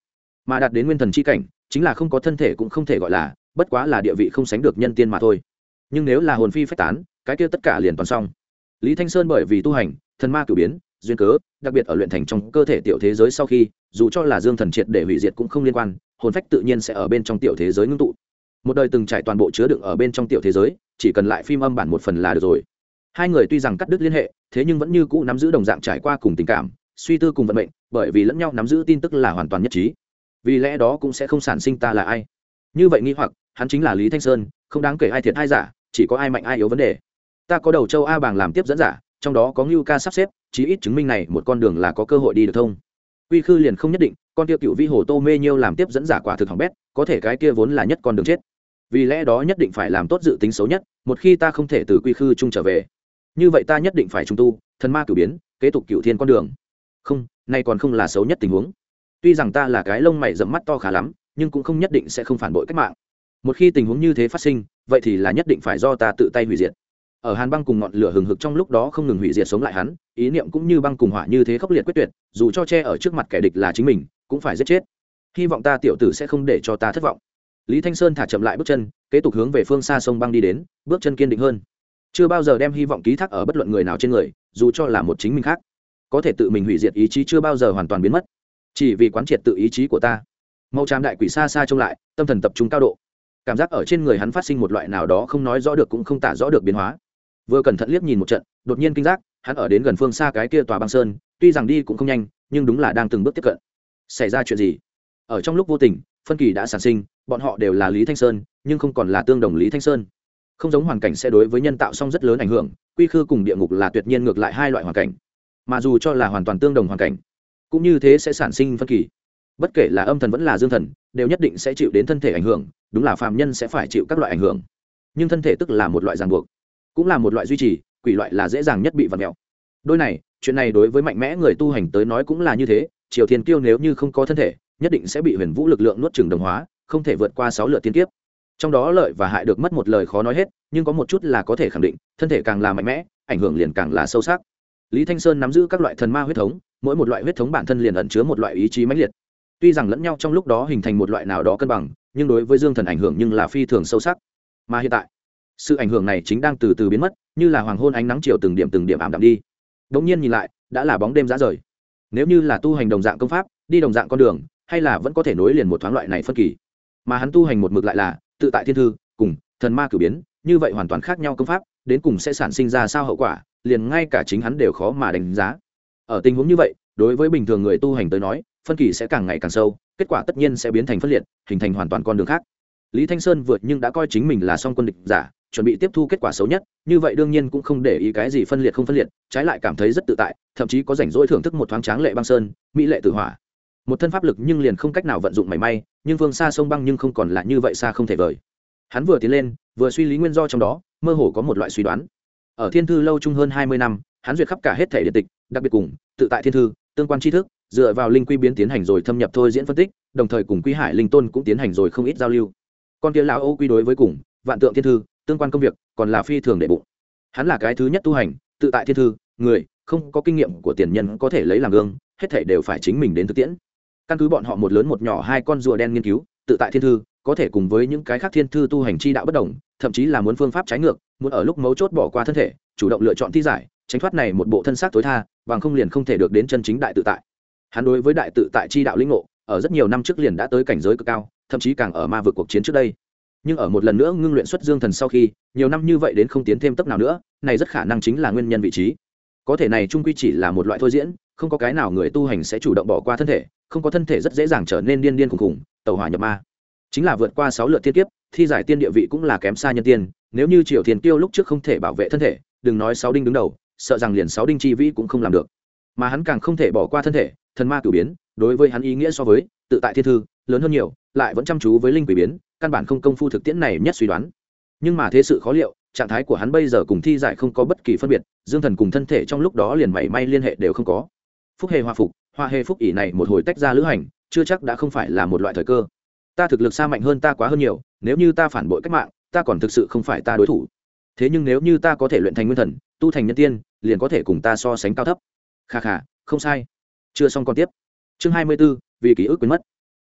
Speaker 1: mà đạt đến nguyên thần chi cảnh chính là không có thân thể cũng không thể gọi là, bất quá là địa vị không sánh được nhân tiên mà thôi. Nhưng nếu là hồn phi phách tán, cái kia tất cả liền toàn xong. Lý Thanh Sơn bởi vì tu hành thần ma cửu biến duyên cớ, đặc biệt ở luyện thành trong cơ thể tiểu thế giới sau khi, dù cho là dương thần triệt để hủy diệt cũng không liên quan, hồn phách tự nhiên sẽ ở bên trong tiểu thế giới ngưng tụ. Một đời từng trải toàn bộ chứa đựng ở bên trong tiểu thế giới, chỉ cần lại phim âm bản một phần là được rồi. Hai người tuy rằng cắt đứt liên hệ, thế nhưng vẫn như cũ nắm giữ đồng dạng trải qua cùng tình cảm, suy tư cùng vận mệnh, bởi vì lẫn nhau nắm giữ tin tức là hoàn toàn nhất trí. Vì lẽ đó cũng sẽ không sản sinh ta là ai. Như vậy nghi hoặc, hắn chính là Lý Thanh Sơn, không đáng kể ai thiệt ai giả, chỉ có ai mạnh ai yếu vấn đề. Ta có đầu châu A bàng làm tiếp dẫn giả, trong đó có Ngưu Ca sắp xếp, chí ít chứng minh này một con đường là có cơ hội đi được thông. Quy Khư liền không nhất định, con kia cựu vi hồ Tô Mê Nhiêu làm tiếp dẫn giả quả thực hỏng bét, có thể cái kia vốn là nhất con đường chết. Vì lẽ đó nhất định phải làm tốt dự tính xấu nhất, một khi ta không thể từ Quy Khư trung trở về, như vậy ta nhất định phải trung tu, thần ma cửu biến, kế tục cửu thiên con đường. Không, nay còn không là xấu nhất tình huống. Tuy rằng ta là cái lông mày rậm mắt to khá lắm, nhưng cũng không nhất định sẽ không phản bội cách mạng. Một khi tình huống như thế phát sinh, vậy thì là nhất định phải do ta tự tay hủy diệt. Ở Hàn Băng cùng ngọn lửa hừng hực trong lúc đó không ngừng hủy diệt sống lại hắn, ý niệm cũng như băng cùng hỏa như thế khốc liệt quyết tuyệt, dù cho che ở trước mặt kẻ địch là chính mình, cũng phải giết chết. Hy vọng ta tiểu tử sẽ không để cho ta thất vọng. Lý Thanh Sơn thả chậm lại bước chân, kế tục hướng về phương xa sông băng đi đến, bước chân kiên định hơn. Chưa bao giờ đem hy vọng ký thác ở bất luận người nào trên người, dù cho là một chính mình khác, có thể tự mình hủy diệt ý chí chưa bao giờ hoàn toàn biến mất, chỉ vì quán triệt tự ý chí của ta. Màu tràm đại quỷ xa xa trông lại, tâm thần tập trung cao độ, cảm giác ở trên người hắn phát sinh một loại nào đó không nói rõ được cũng không tả rõ được biến hóa. Vừa cẩn thận liếc nhìn một trận, đột nhiên kinh giác, hắn ở đến gần phương xa cái kia tòa băng sơn, tuy rằng đi cũng không nhanh, nhưng đúng là đang từng bước tiếp cận. Xảy ra chuyện gì? Ở trong lúc vô tình, phân kỳ đã sản sinh, bọn họ đều là Lý Thanh Sơn, nhưng không còn là tương đồng Lý Thanh Sơn. Không giống hoàn cảnh sẽ đối với nhân tạo song rất lớn ảnh hưởng, quy khư cùng địa ngục là tuyệt nhiên ngược lại hai loại hoàn cảnh. Mà dù cho là hoàn toàn tương đồng hoàn cảnh, cũng như thế sẽ sản sinh phân kỳ. Bất kể là âm thần vẫn là dương thần, đều nhất định sẽ chịu đến thân thể ảnh hưởng, đúng là phàm nhân sẽ phải chịu các loại ảnh hưởng. Nhưng thân thể tức là một loại ràng buộc, cũng là một loại duy trì, quỷ loại là dễ dàng nhất bị vặn mèo. Đôi này, chuyện này đối với mạnh mẽ người tu hành tới nói cũng là như thế, Triều Thiên Kiêu nếu như không có thân thể, nhất định sẽ bị huyền vũ lực lượng nuốt chửng đồng hóa, không thể vượt qua sáu lượt tiên kiếp. Trong đó lợi và hại được mất một lời khó nói hết, nhưng có một chút là có thể khẳng định, thân thể càng là mạnh mẽ, ảnh hưởng liền càng là sâu sắc. Lý Thanh Sơn nắm giữ các loại thần ma huyết thống, mỗi một loại huyết thống bản thân liền ẩn chứa một loại ý chí mãnh liệt. Tuy rằng lẫn nhau trong lúc đó hình thành một loại nào đó cân bằng, nhưng đối với dương thần ảnh hưởng nhưng là phi thường sâu sắc. Mà hiện tại, sự ảnh hưởng này chính đang từ từ biến mất, như là hoàng hôn ánh nắng chiều từng điểm từng điểm ảm đạm đi. Đống nhiên nhìn lại, đã là bóng đêm rã rời. Nếu như là tu hành đồng dạng công pháp, đi đồng dạng con đường, hay là vẫn có thể nối liền một thoáng loại này phân kỳ. Mà hắn tu hành một mực lại là tự tại thiên thư cùng thần ma cửu biến, như vậy hoàn toàn khác nhau công pháp, đến cùng sẽ sản sinh ra sao hậu quả, liền ngay cả chính hắn đều khó mà đánh giá. Ở tình huống như vậy, đối với bình thường người tu hành tới nói, phân kỳ sẽ càng ngày càng sâu, kết quả tất nhiên sẽ biến thành phân liệt, hình thành hoàn toàn con đường khác. Lý Thanh Sơn vượt nhưng đã coi chính mình là song quân địch giả, chuẩn bị tiếp thu kết quả xấu nhất, như vậy đương nhiên cũng không để ý cái gì phân liệt không phân liệt, trái lại cảm thấy rất tự tại, thậm chí có rảnh rỗi thưởng thức một thoáng tráng lệ băng sơn, mỹ lệ tử hỏa. Một thân pháp lực nhưng liền không cách nào vận dụng mảy may, nhưng phương xa sông băng nhưng không còn là như vậy xa không thể vời. Hắn vừa tiến lên, vừa suy lý nguyên do trong đó, mơ hồ có một loại suy đoán. Ở Thiên Thư lâu chung hơn hai mươi năm, hắn duyệt khắp cả hết thể điện tịch, đặc biệt cùng tự tại thiên thư, tương quan tri thức, dựa vào linh quy biến tiến hành rồi thâm nhập thôi diễn phân tích, đồng thời cùng Quy Hải Linh Tôn cũng tiến hành rồi không ít giao lưu. Con kia lão Ô Quy đối với cùng vạn tượng thiên thư, tương quan công việc, còn là phi thường đệ bụng. Hắn là cái thứ nhất tu hành tự tại thiên thư, người không có kinh nghiệm của tiền nhân có thể lấy làm gương, hết thảy đều phải chính mình đến thực tiễn. Căn cứ bọn họ một lớn một nhỏ hai con rùa đen nghiên cứu, tự tại thiên thư có thể cùng với những cái khác thiên thư tu hành chi đạo bất đồng, thậm chí là muốn phương pháp trái ngược, muốn ở lúc mấu chốt bỏ qua thân thể, chủ động lựa chọn thi giải, tránh thoát này một bộ thân xác tối tha, bằng không liền không thể được đến chân chính đại tự tại. Hắn đối với đại tự tại chi đạo lĩnh ngộ, ở rất nhiều năm trước liền đã tới cảnh giới cực cao, thậm chí càng ở ma vực cuộc chiến trước đây. Nhưng ở một lần nữa ngưng luyện xuất dương thần sau khi, nhiều năm như vậy đến không tiến thêm tốc nào nữa, này rất khả năng chính là nguyên nhân vị trí. Có thể này chung quy chỉ là một loại thôi diễn, không có cái nào người tu hành sẽ chủ động bỏ qua thân thể, không có thân thể rất dễ dàng trở nên điên điên khủng khủng, tẩu hỏa nhập ma. Chính là vượt qua sáu lượt thiên kiếp, thi giải tiên địa vị cũng là kém xa nhân tiên, nếu như Triều Thiên Kiêu lúc trước không thể bảo vệ thân thể, đừng nói sáu đinh đứng đầu, sợ rằng liền sáu đinh chi vĩ cũng không làm được. Mà hắn càng không thể bỏ qua thân thể, thần ma cửu biến, đối với hắn ý nghĩa so với tự tại thiên thư lớn hơn nhiều, lại vẫn chăm chú với linh quỷ biến, căn bản không công phu thực tiễn này nhất suy đoán. Nhưng mà thế sự khó liệu, trạng thái của hắn bây giờ cùng thi giải không có bất kỳ phân biệt, dương thần cùng thân thể trong lúc đó liền mảy may liên hệ đều không có. Phúc hề hòa phục, hoa hề phúc ỷ này một hồi tách ra lữ hành, chưa chắc đã không phải là một loại thời cơ. Ta thực lực xa mạnh hơn ta quá hơn nhiều, nếu như ta phản bội cách mạng, ta còn thực sự không phải ta đối thủ. Thế nhưng nếu như ta có thể luyện thành nguyên thần, tu thành nhân tiên, liền có thể cùng ta so sánh cao thấp. Kha kha, không sai. Chưa xong còn tiếp. Chương hai mươi 24, vì ký ức biến mất.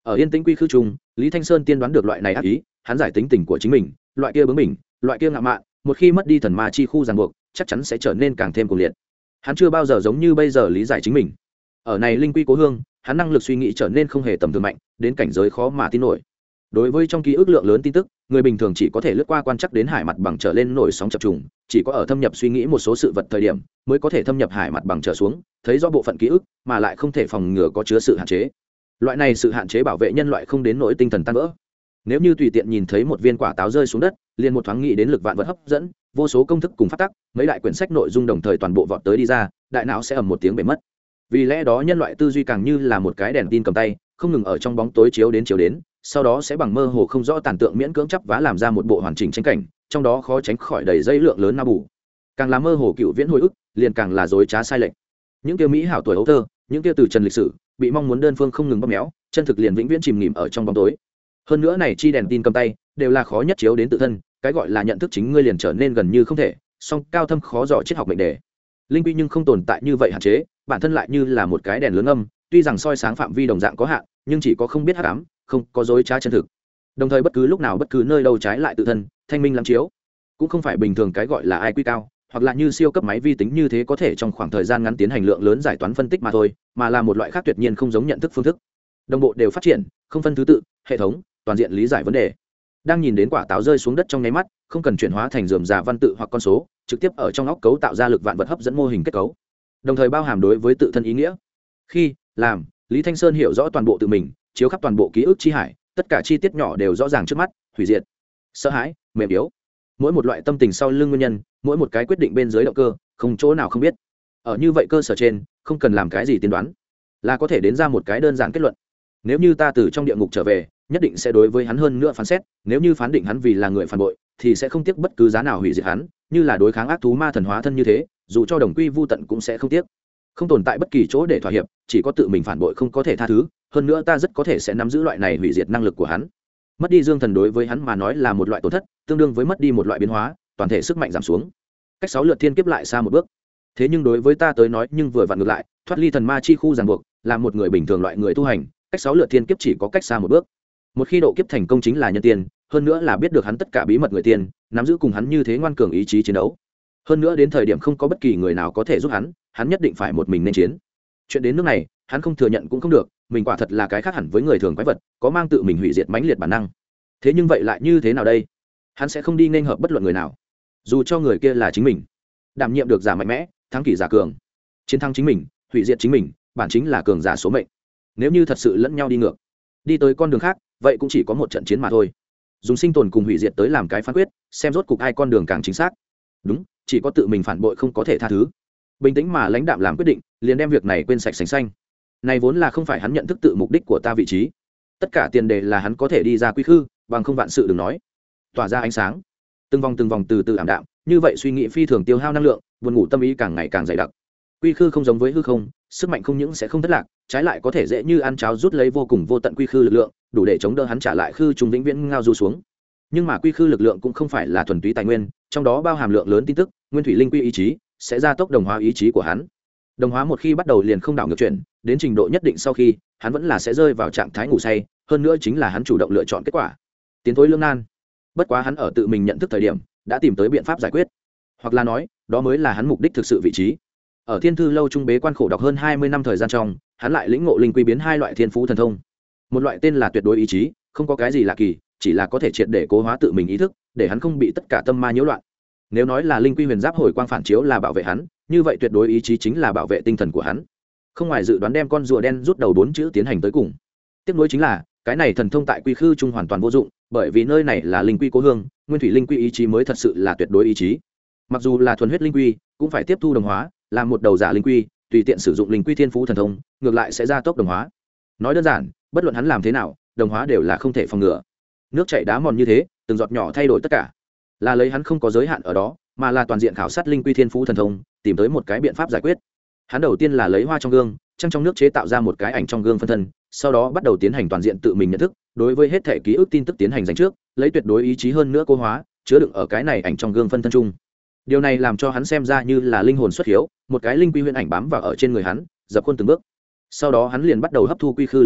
Speaker 1: ở yên tĩnh quy khư trung, Lý Thanh Sơn tiên đoán được loại này ác ý, hắn giải tính tình của chính mình, loại kia bướng bỉnh, loại kia ngạo mạn, một khi mất đi thần ma chi khu ràng buộc, chắc chắn sẽ trở nên càng thêm cuồng liệt. Hắn chưa bao giờ giống như bây giờ lý giải chính mình. Ở này linh quy cố hương, hắn năng lực suy nghĩ trở nên không hề tầm thường mạnh, đến cảnh giới khó mà tin nổi. Đối với trong ký ức lượng lớn tin tức, người bình thường chỉ có thể lướt qua quan trắc đến hải mặt bằng trở lên nổi sóng chập trùng, chỉ có ở thâm nhập suy nghĩ một số sự vật thời điểm, mới có thể thâm nhập hải mặt bằng trở xuống, thấy rõ bộ phận ký ức, mà lại không thể phòng ngừa có chứa sự hạn chế. Loại này sự hạn chế bảo vệ nhân loại không đến nỗi tinh thần tan vỡ. Nếu như tùy tiện nhìn thấy một viên quả táo rơi xuống đất, liền một thoáng nghĩ đến lực vạn vật hấp dẫn, vô số công thức cùng phát tắc, mấy đại quyển sách nội dung đồng thời toàn bộ vọt tới đi ra, đại não sẽ ầm một tiếng bể mất. Vì lẽ đó nhân loại tư duy càng như là một cái đèn tin cầm tay, không ngừng ở trong bóng tối chiếu đến chiếu đến, sau đó sẽ bằng mơ hồ không rõ tàn tượng miễn cưỡng chấp vá làm ra một bộ hoàn chỉnh tranh cảnh, trong đó khó tránh khỏi đầy dây lượng lớn na bù. Càng là mơ hồ cựu viễn hồi ức, liền càng là dối trá sai lệch. Những kia mỹ hảo tuổi ấu thơ, những kia từ trần lịch sử, bị mong muốn đơn phương không ngừng bóp méo, chân thực liền vĩnh viễn chìm nghỉm ở trong bóng tối. Hơn nữa này chi đèn tin cầm tay, đều là khó nhất chiếu đến tự thân, cái gọi là nhận thức chính ngươi liền trở nên gần như không thể, song cao thâm khó dò triết học mệnh đề. Linh quy nhưng không tồn tại như vậy hạn chế, bản thân lại như là một cái đèn lớn âm, tuy rằng soi sáng phạm vi đồng dạng có hạn, nhưng chỉ có không biết hắc ám, không có dối trá chân thực. Đồng thời bất cứ lúc nào bất cứ nơi đâu trái lại tự thân, thanh minh lắm chiếu. Cũng không phải bình thường cái gọi là i quy cao, hoặc là như siêu cấp máy vi tính như thế có thể trong khoảng thời gian ngắn tiến hành lượng lớn giải toán phân tích mà thôi, mà là một loại khác tuyệt nhiên không giống nhận thức phương thức. Đồng bộ đều phát triển, không phân thứ tự, hệ thống, toàn diện lý giải vấn đề. Đang nhìn đến quả táo rơi xuống đất trong nháy mắt, không cần chuyển hóa thành rườm rà văn tự hoặc con số, trực tiếp ở trong óc cấu tạo ra lực vạn vật hấp dẫn mô hình kết cấu, đồng thời bao hàm đối với tự thân ý nghĩa. Khi làm, Lý Thanh Sơn hiểu rõ toàn bộ tự mình, chiếu khắp toàn bộ ký ức chi hải, tất cả chi tiết nhỏ đều rõ ràng trước mắt, hủy diệt, sợ hãi, mềm yếu, mỗi một loại tâm tình sau lưng nguyên nhân, mỗi một cái quyết định bên dưới động cơ, không chỗ nào không biết. Ở như vậy cơ sở trên, không cần làm cái gì tiên đoán, là có thể đến ra một cái đơn giản kết luận. Nếu như ta từ trong địa ngục trở về, nhất định sẽ đối với hắn hơn nữa phán xét, nếu như phán định hắn vì là người phản bội, thì sẽ không tiếc bất cứ giá nào hủy diệt hắn, như là đối kháng ác thú ma thần hóa thân như thế, dù cho đồng quy vu tận cũng sẽ không tiếc. Không tồn tại bất kỳ chỗ để thỏa hiệp, chỉ có tự mình phản bội không có thể tha thứ, hơn nữa ta rất có thể sẽ nắm giữ loại này hủy diệt năng lực của hắn. Mất đi dương thần đối với hắn mà nói là một loại tổn thất, tương đương với mất đi một loại biến hóa, toàn thể sức mạnh giảm xuống. Cách sáu lượt thiên kiếp lại xa một bước. Thế nhưng đối với ta tới nói, nhưng vừa vặn ngược lại, thoát ly thần ma chi khu ràng buộc, làm một người bình thường loại người tu hành, cách sáu lượt thiên kiếp chỉ có cách xa một bước. Một khi độ kiếp thành công chính là nhân tiên, hơn nữa là biết được hắn tất cả bí mật người tiên, nắm giữ cùng hắn như thế ngoan cường ý chí chiến đấu. Hơn nữa đến thời điểm không có bất kỳ người nào có thể giúp hắn, hắn nhất định phải một mình nên chiến. Chuyện đến nước này, hắn không thừa nhận cũng không được, mình quả thật là cái khác hẳn với người thường quái vật, có mang tự mình hủy diệt mãnh liệt bản năng. Thế nhưng vậy lại như thế nào đây? Hắn sẽ không đi nên hợp bất luận người nào, dù cho người kia là chính mình. Đảm nhiệm được giả mạnh mẽ, thắng kỷ giả cường, chiến thắng chính mình, hủy diệt chính mình, bản chính là cường giả số mệnh. Nếu như thật sự lẫn nhau đi ngược, đi tới con đường khác, vậy cũng chỉ có một trận chiến mà thôi. Dùng sinh tồn cùng hủy diệt tới làm cái phán quyết, xem rốt cục ai con đường càng chính xác. Đúng, chỉ có tự mình phản bội không có thể tha thứ. Bình tĩnh mà lãnh đạm làm quyết định, liền đem việc này quên sạch sành xanh. Này vốn là không phải hắn nhận thức tự mục đích của ta vị trí. Tất cả tiền đề là hắn có thể đi ra quy khư, bằng không vạn sự đừng nói. Tỏa ra ánh sáng, từng vòng từng vòng từ từ ảm đạm, như vậy suy nghĩ phi thường tiêu hao năng lượng, buồn ngủ tâm ý càng ngày càng dày đặc. Quy khư không giống với hư không, sức mạnh không những sẽ không thất lạc, trái lại có thể dễ như ăn cháo rút lấy vô cùng vô tận quy khư lực lượng, đủ để chống đỡ hắn trả lại khư trùng vĩnh viễn ngao du xuống. Nhưng mà quy khư lực lượng cũng không phải là thuần túy tài nguyên, trong đó bao hàm lượng lớn tin tức, nguyên thủy linh quy ý chí sẽ gia tốc đồng hóa ý chí của hắn. Đồng hóa một khi bắt đầu liền không đảo ngược chuyển, đến trình độ nhất định sau khi, hắn vẫn là sẽ rơi vào trạng thái ngủ say, hơn nữa chính là hắn chủ động lựa chọn kết quả. Tiến thối lưỡng nan. Bất quá hắn ở tự mình nhận thức thời điểm, đã tìm tới biện pháp giải quyết, hoặc là nói, đó mới là hắn mục đích thực sự vị trí. Ở Thiên Thư lâu trung bế quan khổ đọc hơn hai mươi năm thời gian trong, hắn lại lĩnh ngộ linh quy biến hai loại thiên phú thần thông. Một loại tên là tuyệt đối ý chí, không có cái gì lạ kỳ, chỉ là có thể triệt để cố hóa tự mình ý thức, để hắn không bị tất cả tâm ma nhiễu loạn. Nếu nói là linh quy huyền giáp hồi quang phản chiếu là bảo vệ hắn, như vậy tuyệt đối ý chí chính là bảo vệ tinh thần của hắn. Không ngoài dự đoán đem con rùa đen rút đầu bốn chữ tiến hành tới cùng. Tiếp nối chính là, cái này thần thông tại quy khư trung hoàn toàn vô dụng, bởi vì nơi này là linh quy cố hương, nguyên thủy linh quy ý chí mới thật sự là tuyệt đối ý chí. Mặc dù là thuần huyết linh quy, cũng phải tiếp thu đồng hóa, làm một đầu giả linh quy, tùy tiện sử dụng linh quy thiên phú thần thông, ngược lại sẽ gia tốc đồng hóa. Nói đơn giản, bất luận hắn làm thế nào, đồng hóa đều là không thể phòng ngừa. Nước chảy đá mòn như thế, từng giọt nhỏ thay đổi tất cả. Là lấy hắn không có giới hạn ở đó, mà là toàn diện khảo sát linh quy thiên phú thần thông, tìm tới một cái biện pháp giải quyết. Hắn đầu tiên là lấy hoa trong gương, trăng trong nước chế tạo ra một cái ảnh trong gương phân thân, sau đó bắt đầu tiến hành toàn diện tự mình nhận thức, đối với hết thể ký ức tin tức tiến hành dành trước, lấy tuyệt đối ý chí hơn nữa cố hóa, chứa đựng ở cái này ảnh trong gương phân thân chung. Điều này làm cho hắn xem ra như là linh hồn xuất hiếu, một cái linh quy huyền ảnh bám vào ở trên người hắn, dập khuôn từng bước. Sau đó hắn liền bắt đầu hấp thu quy khư lực lượng,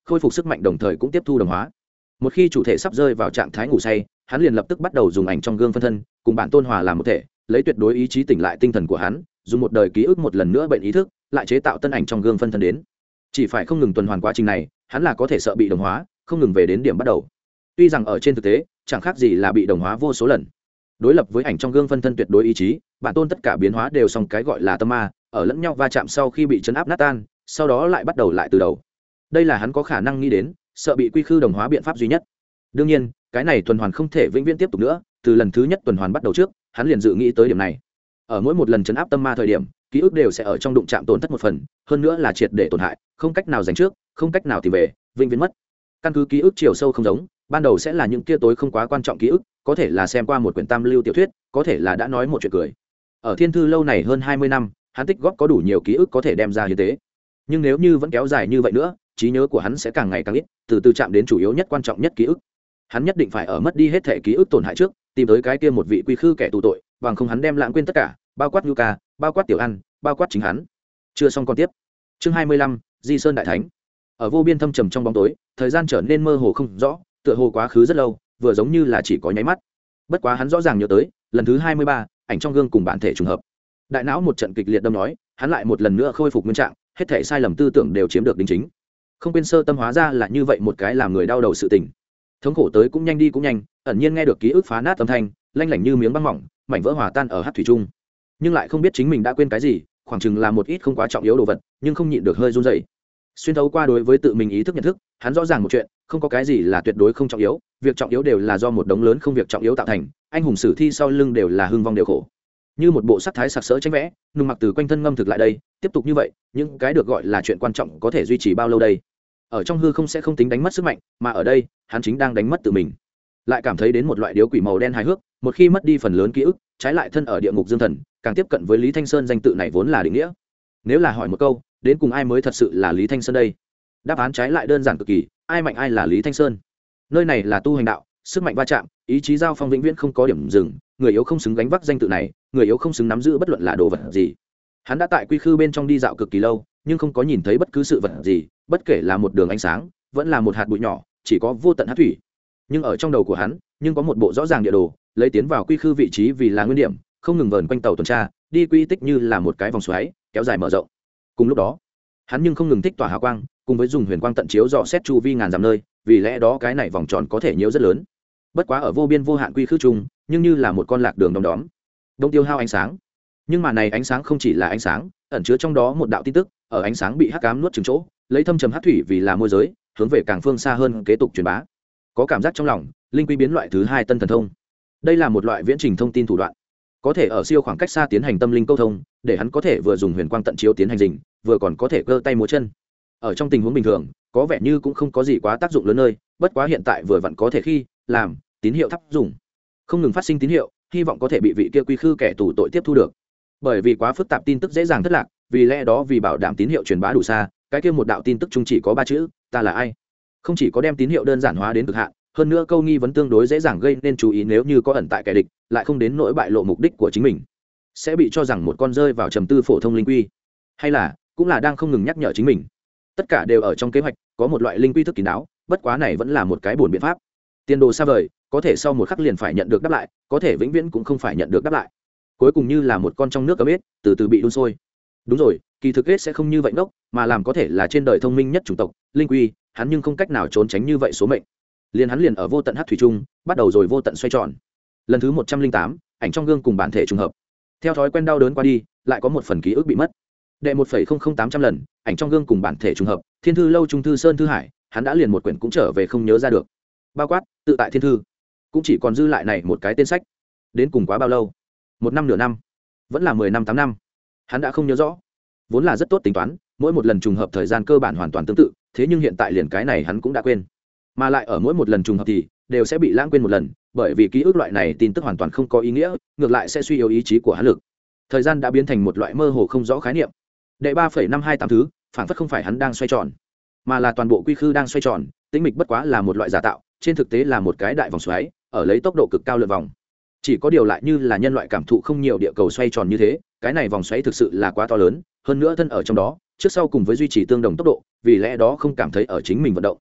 Speaker 1: khôi phục sức mạnh đồng thời cũng tiếp thu đồng hóa. Một khi chủ thể sắp rơi vào trạng thái ngủ say, hắn liền lập tức bắt đầu dùng ảnh trong gương phân thân cùng bản tôn hòa làm một thể, lấy tuyệt đối ý chí tỉnh lại tinh thần của hắn, dùng một đời ký ức một lần nữa bệnh ý thức lại chế tạo tân ảnh trong gương phân thân đến. Chỉ phải không ngừng tuần hoàn quá trình này, hắn là có thể sợ bị đồng hóa, không ngừng về đến điểm bắt đầu. Tuy rằng ở trên thực tế chẳng khác gì là bị đồng hóa vô số lần. Đối lập với ảnh trong gương phân thân tuyệt đối ý chí, bản tôn tất cả biến hóa đều xong cái gọi là tâm ma, ở lẫn nhau va chạm sau khi bị chấn áp nát tan, sau đó lại bắt đầu lại từ đầu. Đây là hắn có khả năng nghĩ đến sợ bị quy khư đồng hóa biện pháp duy nhất. Đương nhiên cái này tuần hoàn không thể vĩnh viễn tiếp tục nữa, từ lần thứ nhất tuần hoàn bắt đầu trước hắn liền dự nghĩ tới điểm này. Ở mỗi một lần chấn áp tâm ma thời điểm, ký ức đều sẽ ở trong đụng chạm tổn thất một phần, hơn nữa là triệt để tổn hại, không cách nào giành trước, không cách nào tìm về, vĩnh viễn mất. Căn cứ ký ức chiều sâu không giống, ban đầu sẽ là những kia tối không quá quan trọng ký ức, có thể là xem qua một quyển tam lưu tiểu thuyết, có thể là đã nói một chuyện cười. Ở thiên thư lâu này hơn hai mươi năm, hắn tích góp có đủ nhiều ký ức có thể đem ra hiến tế. Nhưng nếu như vẫn kéo dài như vậy nữa, trí nhớ của hắn sẽ càng ngày càng ít, từ từ chạm đến chủ yếu nhất quan trọng nhất ký ức. Hắn nhất định phải ở mất đi hết thể ký ức tổn hại trước, tìm tới cái kia một vị quy khư kẻ tù tội, bằng không hắn đem lãng quên tất cả, bao quát Luca, bao quát Tiểu Ăn, bao quát chính hắn. Chưa xong con tiếp. Chương hai mươi lăm, Di Sơn đại thánh. Ở vô biên thâm trầm trong bóng tối, thời gian trở nên mơ hồ không rõ, tựa hồ quá khứ rất lâu, vừa giống như là chỉ có nháy mắt. Bất quá hắn rõ ràng nhớ tới, lần thứ hai mươi ba, ảnh trong gương cùng bản thể trùng hợp. Đại não một trận kịch liệt đâm nói, hắn lại một lần nữa khôi phục nguyên trạng, hết thảy sai lầm tư tưởng đều chiếm được đính chính. Không quên sơ tâm hóa ra là như vậy một cái làm người đau đầu sự tình. Thống khổ tới cũng nhanh đi cũng nhanh, ẩn nhiên nghe được ký ức phá nát âm thanh, lanh lảnh như miếng băng mỏng, mảnh vỡ hòa tan ở hắc thủy trung. Nhưng lại không biết chính mình đã quên cái gì, khoảng chừng là một ít không quá trọng yếu đồ vật, nhưng không nhịn được hơi run rẩy. Xuyên thấu qua đối với tự mình ý thức nhận thức, hắn rõ ràng một chuyện, không có cái gì là tuyệt đối không trọng yếu, việc trọng yếu đều là do một đống lớn không việc trọng yếu tạo thành, anh hùng sử thi sau lưng đều là hưng vong đều khổ. Như một bộ sắc thái sặc sỡ tranh vẽ, nung mặc từ quanh thân ngâm thực lại đây, tiếp tục như vậy, những cái được gọi là chuyện quan trọng có thể duy trì bao lâu đây? Ở trong hư không sẽ không tính đánh mất sức mạnh, mà ở đây, hắn chính đang đánh mất tự mình. Lại cảm thấy đến một loại điếu quỷ màu đen hài hước, một khi mất đi phần lớn ký ức, trái lại thân ở địa ngục dương thần, càng tiếp cận với Lý Thanh Sơn danh tự này vốn là định nghĩa. Nếu là hỏi một câu, đến cùng ai mới thật sự là Lý Thanh Sơn đây? Đáp án trái lại đơn giản cực kỳ, ai mạnh ai là Lý Thanh Sơn. Nơi này là tu hành đạo, sức mạnh va chạm, ý chí giao phong vĩnh viễn không có điểm dừng, người yếu không xứng gánh vác danh tự này, người yếu không xứng nắm giữ bất luận là đồ vật gì. Hắn đã tại quy khư bên trong đi dạo cực kỳ lâu, nhưng không có nhìn thấy bất cứ sự vật gì, bất kể là một đường ánh sáng, vẫn là một hạt bụi nhỏ, chỉ có vô tận hắc thủy. Nhưng ở trong đầu của hắn, nhưng có một bộ rõ ràng địa đồ, lấy tiến vào quy khư vị trí vì là nguyên điểm, không ngừng vờn quanh tàu tuần tra, đi quy tích như là một cái vòng xoáy, kéo dài mở rộng. Cùng lúc đó, hắn nhưng không ngừng thích tỏa hào quang, cùng với dùng huyền quang tận chiếu dò xét chu vi ngàn dặm nơi, vì lẽ đó cái này vòng tròn có thể nhiễu rất lớn. Bất quá ở vô biên vô hạn quy khư chung, nhưng như là một con lạc đường đom đóm, đông tiêu hao ánh sáng. Nhưng mà này ánh sáng không chỉ là ánh sáng, ẩn chứa trong đó một đạo tin tức, ở ánh sáng bị hắc ám nuốt chửng chỗ, lấy thâm trầm hắc thủy vì là môi giới, hướng về càng phương xa hơn kế tục truyền bá. Có cảm giác trong lòng, linh quy biến loại thứ hai tân thần thông. Đây là một loại viễn trình thông tin thủ đoạn, có thể ở siêu khoảng cách xa tiến hành tâm linh câu thông, để hắn có thể vừa dùng huyền quang tận chiếu tiến hành dình, vừa còn có thể cơ tay múa chân. Ở trong tình huống bình thường, có vẻ như cũng không có gì quá tác dụng lớn nơi, bất quá hiện tại vừa vặn có thể khi làm tín hiệu thắp dùng, không ngừng phát sinh tín hiệu, hy vọng có thể bị vị kia quy khư kẻ tù tội tiếp thu được. Bởi vì quá phức tạp tin tức dễ dàng thất lạc, vì lẽ đó vì bảo đảm tín hiệu truyền bá đủ xa, cái kia một đạo tin tức chung chỉ có ba chữ, ta là ai. Không chỉ có đem tín hiệu đơn giản hóa đến cực hạn, hơn nữa câu nghi vấn tương đối dễ dàng gây nên chú ý, nếu như có ẩn tại kẻ địch, lại không đến nỗi bại lộ mục đích của chính mình, sẽ bị cho rằng một con rơi vào trầm tư phổ thông linh quy, hay là cũng là đang không ngừng nhắc nhở chính mình. Tất cả đều ở trong kế hoạch, có một loại linh quy thức kín đáo, bất quá này vẫn là một cái buồn biện pháp. Tiền đồ xa vời, có thể sau một khắc liền phải nhận được đáp lại, có thể vĩnh viễn cũng không phải nhận được đáp lại. Cuối cùng như là một con trong nước cấm ếch, từ từ bị đun sôi. Đúng rồi, kỳ thực ếch sẽ không như vậy ngốc, mà làm có thể là trên đời thông minh nhất chủng tộc, linh quy, hắn nhưng không cách nào trốn tránh như vậy số mệnh. Liền hắn liền ở vô tận hắc thủy trung, bắt đầu rồi vô tận xoay tròn. Lần thứ một trăm linh tám, ảnh trong gương cùng bản thể trùng hợp. Theo thói quen đau đớn qua đi, lại có một phần ký ức bị mất. Đệ một phẩy không không tám trăm lần, ảnh trong gương cùng bản thể trùng hợp, thiên thư lâu trung thư sơn thư hải, hắn đã liền một quyển cũng trở về không nhớ ra được. Bao quát, tự tại thiên thư, cũng chỉ còn dư lại này một cái tên sách. Đến cùng quá bao lâu? Một năm nửa năm, vẫn là mười năm tám năm, hắn đã không nhớ rõ. Vốn là rất tốt tính toán, mỗi một lần trùng hợp thời gian cơ bản hoàn toàn tương tự, thế nhưng hiện tại liền cái này hắn cũng đã quên. Mà lại ở mỗi một lần trùng hợp thì đều sẽ bị lãng quên một lần, bởi vì ký ức loại này tin tức hoàn toàn không có ý nghĩa, ngược lại sẽ suy yếu ý chí của hắn lực. Thời gian đã biến thành một loại mơ hồ không rõ khái niệm. Đệ ba phẩy năm hai tám thứ, phản phất không phải hắn đang xoay tròn, mà là toàn bộ quy khư đang xoay tròn, tĩnh mịch bất quá là một loại giả tạo, trên thực tế là một cái đại vòng xoáy, ở lấy tốc độ cực cao lượn vòng. Chỉ có điều lại như là nhân loại cảm thụ không nhiều địa cầu xoay tròn như thế, cái này vòng xoáy thực sự là quá to lớn, hơn nữa thân ở trong đó, trước sau cùng với duy trì tương đồng tốc độ, vì lẽ đó không cảm thấy ở chính mình vận động.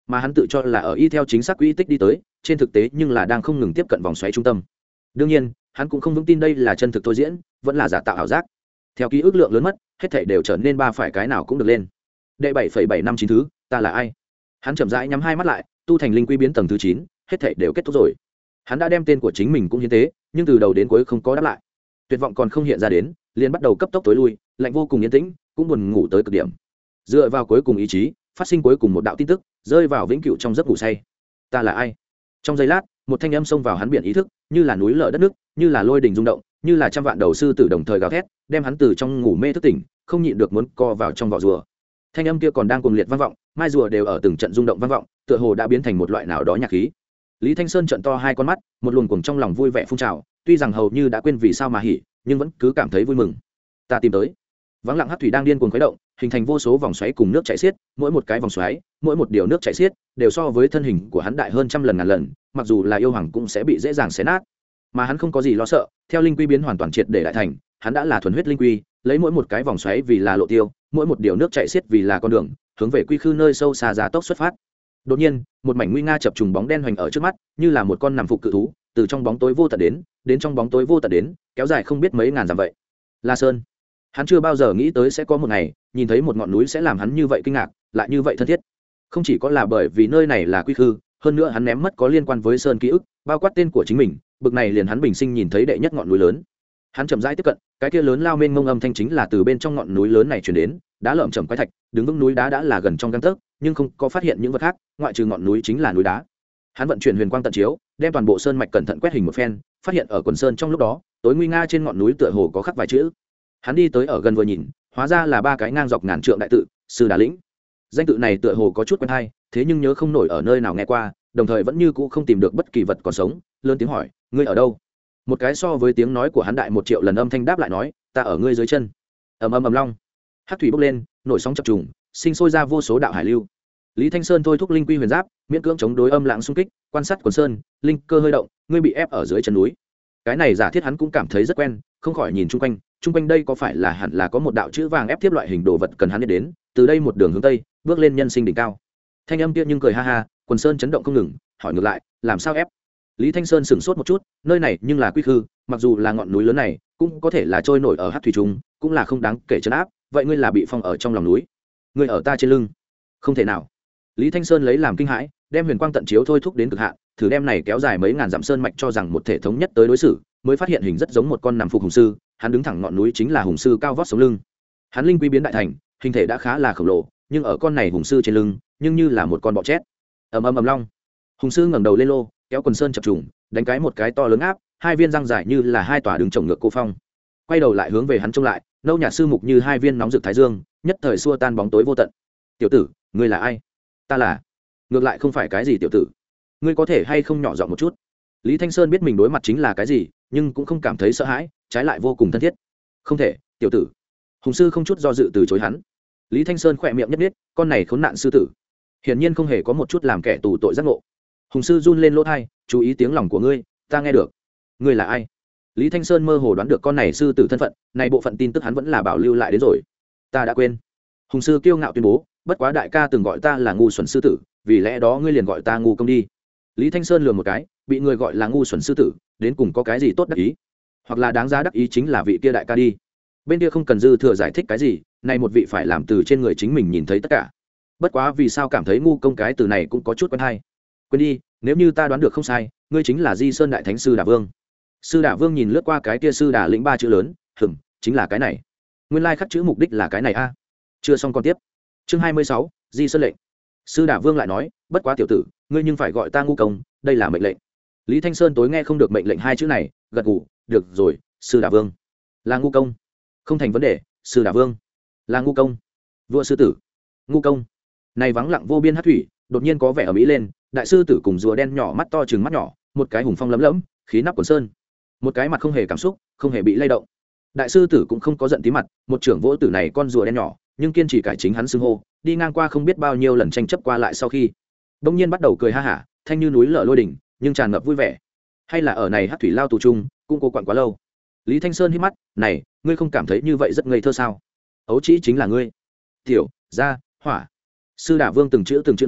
Speaker 1: mà hắn tự cho là ở y theo chính xác quỹ tích đi tới, trên thực tế nhưng là đang không ngừng tiếp cận vòng xoáy trung tâm. Đương nhiên hắn cũng không vững tin đây là chân thực thôi diễn, vẫn là giả tạo ảo giác. Theo ký ức lượng lớn mất, hết thảy đều trở nên ba phải cái nào cũng được lên. Đệ bảy phẩy bảy năm chín thứ, ta là ai? Hắn chậm rãi nhắm hai mắt lại, tu thành linh quy biến tầng thứ chín, hết thảy đều kết thúc rồi. Hắn đã đem tên của chính mình cũng hiến tế, nhưng từ đầu đến cuối không có đáp lại. Tuyệt vọng còn không hiện ra đến, liền bắt đầu cấp tốc tối lui, lạnh vô cùng yên tĩnh, cũng buồn ngủ tới cực điểm. Dựa vào cuối cùng ý chí, phát sinh cuối cùng một đạo tin tức, rơi vào vĩnh cửu trong giấc ngủ say. Ta là ai? Trong giây lát, một thanh âm xông vào hắn biển ý thức, như là núi lở đất nước, như là lôi đình rung động, như là trăm vạn đầu sư tử đồng thời gào thét, đem hắn từ trong ngủ mê thức tỉnh, không nhịn được muốn co vào trong vỏ rùa. Thanh âm kia còn đang cuồng liệt vang vọng, mai rùa đều ở từng trận rung động vang vọng, tựa hồ đã biến thành một loại nào đó nhạc khí. Lý Thanh Sơn trợn to hai con mắt, một luồng cuồng trong lòng vui vẻ phun trào, tuy rằng hầu như đã quên vì sao mà hỉ, nhưng vẫn cứ cảm thấy vui mừng. Ta tìm tới. Vắng lặng hắc thủy đang điên cuồng khuấy động, hình thành vô số vòng xoáy cùng nước chảy xiết, mỗi một cái vòng xoáy, mỗi một điều nước chảy xiết đều so với thân hình của hắn đại hơn trăm lần ngàn lần, mặc dù là yêu hoàng cũng sẽ bị dễ dàng xé nát. Mà hắn không có gì lo sợ, theo linh quy biến hoàn toàn triệt để đại thành, hắn đã là thuần huyết linh quy, lấy mỗi một cái vòng xoáy vì là lộ tiêu, mỗi một điều nước chảy xiết vì là con đường, hướng về quy khư nơi sâu xa giá tốc xuất phát. Đột nhiên, một mảnh nguy nga chập trùng bóng đen hoành ở trước mắt, như là một con nằm phục cự thú, từ trong bóng tối vô tận đến, đến trong bóng tối vô tận đến, kéo dài không biết mấy ngàn dặm vậy. La Sơn. Hắn chưa bao giờ nghĩ tới sẽ có một ngày, nhìn thấy một ngọn núi sẽ làm hắn như vậy kinh ngạc, lại như vậy thân thiết. Không chỉ có là bởi vì nơi này là quy khư, hơn nữa hắn ném mất có liên quan với sơn ký ức, bao quát tên của chính mình, bực này liền hắn bình sinh nhìn thấy đệ nhất ngọn núi lớn. Hắn chậm rãi tiếp cận, cái kia lớn lao mênh mông âm thanh chính là từ bên trong ngọn núi lớn này truyền đến, đá lởm chởm quái thạch, đứng vững núi đá đã là gần trong gang tấc, nhưng không có phát hiện những vật khác, ngoại trừ ngọn núi chính là núi đá. Hắn vận chuyển huyền quang tận chiếu, đem toàn bộ sơn mạch cẩn thận quét hình một phen, phát hiện ở quần sơn trong lúc đó, tối nguy nga trên ngọn núi tựa hồ có khắc vài chữ. Hắn đi tới ở gần vừa nhìn, hóa ra là ba cái ngang dọc ngàn trượng đại tự, sư đà lĩnh. Danh tự này tựa hồ có chút quen hay, thế nhưng nhớ không nổi ở nơi nào nghe qua, đồng thời vẫn như cũ không tìm được bất kỳ vật còn sống, lớn tiếng hỏi, ngươi ở đâu? Một cái so với tiếng nói của hắn đại một triệu lần âm thanh đáp lại nói, ta ở ngươi dưới chân. Ầm ầm ầm long, hắc thủy bốc lên, nổi sóng chập trùng, sinh sôi ra vô số đạo hải lưu. Lý Thanh Sơn thôi thúc linh quy huyền giáp, miễn cưỡng chống đối âm lãng xung kích, quan sát quần sơn, linh cơ hơi động, ngươi bị ép ở dưới chân núi. Cái này giả thiết hắn cũng cảm thấy rất quen, không khỏi nhìn chung quanh, chung quanh đây có phải là hẳn là có một đạo chữ vàng ép tiếp loại hình đồ vật cần hắn đi đến, từ đây một đường hướng tây, bước lên nhân sinh đỉnh cao. Thanh âm kia nhưng cười ha ha, quần sơn chấn động không ngừng, hỏi ngược lại, làm sao ép? Lý Thanh Sơn sững sốt một chút, nơi này nhưng là quy khư, mặc dù là ngọn núi lớn này, cũng có thể là trôi nổi ở hắc thủy trung, cũng là không đáng kể trấn áp, vậy ngươi là bị phong ở trong lòng núi, ngươi ở ta trên lưng, không thể nào. Lý Thanh Sơn lấy làm kinh hãi, đem huyền quang tận chiếu thôi thúc đến cực hạn, thử đem này kéo dài mấy ngàn dặm sơn mạch cho rằng một thể thống nhất tới đối xử, mới phát hiện hình rất giống một con nằm phục hùng sư, hắn đứng thẳng ngọn núi chính là hùng sư cao vót sống lưng. Hắn linh quy biến đại thành, hình thể đã khá là khổng lồ, nhưng ở con này hùng sư trên lưng, nhưng như là một con bọ chét. Ầm ầm ầm long, hùng sư ngẩng đầu lên lô, kéo quần sơn chập trùng, đánh cái một cái to lớn áp, hai viên răng dài như là hai tòa đường chồng ngược cô phong. Quay đầu lại hướng về hắn trông lại, nâu nhạt sư mục như hai viên nóng rực thái dương, nhất thời xua tan bóng tối vô tận. Tiểu tử, ngươi là ai? Ta là. Ngược lại không phải cái gì tiểu tử, ngươi có thể hay không nhỏ giọng một chút? Lý Thanh Sơn biết mình đối mặt chính là cái gì, nhưng cũng không cảm thấy sợ hãi, trái lại vô cùng thân thiết. Không thể, tiểu tử. Hùng sư không chút do dự từ chối hắn. Lý Thanh Sơn khỏe miệng nhất nhất, con này khốn nạn sư tử, hiển nhiên không hề có một chút làm kẻ tù tội giác ngộ. Hùng sư run lên lỗ tai, chú ý tiếng lòng của ngươi, ta nghe được. Ngươi là ai? Lý Thanh Sơn mơ hồ đoán được con này sư tử thân phận, này bộ phận tin tức hắn vẫn là bảo lưu lại đến rồi. Ta đã quên. Hùng sư kiêu ngạo tuyên bố, bất quá đại ca từng gọi ta là ngu xuẩn sư tử, vì lẽ đó ngươi liền gọi ta ngu công đi. Lý Thanh Sơn lừa một cái, bị người gọi là ngu xuẩn sư tử, đến cùng có cái gì tốt đắc ý? Hoặc là đáng giá đắc ý chính là vị kia đại ca đi. Bên kia không cần dư thừa giải thích cái gì, này một vị phải làm từ trên người chính mình nhìn thấy tất cả. Bất quá vì sao cảm thấy ngu công cái từ này cũng có chút quen hay. Quên đi, nếu như ta đoán được không sai, ngươi chính là Di Sơn đại thánh sư Đả Vương. Sư Đả Vương nhìn lướt qua cái kia sư Đả lĩnh ba chữ lớn, hừm, chính là cái này. Nguyên lai like khắc chữ mục đích là cái này a. Chưa xong con tiếp. Chương hai mươi sáu, Di Sơn lệnh. Sư Đả Vương lại nói, bất quá tiểu tử, ngươi nhưng phải gọi ta ngu công, đây là mệnh lệnh. Lý Thanh Sơn tối nghe không được mệnh lệnh hai chữ này, gật gù, được rồi, sư Đả Vương. Là ngu công. Không thành vấn đề, sư Đả Vương. Là ngu công. Vua sư tử. Ngu công. Này vắng lặng vô biên hát thủy, đột nhiên có vẻ ở mỹ lên, đại sư tử cùng rùa đen nhỏ mắt to trừng mắt nhỏ, một cái hùng phong lấm lẫm, khí nắp quần sơn, một cái mặt không hề cảm xúc, không hề bị lay động. Đại sư tử cũng không có giận tí mặt, một trưởng vỗ tử này con rùa đen nhỏ, nhưng kiên trì cải chính hắn xưng hô, đi ngang qua không biết bao nhiêu lần tranh chấp qua lại sau khi, đông nhiên bắt đầu cười ha hả, thanh như núi lở lôi đỉnh, nhưng tràn ngập vui vẻ. Hay là ở này hát thủy lao tù chung, cũng cô quặn quá lâu. Lý Thanh Sơn hít mắt, này, ngươi không cảm thấy như vậy rất ngây thơ sao? Ấu chỉ chính là ngươi. Tiểu, gia, hỏa. Sư Đả Vương từng chữ từng chữ nói,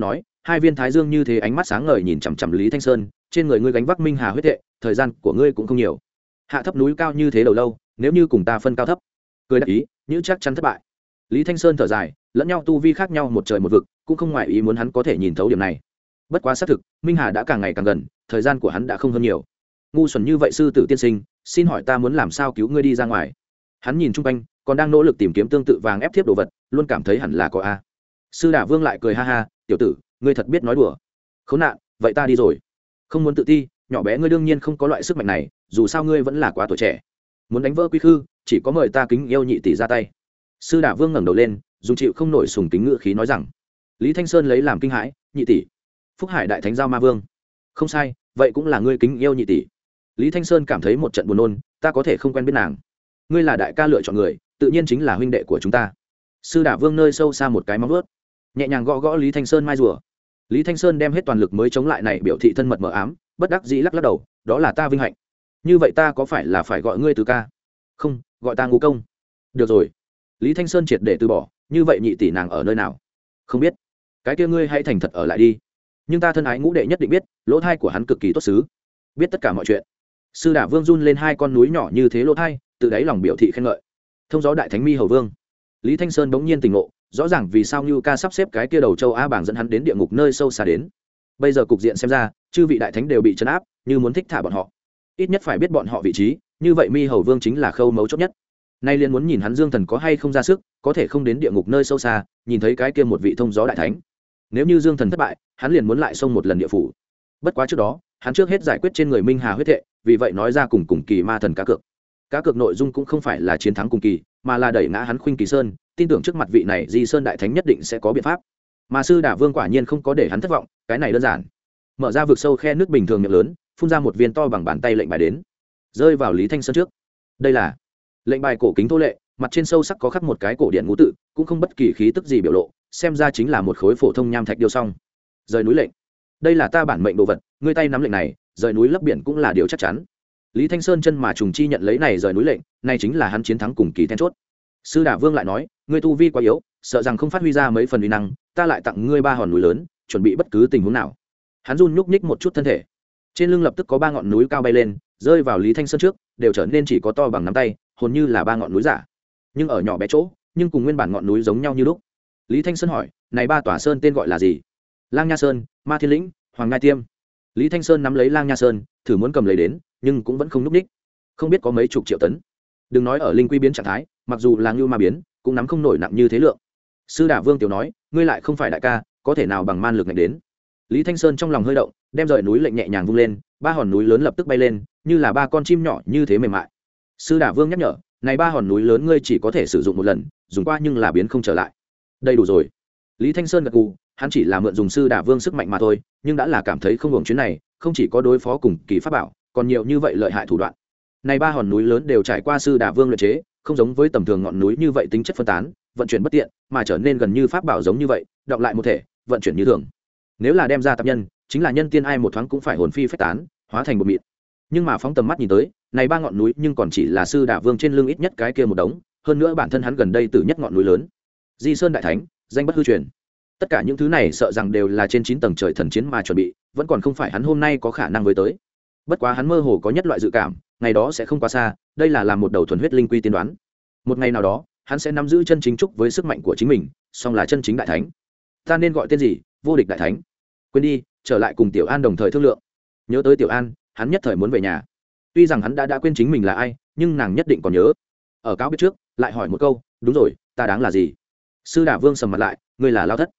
Speaker 1: hai viên thái dương như thế ánh mắt sáng ngời nhìn chằm chằm Lý Thanh Sơn, trên người ngươi gánh vác minh hà huyết thệ, thời gian của ngươi cũng không nhiều. Hạ thấp núi cao như thế đầu lâu, nếu như cùng ta phân cao thấp, cười đáp ý, như chắc chắn thất bại. Lý Thanh Sơn thở dài, lẫn nhau tu vi khác nhau một trời một vực, cũng không ngoại ý muốn hắn có thể nhìn thấu điểm này. Bất quá xác thực, minh hà đã càng ngày càng gần, thời gian của hắn đã không hơn nhiều. Ngu xuẩn như vậy sư tử tiên sinh, xin hỏi ta muốn làm sao cứu ngươi đi ra ngoài? Hắn nhìn chung quanh, còn đang nỗ lực tìm kiếm tương tự vàng ép thiếp đồ vật, luôn cảm thấy hẳn là có a. Sư Đả Vương lại cười ha ha, tiểu tử, ngươi thật biết nói đùa. Khốn nạn, vậy ta đi rồi. Không muốn tự ti, nhỏ bé ngươi đương nhiên không có loại sức mạnh này, dù sao ngươi vẫn là quá tuổi trẻ. Muốn đánh vỡ quy khư, chỉ có mời ta kính yêu nhị tỷ ra tay. Sư Đả Vương ngẩng đầu lên, dùng chịu không nổi sùng kính ngữ khí nói rằng. Lý Thanh Sơn lấy làm kinh hãi, nhị tỷ. Phúc Hải đại thánh giao ma vương. Không sai, vậy cũng là ngươi kính yêu nhị tỷ. Lý Thanh Sơn cảm thấy một trận buồn nôn, ta có thể không quen biết nàng. Ngươi là đại ca lựa chọn người, tự nhiên chính là huynh đệ của chúng ta. Sư Đả Vương nơi sâu xa một cái móng vuốt, nhẹ nhàng gõ gõ Lý Thanh Sơn mai rùa. Lý Thanh Sơn đem hết toàn lực mới chống lại này biểu thị thân mật mờ ám, bất đắc dĩ lắc lắc đầu, đó là ta vinh hạnh. Như vậy ta có phải là phải gọi ngươi từ ca? Không, gọi ta Ngũ công. Được rồi. Lý Thanh Sơn triệt để từ bỏ, như vậy nhị tỷ nàng ở nơi nào? Không biết. Cái kia ngươi hãy thành thật ở lại đi. Nhưng ta thân ái Ngũ đệ nhất định biết, lỗ thai của hắn cực kỳ tốt xứ, biết tất cả mọi chuyện. Sư Đả Vương run lên hai con núi nhỏ như thế lỗ thai, tự đáy lòng biểu thị khen ngợi. Thông gió đại thánh mi hầu vương. Lý Thanh Sơn bỗng nhiên tỉnh ngộ, rõ ràng vì sao Nưu Ca sắp xếp cái kia đầu châu Á bảng dẫn hắn đến địa ngục nơi sâu xa đến. Bây giờ cục diện xem ra, chư vị đại thánh đều bị trấn áp, như muốn thích thả bọn họ, ít nhất phải biết bọn họ vị trí, như vậy mi hầu vương chính là khâu mấu chốt nhất. Nay liền muốn nhìn hắn Dương Thần có hay không ra sức, có thể không đến địa ngục nơi sâu xa, nhìn thấy cái kia một vị thông gió đại thánh. Nếu như Dương Thần thất bại, hắn liền muốn lại xông một lần địa phủ. Bất quá trước đó, hắn trước hết giải quyết trên người Minh Hà huyết thệ, vì vậy nói ra cùng cùng kỳ ma thần cá cược. Cá cược nội dung cũng không phải là chiến thắng cùng kỳ, mà là đẩy ngã hắn Khuynh Kỳ Sơn, tin tưởng trước mặt vị này Di Sơn đại thánh nhất định sẽ có biện pháp. Mà sư Đả Vương quả nhiên không có để hắn thất vọng, cái này đơn giản. Mở ra vực sâu khe nước bình thường miệng lớn, phun ra một viên to bằng bàn tay lệnh bài đến, rơi vào Lý Thanh Sơn trước. Đây là lệnh bài cổ kính thô lệ, mặt trên sâu sắc có khắc một cái cổ điển ngũ tự, cũng không bất kỳ khí tức gì biểu lộ, xem ra chính là một khối phổ thông nham thạch điêu xong. Rời núi lệnh, đây là ta bản mệnh đồ vật, ngươi tay nắm lệnh này, rời núi lấp biển cũng là điều chắc chắn. Lý Thanh Sơn chân mà trùng chi nhận lấy này rời núi lệnh, này chính là hắn chiến thắng cùng kỳ then chốt. Sư Đả Vương lại nói, ngươi tu vi quá yếu, sợ rằng không phát huy ra mấy phần uy năng, ta lại tặng ngươi ba hòn núi lớn, chuẩn bị bất cứ tình huống nào. Hắn run nhúc nhích một chút thân thể, trên lưng lập tức có ba ngọn núi cao bay lên, rơi vào Lý Thanh Sơn trước, đều trở nên chỉ có to bằng nắm tay, hồn như là ba ngọn núi giả, nhưng ở nhỏ bé chỗ, nhưng cùng nguyên bản ngọn núi giống nhau như lúc. Lý Thanh Sơn hỏi, này ba tòa sơn tên gọi là gì? Lang Nha Sơn, Ma Thiên Lĩnh, Hoàng Ngai Tiêm. Lý Thanh Sơn nắm lấy Lang Nha Sơn, thử muốn cầm lấy đến, nhưng cũng vẫn không nhúc nhích. Không biết có mấy chục triệu tấn. Đừng nói ở linh quy biến trạng thái, mặc dù là ngưu ma biến, cũng nắm không nổi nặng như thế lượng. Sư Đả Vương tiểu nói, ngươi lại không phải đại ca, có thể nào bằng man lực này đến? Lý Thanh Sơn trong lòng hơi động, đem rời núi lệnh nhẹ nhàng vung lên, ba hòn núi lớn lập tức bay lên, như là ba con chim nhỏ như thế mềm mại. Sư Đả Vương nhắc nhở, này ba hòn núi lớn ngươi chỉ có thể sử dụng một lần, dùng qua nhưng là biến không trở lại. Đầy đủ rồi. Lý Thanh Sơn gật gù, hắn chỉ là mượn dùng Sư Đả Vương sức mạnh mà thôi, nhưng đã là cảm thấy không hưởng chuyến này, không chỉ có đối phó cùng kỳ pháp bảo, còn nhiều như vậy lợi hại thủ đoạn. Này ba hòn núi lớn đều trải qua Sư Đả Vương luyện chế, không giống với tầm thường ngọn núi như vậy tính chất phân tán, vận chuyển bất tiện, mà trở nên gần như pháp bảo giống như vậy, đọng lại một thể, vận chuyển như thường. Nếu là đem ra tập nhân, chính là nhân tiên ai một thoáng cũng phải hồn phi phách tán, hóa thành một mịn. Nhưng mà phóng tầm mắt nhìn tới, này ba ngọn núi nhưng còn chỉ là Sư Đả Vương trên lưng ít nhất cái kia một đống, hơn nữa bản thân hắn gần đây từ nhất ngọn núi lớn. Di Sơn đại thánh, danh bất hư truyền. Tất cả những thứ này sợ rằng đều là trên chín tầng trời thần chiến mà chuẩn bị, vẫn còn không phải hắn hôm nay có khả năng với tới. Bất quá hắn mơ hồ có nhất loại dự cảm, ngày đó sẽ không quá xa, đây là làm một đầu thuần huyết linh quy tiên đoán. Một ngày nào đó, hắn sẽ nắm giữ chân chính trúc với sức mạnh của chính mình, song là chân chính đại thánh. Ta nên gọi tên gì? Vô địch đại thánh. Quên đi, trở lại cùng Tiểu An đồng thời thương lượng. Nhớ tới Tiểu An, hắn nhất thời muốn về nhà. Tuy rằng hắn đã đã quên chính mình là ai, nhưng nàng nhất định còn nhớ. Ở cáo biết trước, lại hỏi một câu, đúng rồi, ta đáng là gì? Sư Đả Vương sầm mặt lại, ngươi là Lao Thất.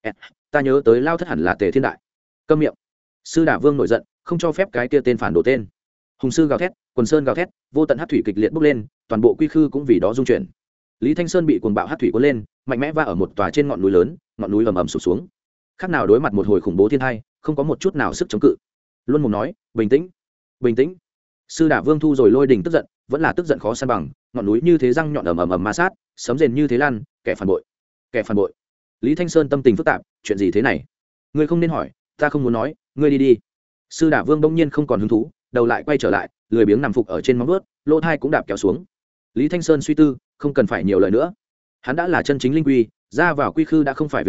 Speaker 1: Ta nhớ tới Lao Thất hẳn là Tề Thiên Đại. Câm miệng. Sư Đả Vương nổi giận, không cho phép cái kia tên phản đồ tên. Hùng sư gào thét, quần sơn gào thét, vô tận hắc thủy kịch liệt bốc lên, toàn bộ quy khư cũng vì đó rung chuyển. Lý Thanh Sơn bị cuồng bạo hắc thủy cuốn lên, mạnh mẽ va ở một tòa trên ngọn núi lớn, ngọn núi ầm ầm sụp xuống. Khác nào đối mặt một hồi khủng bố thiên tai, không có một chút nào sức chống cự. Luân Mục nói, bình tĩnh, bình tĩnh. Sư Đả Vương thu rồi lôi đình tức giận, vẫn là tức giận khó san bằng, ngọn núi như thế răng nhọn ầm ầm ầm ma sát, sấm rền như thế lan, kẻ phản bội, kẻ phản bội. Lý Thanh Sơn tâm tình phức tạp, chuyện gì thế này? Ngươi không nên hỏi, ta không muốn nói, ngươi đi đi. Sư Đả Vương bỗng nhiên không còn hứng thú, đầu lại quay trở lại, lười biếng nằm phục ở trên móng vuốt, lỗ thai cũng đạp kéo xuống. Lý Thanh Sơn suy tư, không cần phải nhiều lời nữa. Hắn đã là chân chính linh quy, ra vào quy khư đã không phải việc khó,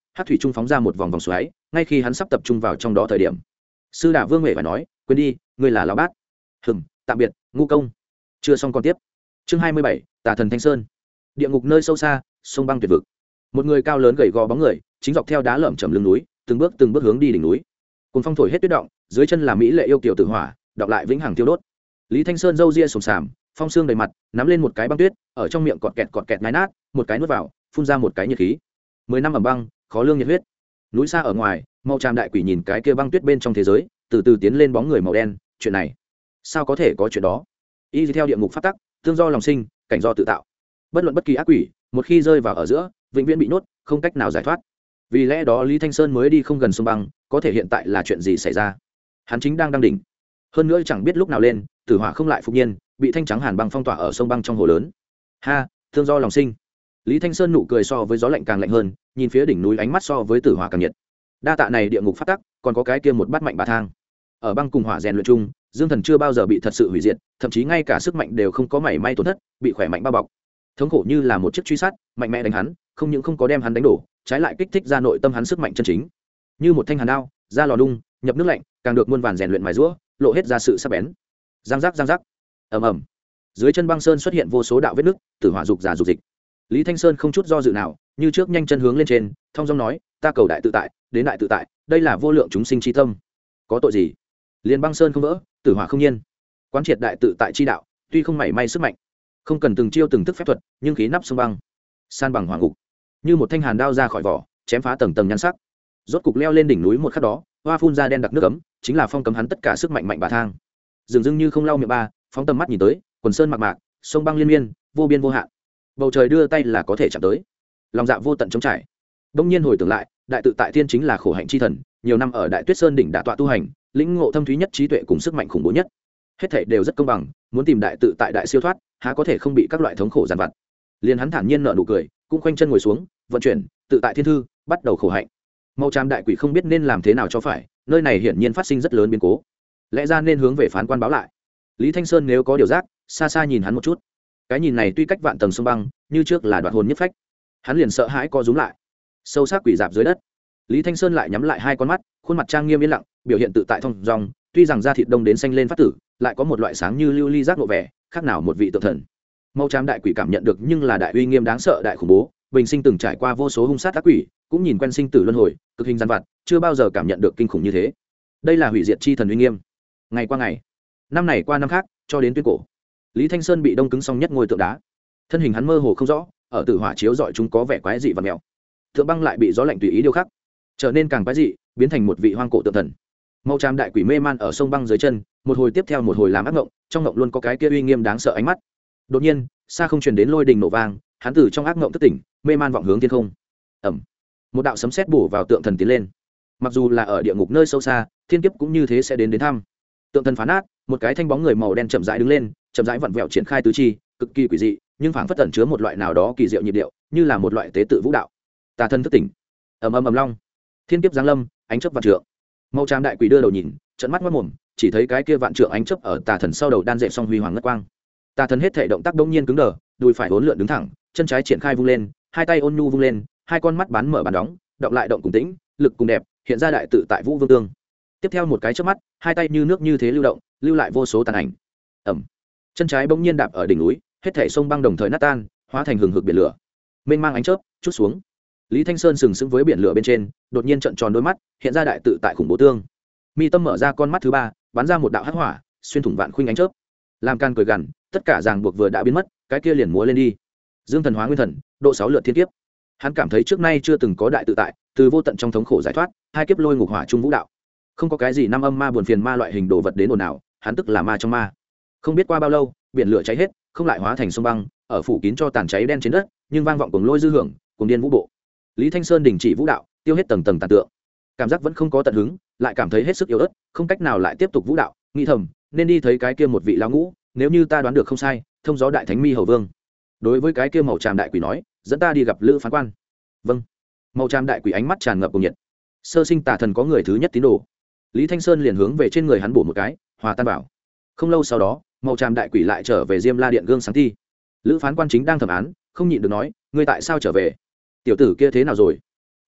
Speaker 1: hát thủy trung phóng ra một vòng vòng xoáy, ngay khi hắn sắp tập trung vào trong đó thời điểm, sư đà vương huệ phải nói, quên đi, ngươi là lão bát. Hừm, tạm biệt, ngu công. Chưa xong còn tiếp. Chương hai mươi bảy, Tà thần Thanh Sơn. Địa ngục nơi sâu xa, sông băng tuyệt vực. Một người cao lớn gầy gò bóng người, chính dọc theo đá lởm chởm lưng núi, từng bước từng bước hướng đi đỉnh núi. Cùng phong thổi hết tuyết động, dưới chân là mỹ lệ yêu kiều tử hỏa, đọc lại vĩnh hằng thiêu đốt. Lý Thanh Sơn râu ria sồm sàm, phong xương đầy mặt, nắm lên một cái băng tuyết, ở trong miệng cọt kẹt cọt kẹt nái nát, một cái nuốt vào, phun ra một cái nhiệt khí. Mười năm ẩm băng, khó lương nhiệt huyết. Núi xa ở ngoài, màu tràm đại quỷ nhìn cái kia băng tuyết bên trong thế giới, từ từ tiến lên bóng người màu đen. Chuyện này, sao có thể có chuyện đó? Y theo địa ngục pháp tắc, tương do lòng sinh, cảnh do tự tạo. Bất luận bất kỳ ác quỷ, một khi rơi vào ở giữa, vĩnh viễn bị nuốt, không cách nào giải thoát. Vì lẽ đó Lý Thanh Sơn mới đi không gần sông băng, có thể hiện tại là chuyện gì xảy ra? Hắn chính đang đang đỉnh, hơn nữa chẳng biết lúc nào lên, tử hỏa không lại phục nhiên, bị thanh trắng hàn băng phong tỏa ở sông băng trong hồ lớn. Ha, thương do lòng sinh. Lý Thanh Sơn nụ cười so với gió lạnh càng lạnh hơn, nhìn phía đỉnh núi ánh mắt so với tử hỏa càng nhiệt. Đa tạ này địa ngục phát tắc, còn có cái kia một bát mạnh bà thang. Ở băng cùng hỏa rèn luyện chung, Dương Thần chưa bao giờ bị thật sự hủy diệt, thậm chí ngay cả sức mạnh đều không có mảy may tổn thất, bị khỏe mạnh bao bọc. Thống khổ như là một chiếc truy sát, mạnh mẽ đánh hắn, không những không có đem hắn đánh đổ, trái lại kích thích ra nội tâm hắn sức mạnh chân chính. Như một thanh hàn đao, ra lò đung, nhập nước lạnh, càng được muôn vàn rèn luyện mài giũa, lộ hết ra sự sắc bén. Giang giác giang giác. Ầm ầm. Dưới chân băng sơn xuất hiện vô số đạo vết nứt, tử hỏa dục giả dục dịch. Lý Thanh Sơn không chút do dự nào, như trước nhanh chân hướng lên trên, thông dong nói, ta cầu đại tự tại, đến đại tự tại, đây là vô lượng chúng sinh chi tâm. Có tội gì? Liên băng sơn không vỡ, tử hỏa không nhiên. Quán triệt đại tự tại chi đạo, tuy không mảy may sức mạnh, không cần từng chiêu từng thức phép thuật, nhưng khí nắp sông băng, san bằng hỏa ngục, như một thanh hàn đao ra khỏi vỏ, chém phá tầng tầng nhan sắc. Rốt cục leo lên đỉnh núi một khắc đó, hoa phun ra đen đặc nước cấm, chính là phong cấm hắn tất cả sức mạnh mạnh bà thang. Dường dưng như không lau miệng ba, phóng tầm mắt nhìn tới, quần sơn mạc mạc, sông băng liên miên, vô biên vô hạn. Bầu trời đưa tay là có thể chạm tới, lòng dạ vô tận trống trải. Đông nhiên hồi tưởng lại, đại tự tại thiên chính là khổ hạnh chi thần, nhiều năm ở Đại Tuyết Sơn đỉnh đả tọa tu hành, lĩnh ngộ thâm thúy nhất trí tuệ cùng sức mạnh khủng bố nhất. Hết thảy đều rất công bằng, muốn tìm đại tự tại đại siêu thoát, há có thể không bị các loại thống khổ giàn vặt. Liền hắn thản nhiên nở nụ cười, cũng khoanh chân ngồi xuống, vận chuyển tự tại thiên thư, bắt đầu khổ hạnh. Màu tràm đại quỷ không biết nên làm thế nào cho phải, nơi này hiển nhiên phát sinh rất lớn biến cố, lẽ ra nên hướng về phán quan báo lại. Lý Thanh Sơn nếu có điều giác, xa xa nhìn hắn một chút. Cái nhìn này tuy cách vạn tầng sông băng, như trước là đoạn hồn nhất phách. Hắn liền sợ hãi co rúm lại, sâu sắc quỷ dạp dưới đất. Lý Thanh Sơn lại nhắm lại hai con mắt, khuôn mặt trang nghiêm yên lặng, biểu hiện tự tại thông dong, tuy rằng da thịt đông đến xanh lên phát tử, lại có một loại sáng như lưu ly giác lộ vẻ, khác nào một vị tượng thần. Màu tràm đại quỷ cảm nhận được nhưng là đại uy nghiêm đáng sợ đại khủng bố, bình sinh từng trải qua vô số hung sát ác quỷ, cũng nhìn quen sinh tử luân hồi, cực hình gian vặt, chưa bao giờ cảm nhận được kinh khủng như thế. Đây là hủy diệt chi thần uy nghiêm. Ngày qua ngày, năm này qua năm khác, cho đến tuyên cổ, Lý Thanh Sơn bị đông cứng xong nhất ngôi tượng đá, thân hình hắn mơ hồ không rõ, ở tử hỏa chiếu rọi chúng có vẻ quái dị và mèo. Thượng băng lại bị gió lạnh tùy ý điêu khắc, trở nên càng quái dị, biến thành một vị hoang cổ tượng thần. Màu tràm đại quỷ mê man ở sông băng dưới chân, một hồi tiếp theo một hồi làm ác ngộng, trong ngộng luôn có cái kia uy nghiêm đáng sợ ánh mắt. Đột nhiên, xa không truyền đến lôi đình nổ vang, hắn từ trong ác ngộng thức tỉnh, mê man vọng hướng thiên không. Ầm, một đạo sấm sét bổ vào tượng thần tiến lên. Mặc dù là ở địa ngục nơi sâu xa, thiên kiếp cũng như thế sẽ đến đến thăm. Tượng thần phá nát, một cái thanh bóng người màu đen chậm rãi đứng lên, chậm rãi vặn vẹo triển khai tứ chi, cực kỳ quỷ dị, nhưng phảng phất tẩn chứa một loại nào đó kỳ diệu nhịp điệu, như là một loại tế tự vũ đạo. Tà thần thức tỉnh. Ầm ầm ầm long, thiên kiếp giáng lâm, ánh chớp vạn trượng. Màu tràm đại quỷ đưa đầu nhìn, trợn mắt mắt mồm, chỉ thấy cái kia vạn trượng ánh chớp ở tà thần sau đầu đan dệt song huy hoàng ngất quang. Tà thần hết thể động tác đống nhiên cứng đờ, đùi phải uốn lượn đứng thẳng, chân trái triển khai vung lên, hai tay ôn nhu vung lên, hai con mắt bán mở bán đóng, động lại động cùng tĩnh, lực cùng đẹp, hiện ra đại tự tại vũ vương tương. Tiếp theo một cái chớp mắt, hai tay như nước như thế lưu động, lưu lại vô số tàn ảnh. Ẩm, chân trái bỗng nhiên đạp ở đỉnh núi, hết thể sông băng đồng thời nát tan, hóa thành hừng hực biển lửa. Mênh mang ánh chớp chút xuống. Lý Thanh Sơn sừng sững với biển lửa bên trên, đột nhiên trợn tròn đôi mắt, hiện ra đại tự tại khủng bố tương. Mi tâm mở ra con mắt thứ ba, bắn ra một đạo hắc hỏa, xuyên thủng vạn khuynh ánh chớp. Làm can cười gằn, tất cả ràng buộc vừa đã biến mất, cái kia liền múa lên đi. Dương thần hóa nguyên thần, độ sáu lượt thiên kiếp. Hắn cảm thấy trước nay chưa từng có đại tự tại, từ vô tận trong thống khổ giải thoát, hai kiếp lôi ngục hỏa trung vũ đạo. Không có cái gì năm âm ma buồn phiền ma loại hình đồ vật đến ồn nào, hắn tức là ma trong ma. Không biết qua bao lâu, biển lửa cháy hết, không lại hóa thành sông băng, ở phủ kín cho tàn cháy đen trên đất, nhưng vang vọng cuồng lôi dư hưởng, cuồng điên vũ bộ. Lý Thanh Sơn đình chỉ vũ đạo, tiêu hết tầng tầng tàn tượng, cảm giác vẫn không có tận hứng, lại cảm thấy hết sức yếu ớt, không cách nào lại tiếp tục vũ đạo, nghĩ thầm, nên đi thấy cái kia một vị lão ngũ, nếu như ta đoán được không sai, thông gió đại thánh mi hầu vương. Đối với cái kia màu tràm đại quỷ nói, dẫn ta đi gặp lữ phán quan. Vâng. Màu tràm đại quỷ ánh mắt tràn ngập cùng nhiệt. Sơ sinh tà thần có người thứ nhất tín đồ. Lý Thanh Sơn liền hướng về trên người hắn bổ một cái, hòa tan bảo. Không lâu sau đó, màu tràm đại quỷ lại trở về Diêm La điện gương sáng thi. Lữ phán quan chính đang thẩm án, không nhịn được nói, ngươi tại sao trở về? Tiểu tử kia thế nào rồi?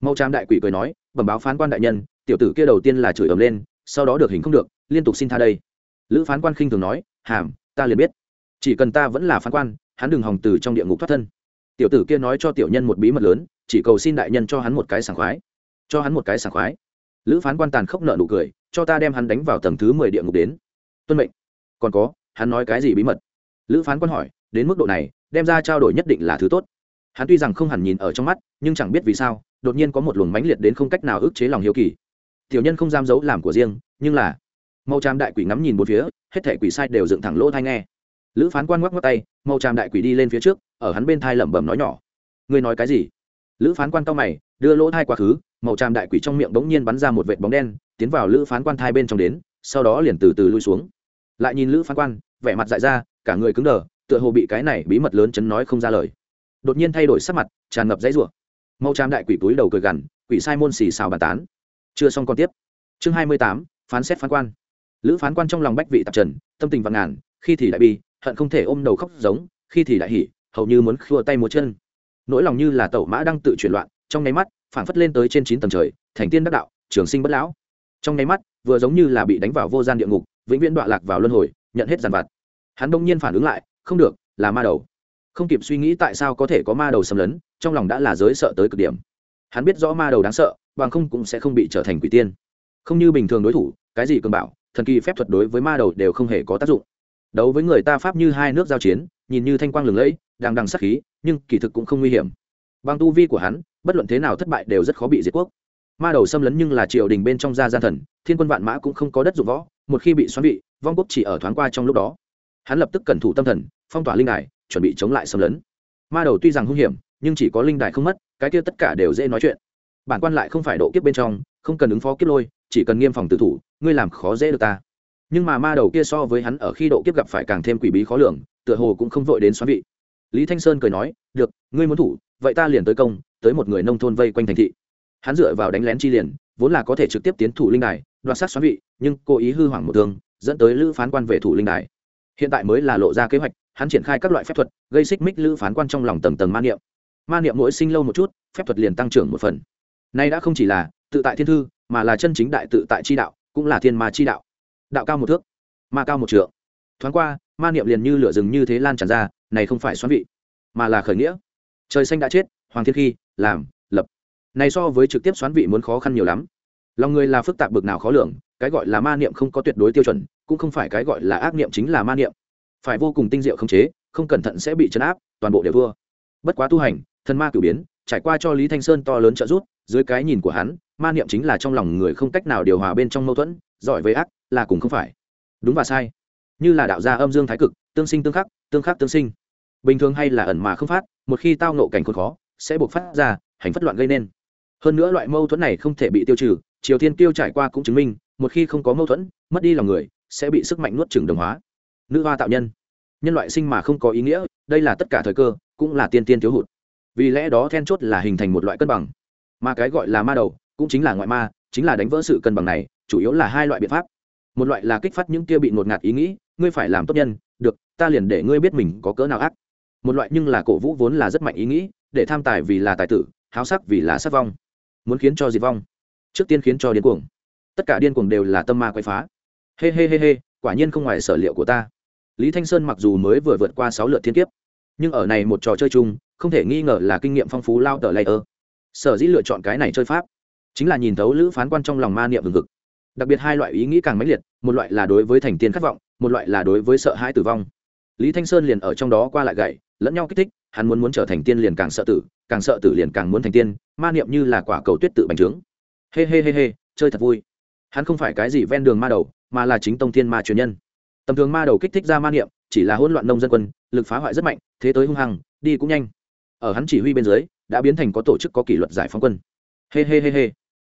Speaker 1: Màu tràm đại quỷ cười nói, bẩm báo phán quan đại nhân, tiểu tử kia đầu tiên là chửi ầm lên, sau đó được hình không được, liên tục xin tha đây. Lữ phán quan khinh thường nói, hàm, ta liền biết, chỉ cần ta vẫn là phán quan, hắn đừng hòng từ trong địa ngục thoát thân. Tiểu tử kia nói cho tiểu nhân một bí mật lớn, chỉ cầu xin đại nhân cho hắn một cái sảng khoái, cho hắn một cái sảng khoái. Lữ phán quan tàn khốc nợ nụ cười, cho ta đem hắn đánh vào tầng thứ mười địa ngục đến. Tuân mệnh. Còn có, hắn nói cái gì bí mật? Lữ phán quan hỏi, đến mức độ này, đem ra trao đổi nhất định là thứ tốt. Hắn tuy rằng không hẳn nhìn ở trong mắt, nhưng chẳng biết vì sao, đột nhiên có một luồng mãnh liệt đến không cách nào ức chế lòng hiếu kỳ. Tiểu nhân không dám giấu làm của riêng, nhưng là màu tràm đại quỷ ngắm nhìn bốn phía, hết thảy quỷ sai đều dựng thẳng lỗ tai nghe. Lữ phán quan ngoắc ngoắc tay, màu tràm đại quỷ đi lên phía trước, ở hắn bên thai lẩm bẩm nói nhỏ. Ngươi nói cái gì? Lữ phán quan cau mày, đưa lỗ thai quá khứ, màu tràm đại quỷ trong miệng bỗng nhiên bắn ra một vệt bóng đen, tiến vào lữ phán quan thai bên trong đến, sau đó liền từ từ lui xuống. Lại nhìn lữ phán quan, vẻ mặt dại ra, cả người cứng đờ, tựa hồ bị cái này bí mật lớn chấn nói không ra lời. Đột nhiên thay đổi sắc mặt, tràn ngập dãy rủa. Màu tràm đại quỷ túi đầu cười gằn, quỷ sai môn xì xào bàn tán. Chưa xong còn tiếp. Chương hai mươi tám, phán xét phán quan. Lữ phán quan trong lòng bách vị tạp trần, tâm tình vạn ngàn, khi thì đại bi, hận không thể ôm đầu khóc giống, khi thì đại hỉ, hầu như muốn khua tay múa chân. Nỗi lòng như là tẩu mã đang tự chuyển loạn, trong nháy mắt, phảng phất lên tới trên chín tầng trời, thành tiên đắc đạo, trường sinh bất lão. Trong nháy mắt, vừa giống như là bị đánh vào vô gian địa ngục, vĩnh viễn đọa lạc vào luân hồi, nhận hết giàn vặt. Hắn đông nhiên phản ứng lại, không được, là ma đầu. Không kịp suy nghĩ tại sao có thể có ma đầu xâm lấn, trong lòng đã là giới sợ tới cực điểm. Hắn biết rõ ma đầu đáng sợ, bằng không cũng sẽ không bị trở thành quỷ tiên. Không như bình thường đối thủ, cái gì cường bảo, thần kỳ phép thuật đối với ma đầu đều không hề có tác dụng. Đấu với người ta pháp như hai nước giao chiến, nhìn như thanh quang lừng lẫy, đang đằng sát khí, nhưng kỳ thực cũng không nguy hiểm. Bằng tu vi của hắn, bất luận thế nào thất bại đều rất khó bị diệt quốc. Ma đầu xâm lấn nhưng là triều đình bên trong gia gian thần, thiên quân vạn mã cũng không có đất dụng võ, một khi bị xoắn bị, vong quốc chỉ ở thoáng qua trong lúc đó. Hắn lập tức cẩn thủ tâm thần, phong tỏa linh đài, chuẩn bị chống lại xâm lấn. Ma đầu tuy rằng hung hiểm, nhưng chỉ có linh đài không mất, cái kia tất cả đều dễ nói chuyện. Bản quan lại không phải độ kiếp bên trong, không cần ứng phó kiếp lôi, chỉ cần nghiêm phòng tự thủ, ngươi làm khó dễ được ta. Nhưng mà ma đầu kia so với hắn ở khi độ kiếp gặp phải càng thêm quỷ bí khó lường, tựa hồ cũng không vội đến xoắn vị. Lý Thanh Sơn cười nói, được, ngươi muốn thủ, vậy ta liền tới công, tới một người nông thôn vây quanh thành thị. Hắn dựa vào đánh lén chi liền, vốn là có thể trực tiếp tiến thủ linh đài, đoạt sát xoắn vị, nhưng cố ý hư hoảng một thương, dẫn tới lữ phán quan về thủ linh đài. Hiện tại mới là lộ ra kế hoạch, hắn triển khai các loại phép thuật, gây xích mích lữ phán quan trong lòng tầng tầng ma niệm. Ma niệm mỗi sinh lâu một chút, phép thuật liền tăng trưởng một phần. Nay đã không chỉ là tự tại thiên thư, mà là chân chính đại tự tại chi đạo, cũng là thiên ma chi đạo. Đạo cao một thước, ma cao một trượng. Thoáng qua, ma niệm liền như lửa rừng như thế lan tràn ra, này không phải xoắn vị, mà là khởi nghĩa. Trời xanh đã chết, hoàng thiên khi làm lập, này so với trực tiếp xoắn vị muốn khó khăn nhiều lắm. Lòng người là phức tạp bực nào khó lường, cái gọi là ma niệm không có tuyệt đối tiêu chuẩn, cũng không phải cái gọi là ác niệm chính là ma niệm, phải vô cùng tinh diệu khống chế, không cẩn thận sẽ bị chấn áp, toàn bộ đều thua. Bất quá tu hành, thần ma cửu biến, trải qua cho Lý Thanh Sơn to lớn trợ giúp, dưới cái nhìn của hắn, ma niệm chính là trong lòng người không cách nào điều hòa bên trong mâu thuẫn, giỏi với ác, là cùng không phải, đúng và sai, như là đạo gia âm dương thái cực, tương sinh tương khắc, tương khắc tương sinh. Bình thường hay là ẩn mà không phát, một khi tao ngộ cảnh khốn khó, sẽ buộc phát ra, hành phất loạn gây nên. Hơn nữa loại mâu thuẫn này không thể bị tiêu trừ, Triều Thiên Kiêu trải qua cũng chứng minh, một khi không có mâu thuẫn, mất đi lòng người, sẽ bị sức mạnh nuốt chửng đồng hóa. Nữ hoa tạo nhân, nhân loại sinh mà không có ý nghĩa, đây là tất cả thời cơ, cũng là tiên tiên thiếu hụt. Vì lẽ đó then chốt là hình thành một loại cân bằng. Mà cái gọi là ma đầu, cũng chính là ngoại ma, chính là đánh vỡ sự cân bằng này, chủ yếu là hai loại biện pháp. Một loại là kích phát những kia bị ngột ngạt ý nghĩ, ngươi phải làm tốt nhân, được, ta liền để ngươi biết mình có cỡ nào ác. Một loại nhưng là cổ vũ vốn là rất mạnh ý nghĩ, để tham tài vì là tài tử, háo sắc vì là sát vong. Muốn khiến cho diệt vong, trước tiên khiến cho điên cuồng. Tất cả điên cuồng đều là tâm ma quấy phá. Hê hê hê hê, quả nhiên không ngoài sở liệu của ta. Lý Thanh Sơn mặc dù mới vừa vượt qua sáu lượt thiên kiếp, nhưng ở này một trò chơi chung, không thể nghi ngờ là kinh nghiệm phong phú lao tờ layer. Sở dĩ lựa chọn cái này chơi pháp, chính là nhìn thấu lữ phán quan trong lòng ma niệm vừng vực. Đặc biệt hai loại ý nghĩ càng mãnh liệt, một loại là đối với thành tiên khát vọng, một loại là đối với sợ hãi tử vong. Lý Thanh Sơn liền ở trong đó qua lại gậy, lẫn nhau kích thích, hắn muốn muốn trở thành tiên liền càng sợ tử, càng sợ tử liền càng muốn thành tiên, ma niệm như là quả cầu tuyết tự bành trướng. Hê hê hê hê, chơi thật vui. Hắn không phải cái gì ven đường ma đầu, mà là chính tông thiên ma truyền nhân. Tầm thường ma đầu kích thích ra ma niệm, chỉ là hỗn loạn nông dân quân, lực phá hoại rất mạnh, thế tới hung hăng, đi cũng nhanh. Ở hắn chỉ huy bên dưới, đã biến thành có tổ chức có kỷ luật giải phóng quân. Hê hê hê hê.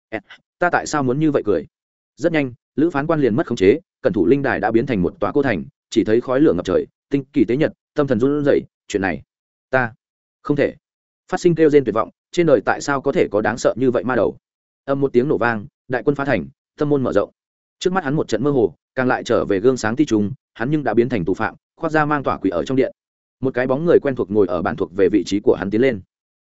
Speaker 1: Ta tại sao muốn như vậy cười? Rất nhanh, lữ phán quan liền mất khống chế, cẩn thủ linh đài đã biến thành một tòa cô thành, chỉ thấy khói lửa ngập trời, tinh kỳ tế nhật, tâm thần run rẩy, chuyện này, ta không thể. Phát sinh kêu rên tuyệt vọng, trên đời tại sao có thể có đáng sợ như vậy ma đầu? Âm một tiếng nổ vang, đại quân phá thành, tâm môn mở rộng. Trước mắt hắn một trận mơ hồ, càng lại trở về gương sáng ti trùng, hắn nhưng đã biến thành tù phạm, khoác ra mang tỏa quỷ ở trong điện. Một cái bóng người quen thuộc ngồi ở bàn thuộc về vị trí của hắn tiến lên.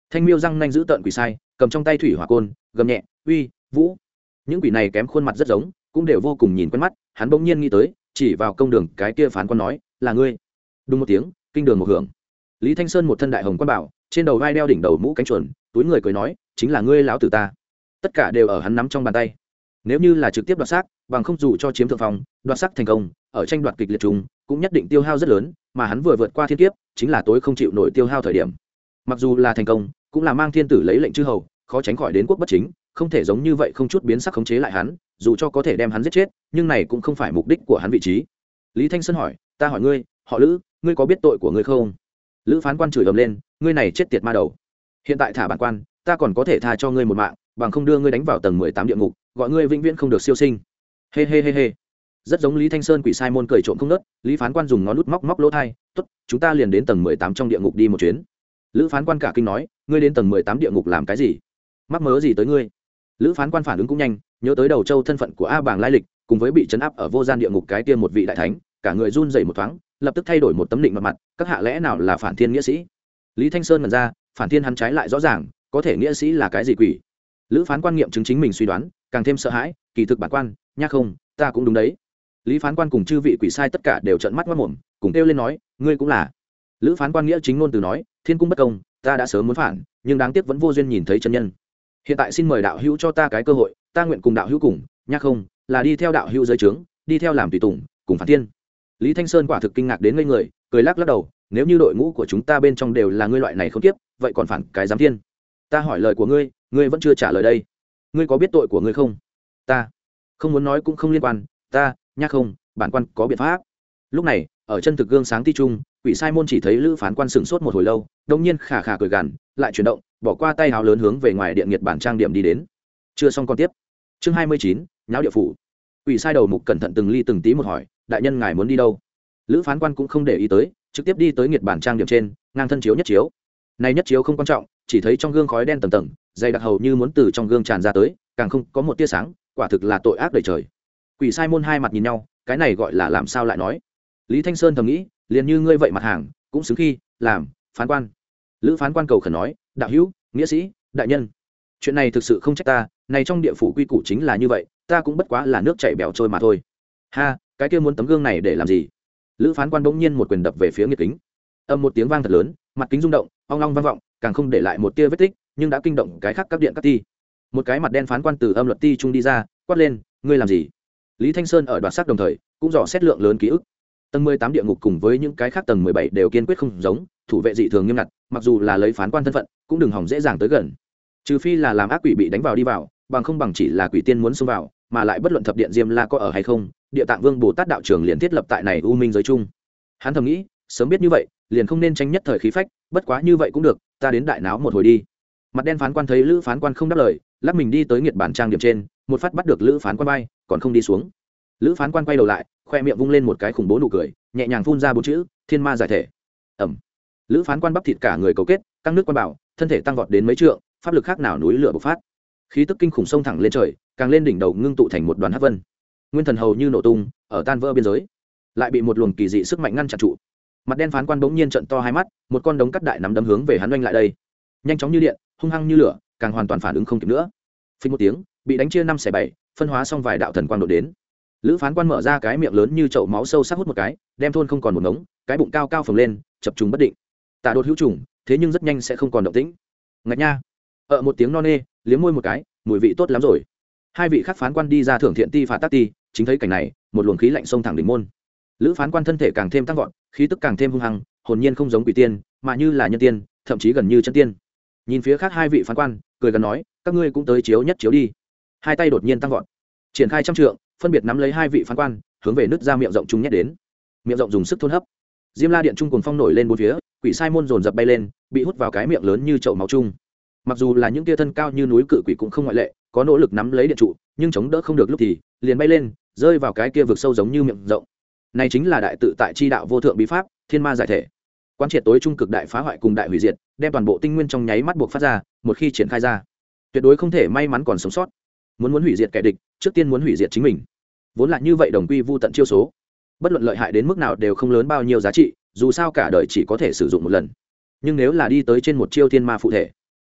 Speaker 1: Thanh miêu răng nanh giữ tợn quỷ sai cầm trong tay thủy hỏa côn gầm nhẹ uy vũ. Những quỷ này kém khuôn mặt rất giống, cũng đều vô cùng nhìn quen mắt. Hắn bỗng nhiên nghĩ tới, chỉ vào công đường cái kia phán quan nói, là ngươi. Đúng một tiếng, kinh đường một hưởng. Lý Thanh Sơn một thân đại hồng quan bảo, trên đầu vai đeo đỉnh đầu mũ cánh chuồn, túi người cười nói, chính là ngươi lão tử ta. Tất cả đều ở hắn nắm trong bàn tay. Nếu như là trực tiếp đoạt xác, bằng không dù cho chiếm thượng phòng, đoạt xác thành công, ở tranh đoạt kịch liệt trùng, cũng nhất định tiêu hao rất lớn, mà hắn vừa vượt qua thiên kiếp, chính là tối không chịu nổi tiêu hao thời điểm. Mặc dù là thành công, cũng là mang thiên tử lấy lệnh chư hầu, khó tránh khỏi đến quốc bất chính, không thể giống như vậy không chút biến sắc khống chế lại hắn, dù cho có thể đem hắn giết chết, nhưng này cũng không phải mục đích của hắn vị trí. Lý Thanh Sơn hỏi, ta hỏi ngươi, họ Lữ, ngươi có biết tội của ngươi không? Lữ phán quan chửi ầm lên, ngươi này chết tiệt ma đầu, hiện tại thả bản quan, ta còn có thể tha cho ngươi một mạng, bằng không đưa ngươi đánh vào tầng mười tám địa ngục, gọi ngươi vĩnh viễn không được siêu sinh. Hê hê hê hê. Rất giống Lý Thanh Sơn quỷ sai môn cười trộm không nớt. Lý phán quan dùng ngón nút móc móc lỗ thai, tốt, chúng ta liền đến tầng mười tám trong địa ngục đi một chuyến. Lữ phán quan cả kinh nói, ngươi đến tầng mười tám địa ngục làm cái gì? Mắc mớ gì tới ngươi? Lữ phán quan phản ứng cũng nhanh, nhớ tới đầu châu thân phận của A Bàng lai lịch, cùng với bị trấn áp ở vô gian địa ngục cái kia một vị đại thánh, cả người run rẩy một thoáng, lập tức thay đổi một tấm định mặt mặt, các hạ lẽ nào là phản thiên nghĩa sĩ? Lý Thanh Sơn ngẩn ra, phản thiên hắn trái lại rõ ràng, có thể nghĩa sĩ là cái gì quỷ? Lữ phán quan nghiệm chứng chính mình suy đoán, càng thêm sợ hãi, kỳ thực bản quan, nha không, ta cũng đúng đấy. Lý phán quan cùng chư vị quỷ sai tất cả đều trợn mắt ngoác mồm, cùng kêu lên nói, ngươi cũng là. Lữ phán quan nghĩa chính ngôn từ nói, thiên cung bất công, ta đã sớm muốn phản, nhưng đáng tiếc vẫn vô duyên nhìn thấy chân nhân. Hiện tại xin mời đạo hữu cho ta cái cơ hội, ta nguyện cùng đạo hữu cùng, nha không, là đi theo đạo hữu giới trướng, đi theo làm tùy tùng, cùng phản thiên. Lý Thanh Sơn quả thực kinh ngạc đến ngây người, cười lắc lắc đầu, nếu như đội ngũ của chúng ta bên trong đều là ngươi loại này không tiếp, vậy còn phản cái giám thiên? Ta hỏi lời của ngươi, ngươi vẫn chưa trả lời đây. Ngươi có biết tội của ngươi không? Ta không muốn nói cũng không liên quan, ta, nha không, bản quan có biện pháp. Lúc này, ở chân thực gương sáng ti trung, quỷ sai môn chỉ thấy Lữ phán quan sửng sốt một hồi lâu, đông nhiên khà khà cười gằn, lại chuyển động, bỏ qua tay háo lớn hướng về ngoài điện nghiệt bản trang điểm đi đến. Chưa xong con tiếp. Chương hai mươi chín, nháo địa phủ. Quỷ sai đầu mục cẩn thận từng ly từng tí một hỏi, đại nhân ngài muốn đi đâu? Lữ phán quan cũng không để ý tới, trực tiếp đi tới nghiệt bản trang điểm trên, ngang thân chiếu nhất chiếu. Này nhất chiếu không quan trọng, chỉ thấy trong gương khói đen tầng tầng, dày đặc hầu như muốn từ trong gương tràn ra tới, càng không có một tia sáng, quả thực là tội ác đầy trời. Quỷ sai môn hai mặt nhìn nhau, cái này gọi là làm sao lại nói? Lý Thanh Sơn thầm nghĩ, liền như ngươi vậy mặt hàng, cũng xứng khi làm phán quan. Lữ phán quan cầu khẩn nói, đạo hữu, nghĩa sĩ, đại nhân, chuyện này thực sự không trách ta, này trong địa phủ quy củ chính là như vậy, ta cũng bất quá là nước chảy bèo trôi mà thôi. Ha, cái kia muốn tấm gương này để làm gì? Lữ phán quan bỗng nhiên một quyền đập về phía nghiệt kính, âm một tiếng vang thật lớn, mặt kính rung động, ong ong vang vọng, càng không để lại một tia vết tích, nhưng đã kinh động cái khác các điện các ti. Một cái mặt đen phán quan từ âm luật ti trung đi ra, quát lên, ngươi làm gì? Lý Thanh Sơn ở đoạt xác đồng thời cũng dò xét lượng lớn ký ức. Tầng mười tám địa ngục cùng với những cái khác tầng mười bảy đều kiên quyết không giống, thủ vệ dị thường nghiêm ngặt, mặc dù là lấy phán quan thân phận, cũng đừng hỏng dễ dàng tới gần. Trừ phi là làm ác quỷ bị đánh vào đi vào, bằng không bằng chỉ là quỷ tiên muốn xông vào, mà lại bất luận thập điện Diêm La có ở hay không, Địa Tạng Vương Bồ Tát đạo trường liền thiết lập tại này u minh giới chung. Hắn thầm nghĩ, sớm biết như vậy, liền không nên tranh nhất thời khí phách, bất quá như vậy cũng được, ta đến đại náo một hồi đi. Mặt đen phán quan thấy Lữ phán quan không đáp lời, lắc mình đi tới nghiệt bản trang điểm trên, một phát bắt được Lữ phán quan bay, còn không đi xuống. Lữ phán quan quay đầu lại, khoe miệng vung lên một cái khủng bố nụ cười, nhẹ nhàng phun ra bốn chữ, thiên ma giải thể. Ẩm. Lữ phán quan bắp thịt cả người cầu kết, căng nước quan bảo, thân thể tăng vọt đến mấy trượng, pháp lực khác nào núi lửa bộc phát, khí tức kinh khủng sông thẳng lên trời, càng lên đỉnh đầu ngưng tụ thành một đoàn hắc vân. Nguyên thần hầu như nổ tung, ở tan vỡ biên giới, lại bị một luồng kỳ dị sức mạnh ngăn chặn trụ. Mặt đen phán quan bỗng nhiên trợn to hai mắt, một con đống cắt đại nắm đấm hướng về hắn oanh lại đây, nhanh chóng như điện, hung hăng như lửa, càng hoàn toàn phản ứng không kịp nữa. Phình một tiếng, bị đánh chia năm xẻ bảy, phân hóa xong vài đạo thần quang đột đến. Lữ phán quan mở ra cái miệng lớn như chậu máu sâu sắc hút một cái, đem thôn không còn một ngống, cái bụng cao cao phồng lên, chập trùng bất định. Tả đột hữu trùng, thế nhưng rất nhanh sẽ không còn động tĩnh. Ngạch nha. Ở một tiếng non nê, liếm môi một cái, mùi vị tốt lắm rồi. Hai vị khác phán quan đi ra thưởng thiện ti phạt tác ti, chính thấy cảnh này, một luồng khí lạnh xông thẳng đỉnh môn. Lữ phán quan thân thể càng thêm tăng vọt, khí tức càng thêm hung hăng, hồn nhiên không giống quỷ tiên, mà như là nhân tiên, thậm chí gần như chân tiên. Nhìn phía khác hai vị phán quan, cười gần nói, các ngươi cũng tới chiếu nhất chiếu đi. Hai tay đột nhiên tăng vọt, triển khai trăm trượng, phân biệt nắm lấy hai vị phán quan, hướng về nứt ra miệng rộng trung nhét đến. Miệng rộng dùng sức thôn hấp. Diêm La điện trung cùng phong nổi lên bốn phía, quỷ sai môn dồn dập bay lên, bị hút vào cái miệng lớn như chậu máu chung. Mặc dù là những tia thân cao như núi cự quỷ cũng không ngoại lệ, có nỗ lực nắm lấy điện trụ, nhưng chống đỡ không được lúc thì liền bay lên, rơi vào cái kia vực sâu giống như miệng rộng. Này chính là đại tự tại chi đạo vô thượng bí pháp, thiên ma giải thể. Quán triệt tối trung cực đại phá hoại cùng đại hủy diệt, đem toàn bộ tinh nguyên trong nháy mắt buộc phát ra, một khi triển khai ra, tuyệt đối không thể may mắn còn sống sót. Muốn muốn hủy diệt kẻ địch, trước tiên muốn hủy diệt chính mình. Vốn là như vậy đồng quy vu tận chiêu số, bất luận lợi hại đến mức nào đều không lớn bao nhiêu giá trị, dù sao cả đời chỉ có thể sử dụng một lần. Nhưng nếu là đi tới trên một chiêu thiên ma phụ thể,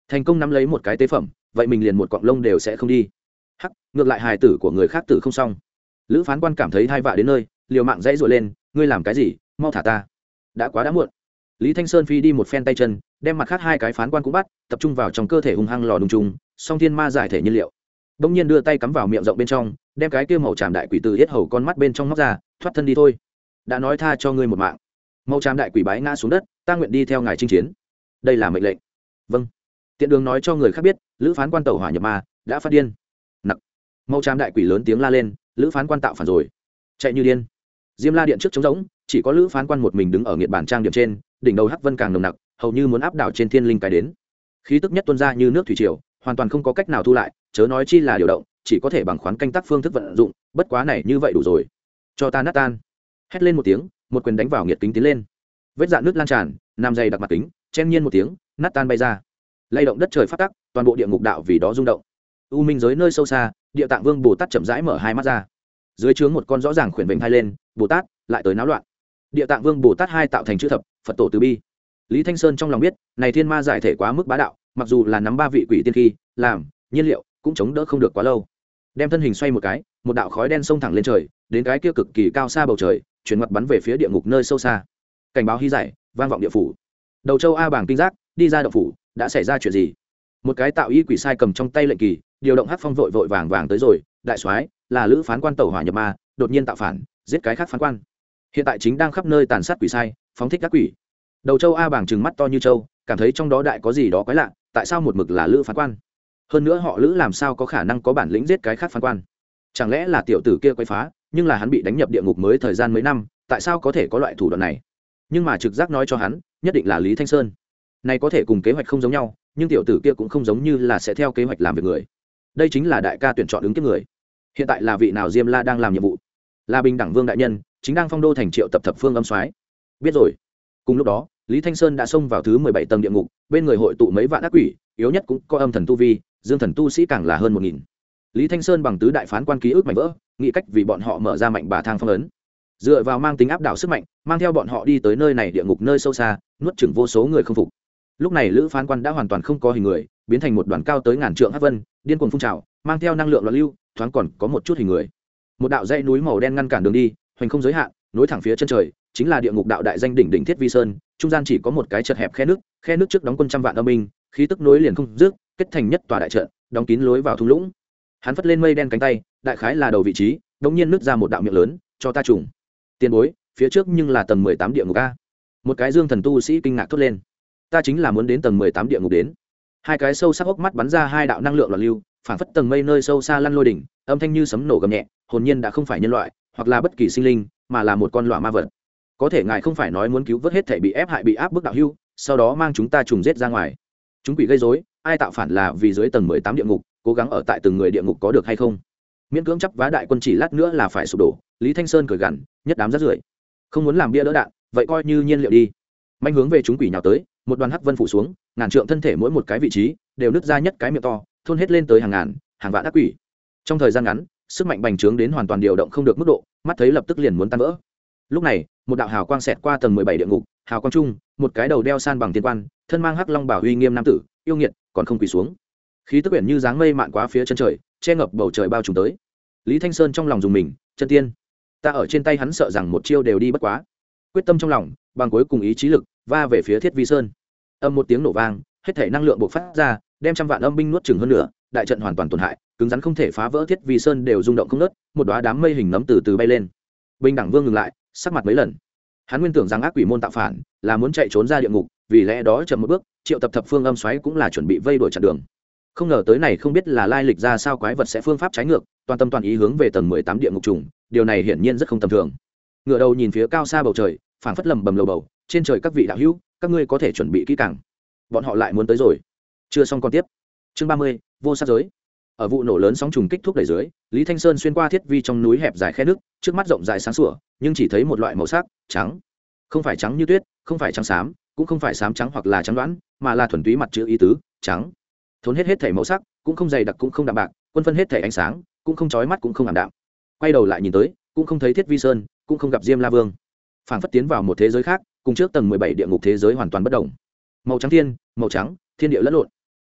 Speaker 1: thành công nắm lấy một cái tế phẩm, vậy mình liền một cọng lông đều sẽ không đi. Hắc, ngược lại hài tử của người khác tử không xong. Lữ phán quan cảm thấy hai vạ đến nơi, liều mạng dãy dội lên, ngươi làm cái gì, mau thả ta. Đã quá đã muộn. Lý Thanh Sơn phi đi một phen tay chân, đem mặt khác hai cái phán quan cũng bắt, tập trung vào trong cơ thể hung hăng lò đùng trùng, song thiên ma giải thể nhiên liệu. Đông nhiên đưa tay cắm vào miệng rộng bên trong, đem cái kia màu tràm đại quỷ từ yết hầu con mắt bên trong móc ra, thoát thân đi thôi. Đã nói tha cho ngươi một mạng. Màu tràm đại quỷ bái ngã xuống đất, ta nguyện đi theo ngài chinh chiến. Đây là mệnh lệnh. Vâng. Tiện đường nói cho người khác biết, Lữ phán quan tẩu hỏa nhập ma, đã phát điên. Nặc. Màu tràm đại quỷ lớn tiếng la lên, Lữ phán quan tạo phản rồi. Chạy như điên. Diêm La điện trước trống rỗng, chỉ có Lữ phán quan một mình đứng ở nghiệt bản trang điểm trên, đỉnh đầu hắc vân càng nồng nặc, hầu như muốn áp đảo trên thiên linh cái đến. Khí tức nhất tuôn ra như nước thủy triều, hoàn toàn không có cách nào thu lại, chớ nói chi là điều động, chỉ có thể bằng khoán canh tác phương thức vận dụng, bất quá này như vậy đủ rồi. Cho ta nát tan. Hét lên một tiếng, một quyền đánh vào nghiệt kính tiến lên. Vết dạn nước lan tràn, nam dày đặc mặt kính, chen nhiên một tiếng, nát tan bay ra. Lay động đất trời phát tắc, toàn bộ địa ngục đạo vì đó rung động. U minh giới nơi sâu xa, Địa Tạng Vương Bồ Tát chậm rãi mở hai mắt ra. Dưới trướng một con rõ ràng khuyển vểnh hai lên, Bồ Tát lại tới náo loạn. Địa Tạng Vương Bồ Tát hai tạo thành chữ thập, Phật tổ từ bi. Lý Thanh Sơn trong lòng biết, này thiên ma giải thể quá mức bá đạo, mặc dù là nắm ba vị quỷ tiên khi làm nhiên liệu, cũng chống đỡ không được quá lâu. Đem thân hình xoay một cái, một đạo khói đen xông thẳng lên trời, đến cái kia cực kỳ cao xa bầu trời, chuyển mặt bắn về phía địa ngục nơi sâu xa. Cảnh báo hy giải, vang vọng địa phủ. Đầu Châu A Bảng kinh giác, đi ra động phủ, đã xảy ra chuyện gì? Một cái tạo y quỷ sai cầm trong tay lệnh kỳ, điều động hắc phong vội vội vàng vàng tới rồi, đại soái, là Lữ phán quan tẩu hỏa nhập ma, đột nhiên tạo phản, giết cái khác phán quan. Hiện tại chính đang khắp nơi tàn sát quỷ sai, phóng thích các quỷ. Đầu Châu A Bảng trừng mắt to như châu, cảm thấy trong đó đại có gì đó quái lạ, tại sao một mực là Lữ phán quan? Hơn nữa họ Lữ làm sao có khả năng có bản lĩnh giết cái khác phán quan? Chẳng lẽ là tiểu tử kia quấy phá, nhưng là hắn bị đánh nhập địa ngục mới thời gian mấy năm, tại sao có thể có loại thủ đoạn này? Nhưng mà trực giác nói cho hắn, nhất định là Lý Thanh Sơn. Này có thể cùng kế hoạch không giống nhau, nhưng tiểu tử kia cũng không giống như là sẽ theo kế hoạch làm việc người. Đây chính là đại ca tuyển chọn ứng kiếp người. Hiện tại là vị nào Diêm La đang làm nhiệm vụ? Là Bình Đẳng Vương đại nhân, chính đang phong đô thành Triệu tập thập phương âm soái. Biết rồi. Cùng lúc đó, Lý Thanh Sơn đã xông vào thứ mười bảy tầng địa ngục, bên người hội tụ mấy vạn ác quỷ, yếu nhất cũng có âm thần tu vi, dương thần tu sĩ càng là hơn một nghìn. Lý Thanh Sơn bằng tứ đại phán quan ký ức mạnh vỡ, nghĩ cách vì bọn họ mở ra mạnh bà thang phong ấn. Dựa vào mang tính áp đảo sức mạnh, mang theo bọn họ đi tới nơi này địa ngục nơi sâu xa, nuốt chửng vô số người không phục. Lúc này Lữ phán quan đã hoàn toàn không có hình người, biến thành một đoàn cao tới ngàn trượng hắc vân, điên cuồng phun trào, mang theo năng lượng loạn lưu, thoáng còn có một chút hình người. Một đạo dãy núi màu đen ngăn cản đường đi, hoành không giới hạn, nối thẳng phía chân trời, chính là địa ngục đạo đại danh đỉnh đỉnh Thiết Vi Sơn, trung gian chỉ có một cái chật hẹp khe nước, khe nước trước đóng quân trăm vạn âm binh, khí tức nối liền không dứt, kết thành nhất tòa đại trận, đóng kín lối vào thung lũng. Hắn phất lên mây đen cánh tay, đại khái là đầu vị trí, đống nhiên nứt ra một đạo miệng lớn, cho ta trùng. Tiền bối, phía trước nhưng là tầng mười tám địa ngục a. Một cái dương thần tu sĩ kinh ngạc thốt lên. Ta chính là muốn đến tầng mười tám địa ngục đến. Hai cái sâu sắc hốc mắt bắn ra hai đạo năng lượng loạn lưu, phảng phất tầng mây nơi sâu xa lăn lôi đỉnh, âm thanh như sấm nổ gầm nhẹ, hồn nhiên đã không phải nhân loại, hoặc là bất kỳ sinh linh, mà là một con lọa ma vật. Có thể ngài không phải nói muốn cứu vớt hết thể bị ép hại bị áp bức đạo hưu, sau đó mang chúng ta trùng giết ra ngoài. Chúng quỷ gây rối, ai tạo phản là vì dưới tầng mười tám địa ngục, cố gắng ở tại từng người địa ngục có được hay không? Miễn cưỡng chấp vá đại quân chỉ lát nữa là phải sụp đổ, Lý Thanh Sơn cười gằn, nhất đám rác rưởi. Không muốn làm bia đỡ đạn, vậy coi như nhiên liệu đi. Manh hướng về chúng quỷ nhào tới, một đoàn hắc vân phủ xuống, ngàn trượng thân thể mỗi một cái vị trí đều nứt ra nhất cái miệng to, thôn hết lên tới hàng ngàn, hàng vạn ác quỷ. Trong thời gian ngắn, sức mạnh bành trướng đến hoàn toàn điều động không được mức độ, mắt thấy lập tức liền muốn tan vỡ. Lúc này, một đạo hào quang xẹt qua tầng mười bảy địa ngục, hào quang trung, một cái đầu đeo san bằng tiên quan, thân mang hắc long bảo uy nghiêm nam tử, yêu nghiệt, còn không quỳ xuống. Khí tức quyển như dáng mây mạn quá phía chân trời, che ngập bầu trời bao trùm tới. Lý Thanh Sơn trong lòng dùng mình, chân tiên, ta ở trên tay hắn sợ rằng một chiêu đều đi bất quá. Quyết tâm trong lòng, bằng cuối cùng ý chí lực, va về phía Thiết Vi Sơn. Âm một tiếng nổ vang, hết thể năng lượng bộc phát ra, đem trăm vạn âm binh nuốt chửng hơn nữa, đại trận hoàn toàn tổn hại, cứng rắn không thể phá vỡ. Thiết Vi Sơn đều rung động không ngớt, một đóa đám mây hình nấm từ từ bay lên. Bình Đẳng Vương ngừng lại, sắc mặt mấy lần. Hắn nguyên tưởng rằng ác quỷ môn tạo phản là muốn chạy trốn ra địa ngục, vì lẽ đó chậm một bước, triệu tập thập phương âm xoáy cũng là chuẩn bị vây đuổi chặn đường. Không ngờ tới này không biết là lai lịch ra sao quái vật sẽ phương pháp trái ngược, toàn tâm toàn ý hướng về tầng mười tám địa ngục trùng, điều này hiển nhiên rất không tầm thường. Ngửa đầu nhìn phía cao xa bầu trời, phảng phất lầm bầm lầu bầu, trên trời các vị đạo hữu, các ngươi có thể chuẩn bị kỹ càng. Bọn họ lại muốn tới rồi. Chưa xong con tiếp. Chương ba mươi, vô sát giới. Ở vụ nổ lớn sóng trùng kích thúc đẩy dưới, Lý Thanh Sơn xuyên qua thiết vi trong núi hẹp dài khe nước, trước mắt rộng dài sáng sủa, nhưng chỉ thấy một loại màu sắc trắng. Không phải trắng như tuyết, không phải trắng xám, cũng không phải xám trắng hoặc là trắng đoán, mà là thuần túy mặt chữ ý tứ, trắng. Thốn hết hết thể màu sắc, cũng không dày đặc cũng không đạm bạc, quân phân hết thể ánh sáng, cũng không chói mắt cũng không ảm đạm. Quay đầu lại nhìn tới, cũng không thấy Thiết Vi Sơn, cũng không gặp Diêm La Vương. Phảng phất tiến vào một thế giới khác, cùng trước tầng mười bảy địa ngục thế giới hoàn toàn bất động. Màu trắng thiên, màu trắng, thiên địa lẫn lộn.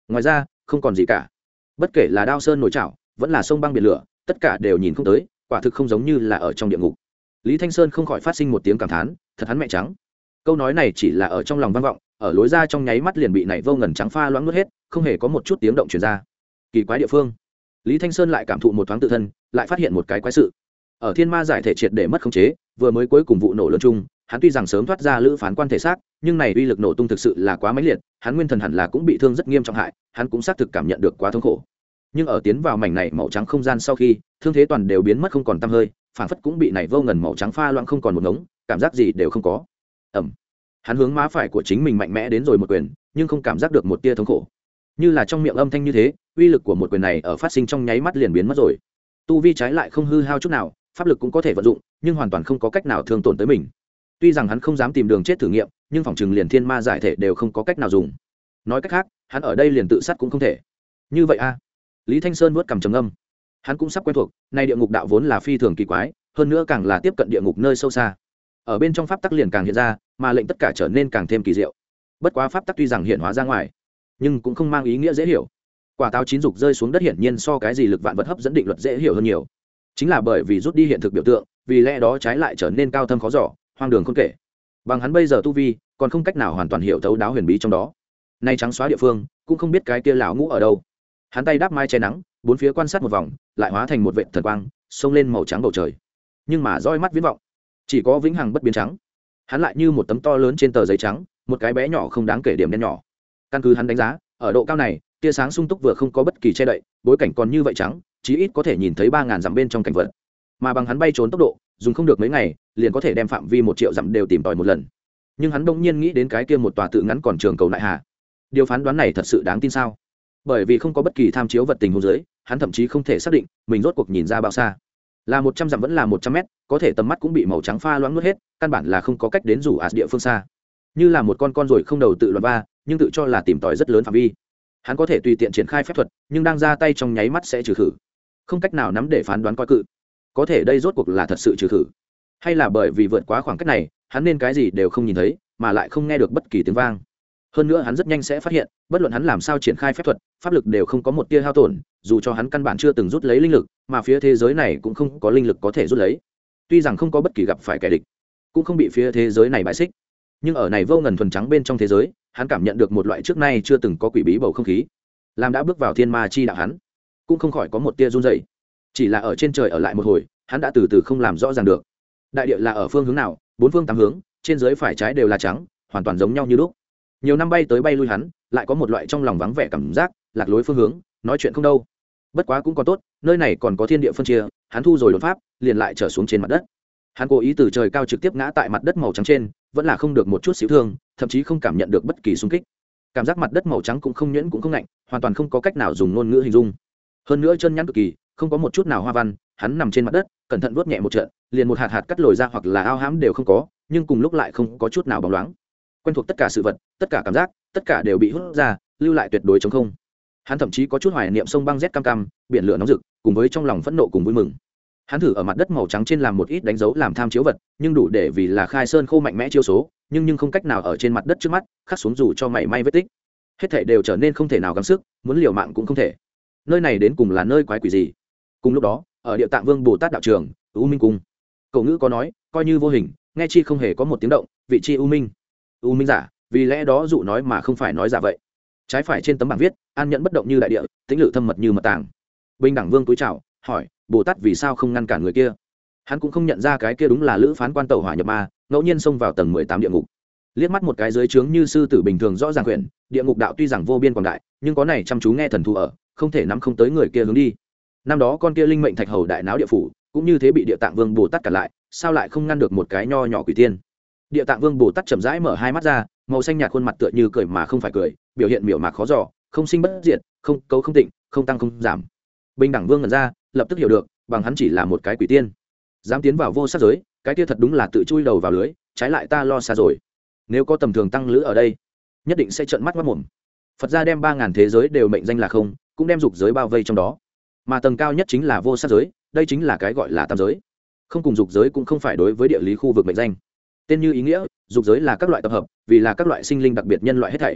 Speaker 1: ngoài ra không còn gì cả. Bất kể là đao sơn nổi trảo vẫn là sông băng biển lửa, tất cả đều nhìn không tới, quả thực không giống như là ở trong địa ngục. Lý Thanh Sơn không khỏi phát sinh một tiếng cảm thán, thật hắn mẹ trắng. Câu nói này chỉ là ở trong lòng vang vọng, ở lối ra trong nháy mắt liền bị nảy vô ngần trắng pha loãng nuốt hết, không hề có một chút tiếng động truyền ra. Kỳ quái địa phương. Lý Thanh Sơn lại cảm thụ một thoáng tự thân, lại phát hiện một cái quái sự. Ở thiên ma giải thể triệt để mất khống chế, vừa mới cuối cùng vụ nổ lớn chung, hắn tuy rằng sớm thoát ra lữ phán quan thể xác, nhưng này uy lực nổ tung thực sự là quá mãnh liệt, hắn nguyên thần hẳn là cũng bị thương rất nghiêm trọng hại, hắn cũng xác thực cảm nhận được quá thống khổ. Nhưng ở tiến vào mảnh này màu trắng không gian sau khi, thương thế toàn đều biến mất không còn tăm hơi, phản phất cũng bị này vô ngần màu trắng pha loãng không còn một ngống, cảm giác gì đều không có. Ầm. Hắn hướng má phải của chính mình mạnh mẽ đến rồi một quyền, nhưng không cảm giác được một tia thống khổ. Như là trong miệng âm thanh như thế, uy lực của một quyền này ở phát sinh trong nháy mắt liền biến mất rồi. Tu vi trái lại không hư hao chút nào, pháp lực cũng có thể vận dụng, nhưng hoàn toàn không có cách nào thương tổn tới mình. Tuy rằng hắn không dám tìm đường chết thử nghiệm, nhưng phòng trường liền thiên ma giải thể đều không có cách nào dùng. Nói cách khác, hắn ở đây liền tự sát cũng không thể. Như vậy a? Lý Thanh Sơn vuốt cằm trầm ngâm. Hắn cũng sắp quen thuộc, nay địa ngục đạo vốn là phi thường kỳ quái, hơn nữa càng là tiếp cận địa ngục nơi sâu xa. Ở bên trong pháp tắc liền càng hiện ra, mà lệnh tất cả trở nên càng thêm kỳ diệu. Bất quá pháp tắc tuy rằng hiện hóa ra ngoài, nhưng cũng không mang ý nghĩa dễ hiểu. Quả táo chín dục rơi xuống đất hiển nhiên so cái gì lực vạn vật hấp dẫn định luật dễ hiểu hơn nhiều. Chính là bởi vì rút đi hiện thực biểu tượng, vì lẽ đó trái lại trở nên cao thâm khó dò, hoang đường không kể. Bằng hắn bây giờ tu vi, còn không cách nào hoàn toàn hiểu thấu đáo huyền bí trong đó. Nay trắng xóa địa phương, cũng không biết cái kia lão ngũ ở đâu. Hắn tay đáp mai che nắng, bốn phía quan sát một vòng, lại hóa thành một vệt thần quang, xông lên màu trắng bầu trời. Nhưng mà roi mắt viễn vọng, chỉ có vĩnh hằng bất biến trắng. Hắn lại như một tấm to lớn trên tờ giấy trắng, một cái bé nhỏ không đáng kể điểm đen nhỏ. Căn cứ hắn đánh giá, ở độ cao này, tia sáng sung túc vừa không có bất kỳ che đậy, bối cảnh còn như vậy trắng, chí ít có thể nhìn thấy ba ngàn dặm bên trong cảnh vật. Mà bằng hắn bay trốn tốc độ, dùng không được mấy ngày, liền có thể đem phạm vi một triệu dặm đều tìm tòi một lần. Nhưng hắn đông nhiên nghĩ đến cái kia một tòa tự ngắn còn trường cầu lại hà. Điều phán đoán này thật sự đáng tin sao? Bởi vì không có bất kỳ tham chiếu vật tình huống dưới, hắn thậm chí không thể xác định mình rốt cuộc nhìn ra bao xa. Là một trăm dặm vẫn là một trăm mét, có thể tầm mắt cũng bị màu trắng pha loãng nuốt hết, căn bản là không có cách đến rủ ạt địa phương xa. Như là một con con ruồi không đầu tự loạn ba, nhưng tự cho là tìm tòi rất lớn phạm vi. Hắn có thể tùy tiện triển khai phép thuật, nhưng đang ra tay trong nháy mắt sẽ trừ khử, không cách nào nắm để phán đoán coi cự. Có thể đây rốt cuộc là thật sự trừ khử, hay là bởi vì vượt quá khoảng cách này, hắn nên cái gì đều không nhìn thấy, mà lại không nghe được bất kỳ tiếng vang. Hơn nữa hắn rất nhanh sẽ phát hiện, bất luận hắn làm sao triển khai phép thuật, pháp lực đều không có một tia hao tổn, dù cho hắn căn bản chưa từng rút lấy linh lực, mà phía thế giới này cũng không có linh lực có thể rút lấy. Tuy rằng không có bất kỳ gặp phải kẻ địch, cũng không bị phía thế giới này bại xích, nhưng ở này vô ngần thuần trắng bên trong thế giới, hắn cảm nhận được một loại trước nay chưa từng có quỷ bí bầu không khí. Làm đã bước vào thiên ma chi đạo hắn, cũng không khỏi có một tia run rẩy. Chỉ là ở trên trời ở lại một hồi, hắn đã từ từ không làm rõ ràng được. Đại địa là ở phương hướng nào, bốn phương tám hướng, trên dưới phải trái đều là trắng, hoàn toàn giống nhau như lúc. Nhiều năm bay tới bay lui hắn, lại có một loại trong lòng vắng vẻ cảm giác, lạc lối phương hướng, nói chuyện không đâu. Bất quá cũng còn tốt, nơi này còn có thiên địa phân chia, hắn thu rồi đột pháp, liền lại trở xuống trên mặt đất. Hắn cố ý từ trời cao trực tiếp ngã tại mặt đất màu trắng trên, vẫn là không được một chút xíu thương, thậm chí không cảm nhận được bất kỳ xung kích. Cảm giác mặt đất màu trắng cũng không nhuyễn cũng không lạnh, hoàn toàn không có cách nào dùng ngôn ngữ hình dung. Hơn nữa chân nhắn cực kỳ, không có một chút nào hoa văn, hắn nằm trên mặt đất, cẩn thận vuốt nhẹ một trận, liền một hạt hạt cắt lồi ra hoặc là ao hãm đều không có, nhưng cùng lúc lại không có chút nào bóng loáng. Quen thuộc tất cả sự vật, tất cả cảm giác, tất cả đều bị hút ra, lưu lại tuyệt đối trống không. Hắn thậm chí có chút hoài niệm sông băng rét cam cam, biển lửa nóng rực, cùng với trong lòng phẫn nộ cùng vui mừng. Hắn thử ở mặt đất màu trắng trên làm một ít đánh dấu làm tham chiếu vật, nhưng đủ để vì là khai sơn khô mạnh mẽ chiêu số, nhưng nhưng không cách nào ở trên mặt đất trước mắt khắc xuống dù cho mảy may vết tích. Hết thảy đều trở nên không thể nào gắng sức, muốn liều mạng cũng không thể. Nơi này đến cùng là nơi quái quỷ gì? Cùng lúc đó, ở Địa Tạng Vương Bồ Tát đạo trường, U Minh cung. Cổ ngữ có nói, coi như vô hình, nghe chi không hề có một tiếng động, vị chi U Minh. U Minh giả, vì lẽ đó dụ nói mà không phải nói giả vậy. Trái phải trên tấm bảng viết, an nhẫn bất động như đại địa, tĩnh lự thâm mật như mật tàng. Bình đẳng vương túi chào, hỏi, Bồ Tát vì sao không ngăn cản người kia? Hắn cũng không nhận ra cái kia đúng là lữ phán quan tẩu hỏa nhập ma, ngẫu nhiên xông vào tầng mười tám địa ngục. Liếc mắt một cái dưới trướng như sư tử bình thường rõ ràng quyển, địa ngục đạo tuy rằng vô biên quảng đại, nhưng có này chăm chú nghe thần thù ở, không thể nắm không tới người kia hướng đi. Năm đó con kia linh mệnh thạch hầu đại náo địa phủ, cũng như thế bị Địa Tạng Vương Bồ Tát cản lại, sao lại không ngăn được một cái nho nhỏ quỷ tiên? Địa Tạng Vương Bồ Tát chậm rãi mở hai mắt ra, màu xanh nhạt khuôn mặt tựa như cười mà không phải cười, biểu hiện miểu mạc khó dò, không sinh bất diệt, không cấu không tịnh, không tăng không giảm. Bình đẳng vương ngẩn ra, lập tức hiểu được, bằng hắn chỉ là một cái quỷ tiên, dám tiến vào vô sát giới, cái kia thật đúng là tự chui đầu vào lưới, trái lại ta lo xa rồi. Nếu có tầm thường tăng lữ ở đây, nhất định sẽ trợn mắt mắt mồm. Phật gia đem ba ngàn thế giới đều mệnh danh là không, cũng đem dục giới bao vây trong đó, mà tầng cao nhất chính là vô sát giới, đây chính là cái gọi là tam giới. Không cùng dục giới cũng không phải đối với địa lý khu vực mệnh danh, tên như ý nghĩa, dục giới là các loại tập hợp, vì là các loại sinh linh đặc biệt nhân loại hết thảy.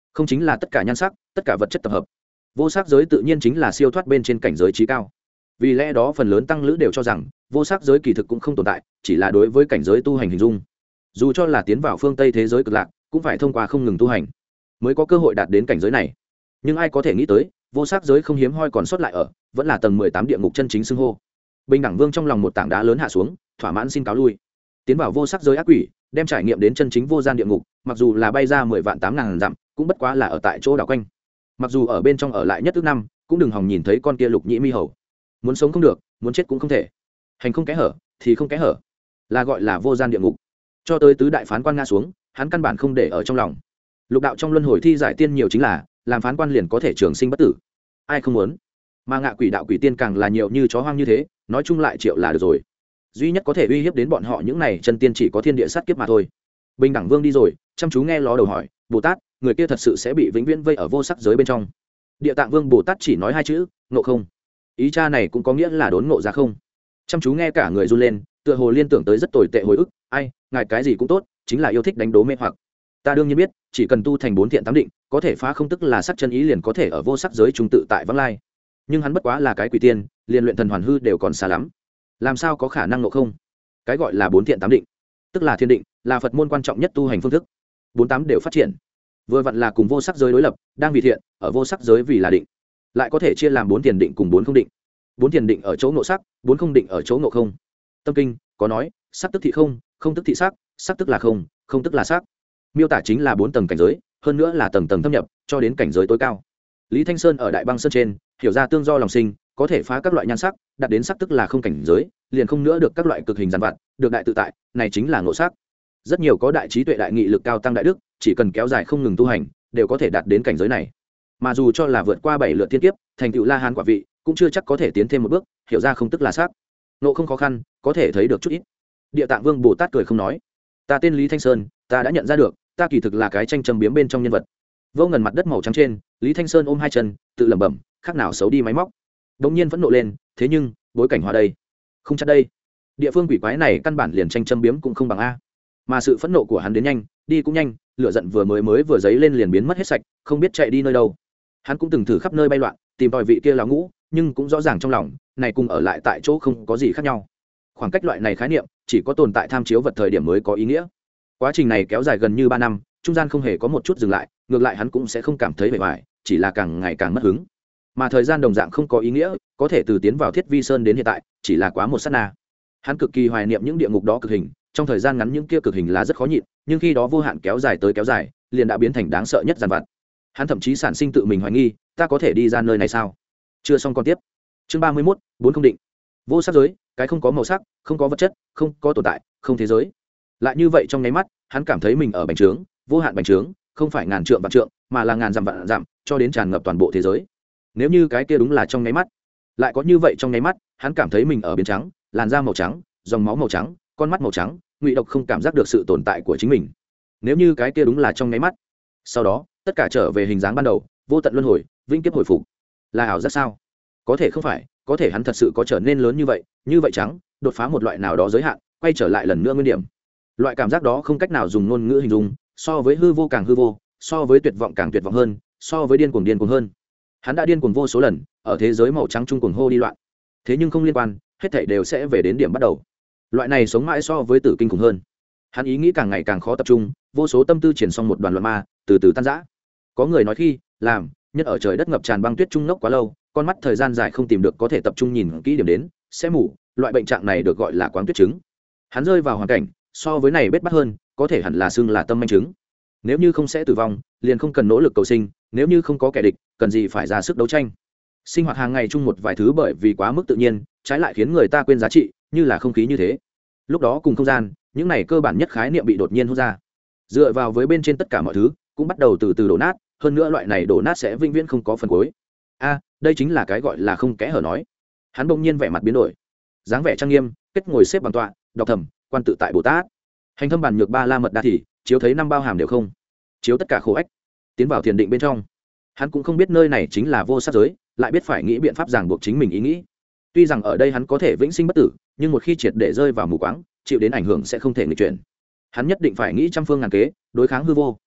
Speaker 1: không chính là tất cả nhan sắc tất cả vật chất tập hợp. Vô sắc giới tự nhiên chính là siêu thoát bên trên cảnh giới trí cao. Vì lẽ đó phần lớn tăng lữ đều cho rằng vô sắc giới kỳ thực cũng không tồn tại, chỉ là đối với cảnh giới tu hành hình dung. Dù cho là tiến vào phương Tây thế giới cực lạc, cũng phải thông qua không ngừng tu hành mới có cơ hội đạt đến cảnh giới này. Nhưng ai có thể nghĩ tới, vô sắc giới không hiếm hoi còn sót lại ở, vẫn là tầng mười tám địa ngục chân chính xưng hô. Bình đẳng vương trong lòng một tảng đá lớn hạ xuống, thỏa mãn xin cáo lui. Tiến vào vô sắc giới ác quỷ, đem trải nghiệm đến chân chính vô gian địa ngục, mặc dù là bay ra mười vạn tám ngàn dặm, cũng bất quá là ở tại chỗ đảo quanh. Mặc dù ở bên trong ở lại nhất thứ năm, cũng đừng hòng nhìn thấy con kia lục nhĩ mi hầu. Muốn sống không được, muốn chết cũng không thể. Hành không kẽ hở thì không kẽ hở, là gọi là vô gian địa ngục. Cho tới tứ đại phán quan ngã xuống, hắn căn bản không để ở trong lòng. Lục đạo trong luân hồi thi giải tiên nhiều chính là làm phán quan liền có thể trường sinh bất tử, ai không muốn. Mà ngạ quỷ đạo quỷ tiên càng là nhiều như chó hoang như thế, nói chung lại triệu là được rồi. Duy nhất có thể uy hiếp đến bọn họ những này chân tiên chỉ có thiên địa sát kiếp mà thôi. Bình đẳng vương đi rồi, chăm chú nghe ló đầu hỏi, Bồ Tát, người kia thật sự sẽ bị vĩnh viễn vây ở vô sắc giới bên trong? Địa Tạng Vương Bồ Tát chỉ nói hai chữ, ngộ không. Ý cha này cũng có nghĩa là đốn ngộ ra không. Chăm chú nghe cả người run lên, tựa hồ liên tưởng tới rất tồi tệ hồi ức. Ai, ngài cái gì cũng tốt, chính là yêu thích đánh đố mê hoặc. Ta đương nhiên biết, chỉ cần tu thành bốn thiện tám định, có thể phá không tức là sắc chân ý liền có thể ở vô sắc giới trung tự tại vắng lai. Nhưng hắn bất quá là cái quỷ tiên, liền luyện thần hoàn hư đều còn xa lắm, làm sao có khả năng ngộ không? Cái gọi là bốn thiện tám định, tức là thiên định, là Phật môn quan trọng nhất tu hành phương thức. Bốn tám đều phát triển, vừa vặn là cùng vô sắc giới đối lập, đang vì thiện, ở vô sắc giới vì là định, lại có thể chia làm bốn thiền định cùng bốn không định. Bốn thiền định ở chỗ ngộ sắc, bốn không định ở chỗ ngộ không. Tâm kinh có nói, sắc tức thị không, không tức thị sắc, sắc tức là không, không tức là sắc. Miêu tả chính là bốn tầng cảnh giới, hơn nữa là tầng tầng thâm nhập, cho đến cảnh giới tối cao. Lý Thanh Sơn ở Đại Băng Sơn trên, hiểu ra tương do lòng sinh, có thể phá các loại nhan sắc, đạt đến sắc tức là không cảnh giới, liền không nữa được các loại cực hình giàn vặt, được đại tự tại, này chính là ngộ sắc. Rất nhiều có đại trí tuệ đại nghị lực cao tăng đại đức, chỉ cần kéo dài không ngừng tu hành, đều có thể đạt đến cảnh giới này. Mà dù cho là vượt qua bảy lượt thiên kiếp, thành tựu La Hán quả vị, cũng chưa chắc có thể tiến thêm một bước, hiểu ra không tức là sắc. Ngộ không khó khăn, có thể thấy được chút ít. Địa Tạng Vương Bồ Tát cười không nói, ta tên Lý Thanh Sơn, ta đã nhận ra được, ta kỳ thực là cái tranh châm biếm bên trong nhân vật. Vô ngần mặt đất màu trắng trên, Lý Thanh Sơn ôm hai chân, tự lẩm bẩm, khác nào xấu đi máy móc. Đống nhiên vẫn nộ lên, thế nhưng bối cảnh hòa đây, không chắc đây. Địa phương quỷ quái này căn bản liền tranh châm biếm cũng không bằng a. Mà sự phẫn nộ của hắn đến nhanh, đi cũng nhanh, lửa giận vừa mới mới vừa giấy lên liền biến mất hết sạch, không biết chạy đi nơi đâu. Hắn cũng từng thử khắp nơi bay loạn, tìm tòi vị kia lão ngũ, nhưng cũng rõ ràng trong lòng, này cùng ở lại tại chỗ không có gì khác nhau. Khoảng cách loại này khái niệm, chỉ có tồn tại tham chiếu vật thời điểm mới có ý nghĩa. Quá trình này kéo dài gần như ba năm, trung gian không hề có một chút dừng lại, ngược lại hắn cũng sẽ không cảm thấy bề ngoài, chỉ là càng ngày càng mất hứng. Mà thời gian đồng dạng không có ý nghĩa, có thể từ tiến vào Thiết Vi Sơn đến hiện tại, chỉ là quá một sát na. Hắn cực kỳ hoài niệm những địa ngục đó cực hình, trong thời gian ngắn những kia cực hình là rất khó nhịn, nhưng khi đó vô hạn kéo dài tới kéo dài, liền đã biến thành đáng sợ nhất giàn vặt. Hắn thậm chí sản sinh tự mình hoài nghi, ta có thể đi ra nơi này sao? Chưa xong còn tiếp. Chương ba mươi mốt, bốn không định. Vô sắc giới, cái không có màu sắc, không có vật chất, không có tồn tại, không thế giới. Lại như vậy trong nháy mắt, hắn cảm thấy mình ở bành trướng, vô hạn bành trướng, không phải ngàn trượng vạn trượng, mà là ngàn dặm vạn dặm, cho đến tràn ngập toàn bộ thế giới. Nếu như cái kia đúng là trong nháy mắt, lại có như vậy trong nháy mắt, hắn cảm thấy mình ở biến trắng, làn da màu trắng, dòng máu màu trắng, con mắt màu trắng, ngụy độc không cảm giác được sự tồn tại của chính mình. Nếu như cái kia đúng là trong nháy mắt, sau đó tất cả trở về hình dáng ban đầu, vô tận luân hồi, vĩnh kiếp hồi phục, là ảo giác sao? Có thể không phải, có thể hắn thật sự có trở nên lớn như vậy, như vậy trắng, đột phá một loại nào đó giới hạn, quay trở lại lần nữa nguyên điểm. Loại cảm giác đó không cách nào dùng ngôn ngữ hình dung, so với hư vô càng hư vô, so với tuyệt vọng càng tuyệt vọng hơn, so với điên cuồng điên cuồng hơn. Hắn đã điên cuồng vô số lần, ở thế giới màu trắng trung cuồng hô đi loạn. Thế nhưng không liên quan, hết thảy đều sẽ về đến điểm bắt đầu. Loại này sống mãi so với tử kinh khủng hơn. Hắn ý nghĩ càng ngày càng khó tập trung, vô số tâm tư triển xong một đoàn loạn ma, từ từ tan rã. Có người nói khi, làm, nhất ở trời đất ngập tràn băng tuyết trung nốc quá lâu, con mắt thời gian dài không tìm được có thể tập trung nhìn kỹ điểm đến, sẽ mù, loại bệnh trạng này được gọi là quáng tuyết chứng. Hắn rơi vào hoàn cảnh, so với này bết bắt hơn, có thể hẳn là xưng là tâm manh chứng. Nếu như không sẽ tử vong, liền không cần nỗ lực cầu sinh, nếu như không có kẻ địch, cần gì phải ra sức đấu tranh. Sinh hoạt hàng ngày chung một vài thứ bởi vì quá mức tự nhiên, trái lại khiến người ta quên giá trị, như là không khí như thế. Lúc đó cùng không gian, những này cơ bản nhất khái niệm bị đột nhiên hút ra. Dựa vào với bên trên tất cả mọi thứ, cũng bắt đầu từ từ đổ nát, hơn nữa loại này đổ nát sẽ vĩnh viễn không có phần cuối. A, đây chính là cái gọi là không kẽ hở nói. Hắn bỗng nhiên vẻ mặt biến đổi, dáng vẻ trang nghiêm, kết ngồi xếp bằng tọa, đọc thầm, quan tự tại Bồ Tát. Hành thâm bản nhược ba la mật đa thì, chiếu thấy năm bao hàm đều không, chiếu tất cả khổ ách, tiến vào thiền định bên trong. Hắn cũng không biết nơi này chính là vô sắc giới, lại biết phải nghĩ biện pháp ràng buộc chính mình ý nghĩ. Tuy rằng ở đây hắn có thể vĩnh sinh bất tử, nhưng một khi triệt để rơi vào mù quáng, chịu đến ảnh hưởng sẽ không thể nghịch chuyển. Hắn nhất định phải nghĩ trăm phương ngàn kế, đối kháng hư vô.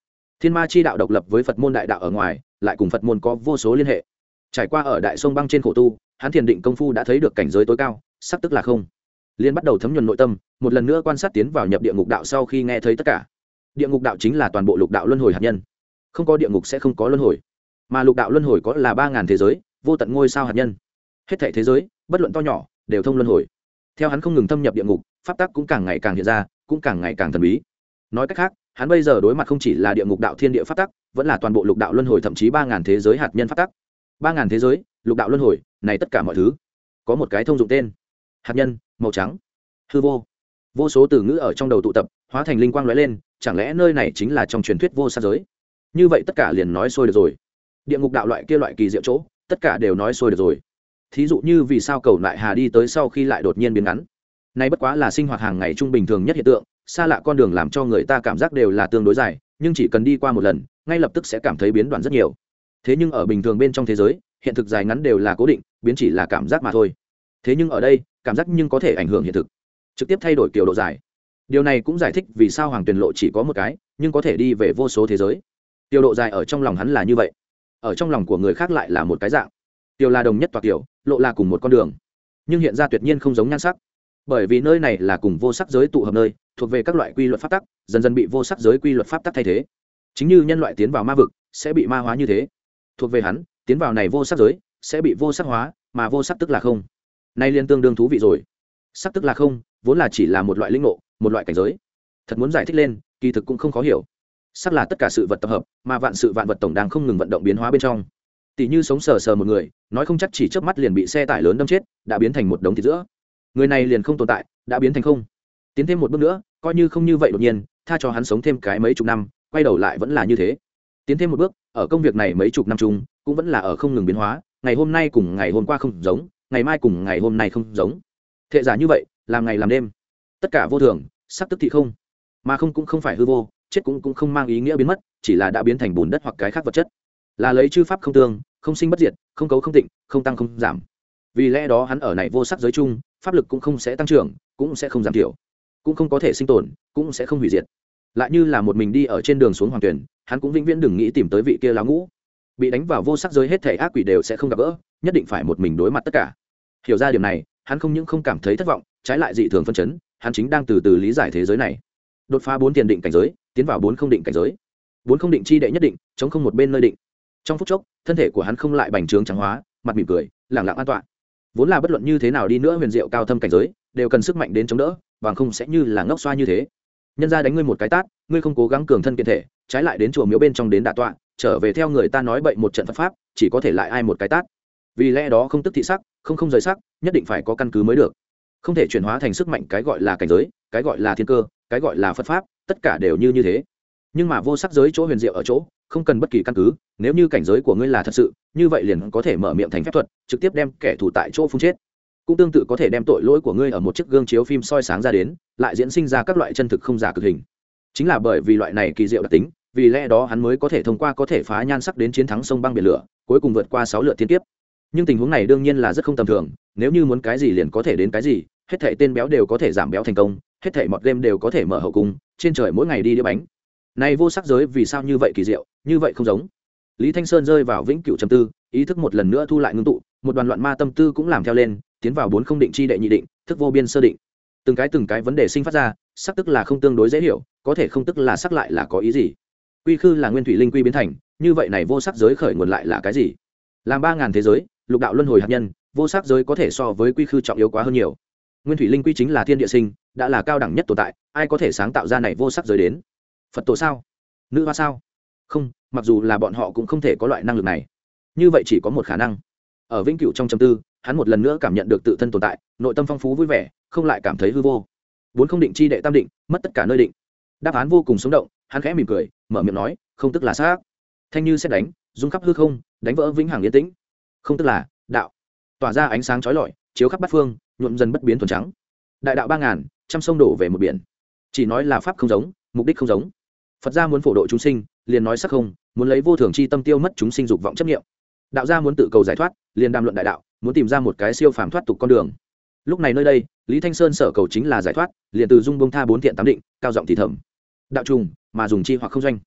Speaker 1: Thiên ma chi đạo độc lập với Phật môn đại đạo ở ngoài, lại cùng Phật môn có vô số liên hệ. Trải qua ở đại sông băng trên khổ tu, hắn thiền định công phu đã thấy được cảnh giới tối cao, sắc tức là không. Liên bắt đầu thấm nhuần nội tâm, một lần nữa quan sát tiến vào nhập địa ngục đạo sau khi nghe thấy tất cả. Địa ngục đạo chính là toàn bộ lục đạo luân hồi hạt nhân. Không có địa ngục sẽ không có luân hồi, mà lục đạo luân hồi có là ba ngàn thế giới, vô tận ngôi sao hạt nhân. Hết thảy thế giới, bất luận to nhỏ, đều thông luân hồi. Theo hắn không ngừng thâm nhập địa ngục, pháp tắc cũng càng ngày càng hiện ra, cũng càng ngày càng thần bí. Nói cách khác, hắn bây giờ đối mặt không chỉ là địa ngục đạo thiên địa pháp tắc, vẫn là toàn bộ lục đạo luân hồi, thậm chí ba ngàn thế giới hạt nhân pháp tắc. Ba ngàn thế giới, lục đạo luân hồi, này tất cả mọi thứ có một cái thông dụng tên: hạt nhân màu trắng, hư vô. Vô số từ ngữ ở trong đầu tụ tập, hóa thành linh quang lóe lên, chẳng lẽ nơi này chính là trong truyền thuyết vô sắc giới? Như vậy tất cả liền nói xuôi được rồi. Địa ngục đạo loại kia loại kỳ diệu chỗ, tất cả đều nói xuôi được rồi. Thí dụ như vì sao cầu lại hà đi tới sau khi lại đột nhiên biến ngắn, này bất quá là sinh hoạt hàng ngày trung bình thường nhất hiện tượng. Xa lạ con đường làm cho người ta cảm giác đều là tương đối dài, nhưng chỉ cần đi qua một lần, ngay lập tức sẽ cảm thấy biến đoạn rất nhiều. Thế nhưng ở bình thường bên trong thế giới, hiện thực dài ngắn đều là cố định, biến chỉ là cảm giác mà thôi. Thế nhưng ở đây, cảm giác nhưng có thể ảnh hưởng hiện thực, trực tiếp thay đổi kiểu độ dài. Điều này cũng giải thích vì sao Hoàng Tuyền lộ chỉ có một cái, nhưng có thể đi về vô số thế giới. Tiêu độ dài ở trong lòng hắn là như vậy, ở trong lòng của người khác lại là một cái dạng. Tiêu là đồng nhất toạc tiểu, lộ là cùng một con đường, nhưng hiện ra tuyệt nhiên không giống nhan sắc. Bởi vì nơi này là cùng vô sắc giới tụ hợp nơi, thuộc về các loại quy luật pháp tắc, dần dần bị vô sắc giới quy luật pháp tắc thay thế. Chính như nhân loại tiến vào ma vực sẽ bị ma hóa như thế, thuộc về hắn tiến vào này vô sắc giới sẽ bị vô sắc hóa, mà vô sắc tức là không. Nay liên tương đương thú vị rồi. Sắc tức là không, vốn là chỉ là một loại linh ngộ, một loại cảnh giới. Thật muốn giải thích lên, kỳ thực cũng không khó hiểu. Sắc là tất cả sự vật tập hợp, mà vạn sự vạn vật tổng đang không ngừng vận động biến hóa bên trong. Tỷ như sống sờ sờ một người, nói không chắc chỉ chớp mắt liền bị xe tải lớn đâm chết, đã biến thành một đống thịt giữa. Người này liền không tồn tại, đã biến thành không. Tiến thêm một bước nữa, coi như không như vậy đột nhiên, tha cho hắn sống thêm cái mấy chục năm, quay đầu lại vẫn là như thế. Tiến thêm một bước, ở công việc này mấy chục năm chung, cũng vẫn là ở không ngừng biến hóa, ngày hôm nay cùng ngày hôm qua không giống, ngày mai cùng ngày hôm nay không giống. Thệ giả như vậy, làm ngày làm đêm, tất cả vô thường, sắc tức thị không. Mà không cũng không phải hư vô, chết cũng cũng không mang ý nghĩa biến mất, chỉ là đã biến thành bùn đất hoặc cái khác vật chất. Là lấy chư pháp không tương, không sinh bất diệt, không cấu không tịnh, không tăng không giảm. Vì lẽ đó hắn ở này vô sắc giới chung, pháp lực cũng không sẽ tăng trưởng, cũng sẽ không giảm thiểu, cũng không có thể sinh tồn, cũng sẽ không hủy diệt. Lại như là một mình đi ở trên đường xuống hoàng tuyển, hắn cũng vĩnh viễn đừng nghĩ tìm tới vị kia lão ngũ. Bị đánh vào vô sắc giới hết thảy ác quỷ đều sẽ không gặp gỡ, nhất định phải một mình đối mặt tất cả. Hiểu ra điểm này, hắn không những không cảm thấy thất vọng, trái lại dị thường phân chấn, hắn chính đang từ từ lý giải thế giới này. Đột phá bốn tiền định cảnh giới, tiến vào bốn không định cảnh giới. Bốn không định chi đệ nhất định, chống không một bên nơi định. Trong phút chốc, thân thể của hắn không lại bành trướng trắng hóa, mặt mỉm cười, lặng lặng an toàn. Vốn là bất luận như thế nào đi nữa huyền diệu cao thâm cảnh giới, đều cần sức mạnh đến chống đỡ, bằng không sẽ như là ngốc xoa như thế. Nhân ra đánh ngươi một cái tát, ngươi không cố gắng cường thân kiện thể, trái lại đến chùa miếu bên trong đến đả tọa, trở về theo người ta nói bậy một trận Phật pháp, chỉ có thể lại ai một cái tát. Vì lẽ đó không tức thị sắc, không không rời sắc, nhất định phải có căn cứ mới được. Không thể chuyển hóa thành sức mạnh, cái gọi là cảnh giới, cái gọi là thiên cơ, cái gọi là Phật pháp, tất cả đều như như thế. Nhưng mà vô sắc giới chỗ huyền diệu ở chỗ, không cần bất kỳ căn cứ, nếu như cảnh giới của ngươi là thật sự, như vậy liền có thể mở miệng thành phép thuật, trực tiếp đem kẻ thù tại chỗ phun chết. Cũng tương tự có thể đem tội lỗi của ngươi ở một chiếc gương chiếu phim soi sáng ra đến, lại diễn sinh ra các loại chân thực không giả cực hình. Chính là bởi vì loại này kỳ diệu đặc tính, vì lẽ đó hắn mới có thể thông qua có thể phá nhan sắc đến chiến thắng sông băng biển lửa, cuối cùng vượt qua sáu lượt thiên kiếp. Nhưng tình huống này đương nhiên là rất không tầm thường, nếu như muốn cái gì liền có thể đến cái gì, hết thảy tên béo đều có thể giảm béo thành công, hết thảy mọt game đều có thể mở hậu cung, trên trời mỗi ngày đi đĩa bánh. Này vô sắc giới vì sao như vậy kỳ diệu, như vậy không giống. Lý Thanh Sơn rơi vào vĩnh cửu trầm tư, ý thức một lần nữa thu lại ngưng tụ, một đoàn loạn ma tâm tư cũng làm theo lên, tiến vào bốn không định chi đệ nhị định, thức vô biên sơ định. Từng cái từng cái vấn đề sinh phát ra, sắc tức là không tương đối dễ hiểu, có thể không tức là sắc lại là có ý gì. Quy khư là nguyên thủy linh quy biến thành, như vậy này vô sắc giới khởi nguồn lại là cái gì? Làm ba ngàn thế giới, lục đạo luân hồi hạt nhân, vô sắc giới có thể so với quy khư trọng yếu quá hơn nhiều. Nguyên thủy linh quy chính là thiên địa sinh, đã là cao đẳng nhất tồn tại, ai có thể sáng tạo ra này vô sắc giới đến? Phật tổ sao? Nữ hoa sao? Không, mặc dù là bọn họ cũng không thể có loại năng lực này. Như vậy chỉ có một khả năng. Ở vĩnh cửu trong trầm tư, hắn một lần nữa cảm nhận được tự thân tồn tại, nội tâm phong phú vui vẻ, không lại cảm thấy hư vô. Bốn không định chi đệ tam định, mất tất cả nơi định. Đáp án vô cùng sống động, hắn khẽ mỉm cười, mở miệng nói, không tức là xác. Thanh như sét đánh, rung khắp hư không, đánh vỡ vĩnh hằng yên tĩnh. Không tức là đạo, tỏa ra ánh sáng chói lọi, chiếu khắp bát phương, nhuộm dần bất biến thuần trắng. Đại đạo ba ngàn, trăm sông đổ về một biển. Chỉ nói là pháp không giống, mục đích không giống. Phật gia muốn phổ độ chúng sinh, liền nói sắc không, muốn lấy vô thường chi tâm tiêu mất chúng sinh dục vọng chấp niệm. Đạo gia muốn tự cầu giải thoát, liền đàm luận đại đạo, muốn tìm ra một cái siêu phàm thoát tục con đường. Lúc này nơi đây, Lý Thanh Sơn sở cầu chính là giải thoát, liền từ dung bông tha bốn thiện tám định, cao giọng thì thầm. Đạo trùng, mà dùng chi hoặc không doanh.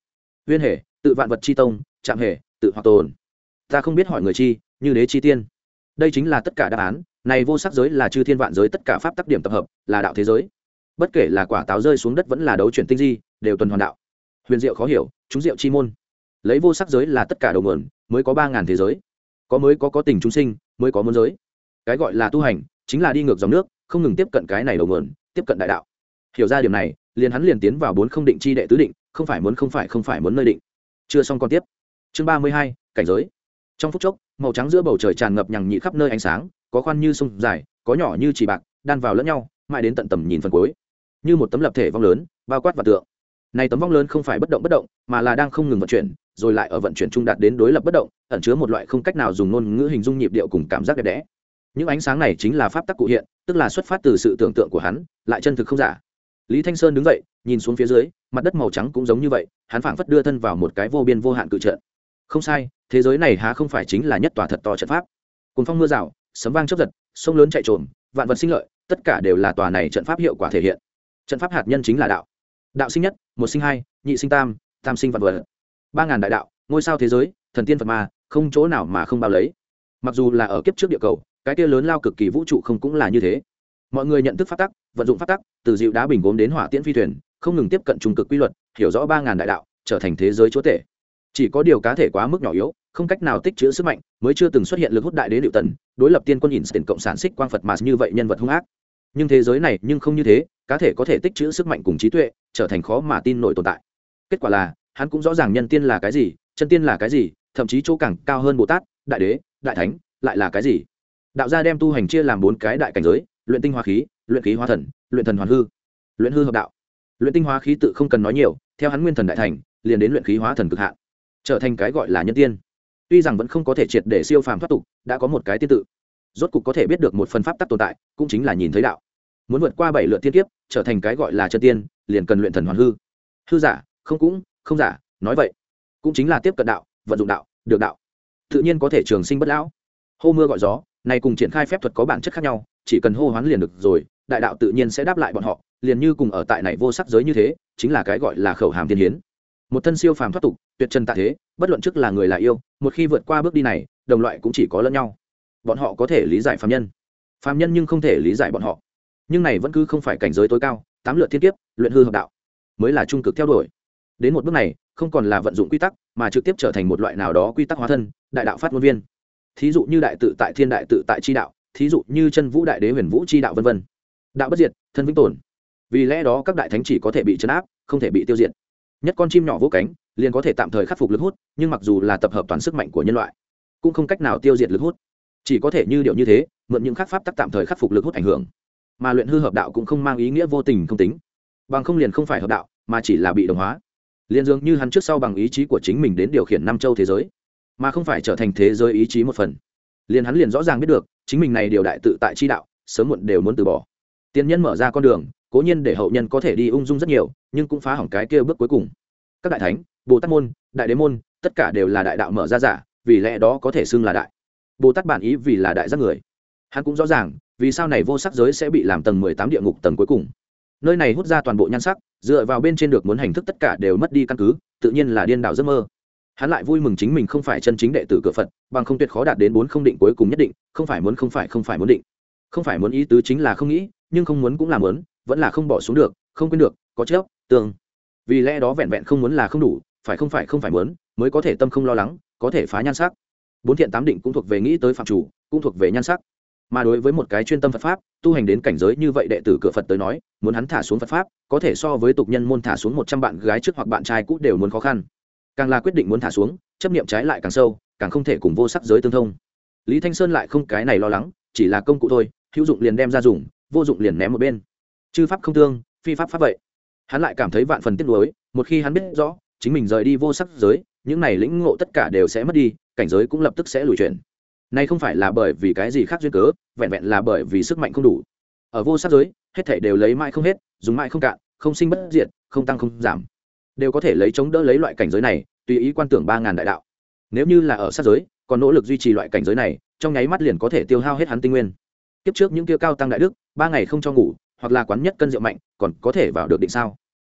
Speaker 1: Huyên hệ tự vạn vật chi tông, Trạm hệ tự hoặc tồn. Ta không biết hỏi người chi, như đế chi tiên. Đây chính là tất cả đáp án. Này vô sắc giới là chư thiên vạn giới tất cả pháp tắc điểm tập hợp, là đạo thế giới. Bất kể là quả táo rơi xuống đất vẫn là đấu chuyển tinh di, đều tuần hoàn đạo. Huyền diệu khó hiểu, chúng diệu chi môn. Lấy vô sắc giới là tất cả đầu nguồn, mới có ba ngàn thế giới. Có mới có có tình chúng sinh, mới có muôn giới. Cái gọi là tu hành, chính là đi ngược dòng nước, không ngừng tiếp cận cái này đầu nguồn, tiếp cận đại đạo. Hiểu ra điểm này, liền hắn liền tiến vào bốn không định chi đệ tứ định, không phải muốn không phải không phải muốn nơi định. Chưa xong còn tiếp. Chương ba mươi hai, cảnh giới. Trong phút chốc, màu trắng giữa bầu trời tràn ngập nhằng nhị khắp nơi ánh sáng, có khoan như sông dài, có nhỏ như chỉ bạc, đan vào lẫn nhau, mãi đến tận tầm nhìn phần cuối. Như một tấm lập thể vong lớn, bao quát và tượng. Này tấm vong lớn không phải bất động bất động, mà là đang không ngừng vận chuyển, rồi lại ở vận chuyển trung đạt đến đối lập bất động, ẩn chứa một loại không cách nào dùng ngôn ngữ hình dung nhịp điệu cùng cảm giác đẹp đẽ. Những ánh sáng này chính là pháp tắc cụ hiện, tức là xuất phát từ sự tưởng tượng của hắn, lại chân thực không giả. Lý Thanh Sơn đứng dậy, nhìn xuống phía dưới, mặt đất màu trắng cũng giống như vậy, hắn phảng phất đưa thân vào một cái vô biên vô hạn cự trận. Không sai, thế giới này há không phải chính là nhất tòa thật to trận pháp. Cuồng phong mưa rào, sấm vang chớp giật, sông lớn chạy trồm, vạn vật sinh lợi, tất cả đều là tòa này trận pháp hiệu quả thể hiện. Trận pháp hạt nhân chính là đạo. Đạo sinh nhất, một sinh hai, nhị sinh tam, tam sinh vạn vật. Ba ngàn đại đạo, ngôi sao thế giới, thần tiên Phật ma, không chỗ nào mà không bao lấy. Mặc dù là ở kiếp trước địa cầu, cái kia lớn lao cực kỳ vũ trụ không cũng là như thế. Mọi người nhận thức pháp tắc, vận dụng pháp tắc, từ dịu đá bình gốm đến hỏa tiễn phi thuyền, không ngừng tiếp cận trung cực quy luật, hiểu rõ ba ngàn đại đạo, trở thành thế giới chúa tể. Chỉ có điều cá thể quá mức nhỏ yếu, không cách nào tích trữ sức mạnh, mới chưa từng xuất hiện lực hút đại đế Diệu Tần, đối lập tiên quân Einstein cộng sản xích quang Phật mà như vậy nhân vật hung ác. Nhưng thế giới này nhưng không như thế, cá thể có thể tích trữ sức mạnh cùng trí tuệ, trở thành khó mà tin nổi tồn tại. Kết quả là, hắn cũng rõ ràng nhân tiên là cái gì, chân tiên là cái gì, thậm chí chỗ càng cao hơn Bồ Tát, đại đế, đại thánh, lại là cái gì. Đạo gia đem tu hành chia làm bốn cái đại cảnh giới: luyện tinh hóa khí, luyện khí hóa thần, luyện thần hoàn hư, luyện hư hợp đạo. Luyện tinh hóa khí tự không cần nói nhiều, theo hắn nguyên thần đại thành, liền đến luyện khí hóa thần cực hạn, trở thành cái gọi là nhân tiên. Tuy rằng vẫn không có thể triệt để siêu phàm thoát tục, đã có một cái tiên tự, rốt cục có thể biết được một phần pháp tắc tồn tại, cũng chính là nhìn thấy đạo. Muốn vượt qua bảy lượt thiên kiếp, trở thành cái gọi là chân tiên, liền cần luyện thần hoàn hư. Hư giả, không cũng, không giả, nói vậy, cũng chính là tiếp cận đạo, vận dụng đạo, được đạo, tự nhiên có thể trường sinh bất lão. Hô mưa gọi gió, này cùng triển khai phép thuật có bản chất khác nhau, chỉ cần hô hoán liền được rồi, đại đạo tự nhiên sẽ đáp lại bọn họ, liền như cùng ở tại này vô sắc giới như thế, chính là cái gọi là khẩu hàm tiên hiến. Một thân siêu phàm thoát tục, tuyệt trần tạ thế, bất luận trước là người là yêu, một khi vượt qua bước đi này, đồng loại cũng chỉ có lẫn nhau. Bọn họ có thể lý giải phàm nhân, phàm nhân nhưng không thể lý giải bọn họ. Nhưng này vẫn cứ không phải cảnh giới tối cao, tám lượt thiên kiếp, luyện hư hợp đạo mới là trung cực theo đuổi. Đến một bước này, không còn là vận dụng quy tắc, mà trực tiếp trở thành một loại nào đó quy tắc hóa thân, đại đạo phát ngôn viên. Thí dụ như đại tự tại thiên đại tự tại chi đạo, thí dụ như chân vũ đại đế huyền vũ chi đạo vân vân. Đạo bất diệt, thân vĩnh tồn. Vì lẽ đó các đại thánh chỉ có thể bị trấn áp, không thể bị tiêu diệt. Nhất con chim nhỏ vỗ cánh, liền có thể tạm thời khắc phục lực hút, nhưng mặc dù là tập hợp toàn sức mạnh của nhân loại, cũng không cách nào tiêu diệt lực hút. Chỉ có thể như điệu như thế, mượn những khắc pháp tắc tạm thời khắc phục lực hút ảnh hưởng. Mà luyện hư hợp đạo cũng không mang ý nghĩa vô tình không tính. Bằng không liền không phải hợp đạo, mà chỉ là bị đồng hóa. Liên dường như hắn trước sau bằng ý chí của chính mình đến điều khiển năm châu thế giới, mà không phải trở thành thế giới ý chí một phần. Liền hắn liền rõ ràng biết được, chính mình này điều đại tự tại chi đạo, sớm muộn đều muốn từ bỏ. Tiên nhân mở ra con đường, cố nhiên để hậu nhân có thể đi ung dung rất nhiều, nhưng cũng phá hỏng cái kia bước cuối cùng. Các đại thánh, Bồ Tát môn, đại đế môn, tất cả đều là đại đạo mở ra giả, vì lẽ đó có thể xưng là đại. Bồ Tát bản ý vì là đại giác người. Hắn cũng rõ ràng, vì sao này vô sắc giới sẽ bị làm tầng mười tám địa ngục tầng cuối cùng. Nơi này hút ra toàn bộ nhan sắc, dựa vào bên trên được muốn hành thức tất cả đều mất đi căn cứ, tự nhiên là điên đảo giấc mơ. Hắn lại vui mừng chính mình không phải chân chính đệ tử cửa Phật, bằng không tuyệt khó đạt đến bốn không định cuối cùng nhất định, không phải muốn không phải không phải muốn định. Không phải muốn ý tứ chính là không nghĩ, nhưng không muốn cũng là muốn, vẫn là không bỏ xuống được, không quên được, có chấp, tương. Vì lẽ đó vẹn vẹn không muốn là không đủ, phải không phải không phải muốn, mới có thể tâm không lo lắng, có thể phá nhan sắc. Bốn thiện tám định cũng thuộc về nghĩ tới phạm chủ, cũng thuộc về nhan sắc. Mà đối với một cái chuyên tâm Phật pháp, tu hành đến cảnh giới như vậy đệ tử cửa Phật tới nói, muốn hắn thả xuống Phật pháp, có thể so với tục nhân môn thả xuống một trăm bạn gái trước hoặc bạn trai cũ đều muốn khó khăn. Càng là quyết định muốn thả xuống, chấp niệm trái lại càng sâu, càng không thể cùng vô sắc giới tương thông. Lý Thanh Sơn lại không cái này lo lắng, chỉ là công cụ thôi, hữu dụng liền đem ra dùng, vô dụng liền ném một bên. Chư pháp không tương, phi pháp pháp vậy. Hắn lại cảm thấy vạn phần tiếc nuối, một khi hắn biết rõ, chính mình rời đi vô sắc giới, những này lĩnh ngộ tất cả đều sẽ mất đi, cảnh giới cũng lập tức sẽ lùi chuyển. Này không phải là bởi vì cái gì khác duyên cớ, vẹn vẹn là bởi vì sức mạnh không đủ. Ở vô sắc giới, hết thảy đều lấy mãi không hết, dùng mãi không cạn, không sinh bất diệt, không tăng không giảm, đều có thể lấy chống đỡ lấy loại cảnh giới này, tùy ý quan tưởng ba ngàn đại đạo. Nếu như là ở sắc giới, còn nỗ lực duy trì loại cảnh giới này, trong nháy mắt liền có thể tiêu hao hết hắn tinh nguyên. Kiếp trước những kia cao tăng đại đức, ba ngày không cho ngủ, hoặc là quán nhất cân rượu mạnh, còn có thể vào được định sao?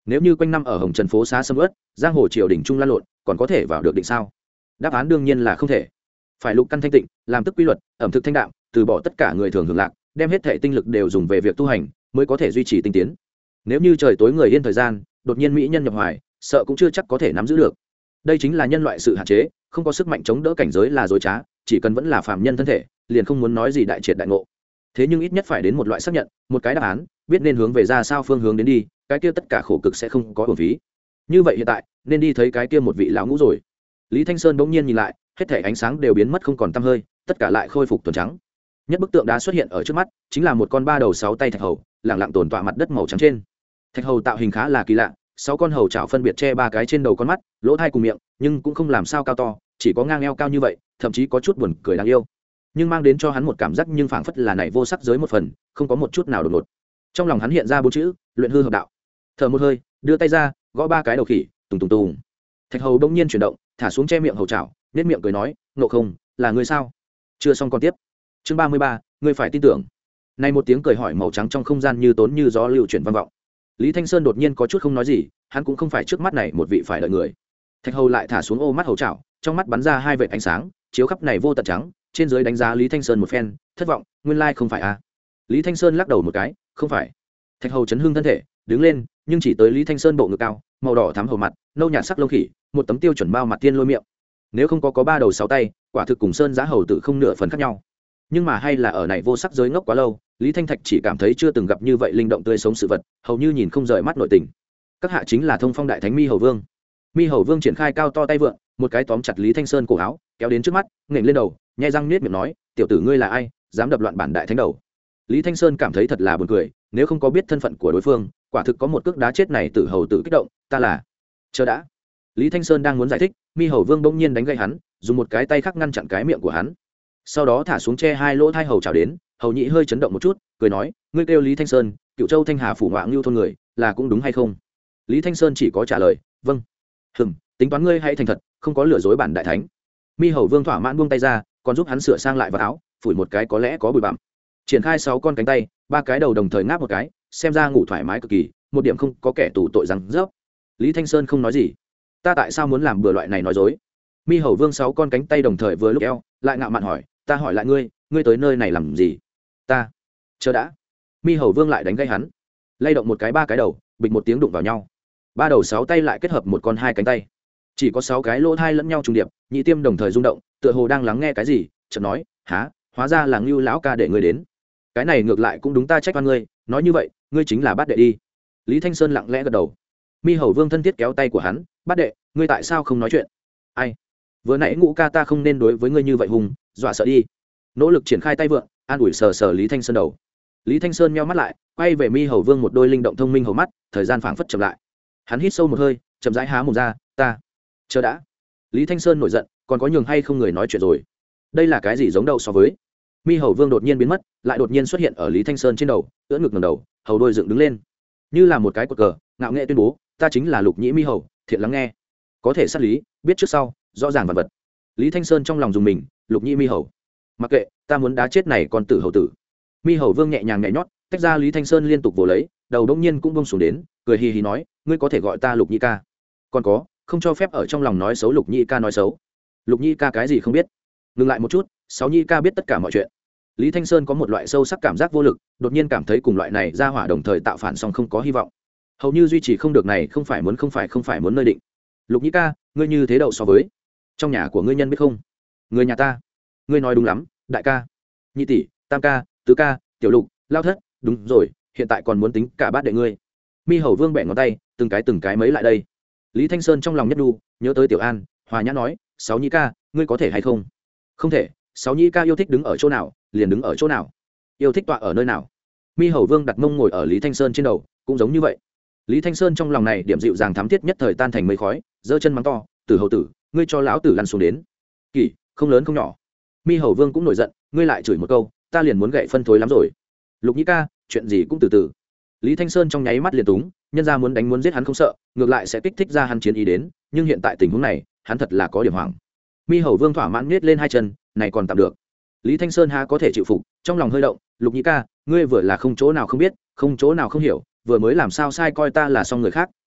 Speaker 1: nếu như quanh năm ở hồng trần phố xá sầm ớt giang hồ triều đình trung lan lộn còn có thể vào được định sao? Đáp án đương nhiên là không thể. Phải lục căn thanh tịnh, làm tức quy luật, ẩm thực thanh đạm, từ bỏ tất cả người thường hưởng lạc, đem hết thể tinh lực đều dùng về việc tu hành mới có thể duy trì tinh tiến. Nếu như trời tối người yên thời gian, đột nhiên mỹ nhân nhập hoài, sợ cũng chưa chắc có thể nắm giữ được. Đây chính là nhân loại sự hạn chế, không có sức mạnh chống đỡ cảnh giới là dối trá, chỉ cần vẫn là phàm nhân thân thể, liền không muốn nói gì đại triệt đại ngộ. Thế nhưng ít nhất phải đến một loại xác nhận, một cái đáp án, biết nên hướng về ra sao phương hướng đến đi, cái kia tất cả khổ cực sẽ không có uổng phí. Như vậy hiện tại, nên đi thấy cái kia một vị lão ngũ rồi. Lý Thanh Sơn bỗng nhiên nhìn lại, hết thảy ánh sáng đều biến mất không còn tăm hơi, tất cả lại khôi phục thuần trắng. Nhất bức tượng đá xuất hiện ở trước mắt, chính là một con ba đầu sáu tay thạch hầu, lẳng lặng tồn tọa mặt đất màu trắng trên. Thạch hầu tạo hình khá là kỳ lạ, sáu con hầu chảo phân biệt che ba cái trên đầu con mắt, lỗ tai cùng miệng, nhưng cũng không làm sao cao to, chỉ có ngang eo cao như vậy, thậm chí có chút buồn cười đáng yêu. Nhưng mang đến cho hắn một cảm giác nhưng phảng phất là này vô sắc giới một phần, không có một chút nào đột ngột. Trong lòng hắn hiện ra bốn chữ, luyện hư hợp đạo. Thở một hơi, đưa tay ra, gõ ba cái đầu khỉ, tùng tùng tùng. Thạch hầu bỗng nhiên chuyển động, thả xuống che miệng hầu chảo, nét miệng cười nói, "Ngộ không, là ngươi sao?" Chưa xong còn tiếp. Chương ba mươi ba, ngươi phải tin tưởng. Này một tiếng cười hỏi màu trắng trong không gian như tốn như gió lưu chuyển vang vọng. Lý Thanh Sơn đột nhiên có chút không nói gì, hắn cũng không phải trước mắt này một vị phải đợi người. Thạch hầu lại thả xuống ô mắt hầu chảo, trong mắt bắn ra hai vệt ánh sáng, chiếu khắp này vô tận trắng, trên dưới đánh giá Lý Thanh Sơn một phen, thất vọng, nguyên lai không phải a. À. Lý Thanh Sơn lắc đầu một cái, không phải. Thạch hầu chấn hưng thân thể, đứng lên, nhưng chỉ tới Lý Thanh Sơn bộ ngực cao, màu đỏ thắm hầu mặt, nâu nhạt sắc lông khỉ, một tấm tiêu chuẩn bao mặt tiên lôi miệng. Nếu không có có ba đầu sáu tay, quả thực cùng Sơn Giá hầu tử không nửa phần khác nhau. Nhưng mà hay là ở này vô sắc giới ngốc quá lâu, Lý Thanh Thạch chỉ cảm thấy chưa từng gặp như vậy linh động tươi sống sự vật, hầu như nhìn không rời mắt nội tình. Các hạ chính là Thông Phong đại thánh Mi Hầu Vương. Mi Hầu Vương triển khai cao to tay vượn, một cái tóm chặt Lý Thanh Sơn cổ áo, kéo đến trước mắt, nghển lên đầu, nhai răng nhếch miệng nói, "Tiểu tử ngươi là ai, dám đập loạn bản đại thánh đầu?" Lý Thanh Sơn cảm thấy thật là buồn cười, nếu không có biết thân phận của đối phương, quả thực có một cước đá chết này tử hầu tử kích động, "Ta là..." Chờ đã. Lý Thanh Sơn đang muốn giải thích, Mi Hầu Vương bỗng nhiên đánh gãy hắn, dùng một cái tay khác ngăn chặn cái miệng của hắn. Sau đó thả xuống che hai lỗ thai hầu chào đến, hầu nhị hơi chấn động một chút, cười nói, "Ngươi kêu Lý Thanh Sơn, Cựu Châu Thanh Hà phủ ngoại lưu thôn người, là cũng đúng hay không?" Lý Thanh Sơn chỉ có trả lời, "Vâng." "Hừm, tính toán ngươi hãy thành thật, không có lừa dối bản đại thánh." Mi Hầu Vương thỏa mãn buông tay ra, còn giúp hắn sửa sang lại vào áo, phủi một cái có lẽ có bụi bặm. Triển khai sáu con cánh tay, ba cái đầu đồng thời ngáp một cái, xem ra ngủ thoải mái cực kỳ, một điểm không có kẻ tù tội răng rớp. Lý Thanh Sơn không nói gì. "Ta tại sao muốn làm bừa loại này nói dối?" Mi Hầu Vương sáu con cánh tay đồng thời vừa lúc eo, lại ngạo mạn hỏi, "Ta hỏi lại ngươi, ngươi tới nơi này làm gì?" "Ta..." "Chờ đã." Mi Hầu Vương lại đánh gây hắn, lay động một cái ba cái đầu, bịch một tiếng đụng vào nhau, ba đầu sáu tay lại kết hợp một con hai cánh tay, chỉ có sáu cái lỗ thai lẫn nhau trùng điệp, nhị tiêm đồng thời rung động, tựa hồ đang lắng nghe cái gì, chợt nói, "Há, hóa ra là Ngưu lão ca để ngươi đến. Cái này ngược lại cũng đúng, ta trách oan ngươi, nói như vậy, ngươi chính là bát đệ đi." Lý Thanh Sơn lặng lẽ gật đầu. Mi Hầu Vương thân thiết kéo tay của hắn, "Bát đệ, ngươi tại sao không nói chuyện?" "Ai? Vừa nãy ngũ ca ta không nên đối với ngươi như vậy hùng, dọa sợ đi." Nỗ lực triển khai tay vượn, an ủi sờ sờ Lý Thanh Sơn đầu. Lý Thanh Sơn nheo mắt lại, quay về Mi Hầu Vương một đôi linh động thông minh hầu mắt, thời gian phảng phất chậm lại. Hắn hít sâu một hơi, chậm rãi há mồm ra, "Ta..." "Chờ đã." Lý Thanh Sơn nổi giận, còn có nhường hay không người nói chuyện rồi? Đây là cái gì giống đâu so với? Mi Hầu Vương đột nhiên biến mất, lại đột nhiên xuất hiện ở Lý Thanh Sơn trên đầu, ưỡn ngực ngẩng đầu, hầu đôi dựng đứng lên, như là một cái cột cờ, ngạo nghễ tuyên bố, "Ta chính là Lục Nhĩ Mi Hầu, thiện lắng nghe. Có thể sát lý, biết trước sau, rõ ràng vật vật." Lý Thanh Sơn trong lòng dùng mình, Lục Nhĩ Mi Hầu. Mặc kệ, ta muốn đá chết này con tử hầu tử. Mi Hầu Vương nhẹ nhàng nhảy nhót, tách ra Lý Thanh Sơn liên tục vồ lấy, đầu đông nhiên cũng bông xuống đến, cười hì hì nói, "Ngươi có thể gọi ta Lục Nhĩ ca. Còn có, không cho phép ở trong lòng nói xấu Lục Nhĩ ca nói xấu." "Lục Nhĩ ca cái gì không biết?" "Ngừng lại một chút, Sáu Nhĩ ca biết tất cả mọi chuyện." Lý Thanh Sơn có một loại sâu sắc cảm giác vô lực, đột nhiên cảm thấy cùng loại này ra hỏa đồng thời tạo phản song không có hy vọng. Hầu như duy trì không được này, không phải muốn không phải không phải muốn nơi định. "Lục Nhĩ ca, ngươi như thế đậu so với trong nhà của ngươi nhân biết không?" "Người nhà ta." "Ngươi nói đúng lắm, đại ca." "Nhị tỷ, tam ca, tứ ca, tiểu Lục, lao thất, đúng rồi, hiện tại còn muốn tính cả bát đệ ngươi." Mi Hầu Vương bẻ ngón tay, từng cái từng cái mấy lại đây. Lý Thanh Sơn trong lòng nhất đu, nhớ tới Tiểu An, hòa nhã nói, "Sáu Nhĩ ca, ngươi có thể hay không?" "Không thể, Sáu Nhĩ ca yêu thích đứng ở chỗ nào, liền đứng ở chỗ nào. Yêu thích tọa ở nơi nào." Mi Hầu Vương đặt mông ngồi ở Lý Thanh Sơn trên đầu, cũng giống như vậy. Lý Thanh Sơn trong lòng này điểm dịu dàng thắm thiết nhất thời tan thành mây khói, giơ chân mắng to, "Tử hầu tử, ngươi cho lão tử lăn xuống đến." "Kỷ, không lớn không nhỏ." Mi Hầu Vương cũng nổi giận, "Ngươi lại chửi một câu, ta liền muốn gậy phân thối lắm rồi." "Lục Nhĩ ca, chuyện gì cũng từ từ." Lý Thanh Sơn trong nháy mắt liền túng, nhân ra muốn đánh muốn giết hắn không sợ, ngược lại sẽ kích thích ra hắn chiến ý đến, nhưng hiện tại tình huống này, hắn thật là có điểm hoảng. Mi Hầu Vương thỏa mãn nhếch lên hai chân, này còn tạm được. Lý Thanh Sơn há có thể chịu phục, trong lòng hơi động, "Lục Nhĩ ca, ngươi vừa là không chỗ nào không biết, không chỗ nào không hiểu, vừa mới làm sao sai coi ta là xong người khác,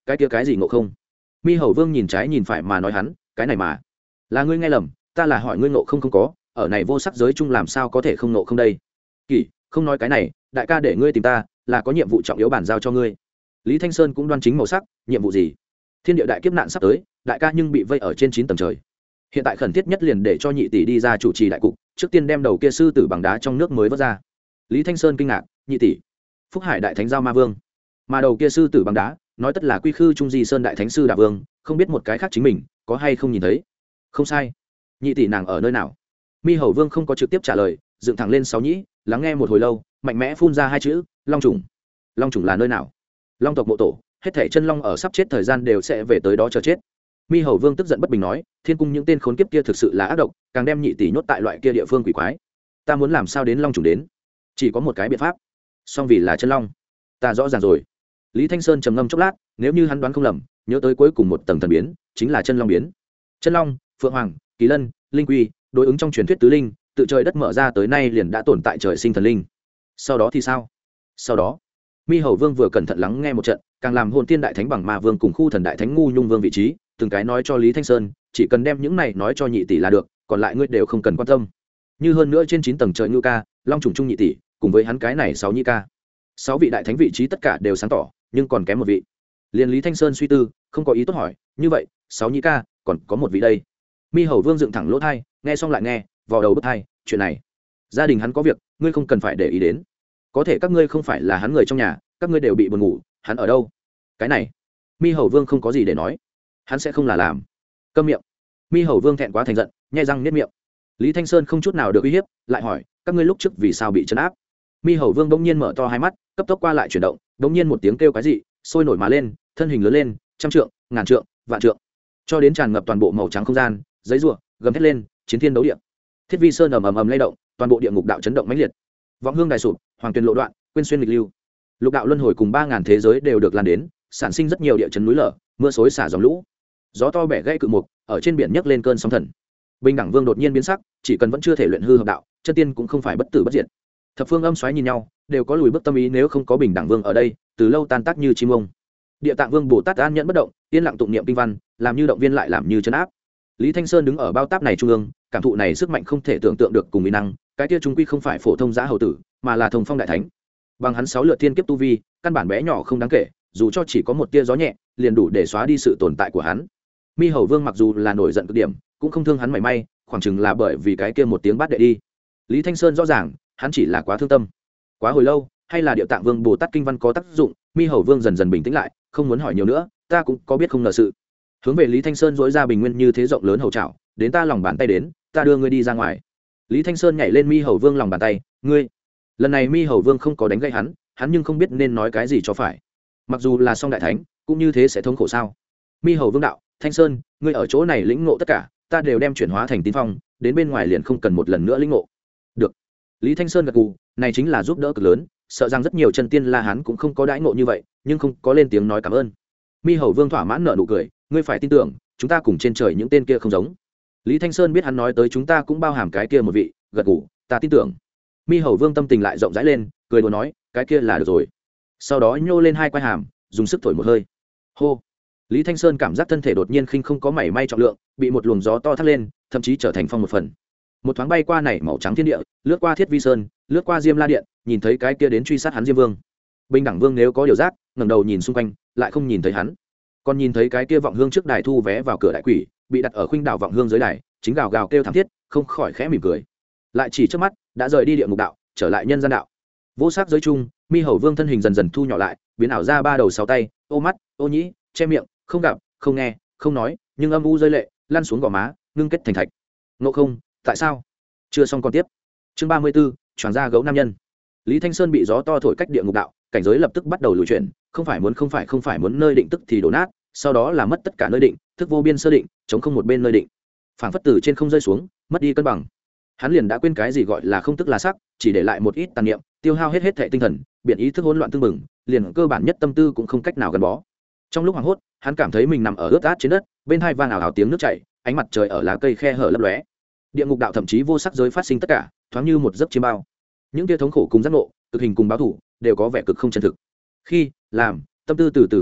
Speaker 1: cái kia cái gì ngộ không? Mi Hầu Vương nhìn trái nhìn phải mà nói hắn, cái này mà là ngươi nghe lầm, ta là hỏi ngươi ngộ không không có, ở này vô sắc giới chung làm sao có thể không ngộ không đây? Kỷ, không nói cái này, đại ca để ngươi tìm ta, là có nhiệm vụ trọng yếu bản giao cho ngươi. Lý Thanh Sơn cũng đoan chính màu sắc, nhiệm vụ gì? Thiên địa đại kiếp nạn sắp tới, đại ca nhưng bị vây ở trên chín tầng trời. Hiện tại khẩn thiết nhất liền để cho nhị tỷ đi ra chủ trì đại cục, trước tiên đem đầu kia sư tử bằng đá trong nước mới vớt ra. Lý Thanh Sơn kinh ngạc, nhị tỷ, Phúc Hải đại thánh giao ma vương, mà đầu kia sư tử bằng đá, nói tất là quy khư trung di sơn đại thánh sư đà vương, không biết một cái khác chính mình có hay không nhìn thấy. Không sai, nhị tỷ nàng ở nơi nào? Mi Hầu Vương không có trực tiếp trả lời, dựng thẳng lên sáu nhĩ, lắng nghe một hồi lâu, mạnh mẽ phun ra hai chữ, long trùng. Long trùng là nơi nào? Long tộc mộ tổ, hết thảy chân long ở sắp chết thời gian đều sẽ về tới đó chờ chết. Mi Hầu Vương tức giận bất bình nói, thiên cung những tên khốn kiếp kia thực sự là ác độc, càng đem nhị tỷ nhốt tại loại kia địa phương quỷ quái. Ta muốn làm sao đến long trùng đến? Chỉ có một cái biện pháp, song vì là chân long. Ta rõ ràng rồi. Lý Thanh Sơn trầm ngâm chốc lát, nếu như hắn đoán không lầm, nhớ tới cuối cùng một tầng thần biến, chính là chân long biến. Chân long, phượng hoàng, kỳ lân, linh quy, đối ứng trong truyền thuyết tứ linh, tự trời đất mở ra tới nay liền đã tồn tại trời sinh thần linh. Sau đó thì sao? Sau đó, Mi Hầu Vương vừa cẩn thận lắng nghe một trận, càng làm hồn tiên đại thánh bằng ma vương cùng khu thần đại thánh ngu nhung vương vị trí, từng cái nói cho Lý Thanh Sơn, chỉ cần đem những này nói cho nhị tỷ là được, còn lại ngươi đều không cần quan tâm. Như hơn nữa trên chín tầng trời ngư ca, long trùng trung nhị tỷ, cùng với hắn cái này sáu nhị ca. Sáu vị đại thánh vị trí tất cả đều sáng tỏ, nhưng còn kém một vị. Liên Lý Thanh Sơn suy tư, không có ý tốt hỏi, như vậy, sáu nhị ca, còn có một vị đây. Mi Hầu Vương dựng thẳng lỗ tai, nghe xong lại nghe, vào đầu bứt tai, chuyện này, gia đình hắn có việc, ngươi không cần phải để ý đến. Có thể các ngươi không phải là hắn người trong nhà, các ngươi đều bị buồn ngủ, hắn ở đâu? Cái này, Mi Hầu Vương không có gì để nói, hắn sẽ không là làm. Câm miệng. Mi Hầu Vương thẹn quá thành giận, nhếch răng niết miệng. Lý Thanh Sơn không chút nào được uy hiếp, lại hỏi, các ngươi lúc trước vì sao bị trấn áp? Mi Hầu Vương bỗng nhiên mở to hai mắt, cấp tốc qua lại chuyển động, bỗng nhiên một tiếng kêu cái gì, sôi nổi mà lên, thân hình lớn lên, trăm trượng, ngàn trượng, vạn trượng, cho đến tràn ngập toàn bộ màu trắng không gian, giấy rủa, gầm thét lên, chiến thiên đấu địa. Thiết Vi Sơn ầm ầm ầm lay động, toàn bộ địa ngục đạo chấn động mãnh liệt. Vọng hương đài sụp, hoàng tuyền lộ đoạn, quên xuyên lịch lưu. Lục đạo luân hồi cùng ba ngàn thế giới đều được lan đến, sản sinh rất nhiều địa chấn núi lở, mưa xối xả dòng lũ. Gió to bẻ gãy cự mục, ở trên biển nhấc lên cơn sóng thần. Bình đẳng vương đột nhiên biến sắc, chỉ cần vẫn chưa thể luyện hư hợp đạo, chân tiên cũng không phải bất tử bất diệt. Thập phương âm xoáy nhìn nhau, đều có lùi bước tâm ý, nếu không có bình đẳng vương ở đây, từ lâu tan tác như chim ông. Địa tạng vương Bồ Tát an nhẫn bất động, yên lặng tụng niệm kinh văn, làm như động viên lại làm như trấn áp. Lý Thanh Sơn đứng ở bao táp này trung ương, cảm thụ này sức mạnh không thể tưởng tượng được cùng uy năng, cái kia trung quy không phải phổ thông giá hầu tử, mà là thông phong đại thánh. Bằng hắn sáu lượt thiên kiếp tu vi, căn bản bé nhỏ không đáng kể, dù cho chỉ có một tia gió nhẹ, liền đủ để xóa đi sự tồn tại của hắn. Mi Hầu Vương mặc dù là nổi giận cực điểm, cũng không thương hắn mảy may, khoảng chừng là bởi vì cái kia một tiếng bát đệ đi. Lý Thanh Sơn rõ ràng, hắn chỉ là quá thương tâm. Quá hồi lâu, hay là Địa Tạng Vương Bồ Tát kinh văn có tác dụng, Mi Hầu Vương dần dần bình tĩnh lại, không muốn hỏi nhiều nữa, ta cũng có biết không ngờ sự. Hướng về Lý Thanh Sơn dối ra bình nguyên như thế rộng lớn hầu trảo, đến ta lòng bàn tay đến, ta đưa ngươi đi ra ngoài. Lý Thanh Sơn nhảy lên Mi Hầu Vương lòng bàn tay, ngươi. Lần này Mi Hầu Vương không có đánh gãy hắn, hắn nhưng không biết nên nói cái gì cho phải. Mặc dù là song đại thánh, cũng như thế sẽ thống khổ sao? Mi Hầu Vương đạo, Thanh Sơn, ngươi ở chỗ này lĩnh ngộ tất cả, ta đều đem chuyển hóa thành tín phong, đến bên ngoài liền không cần một lần nữa lĩnh ngộ. Được. Lý Thanh Sơn gật gù, này chính là giúp đỡ cực lớn, sợ rằng rất nhiều chân tiên La Hán cũng không có đãi ngộ như vậy, nhưng không có lên tiếng nói cảm ơn. Mi Hầu Vương thỏa mãn nở nụ cười, ngươi phải tin tưởng, chúng ta cùng trên trời những tên kia không giống. Lý Thanh Sơn biết hắn nói tới chúng ta cũng bao hàm cái kia một vị, gật gù, ta tin tưởng. Mi Hầu Vương tâm tình lại rộng rãi lên, cười đùa nói, cái kia là được rồi. Sau đó nhô lên hai quai hàm, dùng sức thổi một hơi. Hô. Lý Thanh Sơn cảm giác thân thể đột nhiên khinh không có mảy may trọng lượng, bị một luồng gió to thắt lên, thậm chí trở thành phong một phần. Một thoáng bay qua này màu trắng thiên địa, lướt qua Thiết Vi Sơn, lướt qua Diêm La Điện, nhìn thấy cái kia đến truy sát hắn Diêm Vương. Bình đẳng Vương nếu có điều giác, ngẩng đầu nhìn xung quanh, lại không nhìn thấy hắn. Còn nhìn thấy cái kia vọng hương trước đài thu vé vào cửa đại quỷ, bị đặt ở khuynh đảo vọng hương dưới đài, chính gào gào kêu thảm thiết, không khỏi khẽ mỉm cười. Lại chỉ trước mắt, đã rời đi địa ngục đạo, trở lại nhân gian đạo. Vô sắc giới chung, Mi Hầu Vương thân hình dần dần thu nhỏ lại, biến ảo ra ba đầu sáu tay, ô mắt, ô nhĩ, che miệng, không gặp, không nghe, không nói, nhưng âm u rơi lệ, lăn xuống gò má, ngưng kết thành thạch. Ngộ không, tại sao? Chưa xong còn tiếp. Chương ba mươi 34, choàng ra gấu nam nhân. Lý Thanh Sơn bị gió to thổi cách địa ngục đạo, cảnh giới lập tức bắt đầu lùi chuyển, không phải muốn không phải không phải muốn nơi định tức thì đổ nát, sau đó là mất tất cả nơi định, thức vô biên sơ định, chống không một bên nơi định. Phảng phất từ trên không rơi xuống, mất đi cân bằng. Hắn liền đã quên cái gì gọi là không tức là sắc, chỉ để lại một ít tàn niệm, tiêu hao hết hết thể tinh thần, biển ý thức hỗn loạn tương mừng, liền cơ bản nhất tâm tư cũng không cách nào gắn bó. Trong lúc hoảng hốt, hắn cảm thấy mình nằm ở ướt át trên đất, bên hai vang ảo ảo tiếng nước chảy, ánh mặt trời ở lá cây khe hở lấp lóe. Địa ngục đạo thậm chí vô sắc giới phát sinh tất cả, thoáng như một giấc chiêm bao. Những tia thống khổ cùng giác ngộ, cực hình cùng báo thủ, đều có vẻ cực không chân thực. Khi làm tâm tư từ từ khôi phục,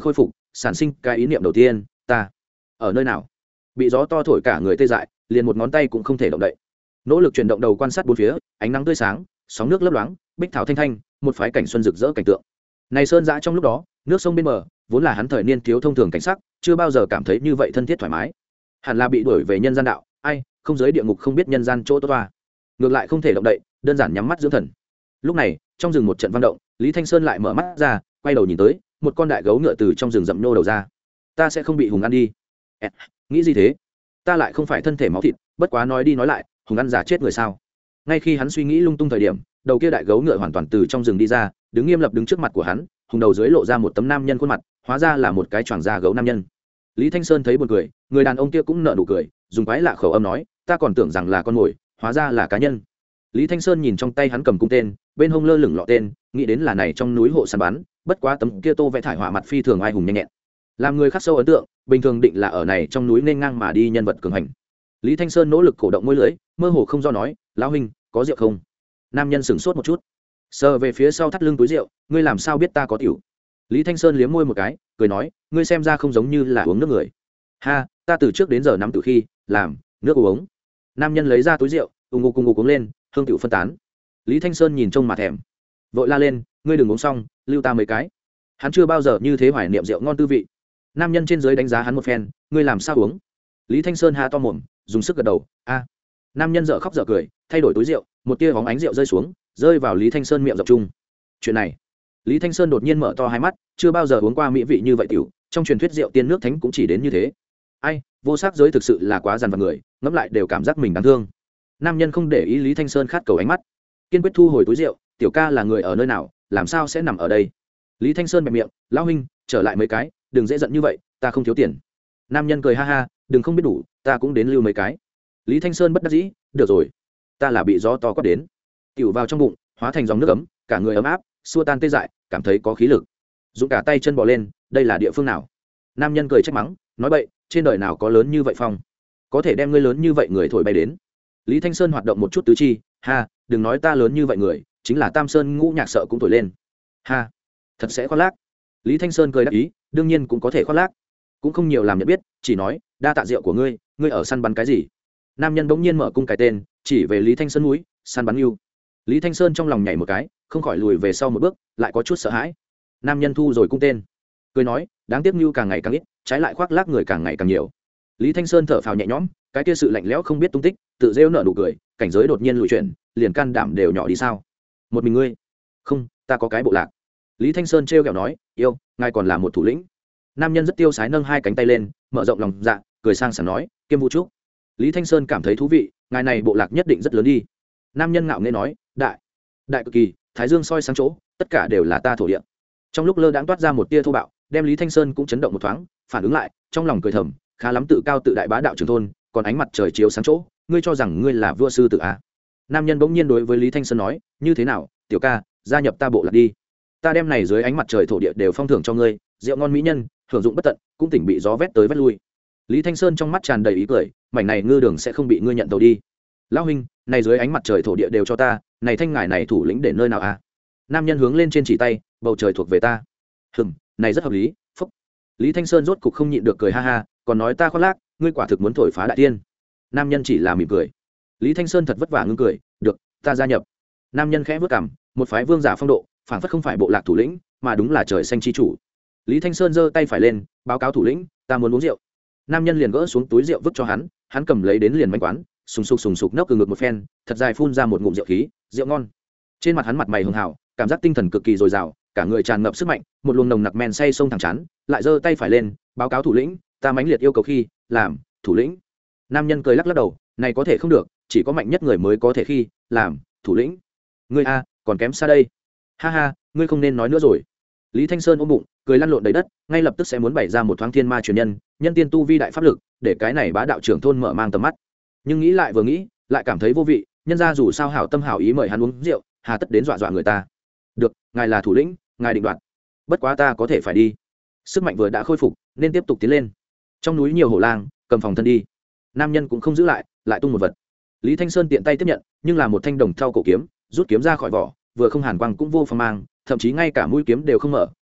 Speaker 1: sản sinh cái ý niệm đầu tiên, ta ở nơi nào? Bị gió to thổi cả người tê dại, liền một ngón tay cũng không thể động đậy. Nỗ lực chuyển động đầu quan sát bốn phía, ánh nắng tươi sáng, sóng nước lấp loáng, bích thảo thanh thanh, một phái cảnh xuân rực rỡ cảnh tượng. Này sơn dã trong lúc đó, nước sông bên bờ, vốn là hắn thời niên thiếu thông thường cảnh sắc, chưa bao giờ cảm thấy như vậy thân thiết thoải mái. Hẳn là bị đuổi về nhân gian đạo, ai, không giới địa ngục không biết nhân gian chỗ tốt toa. Ngược lại không thể động đậy, đơn giản nhắm mắt dưỡng thần. Lúc này, trong rừng một trận văn động, Lý Thanh Sơn lại mở mắt ra, quay đầu nhìn tới, một con đại gấu ngựa từ trong rừng rậm nhô đầu ra. Ta sẽ không bị hùng ăn đi. À, nghĩ gì thế? Ta lại không phải thân thể máu thịt, bất quá nói đi nói lại, hùng ăn giả chết người sao? Ngay khi hắn suy nghĩ lung tung thời điểm, đầu kia đại gấu ngựa hoàn toàn từ trong rừng đi ra, đứng nghiêm lập đứng trước mặt của hắn, hùng đầu dưới lộ ra một tấm nam nhân khuôn mặt, hóa ra là một cái choàng da gấu nam nhân. Lý Thanh Sơn thấy buồn cười, người đàn ông kia cũng nở nụ cười, dùng quái lạ khẩu âm nói, ta còn tưởng rằng là con mồi, hóa ra là cá nhân. Lý Thanh Sơn nhìn trong tay hắn cầm cung tên, bên hông lơ lửng lọ tên, nghĩ đến là này trong núi hộ săn bắn, bất quá tấm kia tô vẽ thải họa mặt phi thường ai hùng nhanh nhẹn, làm người khắc sâu ấn tượng, bình thường định là ở này trong núi nên ngang mà đi nhân vật cường hành. Lý Thanh Sơn nỗ lực cổ động môi lưỡi, mơ hồ không do nói, lão huynh, có rượu không? Nam nhân sững sốt một chút, sờ về phía sau thắt lưng túi rượu, ngươi làm sao biết ta có tiểu? Lý Thanh Sơn liếm môi một cái, cười nói, ngươi xem ra không giống như là uống nước người. Ha, ta từ trước đến giờ nắm từ khi làm nước uống. Nam nhân lấy ra túi rượu, ung ung ung uống lên, hương tiểu phân tán. Lý Thanh Sơn nhìn trông mà thèm, vội la lên, ngươi đừng uống xong, lưu ta mấy cái. Hắn chưa bao giờ như thế hoài niệm rượu ngon tư vị. Nam nhân trên dưới đánh giá hắn một phen, ngươi làm sao uống? Lý Thanh Sơn ha to mồm, dùng sức gật đầu, a. Nam nhân dở khóc dở cười, thay đổi túi rượu, một tia bóng ánh rượu rơi xuống, rơi vào Lý Thanh Sơn miệng rộng chung. Chuyện này, Lý Thanh Sơn đột nhiên mở to hai mắt, chưa bao giờ uống qua mỹ vị như vậy tiểu, trong truyền thuyết rượu tiên nước thánh cũng chỉ đến như thế. Ai, vô sắc giới thực sự là quá dằn vặt người, ngẫm lại đều cảm giác mình đáng thương. Nam nhân không để ý Lý Thanh Sơn khát cầu ánh mắt, kiên quyết thu hồi túi rượu, tiểu ca là người ở nơi nào, làm sao sẽ nằm ở đây? Lý Thanh Sơn bẹp miệng, lão huynh, trở lại mấy cái, đừng dễ giận như vậy, ta không thiếu tiền. Nam nhân cười ha ha, đừng không biết đủ, ta cũng đến lưu mấy cái. Lý Thanh Sơn bất đắc dĩ, được rồi, ta là bị gió to quát đến, tiểu vào trong bụng, hóa thành dòng nước ấm, cả người ấm áp, xua tan tê dại, cảm thấy có khí lực, dũng cả tay chân bò lên. Đây là địa phương nào? Nam nhân cười trách mắng, nói bậy, trên đời nào có lớn như vậy phong, có thể đem ngươi lớn như vậy người thổi bay đến. Lý Thanh Sơn hoạt động một chút tứ chi, ha, đừng nói ta lớn như vậy người, chính là Tam Sơn ngũ nhạc sợ cũng thổi lên, ha, thật sẽ khoác lác. Lý Thanh Sơn cười đáp ý, đương nhiên cũng có thể khoác lác, cũng không nhiều làm nhận biết, chỉ nói, đa tạ rượu của ngươi, ngươi ở săn bắn cái gì? Nam nhân bỗng nhiên mở cung cái tên, chỉ về Lý Thanh Sơn núi, săn bắn yêu. Lý Thanh Sơn trong lòng nhảy một cái, không khỏi lùi về sau một bước, lại có chút sợ hãi. Nam nhân thu rồi cung tên, cười nói, đáng tiếc như càng ngày càng ít, trái lại khoác lác người càng ngày càng nhiều. Lý Thanh Sơn thở phào nhẹ nhõm, cái kia sự lạnh lẽo không biết tung tích, tự rêu nở nụ cười, cảnh giới đột nhiên lùi chuyển, liền can đảm đều nhỏ đi sao? Một mình ngươi? Không, ta có cái bộ lạc. Lý Thanh Sơn trêu ghẹo nói, yêu, ngài còn là một thủ lĩnh. Nam nhân rất tiêu sái nâng hai cánh tay lên, mở rộng lòng dạ, cười sang sảng nói, kiêm vũ trúc. Lý Thanh Sơn cảm thấy thú vị, ngài này bộ lạc nhất định rất lớn đi. Nam nhân ngạo nghễ nói, đại, đại cực kỳ, thái dương soi sáng chỗ, tất cả đều là ta thổ địa. Trong lúc lơ đãng toát ra một tia thô bạo, đem Lý Thanh Sơn cũng chấn động một thoáng, phản ứng lại, trong lòng cười thầm, khá lắm tự cao tự đại bá đạo trưởng thôn, còn ánh mặt trời chiếu sáng chỗ, ngươi cho rằng ngươi là vua sư tử à? Nam nhân bỗng nhiên đối với Lý Thanh Sơn nói, như thế nào, tiểu ca, gia nhập ta bộ lạc đi, ta đem này dưới ánh mặt trời thổ địa đều phong thưởng cho ngươi, rượu ngon mỹ nhân, hưởng dụng bất tận, cũng tỉnh bị gió vét tới vét lui. Lý Thanh Sơn trong mắt tràn đầy ý cười, mảnh này ngư đường sẽ không bị ngươi nhận tàu đi. Lão huynh, này dưới ánh mặt trời thổ địa đều cho ta, này thanh ngải này thủ lĩnh để nơi nào à? Nam nhân hướng lên trên chỉ tay, bầu trời thuộc về ta. Hừm, này rất hợp lý. Phúc. Lý Thanh Sơn rốt cục không nhịn được cười ha ha, còn nói ta khoác lác, ngươi quả thực muốn thổi phá đại tiên. Nam nhân chỉ là mỉm cười. Lý Thanh Sơn thật vất vả ngưng cười, được, ta gia nhập. Nam nhân khẽ vớt cằm, một phái vương giả phong độ, phảng phất không phải bộ lạc thủ lĩnh, mà đúng là trời xanh chi chủ. Lý Thanh Sơn giơ tay phải lên, báo cáo thủ lĩnh, ta muốn uống rượu. Nam nhân liền gỡ xuống túi rượu vứt cho hắn, hắn cầm lấy đến liền manh quán, sùng sục sùng sục nốc từ ngực một phen, thật dài phun ra một ngụm rượu khí, rượu ngon. Trên mặt hắn mặt mày hường hào, cảm giác tinh thần cực kỳ dồi dào, cả người tràn ngập sức mạnh, một luồng nồng nặc men say sông thẳng chán, lại giơ tay phải lên, báo cáo thủ lĩnh, ta mãnh liệt yêu cầu khi làm thủ lĩnh. Nam nhân cười lắc lắc đầu, này có thể không được, chỉ có mạnh nhất người mới có thể khi làm thủ lĩnh. Ngươi a, còn kém xa đây. Ha ha, ngươi không nên nói nữa rồi. Lý Thanh Sơn ôm bụng, cười lăn lộn đầy đất, ngay lập tức sẽ muốn bày ra một thoáng thiên ma truyền nhân, nhân tiên tu vi đại pháp lực, để cái này bá đạo trưởng thôn mở mang tầm mắt. Nhưng nghĩ lại vừa nghĩ, lại cảm thấy vô vị, nhân ra dù sao hảo tâm hảo ý mời hắn uống rượu, hà tất đến dọa dọa người ta. Được, ngài là thủ lĩnh, ngài định đoạt. Bất quá ta có thể phải đi. Sức mạnh vừa đã khôi phục, nên tiếp tục tiến lên. Trong núi nhiều hổ lang, cầm phòng thân đi. Nam nhân cũng không giữ lại, lại tung một vật. Lý Thanh Sơn tiện tay tiếp nhận, nhưng là một thanh đồng thau cổ kiếm, rút kiếm ra khỏi vỏ, vừa không hàn quang cũng vô phong mang, thậm chí ngay cả mũi kiếm đều không mở,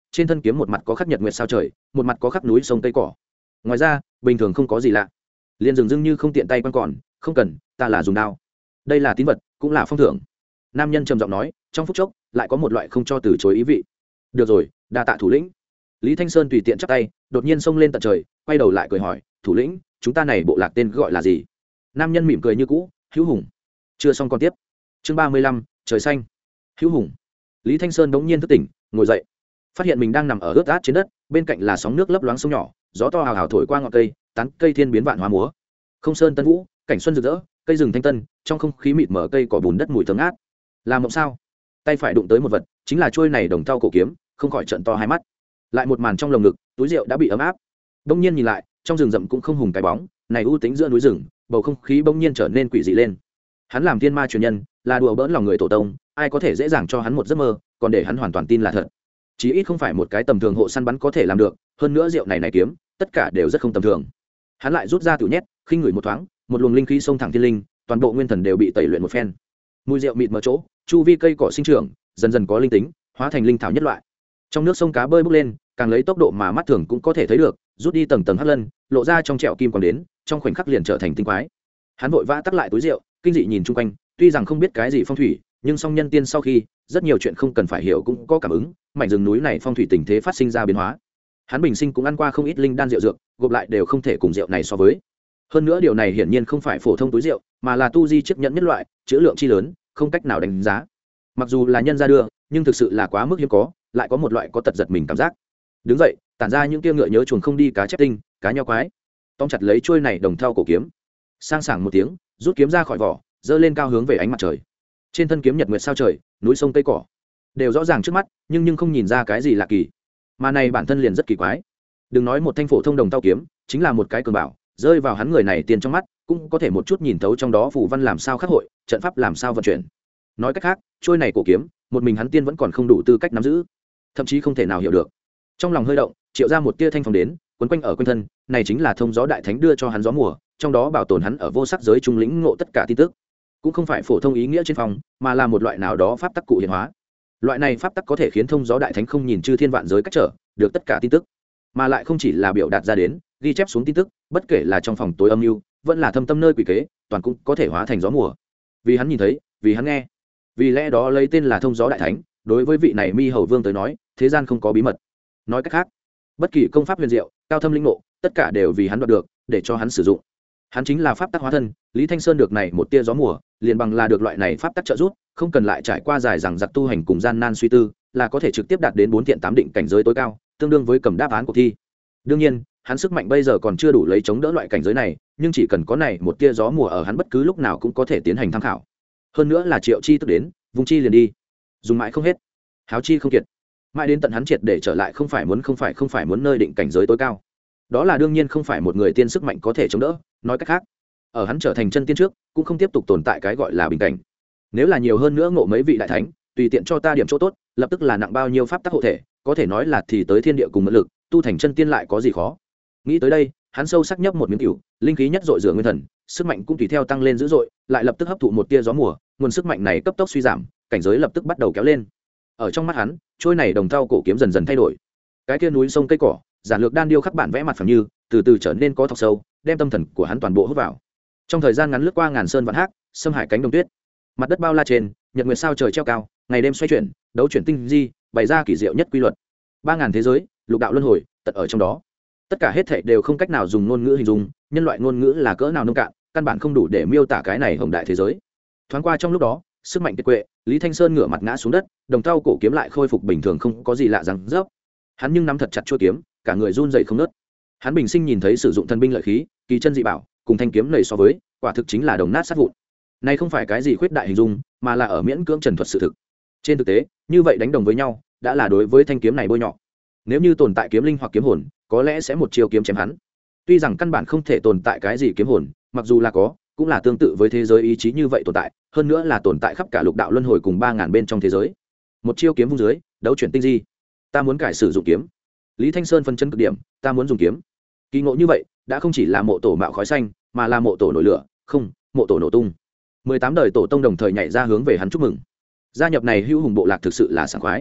Speaker 1: trên thân kiếm một mặt có khắc nhật nguyệt sao trời, một mặt có khắc núi sông cây cỏ. Ngoài ra bình thường không có gì lạ. Liên dừng dưng như không tiện tay quan còn, không cần, ta là dùng đao. Đây là tín vật, cũng là phong thưởng. Nam nhân trầm giọng nói, trong phút chốc lại có một loại không cho từ chối ý vị. Được rồi, đa tạ thủ lĩnh. Lý Thanh Sơn tùy tiện chắp tay, đột nhiên xông lên tận trời, quay đầu lại cười hỏi, thủ lĩnh, chúng ta này bộ lạc tên gọi là gì? Nam nhân mỉm cười như cũ, Hữu Hùng. Chưa xong còn tiếp. Chương ba mươi lăm, trời xanh. Hữu Hùng. Lý Thanh Sơn bỗng nhiên thức tỉnh, ngồi dậy, phát hiện mình đang nằm ở ướt át trên đất, bên cạnh là sóng nước lấp loáng sông nhỏ, gió to hào hào thổi qua ngọn cây, tán cây thiên biến vạn hóa múa. Không sơn tân vũ, cảnh xuân rực rỡ, cây rừng thanh tân, trong không khí mịt mờ cây cỏ bùn đất mùi thơm ngát. Làm mộng sao? Tay phải đụng tới một vật, chính là chuôi này đồng thau cổ kiếm, không khỏi trợn to hai mắt. Lại một màn trong lồng ngực, túi rượu đã bị ấm áp. Bỗng nhiên nhìn lại, trong rừng rậm cũng không hùng cái bóng, này u tính giữa núi rừng, bầu không khí bỗng nhiên trở nên quỷ dị lên. Hắn làm thiên ma truyền nhân, là đùa bỡn lòng người tổ tông, ai có thể dễ dàng cho hắn một giấc mơ, còn để hắn hoàn toàn tin là thật. Chí ít không phải một cái tầm thường hộ săn bắn có thể làm được, hơn nữa rượu này này kiếm, tất cả đều rất không tầm thường. Hắn lại rút ra tiểu nhét, khinh người một thoáng, một luồng linh khí xông thẳng thiên linh, toàn bộ nguyên thần đều bị tẩy luyện một phen. Mùi rượu mịt mờ chỗ, chu vi cây cỏ sinh trưởng, dần dần có linh tính, hóa thành linh thảo nhất loại. Trong nước sông cá bơi bốc lên, càng lấy tốc độ mà mắt thường cũng có thể thấy được, rút đi tầng tầng hắc lân, lộ ra trong trẹo kim quang đến, trong khoảnh khắc liền trở thành tinh quái. Hắn vội vã tắt lại túi rượu, kinh dị nhìn chung quanh, tuy rằng không biết cái gì phong thủy, nhưng song nhân tiên sau khi, rất nhiều chuyện không cần phải hiểu cũng có cảm ứng, mảnh rừng núi này phong thủy tình thế phát sinh ra biến hóa. Hắn bình sinh cũng ăn qua không ít linh đan rượu dược, gộp lại đều không thể cùng rượu này so với. Hơn nữa điều này hiển nhiên không phải phổ thông túi rượu, mà là tu di chiếc nhẫn nhất loại, chữ lượng chi lớn, không cách nào đánh giá. Mặc dù là nhân ra đưa, nhưng thực sự là quá mức hiếm có, lại có một loại có tật giật mình cảm giác. Đứng dậy, tản ra những tia ngựa nhớ chuồng không đi cá chép tinh, cá nho quái. Tóm chặt lấy chuôi này đồng thau cổ kiếm, sang sảng một tiếng, rút kiếm ra khỏi vỏ, giơ lên cao hướng về ánh mặt trời. Trên thân kiếm nhật nguyệt sao trời, núi sông cây cỏ, đều rõ ràng trước mắt, nhưng nhưng không nhìn ra cái gì lạ kỳ. Mà này bản thân liền rất kỳ quái. Đừng nói một thanh phổ thông đồng thau kiếm, chính là một cái cường bảo, rơi vào hắn người này tiền trong mắt, cũng có thể một chút nhìn thấu trong đó phù văn làm sao khắc hội, trận pháp làm sao vận chuyển. Nói cách khác, trôi này cổ kiếm, một mình hắn tiên vẫn còn không đủ tư cách nắm giữ, thậm chí không thể nào hiểu được. Trong lòng hơi động, triệu ra một tia thanh phong đến, quấn quanh ở quanh thân, này chính là thông gió đại thánh đưa cho hắn gió mùa, trong đó bảo tồn hắn ở vô sắc giới trung lĩnh ngộ tất cả tin tức. Cũng không phải phổ thông ý nghĩa trên phòng, mà là một loại nào đó pháp tắc cụ hiện hóa. Loại này pháp tắc có thể khiến thông gió đại thánh không nhìn chư thiên vạn giới cách trở được tất cả tin tức, mà lại không chỉ là biểu đạt ra đến, ghi chép xuống tin tức, bất kể là trong phòng tối âm mưu, vẫn là thâm tâm nơi quỷ kế, toàn cũng có thể hóa thành gió mùa. Vì hắn nhìn thấy, vì hắn nghe, vì lẽ đó lấy tên là thông gió đại thánh. Đối với vị này Mi Hầu Vương tới nói, thế gian không có bí mật. Nói cách khác, bất kỳ công pháp huyền diệu, cao thâm linh ngộ, tất cả đều vì hắn đoạt được, để cho hắn sử dụng. Hắn chính là pháp tắc hóa thân. Lý Thanh Sơn được này một tia gió mùa, liền bằng là được loại này pháp tắc trợ giúp, không cần lại trải qua dài dằng dặc tu hành cùng gian nan suy tư, là có thể trực tiếp đạt đến bốn thiện tám định cảnh giới tối cao, tương đương với cầm đáp án cuộc thi. Đương nhiên, hắn sức mạnh bây giờ còn chưa đủ lấy chống đỡ loại cảnh giới này, nhưng chỉ cần có này một tia gió mùa ở hắn bất cứ lúc nào cũng có thể tiến hành tham khảo. Hơn nữa là triệu chi tức đến, vùng chi liền đi, dùng mãi không hết, háo chi không kiệt, mãi đến tận hắn triệt để trở lại không phải muốn không phải không phải muốn nơi định cảnh giới tối cao. Đó là đương nhiên không phải một người tiên sức mạnh có thể chống đỡ. Nói cách khác, ở hắn trở thành chân tiên trước, cũng không tiếp tục tồn tại cái gọi là bình cảnh. Nếu là nhiều hơn nữa ngộ mấy vị đại thánh, tùy tiện cho ta điểm chỗ tốt, lập tức là nặng bao nhiêu pháp tắc hộ thể, có thể nói là thì tới thiên địa cùng mượn lực, tu thành chân tiên lại có gì khó. Nghĩ tới đây, hắn sâu sắc nhấp một miếng cửu, linh khí nhất dội rửa nguyên thần, sức mạnh cũng tùy theo tăng lên dữ dội, lại lập tức hấp thụ một tia gió mùa, nguồn sức mạnh này cấp tốc suy giảm, cảnh giới lập tức bắt đầu kéo lên. Ở trong mắt hắn, trôi này đồng thau cổ kiếm dần dần thay đổi. Cái kia núi sông cây cỏ, giản lược đan điêu khắc bản vẽ mặt phẳng như, từ từ trở nên có thọc sâu, đem tâm thần của hắn toàn bộ hút vào. Trong thời gian ngắn lướt qua ngàn sơn vạn hắc, xâm hải cánh đồng tuyết, mặt đất bao la trên, nhật nguyệt sao trời treo cao, ngày đêm xoay chuyển, đấu chuyển tinh di, bày ra kỳ diệu nhất quy luật. Ba ngàn thế giới, lục đạo luân hồi, tận ở trong đó. Tất cả hết thảy đều không cách nào dùng ngôn ngữ hình dung, nhân loại ngôn ngữ là cỡ nào nông cạn, căn bản không đủ để miêu tả cái này hồng đại thế giới. Thoáng qua trong lúc đó, sức mạnh kiệt quệ, Lý Thanh Sơn ngửa mặt ngã xuống đất, đồng thau cổ kiếm lại khôi phục bình thường không có gì lạ rằng rớp. Hắn nhưng nắm thật chặt chuôi kiếm, cả người run rẩy không ngớt. Hắn bình sinh nhìn thấy sử dụng thần binh lợi khí, kỳ chân dị bảo, cùng thanh kiếm này so với, quả thực chính là đồng nát sát vụn. Này không phải cái gì khuyết đại hình dung, mà là ở miễn cưỡng trần thuật sự thực. Trên thực tế, như vậy đánh đồng với nhau, đã là đối với thanh kiếm này bôi nhọ. Nếu như tồn tại kiếm linh hoặc kiếm hồn, có lẽ sẽ một chiêu kiếm chém hắn. Tuy rằng căn bản không thể tồn tại cái gì kiếm hồn, mặc dù là có, cũng là tương tự với thế giới ý chí như vậy tồn tại, hơn nữa là tồn tại khắp cả lục đạo luân hồi cùng ba ngàn bên trong thế giới. Một chiêu kiếm vung dưới, đấu chuyển tinh di. Ta muốn cải sử dụng kiếm. Lý Thanh Sơn phân chân cực điểm, ta muốn dùng kiếm. Kỳ ngộ như vậy, đã không chỉ là mộ tổ mạo khói xanh, mà là mộ tổ nổi lửa, không, mộ tổ nổ tung. Mười tám đời tổ tông đồng thời nhảy ra hướng về hắn chúc mừng. Gia nhập này hữu hùng bộ lạc thực sự là sảng khoái.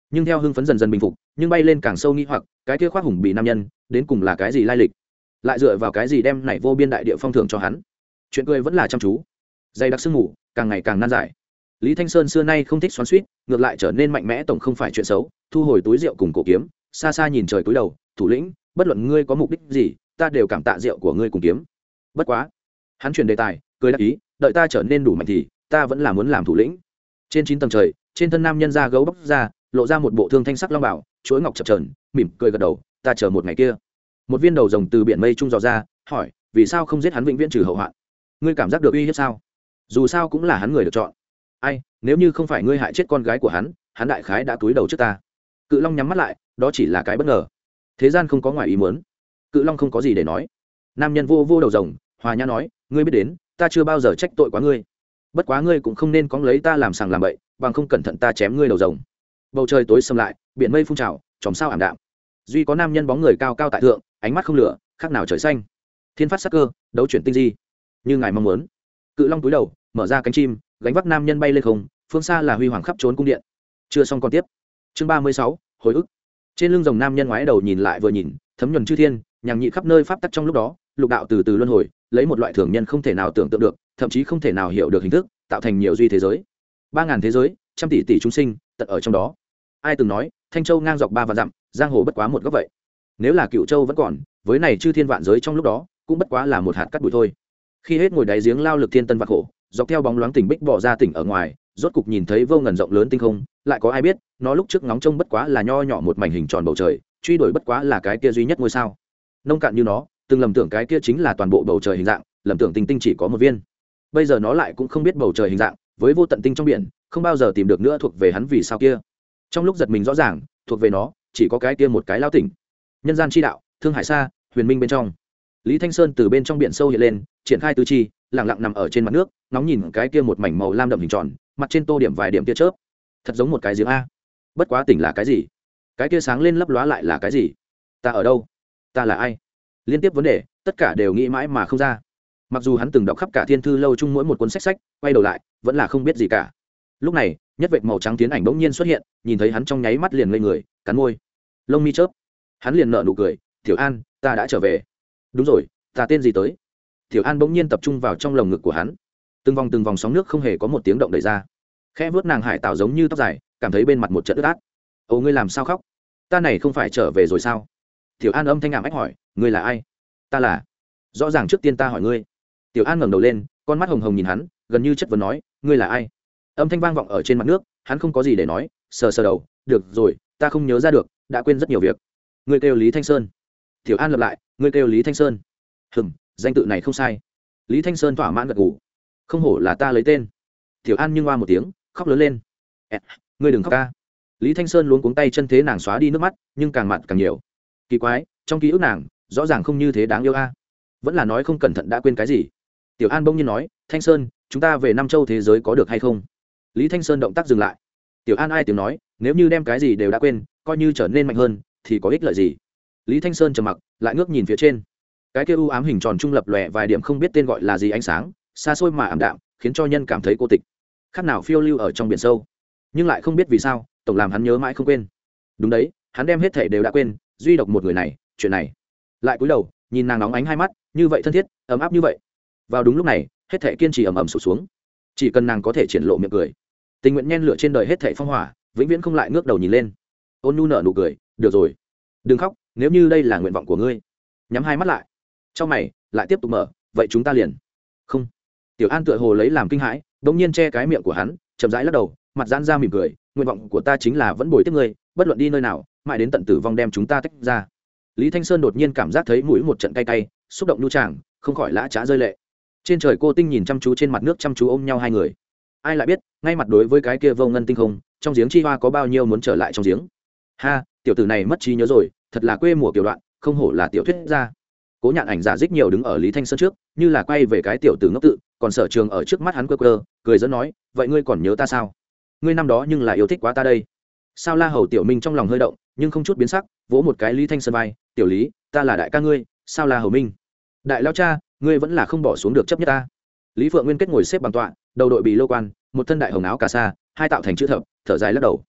Speaker 1: nhưng theo hưng phấn dần dần bình phục nhưng bay lên càng sâu nghi hoặc cái kia khoác hùng bị nam nhân đến cùng là cái gì lai lịch, lại dựa vào cái gì đem này vô biên đại địa phong thưởng cho hắn. Chuyện cười vẫn là chăm chú, dày đặc sương mù càng ngày càng nan giải. Lý Thanh Sơn xưa nay không thích xoắn xuýt, ngược lại trở nên mạnh mẽ, tổng không phải chuyện xấu. Thu hồi túi rượu cùng cổ kiếm, xa xa nhìn trời cúi đầu, thủ lĩnh, bất luận ngươi có mục đích gì, ta đều cảm tạ rượu của ngươi cùng kiếm. Bất quá, hắn chuyển đề tài, cười đáp ý, đợi ta trở nên đủ mạnh thì, ta vẫn là muốn làm thủ lĩnh. Trên chín tầng trời, trên thân nam nhân da gấu bóc ra, lộ ra một bộ thương thanh sắc long bảo, chuỗi ngọc chập chờn, mỉm cười gật đầu, ta chờ một ngày kia. Một viên đầu rồng từ biển mây trung dò ra, hỏi, vì sao không giết hắn vĩnh viễn trừ hậu hoạn? Ngươi cảm giác được uy hiếp sao? Dù sao cũng là hắn người được chọn. Ai, nếu như không phải ngươi hại chết con gái của hắn, hắn đại khái đã túi đầu trước ta. Cự Long nhắm mắt lại, đó chỉ là cái bất ngờ. Thế gian không có ngoài ý muốn. Cự Long không có gì để nói. Nam nhân vô vô đầu rồng, hòa nhã nói, ngươi biết đến, ta chưa bao giờ trách tội quá ngươi. Bất quá ngươi cũng không nên cóng lấy ta làm sàng làm bậy, bằng không cẩn thận ta chém ngươi đầu rồng. Bầu trời tối sầm lại, biển mây phun trào, chòm sao ảm đạm. Duy có nam nhân bóng người cao cao tại thượng, ánh mắt không lửa, khác nào trời xanh. Thiên phát sắc cơ, đấu chuyển tinh di. Như ngài mong muốn. Cự Long túi đầu, mở ra cánh chim, gánh vác nam nhân bay lên không, phương xa là huy hoàng khắp trốn cung điện. Chưa xong còn tiếp. Chương ba mươi sáu, hồi ức. Trên lưng rồng nam nhân ngoái đầu nhìn lại vừa nhìn, thấm nhuần chư thiên, nhằng nhị khắp nơi pháp tắc trong lúc đó, lục đạo từ từ luân hồi, lấy một loại thường nhân không thể nào tưởng tượng được, thậm chí không thể nào hiểu được hình thức, tạo thành nhiều duy thế giới. Ba ngàn thế giới, trăm tỷ tỷ chúng sinh, tận ở trong đó. Ai từng nói, Thanh Châu ngang dọc ba vạn dặm, giang hồ bất quá một góc vậy. Nếu là Cựu Châu vẫn còn, với này chư thiên vạn giới trong lúc đó, cũng bất quá là một hạt cát bụi thôi. Khi hết ngồi đáy giếng lao lực thiên tân vạn khổ, dọc theo bóng loáng tỉnh bích bỏ ra tỉnh ở ngoài, rốt cục nhìn thấy vô ngần rộng lớn tinh không, lại có ai biết, nó lúc trước ngóng trông bất quá là nho nhỏ một mảnh hình tròn bầu trời, truy đuổi bất quá là cái kia duy nhất ngôi sao. Nông cạn như nó, từng lầm tưởng cái kia chính là toàn bộ bầu trời hình dạng, lầm tưởng tinh tinh chỉ có một viên. Bây giờ nó lại cũng không biết bầu trời hình dạng, với vô tận tinh trong biển, không bao giờ tìm được nữa thuộc về hắn vì sao kia. Trong lúc giật mình rõ ràng, thuộc về nó, chỉ có cái kia một cái lao tỉnh. Nhân gian chi đạo, Thương Hải Sa, huyền minh bên trong. Lý Thanh Sơn từ bên trong biển sâu hiện lên, triển khai tứ chi, lặng lặng nằm ở trên mặt nước, ngóng nhìn cái kia một mảnh màu lam đậm hình tròn, mặt trên tô điểm vài điểm tia chớp, thật giống một cái giếng a. Bất quá tỉnh là cái gì? Cái kia sáng lên lấp lóa lại là cái gì? Ta ở đâu? Ta là ai? Liên tiếp vấn đề, tất cả đều nghĩ mãi mà không ra. Mặc dù hắn từng đọc khắp cả thiên thư lâu chung mỗi một cuốn sách sách, quay đầu lại, vẫn là không biết gì cả. Lúc này, nhất vệt màu trắng tiến ảnh bỗng nhiên xuất hiện, nhìn thấy hắn trong nháy mắt liền ngây người, cắn môi, lông mi chớp. Hắn liền nở nụ cười, "Tiểu An, ta đã trở về." "Đúng rồi, ta tên gì tới?" Tiểu An bỗng nhiên tập trung vào trong lồng ngực của hắn. Từng vòng từng vòng sóng nước không hề có một tiếng động đẩy ra. Khẽ vuốt nàng hải tạo giống như tóc dài, cảm thấy bên mặt một trận ướt át. "Ồ, ngươi làm sao khóc? Ta này không phải trở về rồi sao?" Tiểu An âm thanh ảm ách hỏi, "Ngươi là ai?" "Ta là..." "Rõ ràng trước tiên ta hỏi ngươi." Tiểu An ngẩng đầu lên, con mắt hồng hồng nhìn hắn, gần như chất vấn nói, "Ngươi là ai?" Âm thanh vang vọng ở trên mặt nước, hắn không có gì để nói, sờ sờ đầu, "Được rồi, ta không nhớ ra được, đã quên rất nhiều việc." "Ngươi kêu Lý Thanh Sơn." Tiểu An lặp lại, "Ngươi kêu Lý Thanh Sơn." "Hừm, danh tự này không sai." Lý Thanh Sơn thỏa mãn gật gù. "Không hổ là ta lấy tên." Tiểu An nhưng oa một tiếng, khóc lớn lên. "Ê, ngươi đừng khóc ca." Lý Thanh Sơn luống cuống tay chân thế nàng xóa đi nước mắt, nhưng càng mặn càng nhiều. Kỳ quái, trong ký ức nàng, rõ ràng không như thế đáng yêu a. Vẫn là nói không cẩn thận đã quên cái gì. Tiểu An bỗng nhiên nói, "Thanh Sơn, chúng ta về Nam Châu thế giới có được hay không?" Lý Thanh Sơn động tác dừng lại. Tiểu An ai tiếng nói, nếu như đem cái gì đều đã quên, coi như trở nên mạnh hơn, thì có ích lợi gì? Lý Thanh Sơn trầm mặc, lại ngước nhìn phía trên. Cái kia u ám hình tròn trung lập lòe vài điểm không biết tên gọi là gì ánh sáng, xa xôi mà ảm đạm, khiến cho nhân cảm thấy cô tịch. Khác nào phiêu lưu ở trong biển sâu, nhưng lại không biết vì sao, tổng làm hắn nhớ mãi không quên. Đúng đấy, hắn đem hết thể đều đã quên, duy độc một người này, chuyện này. Lại cúi đầu, nhìn nàng nóng ánh hai mắt, như vậy thân thiết, ấm áp như vậy. Vào đúng lúc này, hết thể kiên trì ầm ầm sụp xuống. Chỉ cần nàng có thể triển lộ miệng cười, tình nguyện nhen lửa trên đời hết thể phong hỏa, vĩnh viễn không lại ngước đầu nhìn lên. Ôn nhu nở nụ cười, "Được rồi, đừng khóc, nếu như đây là nguyện vọng của ngươi." Nhắm hai mắt lại, trong mày lại tiếp tục mở, "Vậy chúng ta liền..." "Không." Tiểu An tựa hồ lấy làm kinh hãi, đống nhiên che cái miệng của hắn, chậm rãi lắc đầu, mặt giãn ra mỉm cười, "Nguyện vọng của ta chính là vẫn bồi tiếp ngươi, bất luận đi nơi nào, mãi đến tận tử vong đem chúng ta tách ra." Lý Thanh Sơn đột nhiên cảm giác thấy mũi một trận cay cay, xúc động nhu tràng, không khỏi lã chã rơi lệ. Trên trời cô tinh nhìn chăm chú trên mặt nước, chăm chú ôm nhau hai người. Ai lại biết, ngay mặt đối với cái kia vô ngân tinh không, trong giếng chi hoa có bao nhiêu muốn trở lại trong giếng. Ha, tiểu tử này mất trí nhớ rồi, thật là quê mùa kiểu đoạn, không hổ là tiểu thuyết gia. Cố Nhạn Ảnh giả dích nhiều đứng ở Lý Thanh Sơn trước, như là quay về cái tiểu tử ngốc tự, còn Sở Trường ở trước mắt hắn quơ quơ, cười dẫn nói, "Vậy ngươi còn nhớ ta sao? Ngươi năm đó nhưng là yêu thích quá ta đây." Sao La Hầu Tiểu Minh trong lòng hơi động, nhưng không chút biến sắc, vỗ một cái Lý Thanh Sơn vai, "Tiểu Lý, ta là đại ca ngươi, Sao La Hầu Minh. Đại lão cha, ngươi vẫn là không bỏ xuống được chấp nhất ta." Lý Phượng Nguyên kết ngồi xếp bằng tọa, đầu đội bì lô quan, một thân đại hồng áo cà sa, hai tạo thành chữ thập, thở dài lắc đầu.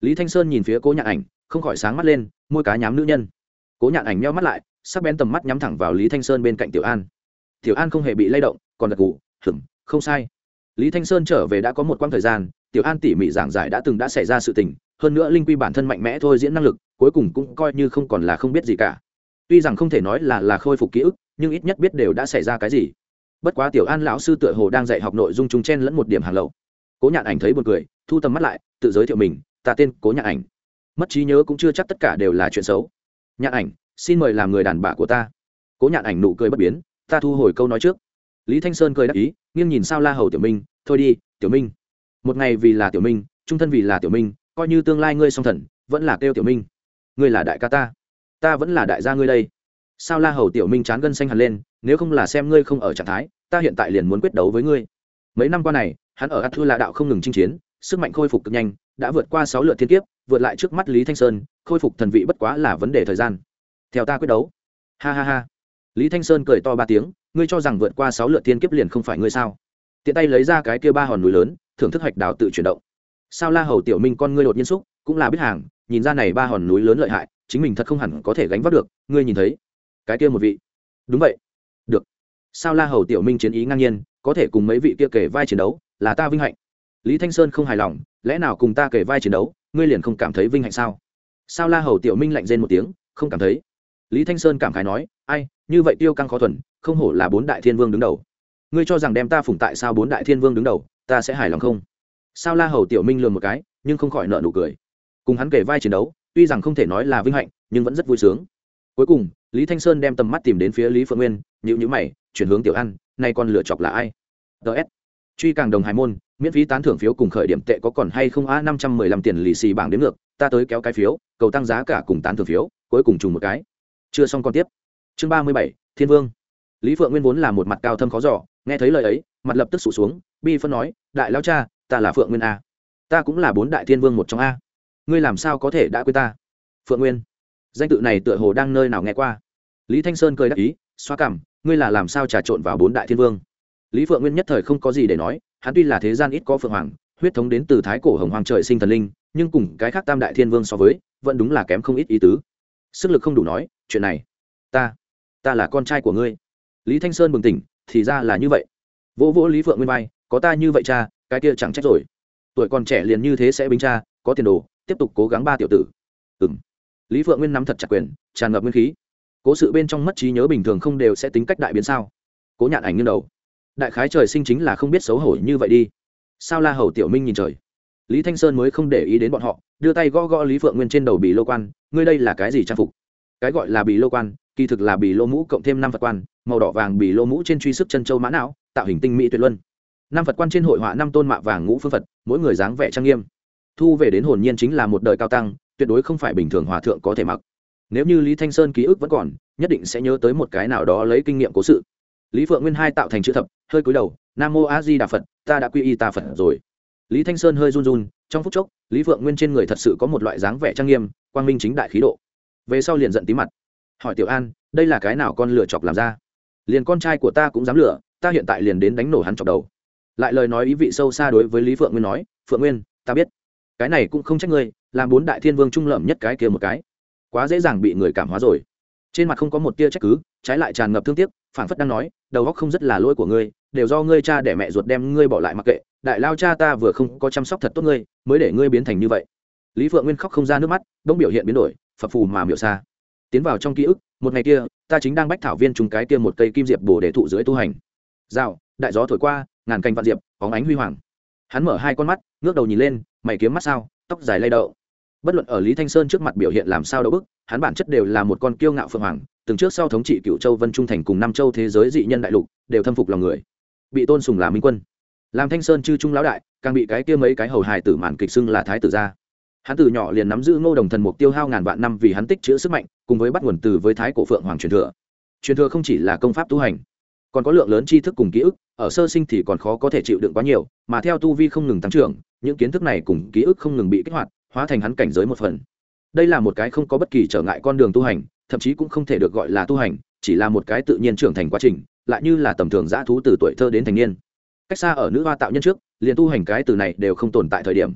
Speaker 1: Lý Thanh Sơn nhìn phía Cố Nhạn Ảnh, không khỏi sáng mắt lên, môi cá nhám nữ nhân. Cố Nhạn Ảnh nheo mắt lại, sắc bén tầm mắt nhắm thẳng vào Lý Thanh Sơn bên cạnh Tiểu An. Tiểu An không hề bị lay động, còn gật gù, "Hửm, không sai." Lý Thanh Sơn trở về đã có một quãng thời gian, Tiểu An tỉ mỉ giảng giải đã từng đã xảy ra sự tình, hơn nữa linh quy bản thân mạnh mẽ thôi diễn năng lực, cuối cùng cũng coi như không còn là không biết gì cả. Tuy rằng không thể nói là là khôi phục ký ức, nhưng ít nhất biết đều đã xảy ra cái gì. Bất quá Tiểu An lão sư tựa hồ đang dạy học nội dung chúng chen lẫn một điểm hàng lậu. Cố Nhạn Ảnh thấy buồn cười, thu tầm mắt lại, tự giới thiệu mình, "Ta tên Cố Nhạn Ảnh." Mất trí nhớ cũng chưa chắc tất cả đều là chuyện xấu. "Nhạn Ảnh, xin mời làm người đàn bà của ta." Cố Nhạn Ảnh nụ cười bất biến, "Ta thu hồi câu nói trước." Lý Thanh Sơn cười đáp ý, nghiêng nhìn sao La Hầu Tiểu Minh, "Thôi đi, Tiểu Minh. Một ngày vì là Tiểu Minh, trung thân vì là Tiểu Minh, coi như tương lai ngươi song thần, vẫn là kêu Tiểu Minh. Ngươi là đại ca ta, ta vẫn là đại gia ngươi đây." Sao La Hầu Tiểu Minh chán gân xanh hẳn lên, "Nếu không là xem ngươi không ở trạng thái, ta hiện tại liền muốn quyết đấu với ngươi." Mấy năm qua này, hắn ở Át Thư La đạo không ngừng chinh chiến, sức mạnh khôi phục cực nhanh, đã vượt qua sáu lượt thiên kiếp, vượt lại trước mắt Lý Thanh Sơn, khôi phục thần vị bất quá là vấn đề thời gian. "Theo ta quyết đấu." Ha ha ha. Lý Thanh Sơn cười to ba tiếng, "Ngươi cho rằng vượt qua sáu lượt thiên kiếp liền không phải ngươi sao?" Tiện tay lấy ra cái kia ba hòn núi lớn, thưởng thức hạch đào tự chuyển động. Sao La Hầu Tiểu Minh con ngươi đột nhiên xúc, cũng là biết hàng, nhìn ra này ba hòn núi lớn lợi hại, chính mình thật không hẳn có thể gánh vác được, ngươi nhìn thấy? Cái kia một vị. Đúng vậy. Được. Sao La Hầu Tiểu Minh chiến ý ngang nhiên, có thể cùng mấy vị kia kể vai chiến đấu, là ta vinh hạnh. Lý Thanh Sơn không hài lòng, lẽ nào cùng ta kể vai chiến đấu, ngươi liền không cảm thấy vinh hạnh sao? Sao La Hầu Tiểu Minh lạnh rên một tiếng, không cảm thấy. Lý Thanh Sơn cảm khái nói, ai, như vậy tiêu căng khó thuần, không hổ là bốn đại thiên vương đứng đầu. Ngươi cho rằng đem ta phụng tại sao bốn đại thiên vương đứng đầu, ta sẽ hài lòng không? Sao La Hầu Tiểu Minh lườm một cái, nhưng không khỏi nợ nụ cười. Cùng hắn kể vai chiến đấu, tuy rằng không thể nói là vinh hạnh, nhưng vẫn rất vui sướng. Cuối cùng, Lý Thanh Sơn đem tầm mắt tìm đến phía Lý Phượng Nguyên, nhíu nhíu mày, chuyển hướng Tiểu An, nay con lựa chọc là ai? đê ét. Truy càng đồng hải môn, miễn phí tán thưởng phiếu cùng khởi điểm tệ có còn hay không a năm trăm mười lăm tiền lì xì bảng đến ngược, ta tới kéo cái phiếu, cầu tăng giá cả cùng tán thưởng phiếu, cuối cùng trùng một cái. Chưa xong con tiếp. Chương ba mươi bảy, Thiên Vương. Lý Phượng Nguyên vốn là một mặt cao thâm khó dò, nghe thấy lời ấy, mặt lập tức sụt xuống, bi phân nói, đại lão cha, ta là Phượng Nguyên a. Ta cũng là bốn đại thiên vương một trong a. Ngươi làm sao có thể đã quên ta? Phượng Nguyên. Danh tự này tựa hồ đang nơi nào nghe qua. Lý Thanh Sơn cười đáp ý, xoa cằm, ngươi là làm sao trà trộn vào bốn đại thiên vương? Lý Phượng Nguyên nhất thời không có gì để nói, hắn tuy là thế gian ít có phượng hoàng, huyết thống đến từ thái cổ hồng hoàng trời sinh thần linh, nhưng cùng cái khác tam đại thiên vương so với, vẫn đúng là kém không ít ý tứ. Sức lực không đủ nói, chuyện này, ta, ta là con trai của ngươi. Lý Thanh Sơn bừng tỉnh, thì ra là như vậy. Vỗ vỗ Lý Phượng Nguyên vai, có ta như vậy cha, cái kia chẳng trách rồi. Tuổi còn trẻ liền như thế sẽ bính cha, có tiền đồ, tiếp tục cố gắng ba tiểu tử. Ừm. Lý Phượng Nguyên nắm thật chặt quyền, tràn ngập nguyên khí. Cố sự bên trong mất trí nhớ bình thường không đều sẽ tính cách đại biến sao? Cố Nhạn Ảnh nghiêng đầu. Đại khái trời sinh chính là không biết xấu hổ như vậy đi. Sao La Hầu Tiểu Minh nhìn trời. Lý Thanh Sơn mới không để ý đến bọn họ, đưa tay gõ gõ Lý Phượng Nguyên trên đầu bì lô quan, ngươi đây là cái gì trang phục? Cái gọi là bì lô quan, kỳ thực là bì lô mũ cộng thêm năm Phật quan, màu đỏ vàng bì lô mũ trên truy sức chân châu mã não, tạo hình tinh mỹ tuyệt luân. Năm Phật quan trên hội họa năm tôn mạ vàng ngũ phương Phật, mỗi người dáng vẻ trang nghiêm. Thu về đến hồn nhiên chính là một đời cao tăng, tuyệt đối không phải bình thường hòa thượng có thể mặc. Nếu như Lý Thanh Sơn ký ức vẫn còn, nhất định sẽ nhớ tới một cái nào đó lấy kinh nghiệm cố sự. Lý Phượng Nguyên hai tạo thành chữ thập, hơi cúi đầu, Nam Mô A Di Đà Phật, ta đã quy y ta Phật rồi. Lý Thanh Sơn hơi run run, trong phút chốc, Lý Phượng Nguyên trên người thật sự có một loại dáng vẻ trang nghiêm, quang minh chính đại khí độ. Về sau liền giận tí mặt, hỏi Tiểu An, đây là cái nào con lửa chọc làm ra? Liền con trai của ta cũng dám lửa, ta hiện tại liền đến đánh nổ hắn chọc đầu. Lại lời nói ý vị sâu xa đối với Lý Phượng Nguyên nói, Phượng Nguyên, ta biết, cái này cũng không trách ngươi, làm bốn đại thiên vương trung lợm nhất cái kia một cái, quá dễ dàng bị người cảm hóa rồi. Trên mặt không có một tia trách cứ, trái lại tràn ngập thương tiếc, phảng phất đang nói, đầu óc không rất là lỗi của ngươi, đều do ngươi cha để mẹ ruột đem ngươi bỏ lại mặc kệ, đại lao cha ta vừa không có chăm sóc thật tốt ngươi, mới để ngươi biến thành như vậy. Lý Phượng Nguyên khóc không ra nước mắt, đống biểu hiện biến đổi, phập phù mà miểu xa. Tiến vào trong ký ức, một ngày kia, ta chính đang bách thảo viên trùng cái kia một cây kim diệp bổ để thụ dưới tu hành. Rào, đại gió thổi qua, ngàn cành vạn diệp, bóng ánh huy hoàng. Hắn mở hai con mắt, ngước đầu nhìn lên, mày kiếm mắt sao, tóc dài lay động. Bất luận ở Lý Thanh Sơn trước mặt biểu hiện làm sao đâu bức, hắn bản chất đều là một con kiêu ngạo phượng hoàng, từng trước sau thống trị Cửu Châu Vân Trung thành cùng năm châu thế giới dị nhân đại lục, đều thâm phục lòng người. Bị tôn sùng là minh quân, làm Thanh Sơn chư trung lão đại, càng bị cái kia mấy cái hầu hài tử màn kịch xưng là thái tử gia. Hắn từ nhỏ liền nắm giữ Ngô Đồng thần mục tiêu hao ngàn vạn năm vì hắn tích trữ sức mạnh, cùng với bắt nguồn từ với thái cổ phượng hoàng truyền thừa. Truyền thừa không chỉ là công pháp tu hành, còn có lượng lớn tri thức cùng ký ức, ở sơ sinh thì còn khó có thể chịu đựng quá nhiều, mà theo tu vi không ngừng tăng trưởng, những kiến thức này cùng ký ức không ngừng bị kích hoạt, hóa thành hắn cảnh giới một phần. Đây là một cái không có bất kỳ trở ngại con đường tu hành, thậm chí cũng không thể được gọi là tu hành, chỉ là một cái tự nhiên trưởng thành quá trình, lại như là tầm thường dã thú từ tuổi thơ đến thành niên. Cách xa ở nữ hoa tạo nhân trước, liền tu hành cái từ này đều không tồn tại thời điểm.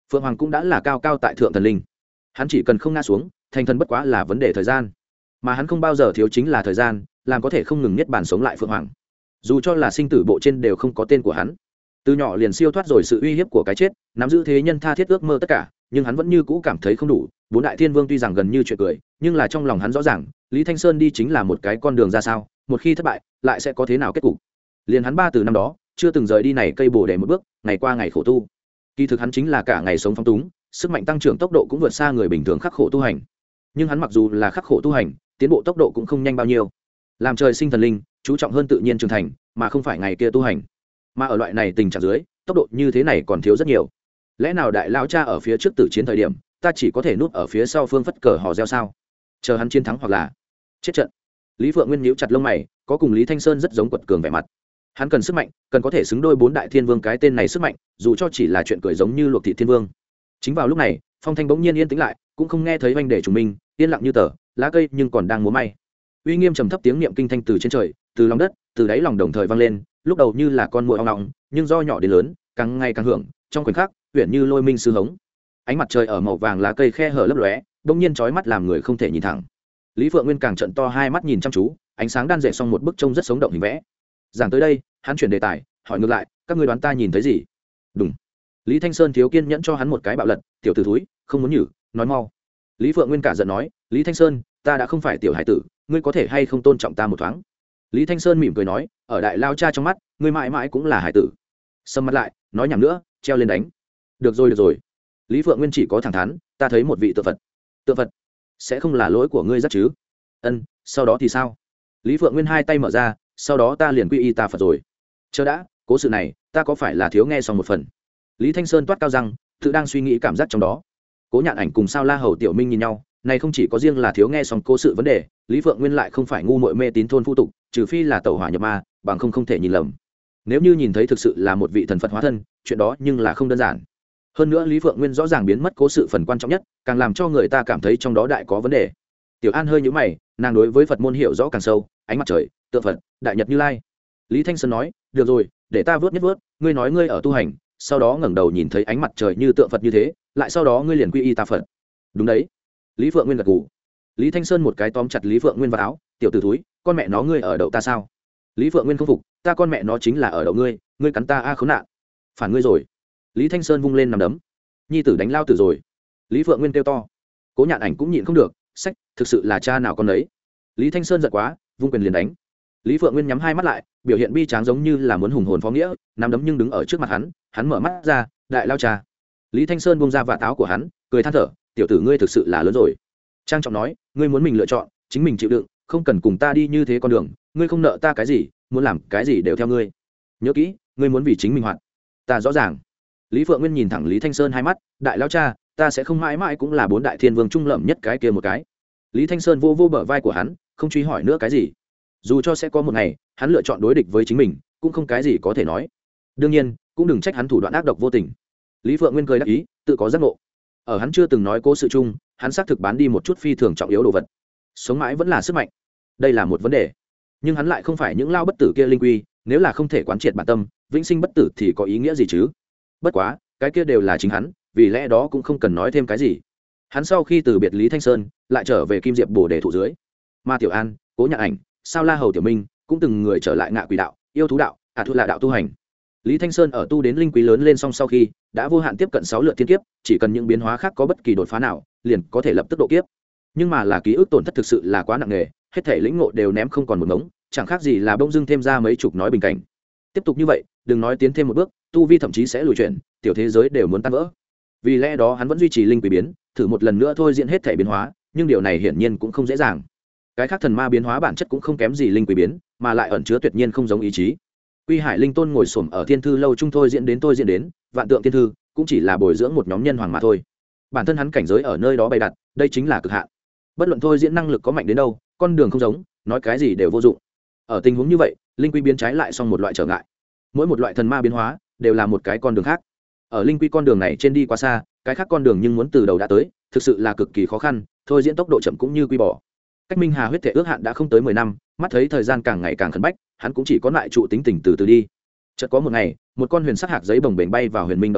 Speaker 1: Phượng Hoàng cũng đã là cao cao tại thượng thần linh, hắn chỉ cần không ngã xuống thành thần bất quá là vấn đề thời gian, mà hắn không bao giờ thiếu chính là thời gian làm có thể không ngừng niết bàn sống lại Phượng Hoàng. Dù cho là sinh tử bộ trên đều không có tên của hắn, từ nhỏ liền siêu thoát rồi sự uy hiếp của cái chết, nắm giữ thế nhân tha thiết ước mơ tất cả, nhưng hắn vẫn như cũ cảm thấy không đủ. Bốn đại thiên vương tuy rằng gần như chuyện cười, nhưng là trong lòng hắn rõ ràng Lý Thanh Sơn đi chính là một cái con đường ra sao, một khi thất bại lại sẽ có thế nào kết cục. Liền hắn ba từ năm đó chưa từng rời đi này cây bồ đề một bước, ngày qua ngày khổ tu. Kỳ thực hắn chính là cả ngày sống phóng túng, sức mạnh tăng trưởng tốc độ cũng vượt xa người bình thường khắc khổ tu hành. Nhưng hắn mặc dù là khắc khổ tu hành, tiến bộ tốc độ cũng không nhanh bao nhiêu. Làm trời sinh thần linh, chú trọng hơn tự nhiên trưởng thành, mà không phải ngày kia tu hành. Mà ở loại này tình trạng dưới, tốc độ như thế này còn thiếu rất nhiều. Lẽ nào đại lão cha ở phía trước tử chiến thời điểm, ta chỉ có thể núp ở phía sau phương phất cờ hò reo sao? Chờ hắn chiến thắng hoặc là chết trận. Lý Phượng Nguyên nhíu chặt lông mày, có cùng Lý Thanh Sơn rất giống quật cường vẻ mặt. Hắn cần sức mạnh, cần có thể xứng đôi bốn đại thiên vương cái tên này sức mạnh, dù cho chỉ là chuyện cười giống như luộc thị thiên vương. Chính vào lúc này, phong thanh bỗng nhiên yên tĩnh lại, cũng không nghe thấy oanh để chúng mình, yên lặng như tờ, lá cây nhưng còn đang múa may. Uy nghiêm trầm thấp tiếng niệm kinh thanh từ trên trời, từ lòng đất, từ đáy lòng đồng thời vang lên, lúc đầu như là con muỗi ong ong, nhưng do nhỏ đến lớn, càng ngày càng hưởng, trong khoảnh khắc, uyển như lôi minh sư hống. Ánh mặt trời ở màu vàng lá cây khe hở lấp lóe, bỗng nhiên chói mắt làm người không thể nhìn thẳng. Lý Phượng Nguyên càng trợn to hai mắt nhìn chăm chú, ánh sáng đan dệt xong một bức trông rất sống động hình vẽ. Giảng tới đây, hắn chuyển đề tài, hỏi ngược lại, các ngươi đoán ta nhìn thấy gì? Đúng. Lý Thanh Sơn thiếu kiên nhẫn cho hắn một cái bạo lật, tiểu tử thúi, không muốn nhử, nói mau. Lý Phượng Nguyên cả giận nói, Lý Thanh Sơn, ta đã không phải tiểu hải tử, ngươi có thể hay không tôn trọng ta một thoáng? Lý Thanh Sơn mỉm cười nói, ở đại lao cha trong mắt, ngươi mãi mãi cũng là hải tử. Sầm mặt lại, nói nhảm nữa, treo lên đánh. Được rồi được rồi. Lý Phượng Nguyên chỉ có thẳng thắn, ta thấy một vị tượng Phật. Tượng Phật? Sẽ không là lỗi của ngươi rất chứ? Ân, sau đó thì sao? Lý Phượng Nguyên hai tay mở ra, sau đó ta liền quy y ta Phật rồi. Chờ đã, cố sự này, ta có phải là thiếu nghe xong một phần? Lý Thanh Sơn toát cao răng, tự đang suy nghĩ cảm giác trong đó. Cố Nhạn Ảnh cùng Sao La Hầu Tiểu Minh nhìn nhau, này không chỉ có riêng là thiếu nghe xong cố sự vấn đề, Lý Phượng Nguyên lại không phải ngu muội mê tín thôn phu tục, trừ phi là tẩu hỏa nhập ma, bằng không không thể nhìn lầm. Nếu như nhìn thấy thực sự là một vị thần Phật hóa thân, chuyện đó nhưng là không đơn giản. Hơn nữa Lý Phượng Nguyên rõ ràng biến mất cố sự phần quan trọng nhất, càng làm cho người ta cảm thấy trong đó đại có vấn đề. Tiểu An hơi nhíu mày, nàng đối với Phật môn hiểu rõ càng sâu, ánh mặt trời, tượng Phật, đại nhật Như Lai. Lý Thanh Sơn nói, được rồi, để ta vớt nhất vớt, ngươi nói ngươi ở tu hành, sau đó ngẩng đầu nhìn thấy ánh mặt trời như tượng Phật như thế, lại sau đó ngươi liền quy y ta Phật. Đúng đấy. Lý Phượng Nguyên gật gù. Lý Thanh Sơn một cái tóm chặt Lý Phượng Nguyên vào áo, tiểu tử thúi, con mẹ nó ngươi ở đậu ta sao? Lý Phượng Nguyên không phục, ta con mẹ nó chính là ở đậu ngươi, ngươi cắn ta a khốn nạn. Phản ngươi rồi. Lý Thanh Sơn vung lên nằm đấm. Nhi tử đánh lao tử rồi. Lý Phượng Nguyên kêu to. Cố Nhạn Ảnh cũng nhịn không được, sách, thực sự là cha nào con đấy. Lý Thanh Sơn giận quá, vung quyền liền đánh. Lý Phượng Nguyên nhắm hai mắt lại, biểu hiện bi tráng giống như là muốn hùng hồn phó nghĩa, nằm đấm nhưng đứng ở trước mặt hắn, hắn mở mắt ra, đại lao cha. Lý Thanh Sơn buông ra vạt áo của hắn, cười than thở, tiểu tử ngươi thực sự là lớn rồi. Trang trọng nói, ngươi muốn mình lựa chọn, chính mình chịu đựng, không cần cùng ta đi như thế con đường, ngươi không nợ ta cái gì, muốn làm cái gì đều theo ngươi. Nhớ kỹ, ngươi muốn vì chính mình hoạt. Ta rõ ràng. Lý Phượng Nguyên nhìn thẳng Lý Thanh Sơn hai mắt, đại lao cha, ta sẽ không mãi mãi cũng là bốn đại thiên vương trung lậm nhất cái kia một cái. Lý Thanh Sơn vô vô bờ vai của hắn, không truy hỏi nữa cái gì. Dù cho sẽ có một ngày hắn lựa chọn đối địch với chính mình, cũng không cái gì có thể nói. Đương nhiên cũng đừng trách hắn thủ đoạn ác độc vô tình. Lý Phượng Nguyên cười đắc ý, tự có giác ngộ. Ở hắn chưa từng nói cố sự chung, hắn xác thực bán đi một chút phi thường trọng yếu đồ vật. Sống mãi vẫn là sức mạnh, đây là một vấn đề. Nhưng hắn lại không phải những lao bất tử kia linh quy, nếu là không thể quán triệt bản tâm, vĩnh sinh bất tử thì có ý nghĩa gì chứ? Bất quá cái kia đều là chính hắn, vì lẽ đó cũng không cần nói thêm cái gì. Hắn sau khi từ biệt Lý Thanh Sơn, lại trở về Kim Diệp Bồ Đề thụ dưới. Ma Tiểu An, Cố Nhạn Ảnh, Sao La Hầu Tiểu Minh cũng từng người trở lại ngạ quỷ đạo, yêu thú đạo, à thu là đạo tu hành. Lý Thanh Sơn ở tu đến linh quý lớn lên xong sau khi đã vô hạn tiếp cận sáu lượt thiên kiếp, chỉ cần những biến hóa khác có bất kỳ đột phá nào, liền có thể lập tức độ kiếp. Nhưng mà là ký ức tổn thất thực sự là quá nặng nề, hết thể lĩnh ngộ đều ném không còn một ngống, chẳng khác gì là bông dưng thêm ra mấy chục nói bình cảnh. Tiếp tục như vậy, đừng nói tiến thêm một bước, tu vi thậm chí sẽ lùi chuyển, tiểu thế giới đều muốn tan vỡ. Vì lẽ đó hắn vẫn duy trì linh quý biến, thử một lần nữa thôi diễn hết thể biến hóa, nhưng điều này hiển nhiên cũng không dễ dàng. Cái khác thần ma biến hóa bản chất cũng không kém gì linh quý biến, mà lại ẩn chứa tuyệt nhiên không giống ý chí. Quy Hải Linh Tôn ngồi xổm ở Thiên Thư lâu trung thôi diễn đến tôi diễn đến, vạn tượng thiên thư cũng chỉ là bồi dưỡng một nhóm nhân hoàng mà thôi. Bản thân hắn cảnh giới ở nơi đó bày đặt, đây chính là cực hạn. Bất luận thôi diễn năng lực có mạnh đến đâu, con đường không giống, nói cái gì đều vô dụng. Ở tình huống như vậy, linh quy biến trái lại xong một loại trở ngại. Mỗi một loại thần ma biến hóa đều là một cái con đường khác. Ở linh quy con đường này trên đi quá xa, cái khác con đường nhưng muốn từ đầu đã tới, thực sự là cực kỳ khó khăn, thôi diễn tốc độ chậm cũng như quy bỏ. Cách Minh Hà huyết thể ước hạn đã không tới mười năm, mắt thấy thời gian càng ngày càng khẩn bách, hắn cũng chỉ có lại trụ tính tình từ từ đi. Chợt có một ngày, một con huyền sắc hạc giấy bồng bềnh bay vào Huyền Minh đạo phủ,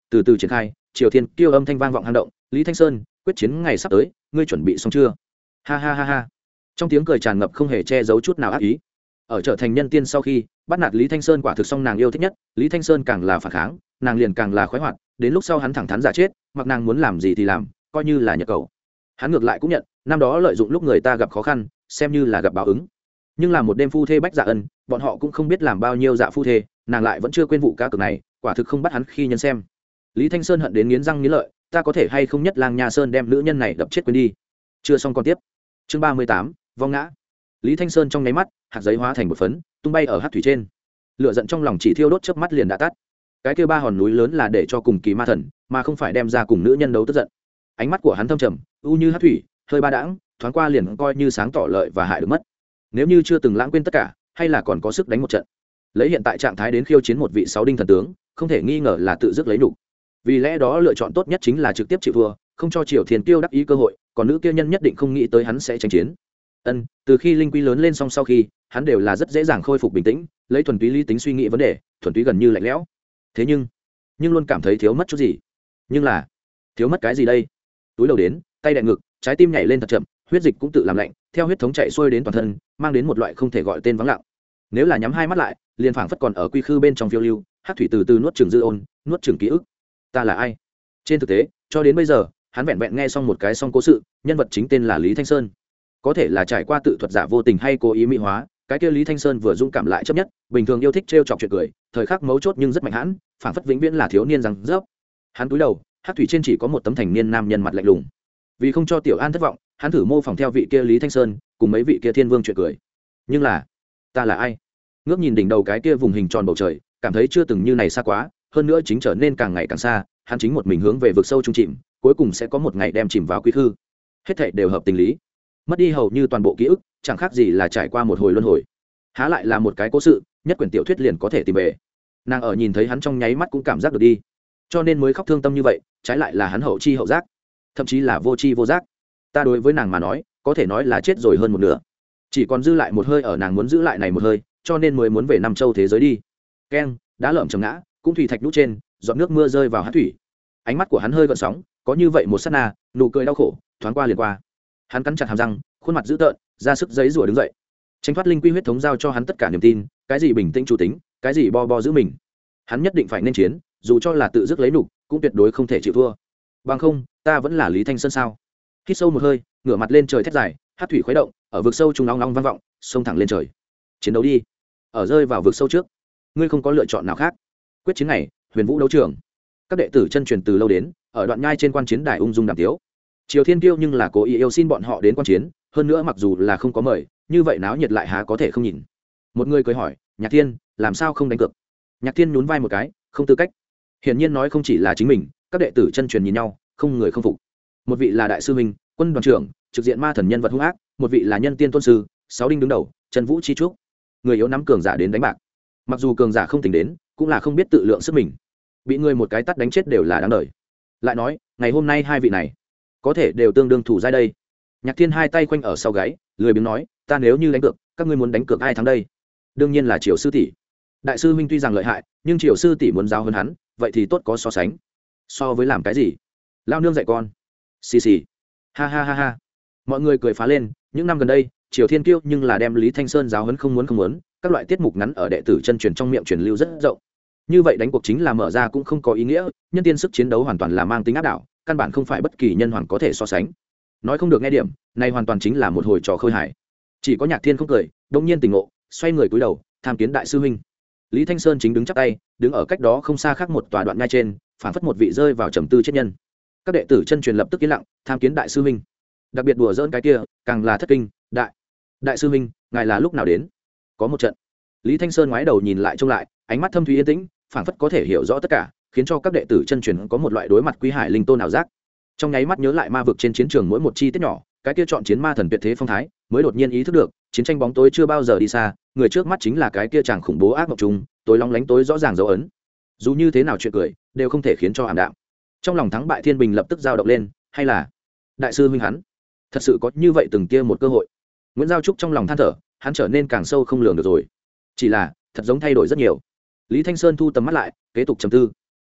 Speaker 1: từ từ triển khai, Triều Thiên Kiêu âm thanh vang vọng hang động. Lý Thanh Sơn, quyết chiến ngày sắp tới, ngươi chuẩn bị xong chưa? Ha ha ha ha. Trong tiếng cười tràn ngập không hề che giấu chút nào ác ý. Ở trở thành nhân tiên sau khi bắt nạt Lý Thanh Sơn, quả thực xong nàng yêu thích nhất. Lý Thanh Sơn càng là phản kháng, nàng liền càng là khoái hoạt. Đến lúc sau hắn thẳng thắn giả chết, mặc nàng muốn làm gì thì làm, coi như là nhật cầu. Hắn ngược lại cũng nhận, năm đó lợi dụng lúc người ta gặp khó khăn, xem như là gặp báo ứng. Nhưng là một đêm phu thê bách dạ ân, bọn họ cũng không biết làm bao nhiêu dạ phu thê, nàng lại vẫn chưa quên vụ cá cược này, quả thực không bắt hắn khi nhân xem. Lý Thanh Sơn hận đến nghiến răng nghiến lợi, ta có thể hay không nhất lang nha sơn đem nữ nhân này đập chết quên đi. Chưa xong con tiếp. Chương ba mươi tám, vong ngã. Lý Thanh Sơn trong nháy mắt, hạt giấy hóa thành một phấn, tung bay ở hắc thủy trên. Lửa giận trong lòng chỉ thiêu đốt chớp mắt liền đã tắt. Cái kia ba hòn núi lớn là để cho cùng kỳ ma thần, mà không phải đem ra cùng nữ nhân đấu tức giận. Ánh mắt của hắn thâm trầm, u như hắc thủy, hơi ba đãng, thoáng qua liền coi như sáng tỏ lợi và hại được mất. Nếu như chưa từng lãng quên tất cả, hay là còn có sức đánh một trận. Lấy hiện tại trạng thái đến khiêu chiến một vị sáu đinh thần tướng, không thể nghi ngờ là tự dứt lấy đủ. Vì lẽ đó lựa chọn tốt nhất chính là trực tiếp chịu thua, không cho Triều Thiên Kiêu đắc ý cơ hội, còn nữ kia nhân nhất định không nghĩ tới hắn sẽ tranh chiến. Ân, từ khi linh quy lớn lên xong sau khi, hắn đều là rất dễ dàng khôi phục bình tĩnh, lấy thuần túy lý tính suy nghĩ vấn đề, thuần túy gần như lạnh lẽo. Thế nhưng, nhưng luôn cảm thấy thiếu mất chút gì. Nhưng là, thiếu mất cái gì đây? Túi đầu đến, tay đè ngực, trái tim nhảy lên thật chậm, huyết dịch cũng tự làm lạnh, theo huyết thống chạy xuôi đến toàn thân, mang đến một loại không thể gọi tên vắng lặng. Nếu là nhắm hai mắt lại, liền phảng phất còn ở quy khư bên trong phiêu lưu, hắc thủy từ từ nuốt chửng dư ôn, nuốt chửng ký ức. Ta là ai? Trên thực tế, cho đến bây giờ, hắn vẹn vẹn nghe xong một cái xong cố sự, nhân vật chính tên là Lý Thanh Sơn. Có thể là trải qua tự thuật giả vô tình hay cố ý mỹ hóa, cái kia Lý Thanh Sơn vừa dũng cảm lại chấp nhất, bình thường yêu thích trêu chọc chuyện cười, thời khắc mấu chốt nhưng rất mạnh hãn, phảng phất vĩnh viễn là thiếu niên rằng rớp. Hắn cúi đầu, hắc thủy trên chỉ có một tấm thành niên nam nhân mặt lạnh lùng. Vì không cho Tiểu An thất vọng, hắn thử mô phỏng theo vị kia Lý Thanh Sơn, cùng mấy vị kia thiên vương chuyện cười. Nhưng là, ta là ai? Ngước nhìn đỉnh đầu cái kia vùng hình tròn bầu trời, cảm thấy chưa từng như này xa quá, hơn nữa chính trở nên càng ngày càng xa, hắn chính một mình hướng về vực sâu trung chìm, cuối cùng sẽ có một ngày đem chìm vào quy khư. Hết thảy đều hợp tình lý. Mất đi hầu như toàn bộ ký ức, chẳng khác gì là trải qua một hồi luân hồi. Há lại là một cái cố sự, nhất quyển tiểu thuyết liền có thể tìm về. Nàng ở nhìn thấy hắn trong nháy mắt cũng cảm giác được đi, cho nên mới khóc thương tâm như vậy, trái lại là hắn hậu chi hậu giác, thậm chí là vô chi vô giác. Ta đối với nàng mà nói, có thể nói là chết rồi hơn một nửa, chỉ còn dư lại một hơi ở, nàng muốn giữ lại này một hơi, cho nên mới muốn về Nam Châu thế giới đi. Keng, đá lởm chầm ngã, cũng thủy thạch lũ trên, giọt nước mưa rơi vào hát thủy. Ánh mắt của hắn hơi gợn sóng, có như vậy một sát na, nụ cười đau khổ thoáng qua liền qua. Hắn cắn chặt hàm răng, khuôn mặt dữ tợn, ra sức giấy rủa đứng dậy. Tránh thoát linh quy huyết thống giao cho hắn tất cả niềm tin, cái gì bình tĩnh chủ tính, cái gì bo bo giữ mình, hắn nhất định phải nên chiến, dù cho là tự dứt lấy nục, cũng tuyệt đối không thể chịu thua. Bằng không, ta vẫn là Lý Thanh Sơn sao? Hít sâu một hơi, ngửa mặt lên trời thét dài, hát thủy khuấy động, ở vực sâu trung nóng nóng vang vọng, xông thẳng lên trời. Chiến đấu đi! Ở rơi vào vực sâu trước, ngươi không có lựa chọn nào khác. Quyết chiến này, Huyền Vũ đấu trường. Các đệ tử chân truyền từ lâu đến, ở đoạn nhai trên quan chiến đài ung dung đàm tiếu. Triều Thiên Kiêu nhưng là cố ý yêu xin bọn họ đến quan chiến, hơn nữa mặc dù là không có mời, như vậy náo nhiệt lại há có thể không nhìn. Một người cười hỏi, Nhạc Thiên, làm sao không đánh cược? Nhạc Thiên nhún vai một cái, không tư cách. Hiển nhiên nói không chỉ là chính mình, các đệ tử chân truyền nhìn nhau, không người không phục. Một vị là đại sư huynh, quân đoàn trưởng, trực diện ma thần nhân vật hung ác, một vị là nhân tiên tôn sư, sáu đinh đứng đầu, Trần Vũ chi trúc. Người yếu nắm cường giả đến đánh bạc. Mặc dù cường giả không tỉnh đến, cũng là không biết tự lượng sức mình. Bị người một cái tát đánh chết đều là đáng đời. Lại nói, ngày hôm nay hai vị này, có thể đều tương đương thủ giai đây. Nhạc Thiên hai tay quanh ở sau gáy, lười biếng nói, ta nếu như đánh cược, các ngươi muốn đánh cược ai thắng đây? Đương nhiên là Triều sư tỷ. Đại sư huynh tuy rằng lợi hại, nhưng Triều sư tỷ muốn giáo hơn hắn, vậy thì tốt có so sánh. So với làm cái gì? Lao nương dạy con. Xì xì. Ha ha ha ha. Mọi người cười phá lên, những năm gần đây, Triều Thiên Kiêu nhưng là đem Lý Thanh Sơn giáo huấn không muốn không muốn, các loại tiết mục ngắn ở đệ tử chân truyền trong miệng truyền lưu rất rộng. Như vậy đánh cuộc chính là mở ra cũng không có ý nghĩa, nhân tiên sức chiến đấu hoàn toàn là mang tính áp đảo, căn bản không phải bất kỳ nhân hoàng có thể so sánh. Nói không được nghe điểm, này hoàn toàn chính là một hồi trò khơi hài. Chỉ có Nhạc Thiên không cười, đột nhiên tỉnh ngộ, xoay người cúi đầu, tham kiến đại sư huynh. Lý Thanh Sơn chính đứng chắp tay, đứng ở cách đó không xa khác một tòa đoạn ngay trên, phản phất một vị rơi vào trầm tư chết nhân. Các đệ tử chân truyền lập tức yên lặng, tham kiến đại sư huynh. Đặc biệt đùa giỡn cái kia, càng là thất kinh, đại đại sư huynh, ngài là lúc nào đến? Có một trận. Lý Thanh Sơn ngoái đầu nhìn lại trông lại, ánh mắt thâm thúy yên tĩnh, phảng phất có thể hiểu rõ tất cả, khiến cho các đệ tử chân truyền có một loại đối mặt quý hải linh tôn ảo giác. Trong nháy mắt nhớ lại ma vực trên chiến trường mỗi một chi tiết nhỏ, cái kia chọn chiến ma thần tuyệt thế phong thái, mới đột nhiên ý thức được, chiến tranh bóng tối chưa bao giờ đi xa, người trước mắt chính là cái kia chàng khủng bố ác mộng trùng, tối long lánh tối rõ ràng dấu ấn. Dù như thế nào chuyện cười, đều không thể khiến cho ảm đạm. Trong lòng thắng bại thiên bình lập tức dao động lên, hay là đại sư huynh hắn, thật sự có như vậy từng kia một cơ hội. Nguyễn Giao Trúc trong lòng than thở, hắn trở nên càng sâu không lường được rồi. Chỉ là, thật giống thay đổi rất nhiều. Lý Thanh Sơn thu tầm mắt lại, kế tục trầm tư.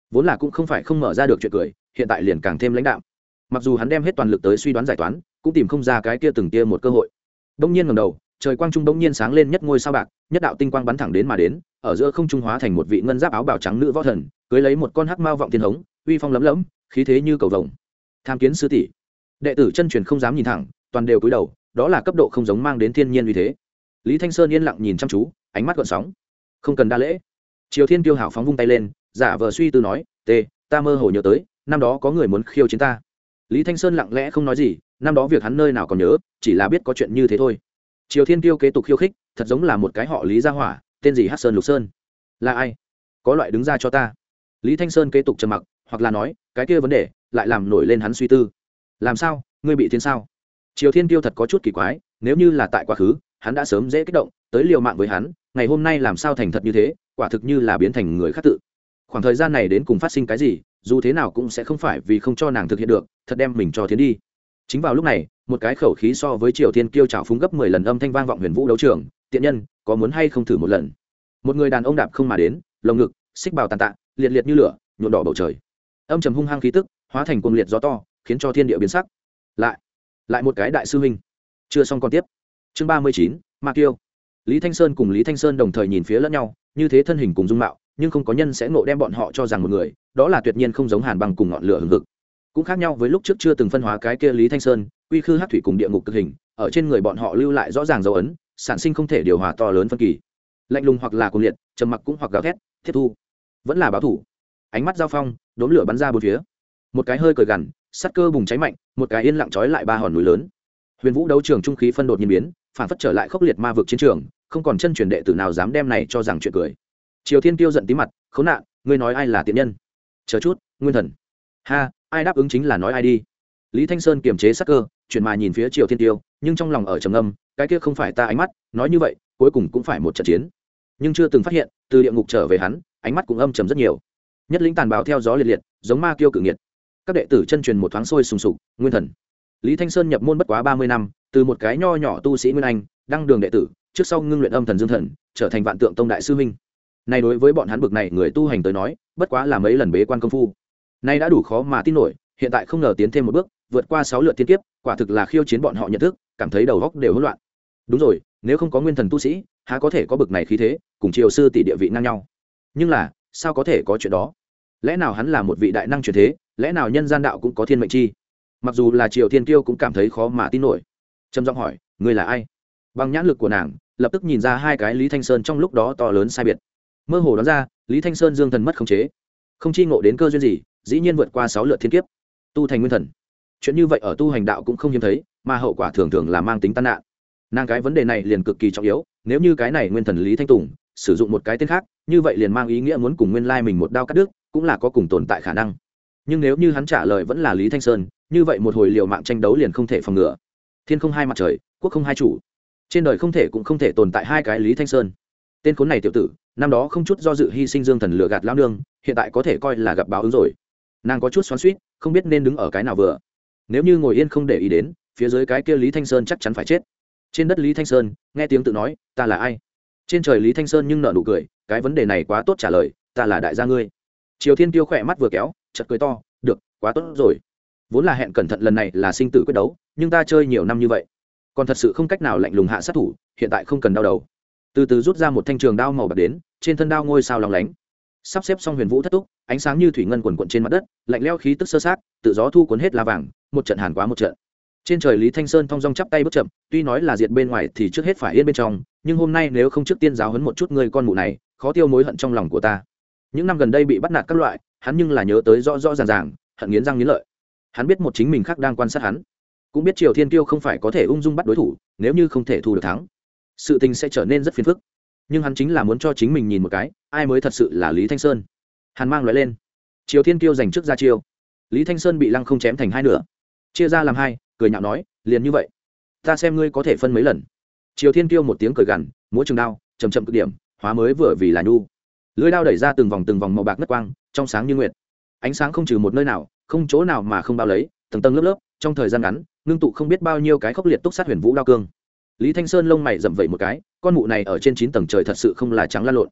Speaker 1: vốn là cũng không phải không mở ra được chuyện cười, hiện tại liền càng thêm lãnh đạm. Mặc dù hắn đem hết toàn lực tới suy đoán giải toán, cũng tìm không ra cái kia từng tia một cơ hội. Đông nhiên ngẩng đầu, trời quang trung đông nhiên sáng lên nhất ngôi sao bạc, nhất đạo tinh quang bắn thẳng đến mà đến, ở giữa không trung hóa thành một vị ngân giáp áo bào trắng nữ võ thần, cưới lấy một con hắc mao vọng thiên hống, uy phong lấm lẫm, khí thế như cầu vồng. Tham kiến sư tỷ. Đệ tử chân truyền không dám nhìn thẳng, toàn đều cúi đầu, đó là cấp độ không giống mang đến thiên nhiên uy thế. Lý Thanh Sơn yên lặng nhìn chăm chú, ánh mắt gợn sóng. Không cần đa lễ. Triều Thiên Kiêu hảo phóng vung tay lên, giả vờ suy tư nói, "Tê, ta mơ hồ nhớ tới, năm đó có người muốn khiêu chiến ta." Lý Thanh Sơn lặng lẽ không nói gì, năm đó việc hắn nơi nào còn nhớ, chỉ là biết có chuyện như thế thôi. Triều Thiên Kiêu kế tục khiêu khích, thật giống là một cái họ Lý gia hỏa, tên gì Hắc Sơn Lục Sơn. Là ai? Có loại đứng ra cho ta. Lý Thanh Sơn kế tục trầm mặc, hoặc là nói, cái kia vấn đề lại làm nổi lên hắn suy tư. Làm sao, ngươi bị thiên sao? Triều Thiên Kiêu thật có chút kỳ quái, nếu như là tại quá khứ, hắn đã sớm dễ kích động, tới liều mạng với hắn, ngày hôm nay làm sao thành thật như thế, quả thực như là biến thành người khác tự. Khoảng thời gian này đến cùng phát sinh cái gì, dù thế nào cũng sẽ không phải vì không cho nàng thực hiện được, thật đem mình cho thiến đi. Chính vào lúc này, một cái khẩu khí so với Triều Thiên Kiêu trào phúng gấp mười lần âm thanh vang vọng Huyền Vũ đấu trường, "Tiện nhân, có muốn hay không thử một lần?" Một người đàn ông đạp không mà đến, lồng ngực, xích bào tàn tạ, liệt liệt như lửa, nhuộm đỏ bầu trời. Âm trầm hung hăng khí tức, hóa thành cuồng liệt gió to, khiến cho thiên địa biến sắc. Lại, lại một cái đại sư huynh. Chưa xong còn tiếp. Chương ba mươi chín, Ma Kiêu. Lý Thanh Sơn cùng Lý Thanh Sơn đồng thời nhìn phía lẫn nhau, như thế thân hình cùng dung mạo, nhưng không có nhân sẽ ngộ đem bọn họ cho rằng một người, đó là tuyệt nhiên không giống Hàn Băng cùng ngọn lửa hừng hực. Cũng khác nhau với lúc trước chưa từng phân hóa cái kia Lý Thanh Sơn, quy khư hắc thủy cùng địa ngục cực hình, ở trên người bọn họ lưu lại rõ ràng dấu ấn, sản sinh không thể điều hòa to lớn phân kỳ. Lạnh lùng hoặc là cuồng liệt, trầm mặc cũng hoặc gào thét, thiết thu, vẫn là báo thủ. Ánh mắt giao phong, đốm lửa bắn ra bốn phía. Một cái hơi cười gằn, sắt cơ bùng cháy mạnh, một cái yên lặng trói lại ba hòn núi lớn. Huyền Vũ đấu trường trung khí phân đột nhiên biến, phản phất trở lại khốc liệt ma vực chiến trường, không còn chân truyền đệ tử nào dám đem này cho rằng chuyện cười. Triều Thiên Kiêu giận tí mặt, "Khốn nạn, ngươi nói ai là tiện nhân?" "Chờ chút, Nguyên Thần." "Ha, ai đáp ứng chính là nói ai đi." Lý Thanh Sơn kiềm chế sắc cơ, chuyển mà nhìn phía Triều Thiên Kiêu, nhưng trong lòng ở trầm ngâm, cái kia không phải ta ánh mắt, nói như vậy, cuối cùng cũng phải một trận chiến. Nhưng chưa từng phát hiện, từ địa ngục trở về hắn, ánh mắt cũng âm trầm rất nhiều. Nhất lĩnh tàn bạo theo gió liệt liệt, giống ma kiêu cự nghiệt. Các đệ tử chân truyền một thoáng sôi sùng sục, Nguyên Thần. Lý Thanh Sơn nhập môn bất quá ba mươi năm, từ một cái nho nhỏ tu sĩ Nguyên Anh, đăng đường đệ tử, trước sau ngưng luyện âm thần dương thần, trở thành Vạn Tượng Tông đại sư huynh. Này đối với bọn hắn bực này người tu hành tới nói, bất quá là mấy lần bế quan công phu. Nay đã đủ khó mà tin nổi, hiện tại không ngờ tiến thêm một bước, vượt qua sáu lượt thiên kiếp, quả thực là khiêu chiến bọn họ nhận thức, cảm thấy đầu óc đều hỗn loạn. Đúng rồi, nếu không có nguyên thần tu sĩ, há có thể có bực này khí thế, cùng Triều sư tỷ địa vị ngang nhau. Nhưng là, sao có thể có chuyện đó? Lẽ nào hắn là một vị đại năng truyền thế, lẽ nào nhân gian đạo cũng có thiên mệnh chi? Mặc dù là Triều Thiên Kiêu cũng cảm thấy khó mà tin nổi. Trầm giọng hỏi, ngươi là ai? Bằng nhãn lực của nàng, lập tức nhìn ra hai cái Lý Thanh Sơn trong lúc đó to lớn sai biệt. Mơ hồ đoán ra, Lý Thanh Sơn dương thần mất khống chế, không chi ngộ đến cơ duyên gì, dĩ nhiên vượt qua sáu lượt thiên kiếp, tu thành nguyên thần. Chuyện như vậy ở tu hành đạo cũng không hiếm thấy, mà hậu quả thường thường là mang tính tai nạn. Nàng cái vấn đề này liền cực kỳ trọng yếu, nếu như cái này nguyên thần Lý Thanh Tùng sử dụng một cái tên khác, như vậy liền mang ý nghĩa muốn cùng nguyên lai mình một đao cắt đứt, cũng là có cùng tồn tại khả năng. Nhưng nếu như hắn trả lời vẫn là Lý Thanh Sơn, như vậy một hồi liều mạng tranh đấu liền không thể phòng ngừa. Thiên không hai mặt trời, quốc không hai chủ, trên đời không thể cũng không thể tồn tại hai cái Lý Thanh Sơn. Tên khốn này tiểu tử, năm đó không chút do dự hy sinh dương thần lừa gạt lão nương, hiện tại có thể coi là gặp báo ứng rồi. Nàng có chút xoắn xuýt, không biết nên đứng ở cái nào vừa. Nếu như ngồi yên không để ý đến, phía dưới cái kia Lý Thanh Sơn chắc chắn phải chết. Trên đất Lý Thanh Sơn, nghe tiếng tự nói, ta là ai? Trên trời Lý Thanh Sơn nhưng nở nụ cười, cái vấn đề này quá tốt trả lời, ta là đại gia ngươi. Triều Thiên Tiêu khỏe mắt vừa kéo, chợt cười to, được, quá tốt rồi. Vốn là hẹn cẩn thận lần này là sinh tử quyết đấu, nhưng ta chơi nhiều năm như vậy, còn thật sự không cách nào lạnh lùng hạ sát thủ, hiện tại không cần đau đầu. Từ từ rút ra một thanh trường đao màu bạc đến, trên thân đao ngôi sao lóng lánh. Sắp xếp xong huyền vũ thất túc, ánh sáng như thủy ngân quần quần trên mặt đất, lạnh lẽo khí tức sơ sát, tự gió thu cuốn hết lá vàng, một trận hàn quá một trận. Trên trời Lý Thanh Sơn thong dong chắp tay bước chậm, tuy nói là diệt bên ngoài thì trước hết phải yên bên trong, nhưng hôm nay nếu không trước tiên giáo huấn một chút người con mụ này, khó tiêu mối hận trong lòng của ta. Những năm gần đây bị bắt nạt các loại, hắn nhưng là nhớ tới rõ rõ ràng ràng, hận nghiến răng nghiến lợi. Hắn biết một chính mình khác đang quan sát hắn, cũng biết Triều Thiên Kiêu không phải có thể ung dung bắt đối thủ, nếu như không thể thu được thắng, sự tình sẽ trở nên rất phiền phức. Nhưng hắn chính là muốn cho chính mình nhìn một cái, ai mới thật sự là Lý Thanh Sơn. Hàn mang lóe lên, Triều Thiên Kiêu giành trước ra chiêu, Lý Thanh Sơn bị lăng không chém thành hai nửa, chia ra làm hai, cười nhạo nói, liền như vậy, ta xem ngươi có thể phân mấy lần. Triều Thiên Kiêu một tiếng cười gằn, múa trường đao, chầm chậm cực điểm, hóa mới vừa vì là nhu, lưỡi đao đẩy ra từng vòng từng vòng màu bạc ngất quang, trong sáng như nguyệt, ánh sáng không trừ một nơi nào, không chỗ nào mà không bao lấy, tầng tầng lớp lớp, trong thời gian ngắn, ngưng tụ không biết bao nhiêu cái khốc liệt túc sát huyền vũ đao cương. Lý Thanh Sơn lông mày rậm vẩy một cái, con mụ này ở trên chín tầng trời thật sự không là trắng lan lộn.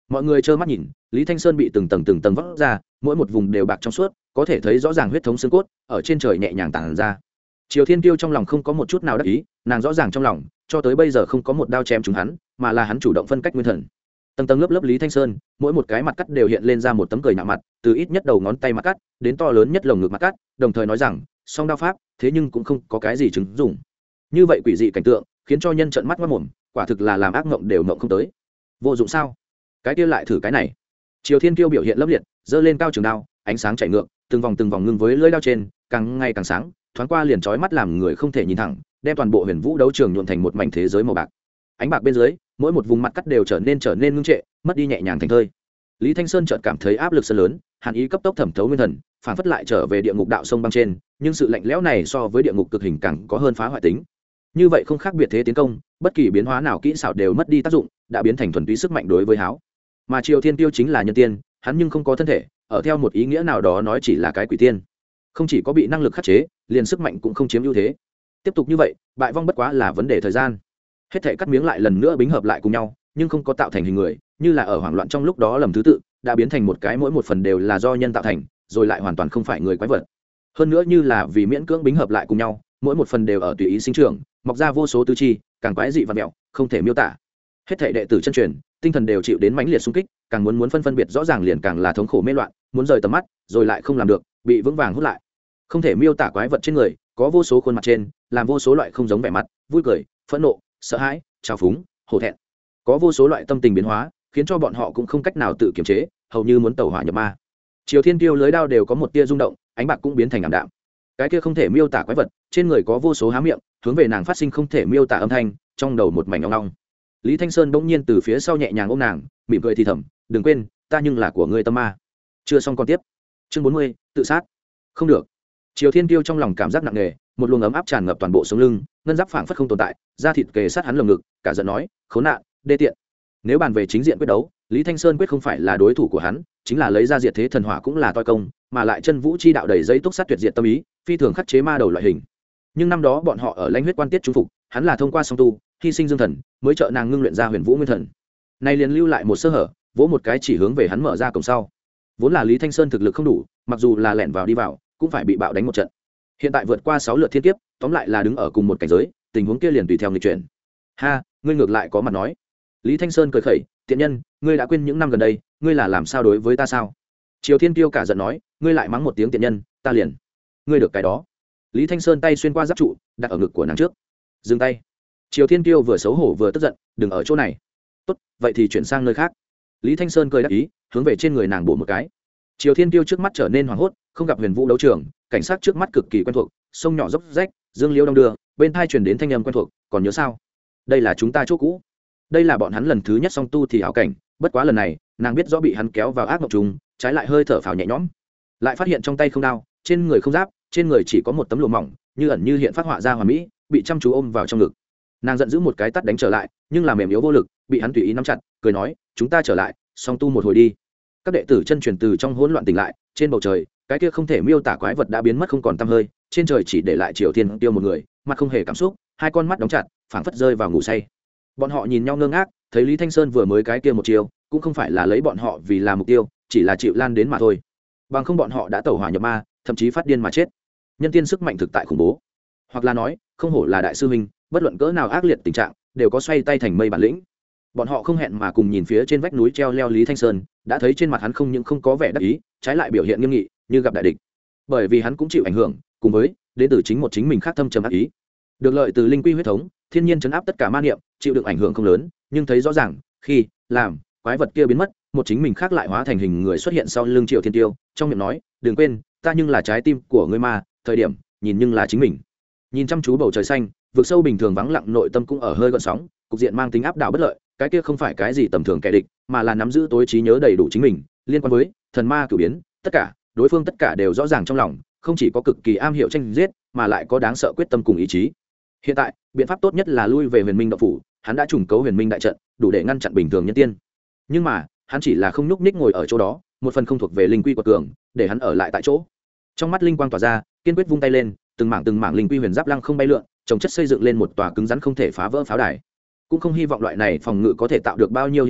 Speaker 1: mọi người trơ mắt nhìn Lý Thanh Sơn bị từng tầng từng tầng vót ra, mỗi một vùng đều bạc trong suốt, có thể thấy rõ ràng huyết thống xương cốt ở trên trời nhẹ nhàng tản ra. Triều Thiên Kiêu trong lòng không có một chút nào đắc ý, nàng rõ ràng trong lòng cho tới bây giờ không có một đao chém trúng hắn, mà là hắn chủ động phân cách nguyên thần. Tầng tầng lớp lớp Lý Thanh Sơn, mỗi một cái mặt cắt đều hiện lên ra một tấm cười nhạo mặt, từ ít nhất đầu ngón tay mặt cắt đến to lớn nhất lồng ngực mặt cắt, đồng thời nói rằng song đao pháp, thế nhưng cũng không có cái gì chứng dụng. Như vậy quỷ dị cảnh tượng khiến cho nhân trợn mắt mắt mồm, quả thực là làm ác mộng đều mộng không tới. Vô dụng sao? Cái kia lại thử cái này. Triều Thiên Kiêu biểu hiện lấp liệt, giơ lên cao trường đao, ánh sáng chảy ngược, từng vòng từng vòng ngưng với lưỡi đao trên, càng ngày càng sáng, thoáng qua liền chói mắt làm người không thể nhìn thẳng, đem toàn bộ huyền vũ đấu trường nhuộm thành một mảnh thế giới màu bạc. Ánh bạc bên dưới, mỗi một vùng mặt cắt đều trở nên trở nên ngưng trệ, mất đi nhẹ nhàng thành thơi. Lý Thanh Sơn chợt cảm thấy áp lực sơn lớn, hàn ý cấp tốc thẩm thấu nguyên thần, phản phất lại trở về địa ngục đạo sông băng trên, nhưng sự lạnh lẽo này so với địa ngục cực hình càng có hơn phá hoại tính. Như vậy không khác biệt thế tiến công, bất kỳ biến hóa nào kỹ xảo đều mất đi tác dụng, đã biến thành thuần túy sức mạnh đối với háo. Mà Triều Thiên Tiêu chính là nhân tiên, hắn nhưng không có thân thể, ở theo một ý nghĩa nào đó nói chỉ là cái quỷ tiên, không chỉ có bị năng lực khắc chế, liền sức mạnh cũng không chiếm ưu thế. Tiếp tục như vậy, bại vong bất quá là vấn đề thời gian. Hết thảy cắt miếng lại lần nữa bính hợp lại cùng nhau, nhưng không có tạo thành hình người, như là ở hoảng loạn trong lúc đó lầm thứ tự, đã biến thành một cái mỗi một phần đều là do nhân tạo thành, rồi lại hoàn toàn không phải người quái vật. Hơn nữa như là vì miễn cưỡng bính hợp lại cùng nhau, mỗi một phần đều ở tùy ý sinh trưởng, mọc ra vô số tứ chi, càng quái dị và mẹo, không thể miêu tả. Hết thảy đệ tử chân truyền, tinh thần đều chịu đến mãnh liệt xung kích, càng muốn muốn phân phân biệt rõ ràng liền càng là thống khổ mê loạn, muốn rời tầm mắt, rồi lại không làm được, bị vững vàng hút lại. Không thể miêu tả quái vật trên người, có vô số khuôn mặt trên, làm vô số loại không giống vẻ mặt, vui cười, phẫn nộ, sợ hãi, trào phúng, hổ thẹn. Có vô số loại tâm tình biến hóa, khiến cho bọn họ cũng không cách nào tự kiềm chế, hầu như muốn tẩu hỏa nhập ma. Triều Thiên Kiêu lưới đao đều có một tia rung động, ánh bạc cũng biến thành ảm đạm. Cái kia không thể miêu tả quái vật, trên người có vô số há miệng, hướng về nàng phát sinh không thể miêu tả âm thanh, trong đầu một mảnh ong ong. Lý Thanh Sơn bỗng nhiên từ phía sau nhẹ nhàng ôm nàng, mỉm cười thì thầm, "Đừng quên, ta nhưng là của ngươi tâm ma." Chưa xong con tiếp. Chương bốn mươi, tự sát. Không được. Triều Thiên Kiêu trong lòng cảm giác nặng nề, một luồng ấm áp tràn ngập toàn bộ sống lưng, ngân giáp phảng phất không tồn tại, da thịt kề sát hắn lồng ngực, cả giận nói, "Khốn nạn, đê tiện." Nếu bàn về chính diện quyết đấu, Lý Thanh Sơn quyết không phải là đối thủ của hắn, chính là lấy ra diệt thế thần hỏa cũng là toi công, mà lại chân vũ chi đạo đầy giấy túc sát tuyệt diệt tâm ý, phi thường khắc chế ma đầu loại hình. Nhưng năm đó bọn họ ở lãnh huyết quan tiết trung phục, hắn là thông qua song tu, hy sinh dương thần, mới trợ nàng ngưng luyện ra huyền vũ nguyên thần. Nay liền lưu lại một sơ hở, vỗ một cái chỉ hướng về hắn mở ra cổng sau. Vốn là Lý Thanh Sơn thực lực không đủ, mặc dù là lẻn vào đi vào, cũng phải bị bạo đánh một trận. Hiện tại vượt qua sáu lượt thiên kiếp, tóm lại là đứng ở cùng một cảnh giới, tình huống kia liền tùy theo nghịch chuyển. Ha, ngươi ngược lại có mặt nói. Lý Thanh Sơn cười khẩy, tiện nhân, ngươi đã quên những năm gần đây, ngươi là làm sao đối với ta sao? Triều Thiên Kiêu cả giận nói, ngươi lại mắng một tiếng tiện nhân, ta liền. Ngươi được cái đó. Lý Thanh Sơn tay xuyên qua giáp trụ, đặt ở ngực của nàng trước. Dừng tay. Triều Thiên Kiêu vừa xấu hổ vừa tức giận, đừng ở chỗ này. Tốt, vậy thì chuyển sang nơi khác. Lý Thanh Sơn cười đáp ý, hướng về trên người nàng bổ một cái. Triều Thiên Kiêu trước mắt trở nên hoảng hốt, không gặp huyền vũ đấu trường, cảnh sát trước mắt cực kỳ quen thuộc, sông nhỏ dốc rách, dương liễu đông đưa, bên tai truyền đến thanh âm quen thuộc, còn nhớ sao? Đây là chúng ta chỗ cũ. Đây là bọn hắn lần thứ nhất song tu thì ảo cảnh, bất quá lần này, nàng biết rõ bị hắn kéo vào ác mộng trùng, trái lại hơi thở phào nhẹ nhõm. Lại phát hiện trong tay không đao, trên người không giáp, trên người chỉ có một tấm lụa mỏng, như ẩn như hiện phát họa ra hoàn mỹ, bị chăm chú ôm vào trong ngực. Nàng giận dữ một cái tát đánh trở lại, nhưng là mềm yếu vô lực, bị hắn tùy ý nắm chặt, cười nói, chúng ta trở lại, song tu một hồi đi. Các đệ tử chân truyền từ trong hỗn loạn tỉnh lại, trên bầu trời, cái kia không thể miêu tả quái vật đã biến mất không còn tăm hơi, trên trời chỉ để lại Triều Thiên Tiêu một người, mặt không hề cảm xúc, hai con mắt đóng chặt, phảng phất rơi vào ngủ say. Bọn họ nhìn nhau ngơ ngác, thấy Lý Thanh Sơn vừa mới cái kia một chiều, cũng không phải là lấy bọn họ vì là mục tiêu, chỉ là chịu lan đến mà thôi. Bằng không bọn họ đã tẩu hỏa nhập ma, thậm chí phát điên mà chết. Nhân tiên sức mạnh thực tại khủng bố, hoặc là nói, không hổ là đại sư huynh, bất luận cỡ nào ác liệt tình trạng, đều có xoay tay thành mây bản lĩnh. Bọn họ không hẹn mà cùng nhìn phía trên vách núi treo leo Lý Thanh Sơn, đã thấy trên mặt hắn không những không có vẻ đắc ý, trái lại biểu hiện nghiêm nghị, như gặp đại địch. Bởi vì hắn cũng chịu ảnh hưởng, cùng với đến từ chính một chính mình khác thâm trầm ác ý. Được lợi từ linh quy huyết thống, thiên nhiên chấn áp tất cả ma niệm, chịu đựng ảnh hưởng không lớn, nhưng thấy rõ ràng, khi làm quái vật kia biến mất, một chính mình khác lại hóa thành hình người xuất hiện sau lưng Triệu Thiên Tiêu, trong miệng nói, đừng quên, ta nhưng là trái tim của ngươi ma, thời điểm nhìn nhưng là chính mình. Nhìn chăm chú bầu trời xanh, vực sâu bình thường vắng lặng nội tâm cũng ở hơi gợn sóng, cục diện mang tính áp đảo bất lợi, cái kia không phải cái gì tầm thường kẻ địch, mà là nắm giữ tối trí nhớ đầy đủ chính mình, liên quan với thần ma cửu biến, tất cả, đối phương tất cả đều rõ ràng trong lòng, không chỉ có cực kỳ am hiểu tranh giết, mà lại có đáng sợ quyết tâm cùng ý chí. Hiện tại, biện pháp tốt nhất là lui về Huyền Minh động phủ, hắn đã trùng cấu Huyền Minh đại trận, đủ để ngăn chặn bình thường nhân tiên. Nhưng mà, hắn chỉ là không nhúc nhích ngồi ở chỗ đó, một phần không thuộc về linh quy của cường, để hắn ở lại tại chỗ. Trong mắt linh quang tỏa ra, kiên quyết vung tay lên, từng mảng từng mảng linh quy huyền giáp lăng không bay lượn, trồng chất xây dựng lên một tòa cứng rắn không thể phá vỡ pháo đài. Cũng không hy vọng loại này phòng ngự có thể tạo được bao nhiêu hiệu dụng,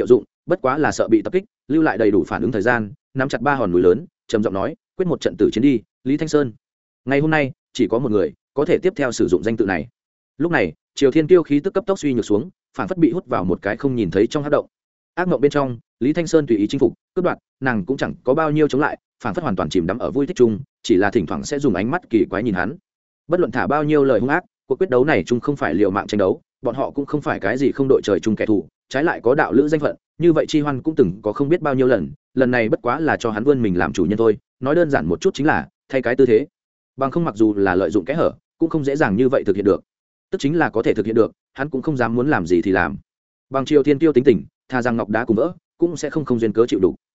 Speaker 1: bất quá là sợ bị tập kích lưu lại đầy đủ phản ứng thời gian nắm chặt ba hòn núi lớn trầm giọng nói quyết một trận tử chiến đi Lý Thanh Sơn. Ngày hôm nay chỉ có một người có thể tiếp theo sử dụng danh tự này. Lúc này Triều Thiên Kiêu khí tức cấp tốc suy nhược xuống, phản phất bị hút vào một cái không nhìn thấy trong hắc động. Ác mộng bên trong, Lý Thanh Sơn tùy ý chinh phục cướp đoạt, nàng cũng chẳng có bao nhiêu chống lại, phản phất hoàn toàn chìm đắm ở vui thích chung, chỉ là thỉnh thoảng sẽ dùng ánh mắt kỳ quái nhìn hắn. Bất luận thả bao nhiêu lời hung ác, cuộc quyết đấu này chung không phải liều mạng tranh đấu, bọn họ cũng không phải cái gì không đội trời chung kẻ thù, trái lại có đạo lữ danh phận, như vậy Chi Hoan cũng từng có không biết bao nhiêu lần, lần này bất quá là cho hắn vươn mình làm chủ nhân thôi, nói đơn giản một chút chính là thay cái tư thế. Bằng không mặc dù là lợi dụng kẽ hở, cũng không dễ dàng như vậy thực hiện được. Tức chính là có thể thực hiện được, hắn cũng không dám muốn làm gì thì làm. Bằng Triều Thiên Tiêu tính tình, tha rằng ngọc đá cùng vỡ, cũng sẽ không không duyên cớ chịu đủ.